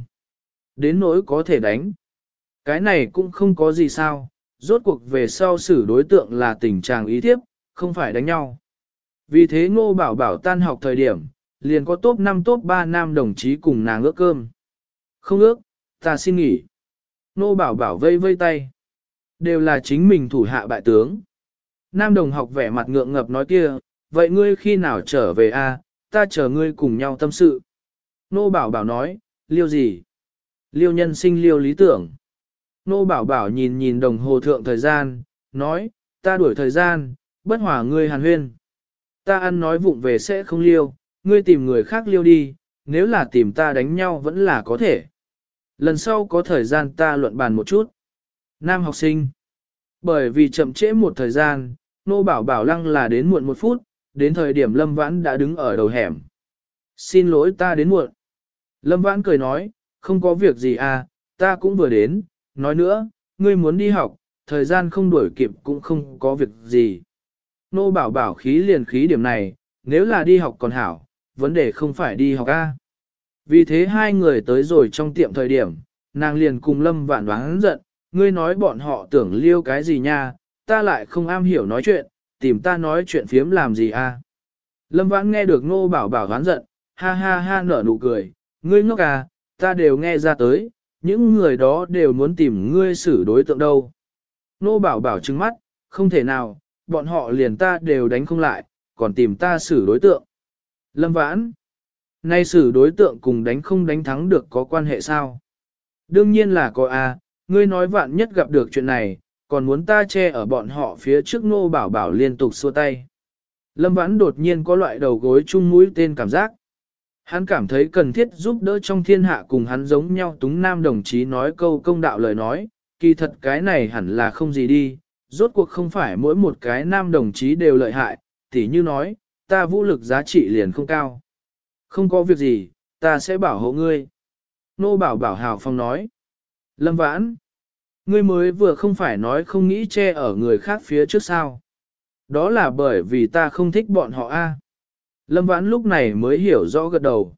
Đến nỗi có thể đánh. Cái này cũng không có gì sao, rốt cuộc về sau xử đối tượng là tình trạng ý thiếp, không phải đánh nhau. Vì thế Ngô Bảo Bảo tan học thời điểm, liền có top năm top ba nam đồng chí cùng nàng ước cơm. Không ước, ta xin nghỉ. Ngô Bảo Bảo vây vây tay. Đều là chính mình thủ hạ bại tướng. Nam đồng học vẻ mặt ngượng ngập nói kia, vậy ngươi khi nào trở về a? Ta chờ ngươi cùng nhau tâm sự. Nô Bảo Bảo nói, liêu gì? Liêu nhân sinh liêu lý tưởng. Nô Bảo Bảo nhìn nhìn đồng hồ thượng thời gian, nói, ta đuổi thời gian, bất hòa ngươi hàn huyên. Ta ăn nói vụng về sẽ không liêu, ngươi tìm người khác liêu đi, nếu là tìm ta đánh nhau vẫn là có thể. Lần sau có thời gian ta luận bàn một chút. Nam học sinh. Bởi vì chậm trễ một thời gian, Nô Bảo Bảo lăng là đến muộn một phút, đến thời điểm Lâm Vãn đã đứng ở đầu hẻm. Xin lỗi ta đến muộn. Lâm Vãn cười nói, không có việc gì à, ta cũng vừa đến, nói nữa, ngươi muốn đi học, thời gian không đuổi kịp cũng không có việc gì. Nô Bảo Bảo khí liền khí điểm này, nếu là đi học còn hảo, vấn đề không phải đi học a. Vì thế hai người tới rồi trong tiệm thời điểm, nàng liền cùng Lâm Vãn đoán giận, ngươi nói bọn họ tưởng liêu cái gì nha, ta lại không am hiểu nói chuyện, tìm ta nói chuyện phiếm làm gì a? Lâm Vãn nghe được Nô Bảo Bảo đoán giận, ha ha ha nở nụ cười, ngươi ngốc à, ta đều nghe ra tới, những người đó đều muốn tìm ngươi xử đối tượng đâu. Nô Bảo Bảo trừng mắt, không thể nào, bọn họ liền ta đều đánh không lại, còn tìm ta xử đối tượng. Lâm Vãn, nay xử đối tượng cùng đánh không đánh thắng được có quan hệ sao? Đương nhiên là có a, ngươi nói vạn nhất gặp được chuyện này, còn muốn ta che ở bọn họ phía trước. Nô Bảo Bảo liên tục xua tay. Lâm Vãn đột nhiên có loại đầu gối chung mũi tên cảm giác. Hắn cảm thấy cần thiết giúp đỡ trong thiên hạ cùng hắn giống nhau túng nam đồng chí nói câu công đạo lời nói, kỳ thật cái này hẳn là không gì đi, rốt cuộc không phải mỗi một cái nam đồng chí đều lợi hại, tỉ như nói, ta vũ lực giá trị liền không cao. Không có việc gì, ta sẽ bảo hộ ngươi. Nô Bảo Bảo hào phong nói. Lâm Vãn, ngươi mới vừa không phải nói không nghĩ che ở người khác phía trước sao. Đó là bởi vì ta không thích bọn họ a. Lâm Vãn lúc này mới hiểu rõ gật đầu.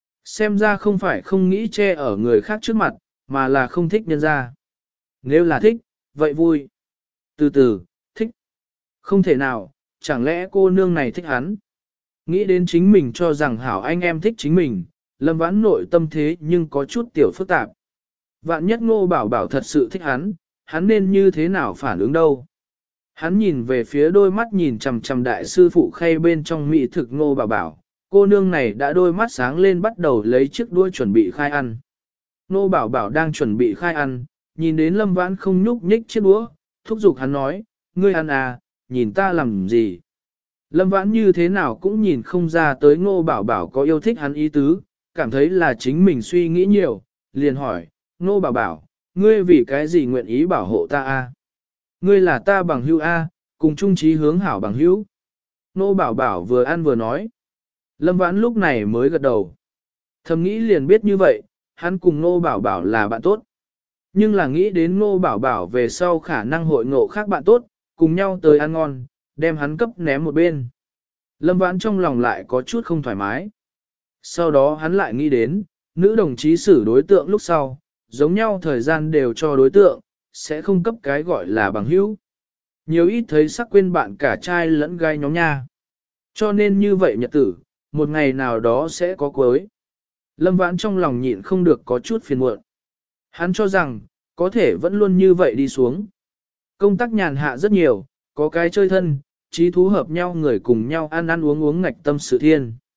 Xem ra không phải không nghĩ che ở người khác trước mặt, mà là không thích nhân ra. Nếu là thích, vậy vui. Từ từ, thích. Không thể nào, chẳng lẽ cô nương này thích hắn? Nghĩ đến chính mình cho rằng hảo anh em thích chính mình, Lâm Vãn nội tâm thế nhưng có chút tiểu phức tạp. Vạn nhất Ngô Bảo Bảo thật sự thích hắn, hắn nên như thế nào phản ứng đâu? Hắn nhìn về phía đôi mắt nhìn chằm chằm đại sư phụ khay bên trong mỹ thực Ngô Bảo Bảo, cô nương này đã đôi mắt sáng lên bắt đầu lấy chiếc đuôi chuẩn bị khai ăn. Ngô Bảo Bảo đang chuẩn bị khai ăn, nhìn đến Lâm Vãn không nhúc nhích chiếc đũa, thúc giục hắn nói, ngươi ăn à, nhìn ta làm gì? Lâm Vãn như thế nào cũng nhìn không ra tới Ngô Bảo Bảo có yêu thích hắn ý tứ, cảm thấy là chính mình suy nghĩ nhiều, liền hỏi, Ngô Bảo Bảo, ngươi vì cái gì nguyện ý bảo hộ ta a? Ngươi là ta bằng hữu a, cùng chung chí hướng hảo bằng hữu. Ngô Bảo Bảo vừa ăn vừa nói. Lâm Vãn lúc này mới gật đầu. Thầm nghĩ liền biết như vậy, hắn cùng Ngô Bảo Bảo là bạn tốt. Nhưng là nghĩ đến Ngô Bảo Bảo về sau khả năng hội ngộ khác bạn tốt, cùng nhau tới ăn ngon, đem hắn cấp ném một bên. Lâm Vãn trong lòng lại có chút không thoải mái. Sau đó hắn lại nghĩ đến, nữ đồng chí xử đối tượng lúc sau, giống nhau thời gian đều cho đối tượng, sẽ không cấp cái gọi là bằng hữu. Nhiều ít thấy sắc quên bạn cả trai lẫn gái nhóm nha. Cho nên như vậy nhật tử, một ngày nào đó sẽ có cuối. Lâm Vãn trong lòng nhịn không được có chút phiền muộn. Hắn cho rằng, có thể vẫn luôn như vậy đi xuống. Công tác nhàn hạ rất nhiều, có cái chơi thân, trí thú hợp nhau người cùng nhau ăn ăn uống uống ngạch tâm sự thiên.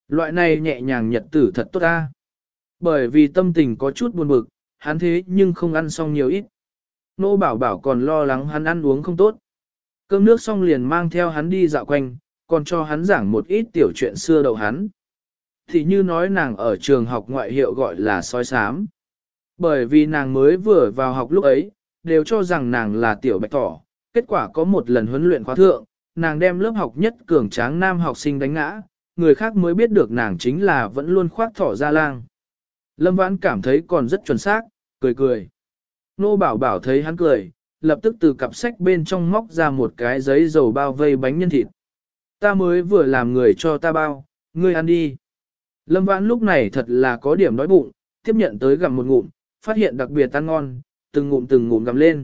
Loại này nhẹ nhàng nhật tử thật tốt ta. Bởi vì tâm tình có chút buồn bực, hắn thế nhưng không ăn xong nhiều ít. Nô bảo bảo còn lo lắng hắn ăn uống không tốt. Cơm nước xong liền mang theo hắn đi dạo quanh, còn cho hắn giảng một ít tiểu chuyện xưa đậu hắn. Thì như nói nàng ở trường học ngoại hiệu gọi là sói xám. Bởi vì nàng mới vừa vào học lúc ấy, đều cho rằng nàng là tiểu bạch thỏ. Kết quả có một lần huấn luyện khóa thượng, nàng đem lớp học nhất cường tráng nam học sinh đánh ngã, người khác mới biết được nàng chính là vẫn luôn khoác thỏ ra lang. Lâm Vãn cảm thấy còn rất chuẩn xác, cười cười. Nô bảo bảo thấy hắn cười, lập tức từ cặp sách bên trong móc ra một cái giấy dầu bao vây bánh nhân thịt. Ta mới vừa làm người cho ta bao, ngươi ăn đi. Lâm Vãn lúc này thật là có điểm đói bụng, tiếp nhận tới gặm một ngụm, phát hiện đặc biệt ăn ngon, từng ngụm từng ngụm gặm lên.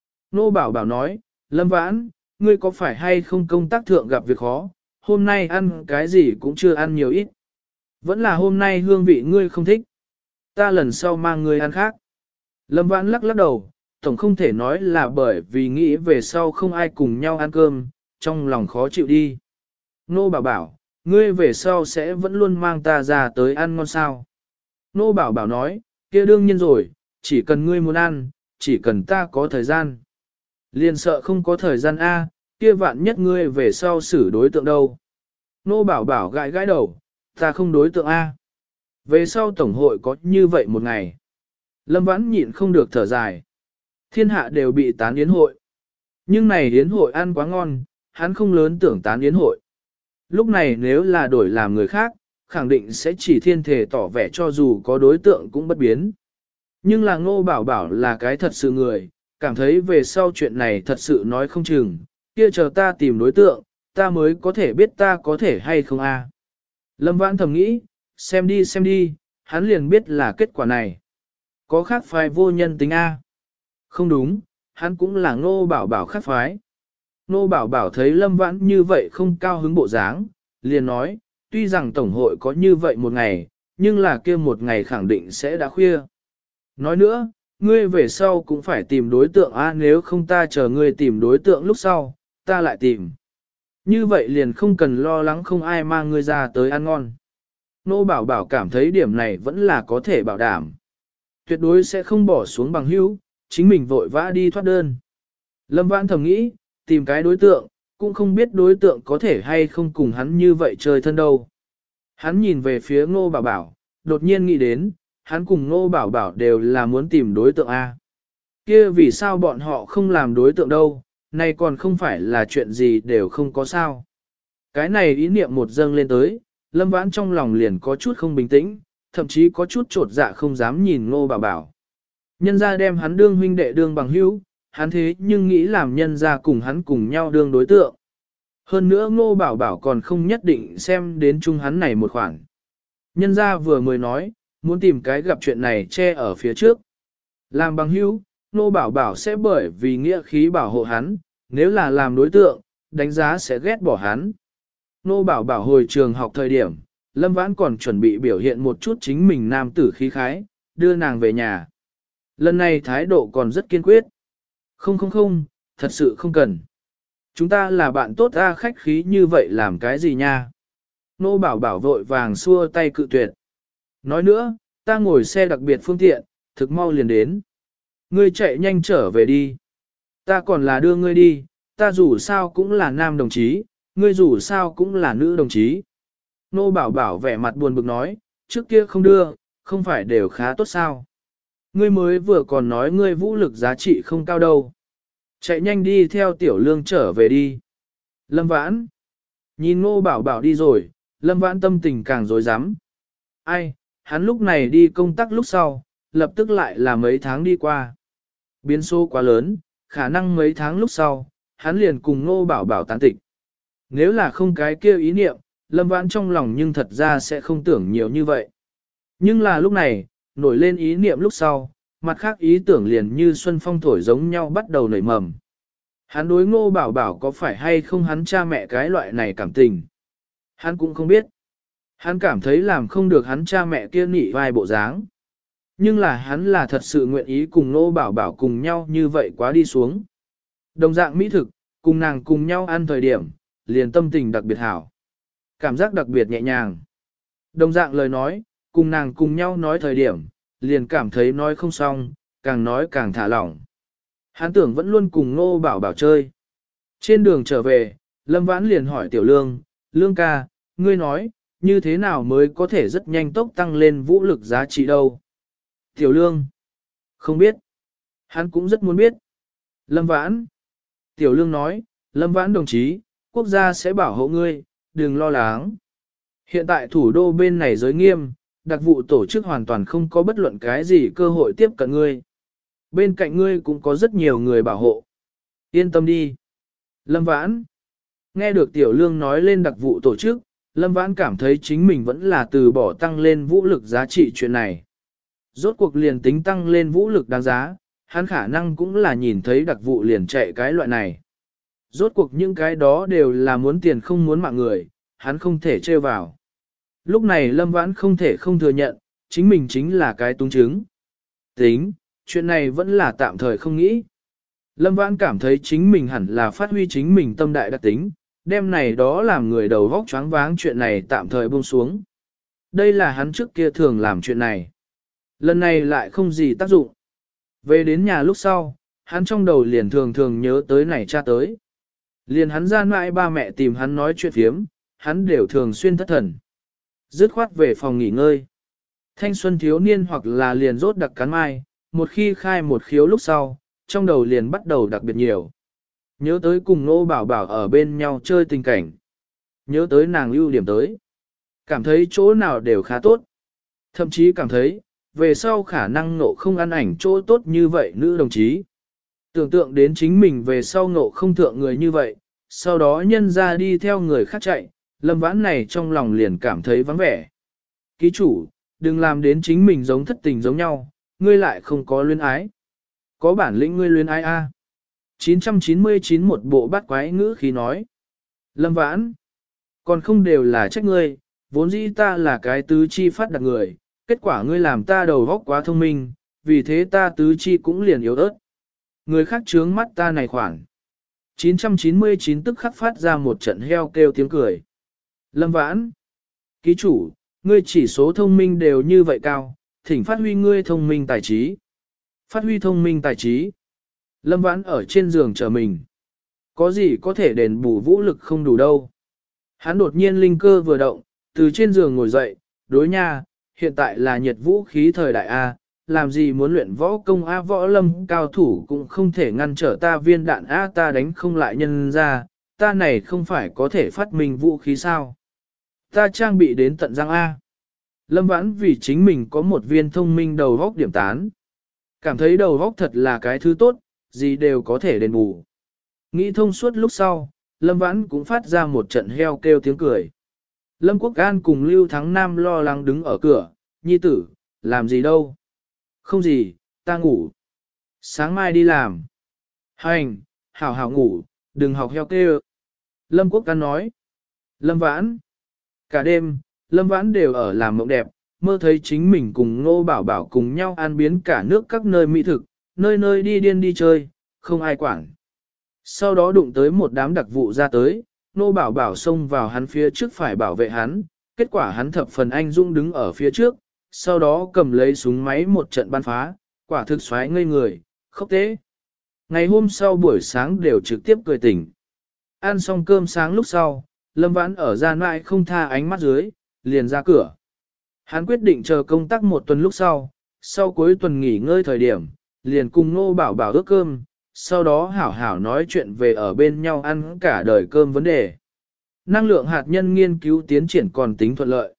Nô bảo bảo nói, Lâm Vãn, ngươi có phải hay không công tác thượng gặp việc khó, hôm nay ăn cái gì cũng chưa ăn nhiều ít. Vẫn là hôm nay hương vị ngươi không thích. Ta lần sau mang ngươi ăn khác. Lâm Vãn lắc lắc đầu, tổng không thể nói là bởi vì nghĩ về sau không ai cùng nhau ăn cơm, trong lòng khó chịu đi. Nô bảo bảo, ngươi về sau sẽ vẫn luôn mang ta ra tới ăn ngon sao. Nô bảo bảo nói, kia đương nhiên rồi, chỉ cần ngươi muốn ăn, chỉ cần ta có thời gian. Liền sợ không có thời gian A, kia vạn nhất ngươi về sau xử đối tượng đâu. Nô bảo bảo gãi gãi đầu, ta không đối tượng A. Về sau tổng hội có như vậy một ngày. Lâm Vãn nhịn không được thở dài. Thiên hạ đều bị tán yến hội. Nhưng này yến hội ăn quá ngon, hắn không lớn tưởng tán yến hội. Lúc này nếu là đổi làm người khác, khẳng định sẽ chỉ thiên thể tỏ vẻ cho dù có đối tượng cũng bất biến. Nhưng là Ngô Bảo Bảo là cái thật sự người, cảm thấy về sau chuyện này thật sự nói không chừng, kia chờ ta tìm đối tượng, ta mới có thể biết ta có thể hay không a. Lâm Vãn thầm nghĩ, xem đi xem đi, hắn liền biết là kết quả này. Có khác phái vô nhân tính a. Không đúng, hắn cũng là Ngô Bảo Bảo khác phái. Ngô Bảo Bảo thấy Lâm Vãn như vậy không cao hứng bộ dáng, liền nói, tuy rằng Tổng hội có như vậy một ngày, nhưng là kia một ngày khẳng định sẽ đã khuya. Nói nữa, ngươi về sau cũng phải tìm đối tượng a, nếu không ta chờ ngươi tìm đối tượng lúc sau, ta lại tìm. Như vậy liền không cần lo lắng không ai mang ngươi ra tới ăn ngon. Nô Bảo Bảo cảm thấy điểm này vẫn là có thể bảo đảm. Tuyệt đối sẽ không bỏ xuống bằng hữu, chính mình vội vã đi thoát đơn. Lâm Vãn thầm nghĩ, tìm cái đối tượng, cũng không biết đối tượng có thể hay không cùng hắn như vậy chơi thân đâu. Hắn nhìn về phía Ngô Bảo Bảo, đột nhiên nghĩ đến, hắn cùng Ngô Bảo Bảo đều là muốn tìm đối tượng A. Kia vì sao bọn họ không làm đối tượng đâu, này còn không phải là chuyện gì đều không có sao. Cái này ý niệm một dâng lên tới, Lâm Vãn trong lòng liền có chút không bình tĩnh, thậm chí có chút trột dạ không dám nhìn Ngô Bảo Bảo. Nhân ra đem hắn đương huynh đệ đương bằng hữu, hắn thế nhưng nghĩ làm nhân ra cùng hắn cùng nhau đương đối tượng. Hơn nữa Ngô Bảo Bảo còn không nhất định xem đến chung hắn này một khoản. Nhân ra vừa mới nói, muốn tìm cái gặp chuyện này che ở phía trước. Làm bằng hữu, Ngô Bảo Bảo sẽ bởi vì nghĩa khí bảo hộ hắn, nếu là làm đối tượng, đánh giá sẽ ghét bỏ hắn. Ngô Bảo Bảo hồi trường học thời điểm, Lâm Vãn còn chuẩn bị biểu hiện một chút chính mình nam tử khí khái, đưa nàng về nhà. Lần này thái độ còn rất kiên quyết. Không không không, thật sự không cần. Chúng ta là bạn tốt ra khách khí như vậy làm cái gì nha? Nô Bảo Bảo vội vàng xua tay cự tuyệt. Nói nữa, ta ngồi xe đặc biệt phương tiện, thực mau liền đến. Ngươi chạy nhanh trở về đi. Ta còn là đưa ngươi đi, ta dù sao cũng là nam đồng chí, ngươi dù sao cũng là nữ đồng chí. Nô Bảo Bảo vẻ mặt buồn bực nói, trước kia không đưa, không phải đều khá tốt sao. Ngươi mới vừa còn nói ngươi vũ lực giá trị không cao đâu. Chạy nhanh đi theo tiểu lương trở về đi. Lâm Vãn. Nhìn Ngô Bảo Bảo đi rồi, Lâm Vãn tâm tình càng rối rắm. Ai, hắn lúc này đi công tác lúc sau, lập tức lại là mấy tháng đi qua. Biến số quá lớn, khả năng mấy tháng lúc sau, hắn liền cùng Ngô Bảo Bảo tán tịch. Nếu là không cái kia ý niệm, Lâm Vãn trong lòng nhưng thật ra sẽ không tưởng nhiều như vậy. Nhưng là lúc này, nổi lên ý niệm lúc sau, mặt khác ý tưởng liền như xuân phong thổi giống nhau bắt đầu nảy mầm. Hắn đối Ngô Bảo Bảo có phải hay không hắn cha mẹ cái loại này cảm tình. Hắn cũng không biết. Hắn cảm thấy làm không được hắn cha mẹ kia nị vai bộ dáng. Nhưng là hắn là thật sự nguyện ý cùng Ngô Bảo Bảo cùng nhau như vậy quá đi xuống. Đồng dạng mỹ thực, cùng nàng cùng nhau ăn thời điểm, liền tâm tình đặc biệt hảo. Cảm giác đặc biệt nhẹ nhàng. Đồng dạng lời nói, cùng nàng cùng nhau nói thời điểm, liền cảm thấy nói không xong, càng nói càng thả lỏng. Hắn tưởng vẫn luôn cùng Ngô Bảo Bảo chơi. Trên đường trở về, Lâm Vãn liền hỏi Tiểu Lương, Lương ca, ngươi nói, như thế nào mới có thể rất nhanh tốc tăng lên vũ lực giá trị đâu? Tiểu Lương, không biết. Hắn cũng rất muốn biết. Lâm Vãn, Tiểu Lương nói, Lâm Vãn đồng chí, quốc gia sẽ bảo hộ ngươi, đừng lo lắng. Hiện tại thủ đô bên này giới nghiêm, đặc vụ tổ chức hoàn toàn không có bất luận cái gì cơ hội tiếp cận ngươi. Bên cạnh ngươi cũng có rất nhiều người bảo hộ. Yên tâm đi. Lâm Vãn. Nghe được Tiểu Lương nói lên đặc vụ tổ chức, Lâm Vãn cảm thấy chính mình vẫn là từ bỏ tăng lên vũ lực giá trị chuyện này. Rốt cuộc liền tính tăng lên vũ lực đáng giá, hắn khả năng cũng là nhìn thấy đặc vụ liền chạy cái loại này. Rốt cuộc những cái đó đều là muốn tiền không muốn mạng người, hắn không thể trêu vào. Lúc này Lâm Vãn không thể không thừa nhận, chính mình chính là cái túng chứng. Tính, chuyện này vẫn là tạm thời không nghĩ. Lâm Vãn cảm thấy chính mình hẳn là phát huy chính mình tâm đại đặc tính, đem này đó làm người đầu vóc choáng váng chuyện này tạm thời buông xuống. Đây là hắn trước kia thường làm chuyện này. Lần này lại không gì tác dụng. Về đến nhà lúc sau, hắn trong đầu liền thường thường nhớ tới này cha tới. Liền hắn ra mãi ba mẹ tìm hắn nói chuyện phiếm, hắn đều thường xuyên thất thần. Dứt khoát về phòng nghỉ ngơi. Thanh xuân thiếu niên hoặc là liền rốt đặc cắn mai, một khi khai một khiếu lúc sau, trong đầu liền bắt đầu đặc biệt nhiều. Nhớ tới cùng Nô Bảo Bảo ở bên nhau chơi tình cảnh. Nhớ tới nàng ưu điểm tới. Cảm thấy chỗ nào đều khá tốt. Thậm chí cảm thấy, về sau khả năng Ngộ không ăn ảnh chỗ tốt như vậy nữ đồng chí. Tưởng tượng đến chính mình về sau Ngộ không thượng người như vậy, sau đó nhân ra đi theo người khác chạy, Lâm Vãn này trong lòng liền cảm thấy vắng vẻ. Ký chủ, đừng làm đến chính mình giống thất tình giống nhau, ngươi lại không có luyến ái. Có bản lĩnh ngươi luyến ái a. chín trăm chín mươi chín một bộ bắt quái ngữ khí nói. Lâm Vãn, còn không đều là trách ngươi, vốn dĩ ta là cái tứ chi phát đặc người, kết quả ngươi làm ta đầu óc quá thông minh, vì thế ta tứ chi cũng liền yếu ớt. Người khác trướng mắt ta này khoảng. chín trăm chín mươi chín tức khắc phát ra một trận heo kêu tiếng cười. Lâm Vãn, ký chủ, ngươi chỉ số thông minh đều như vậy cao, thỉnh phát huy ngươi thông minh tài trí. Phát huy thông minh tài trí. Lâm Vãn ở trên giường chờ mình. Có gì có thể đền bù vũ lực không đủ đâu. Hắn đột nhiên linh cơ vừa động, từ trên giường ngồi dậy, đối nha, hiện tại là nhiệt vũ khí thời đại A, làm gì muốn luyện võ công A võ lâm cao thủ cũng không thể ngăn trở ta viên đạn A ta đánh không lại nhân ra, ta này không phải có thể phát minh vũ khí sao. Ta trang bị đến tận răng A. Lâm Vãn vì chính mình có một viên thông minh đầu góc điểm tán. Cảm thấy đầu góc thật là cái thứ tốt, gì đều có thể đền bù. Nghĩ thông suốt lúc sau, Lâm Vãn cũng phát ra một trận heo kêu tiếng cười. Lâm Quốc An cùng Lưu Thắng Nam lo lắng đứng ở cửa, nhi tử, làm gì đâu? Không gì, ta ngủ. Sáng mai đi làm. Hành, hảo hảo ngủ, đừng học heo kêu. Lâm Quốc An nói. Lâm Vãn. Cả đêm, Lâm Vãn đều ở làm mộng đẹp, mơ thấy chính mình cùng Ngô Bảo Bảo cùng nhau an biến cả nước các nơi mỹ thực, nơi nơi đi điên đi chơi, không ai quản. Sau đó đụng tới một đám đặc vụ ra tới, Ngô Bảo Bảo xông vào hắn phía trước phải bảo vệ hắn, kết quả hắn thập phần anh dũng đứng ở phía trước, sau đó cầm lấy súng máy một trận bắn phá, quả thực xoáy ngây người, khóc tế. Ngày hôm sau buổi sáng đều trực tiếp cười tỉnh. Ăn xong cơm sáng lúc sau, Lâm Vãn ở gian mãi không tha ánh mắt dưới, liền ra cửa. Hắn quyết định chờ công tác một tuần lúc sau, sau cuối tuần nghỉ ngơi thời điểm, liền cùng Ngô Bảo Bảo ước cơm, sau đó hảo hảo nói chuyện về ở bên nhau ăn cả đời cơm vấn đề. Năng lượng hạt nhân nghiên cứu tiến triển còn tính thuận lợi.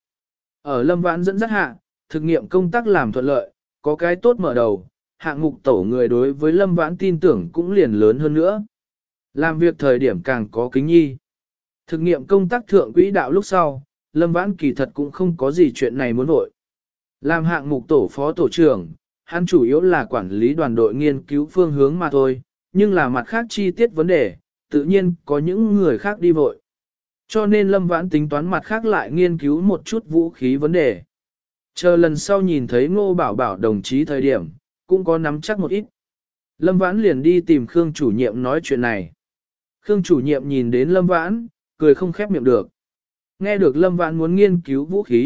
Ở Lâm Vãn dẫn dắt hạ, thực nghiệm công tác làm thuận lợi, có cái tốt mở đầu, hạng mục tổ người đối với Lâm Vãn tin tưởng cũng liền lớn hơn nữa. Làm việc thời điểm càng có kính nhi. Thực nghiệm công tác thượng quỹ đạo lúc sau, Lâm Vãn kỳ thật cũng không có gì chuyện này muốn vội. Làm hạng mục tổ phó tổ trưởng, hắn chủ yếu là quản lý đoàn đội nghiên cứu phương hướng mà thôi, nhưng là mặt khác chi tiết vấn đề, tự nhiên có những người khác đi vội. Cho nên Lâm Vãn tính toán mặt khác lại nghiên cứu một chút vũ khí vấn đề. Chờ lần sau nhìn thấy Ngô Bảo Bảo đồng chí thời điểm, cũng có nắm chắc một ít. Lâm Vãn liền đi tìm Khương chủ nhiệm nói chuyện này. Khương chủ nhiệm nhìn đến Lâm Vãn, cười không khép miệng được. Nghe được Lâm Vãn muốn nghiên cứu vũ khí,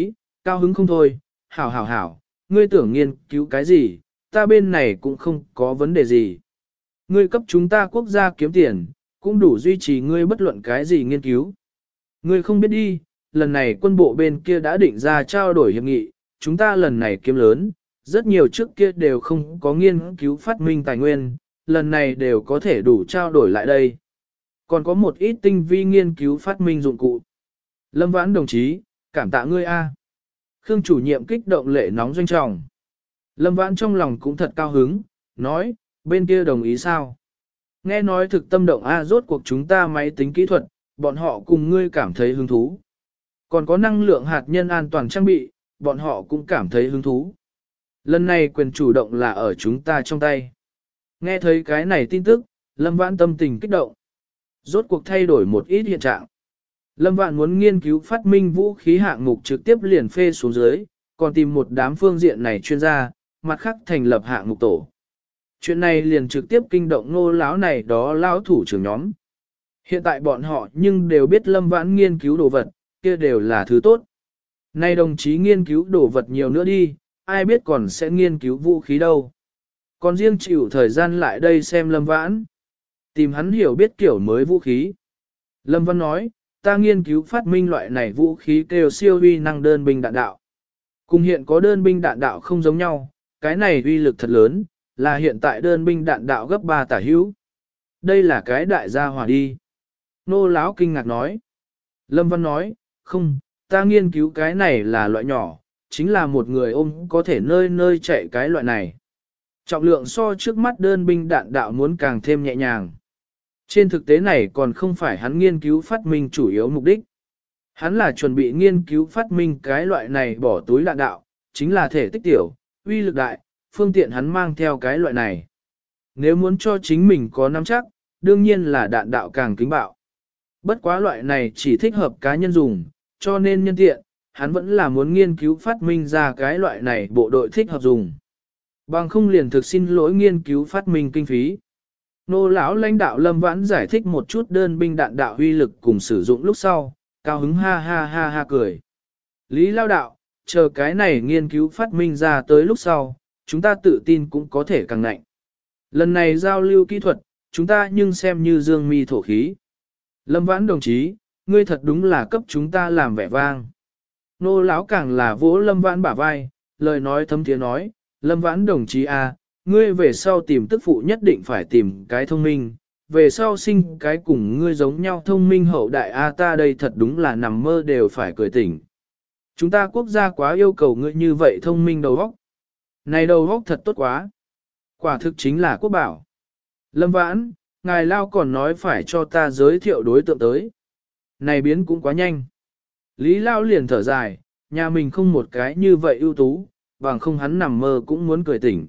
cao hứng không thôi, hảo hảo hảo, ngươi tưởng nghiên cứu cái gì, ta bên này cũng không có vấn đề gì. Ngươi cấp chúng ta quốc gia kiếm tiền, cũng đủ duy trì ngươi bất luận cái gì nghiên cứu. Ngươi không biết đi, lần này quân bộ bên kia đã định ra trao đổi hiệp nghị, chúng ta lần này kiếm lớn, rất nhiều trước kia đều không có nghiên cứu phát minh tài nguyên, lần này đều có thể đủ trao đổi lại đây. Còn có một ít tinh vi nghiên cứu phát minh dụng cụ. Lâm Vãn đồng chí, cảm tạ ngươi a. Khương chủ nhiệm kích động lệ nóng doanh trọng. Lâm Vãn trong lòng cũng thật cao hứng, nói, bên kia đồng ý sao? Nghe nói thực tâm động a, rốt cuộc chúng ta máy tính kỹ thuật, bọn họ cùng ngươi cảm thấy hứng thú. Còn có năng lượng hạt nhân an toàn trang bị, bọn họ cũng cảm thấy hứng thú. Lần này quyền chủ động là ở chúng ta trong tay. Nghe thấy cái này tin tức, Lâm Vãn tâm tình kích động. Rốt cuộc thay đổi một ít hiện trạng. Lâm Vãn muốn nghiên cứu phát minh vũ khí hạng mục trực tiếp liền phê xuống dưới, còn tìm một đám phương diện này chuyên gia, mặt khác thành lập hạng mục tổ. Chuyện này liền trực tiếp kinh động Ngô lão này đó lão thủ trưởng nhóm. Hiện tại bọn họ nhưng đều biết Lâm Vãn nghiên cứu đồ vật, kia đều là thứ tốt. Nay đồng chí nghiên cứu đồ vật nhiều nữa đi, ai biết còn sẽ nghiên cứu vũ khí đâu. Còn riêng chịu thời gian lại đây xem Lâm Vãn. Tìm hắn hiểu biết kiểu mới vũ khí. Lâm Vãn nói, ta nghiên cứu phát minh loại này vũ khí kêu siêu uy năng đơn binh đạn đạo. Cùng hiện có đơn binh đạn đạo không giống nhau, cái này uy lực thật lớn, là hiện tại đơn binh đạn đạo gấp ba tả hữu. Đây là cái đại gia hỏa đi. Nô Láo kinh ngạc nói. Lâm Văn nói, không, ta nghiên cứu cái này là loại nhỏ, chính là một người ôm có thể nơi nơi chạy cái loại này. Trọng lượng so trước mắt đơn binh đạn đạo muốn càng thêm nhẹ nhàng. Trên thực tế này còn không phải hắn nghiên cứu phát minh chủ yếu mục đích. Hắn là chuẩn bị nghiên cứu phát minh cái loại này bỏ túi đạn đạo, chính là thể tích tiểu, uy lực đại, phương tiện hắn mang theo cái loại này. Nếu muốn cho chính mình có nắm chắc, đương nhiên là đạn đạo càng kính bạo. Bất quá loại này chỉ thích hợp cá nhân dùng, cho nên nhân tiện, hắn vẫn là muốn nghiên cứu phát minh ra cái loại này bộ đội thích hợp dùng. Bằng không liền thực xin lỗi nghiên cứu phát minh kinh phí. Nô lão lãnh đạo Lâm Vãn giải thích một chút đơn binh đạn đạo huy lực cùng sử dụng lúc sau, cao hứng ha ha ha ha cười. Lý lao đạo, chờ cái này nghiên cứu phát minh ra tới lúc sau, chúng ta tự tin cũng có thể càng nạnh. Lần này giao lưu kỹ thuật, chúng ta nhưng xem như dương mi thổ khí. Lâm Vãn đồng chí, ngươi thật đúng là cấp chúng ta làm vẻ vang. Nô lão càng là vỗ Lâm Vãn bả vai, lời nói thấm tiếng nói, Lâm Vãn đồng chí à, ngươi về sau tìm tức phụ nhất định phải tìm cái thông minh, về sau sinh cái cùng ngươi giống nhau thông minh hậu đại a ta đây thật đúng là nằm mơ đều phải cười tỉnh. Chúng ta quốc gia quá yêu cầu ngươi như vậy thông minh đầu óc. Này đầu óc thật tốt quá. Quả thực chính là quốc bảo. Lâm Vãn, ngài Lao còn nói phải cho ta giới thiệu đối tượng tới. Này biến cũng quá nhanh. Lý Lao liền thở dài, nhà mình không một cái như vậy ưu tú, bằng không hắn nằm mơ cũng muốn cười tỉnh.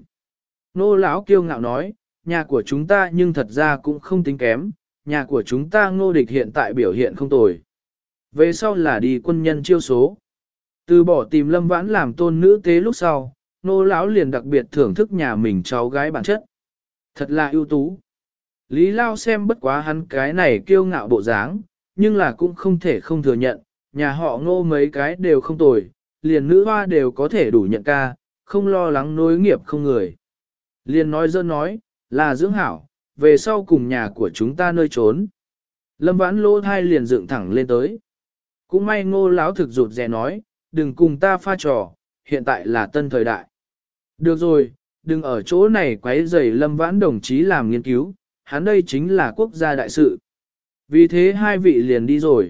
Nô lão kiêu ngạo nói, nhà của chúng ta nhưng thật ra cũng không tính kém, nhà của chúng ta Ngô Địch hiện tại biểu hiện không tồi. Về sau là đi quân nhân chiêu số. Từ bỏ tìm Lâm Vãn làm tôn nữ tế lúc sau, nô lão liền đặc biệt thưởng thức nhà mình cháu gái bản chất. Thật là ưu tú. Lý Lao xem bất quá hắn cái này kiêu ngạo bộ dáng, nhưng là cũng không thể không thừa nhận, nhà họ Ngô mấy cái đều không tồi, liền nữ hoa đều có thể đủ nhận ca, không lo lắng nối nghiệp không người. Liền nói dơ nói, là dưỡng hảo, về sau cùng nhà của chúng ta nơi trốn. Lâm Vãn lỗ thai liền dựng thẳng lên tới. Cũng may Ngô lão thực rụt rè nói, đừng cùng ta pha trò, hiện tại là tân thời đại. Được rồi, đừng ở chỗ này quấy rầy Lâm Vãn đồng chí làm nghiên cứu, hắn đây chính là quốc gia đại sự. Vì thế hai vị liền đi rồi.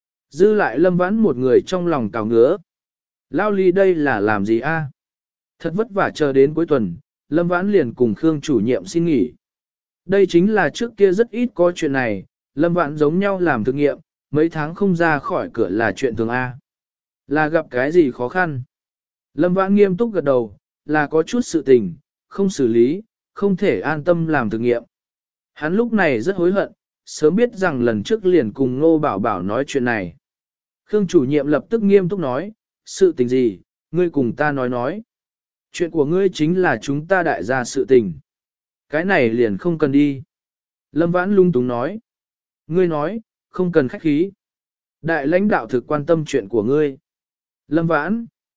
Dư lại Lâm Vãn một người trong lòng cào ngứa. Lao ly đây là làm gì a? Thật vất vả chờ đến cuối tuần, Lâm Vãn liền cùng Khương chủ nhiệm xin nghỉ. Đây chính là trước kia rất ít có chuyện này, Lâm Vãn giống nhau làm thực nghiệm, mấy tháng không ra khỏi cửa là chuyện thường A. Là gặp cái gì khó khăn? Lâm Vãn nghiêm túc gật đầu, là có chút sự tình, không xử lý, không thể an tâm làm thực nghiệm. Hắn lúc này rất hối hận, sớm biết rằng lần trước liền cùng Ngô Bảo Bảo nói chuyện này. Khương chủ nhiệm lập tức nghiêm túc nói, sự tình gì, ngươi cùng ta nói nói. Chuyện của ngươi chính là chúng ta đại gia sự tình. Cái này liền không cần đi. Lâm Vãn lung túng nói. Ngươi nói, không cần khách khí. Đại lãnh đạo thực quan tâm chuyện của ngươi. Lâm Vãn,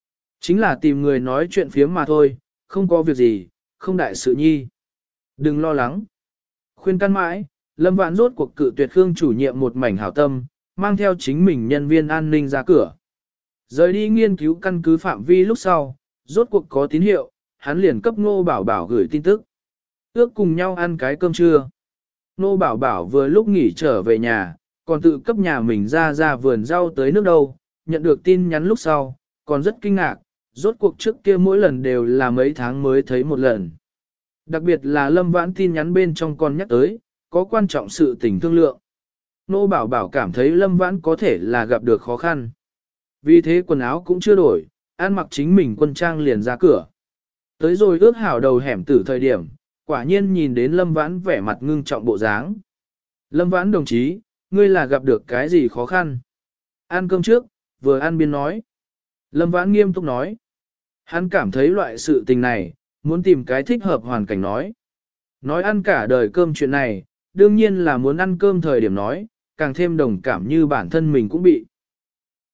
Chính là tìm người nói chuyện phiếm mà thôi, không có việc gì, không đại sự nhi. Đừng lo lắng. Khuyên can mãi, Lâm Vãn rốt cuộc cự tuyệt Khương chủ nhiệm một mảnh hảo tâm, mang theo chính mình nhân viên an ninh ra cửa. Rời đi nghiên cứu căn cứ phạm vi lúc sau, rốt cuộc có tín hiệu, hắn liền cấp Ngô Bảo Bảo gửi tin tức. Ước cùng nhau ăn cái cơm trưa. Ngô Bảo Bảo vừa lúc nghỉ trở về nhà, còn tự cấp nhà mình ra ra vườn rau tới nước đâu, nhận được tin nhắn lúc sau, còn rất kinh ngạc, rốt cuộc trước kia mỗi lần đều là mấy tháng mới thấy một lần. Đặc biệt là Lâm Vãn tin nhắn bên trong còn nhắc tới, có quan trọng sự tình thương lượng. Nô Bảo Bảo cảm thấy Lâm Vãn có thể là gặp được khó khăn. Vì thế quần áo cũng chưa đổi, ăn mặc chính mình quân trang liền ra cửa. Tới rồi ước hảo đầu hẻm tử thời điểm, quả nhiên nhìn đến Lâm Vãn vẻ mặt ngưng trọng bộ dáng. Lâm Vãn đồng chí, ngươi là gặp được cái gì khó khăn? Ăn cơm trước, vừa ăn biên nói. Lâm Vãn nghiêm túc nói. Hắn cảm thấy loại sự tình này, muốn tìm cái thích hợp hoàn cảnh nói. Nói ăn cả đời cơm chuyện này, đương nhiên là muốn ăn cơm thời điểm nói, càng thêm đồng cảm như bản thân mình cũng bị.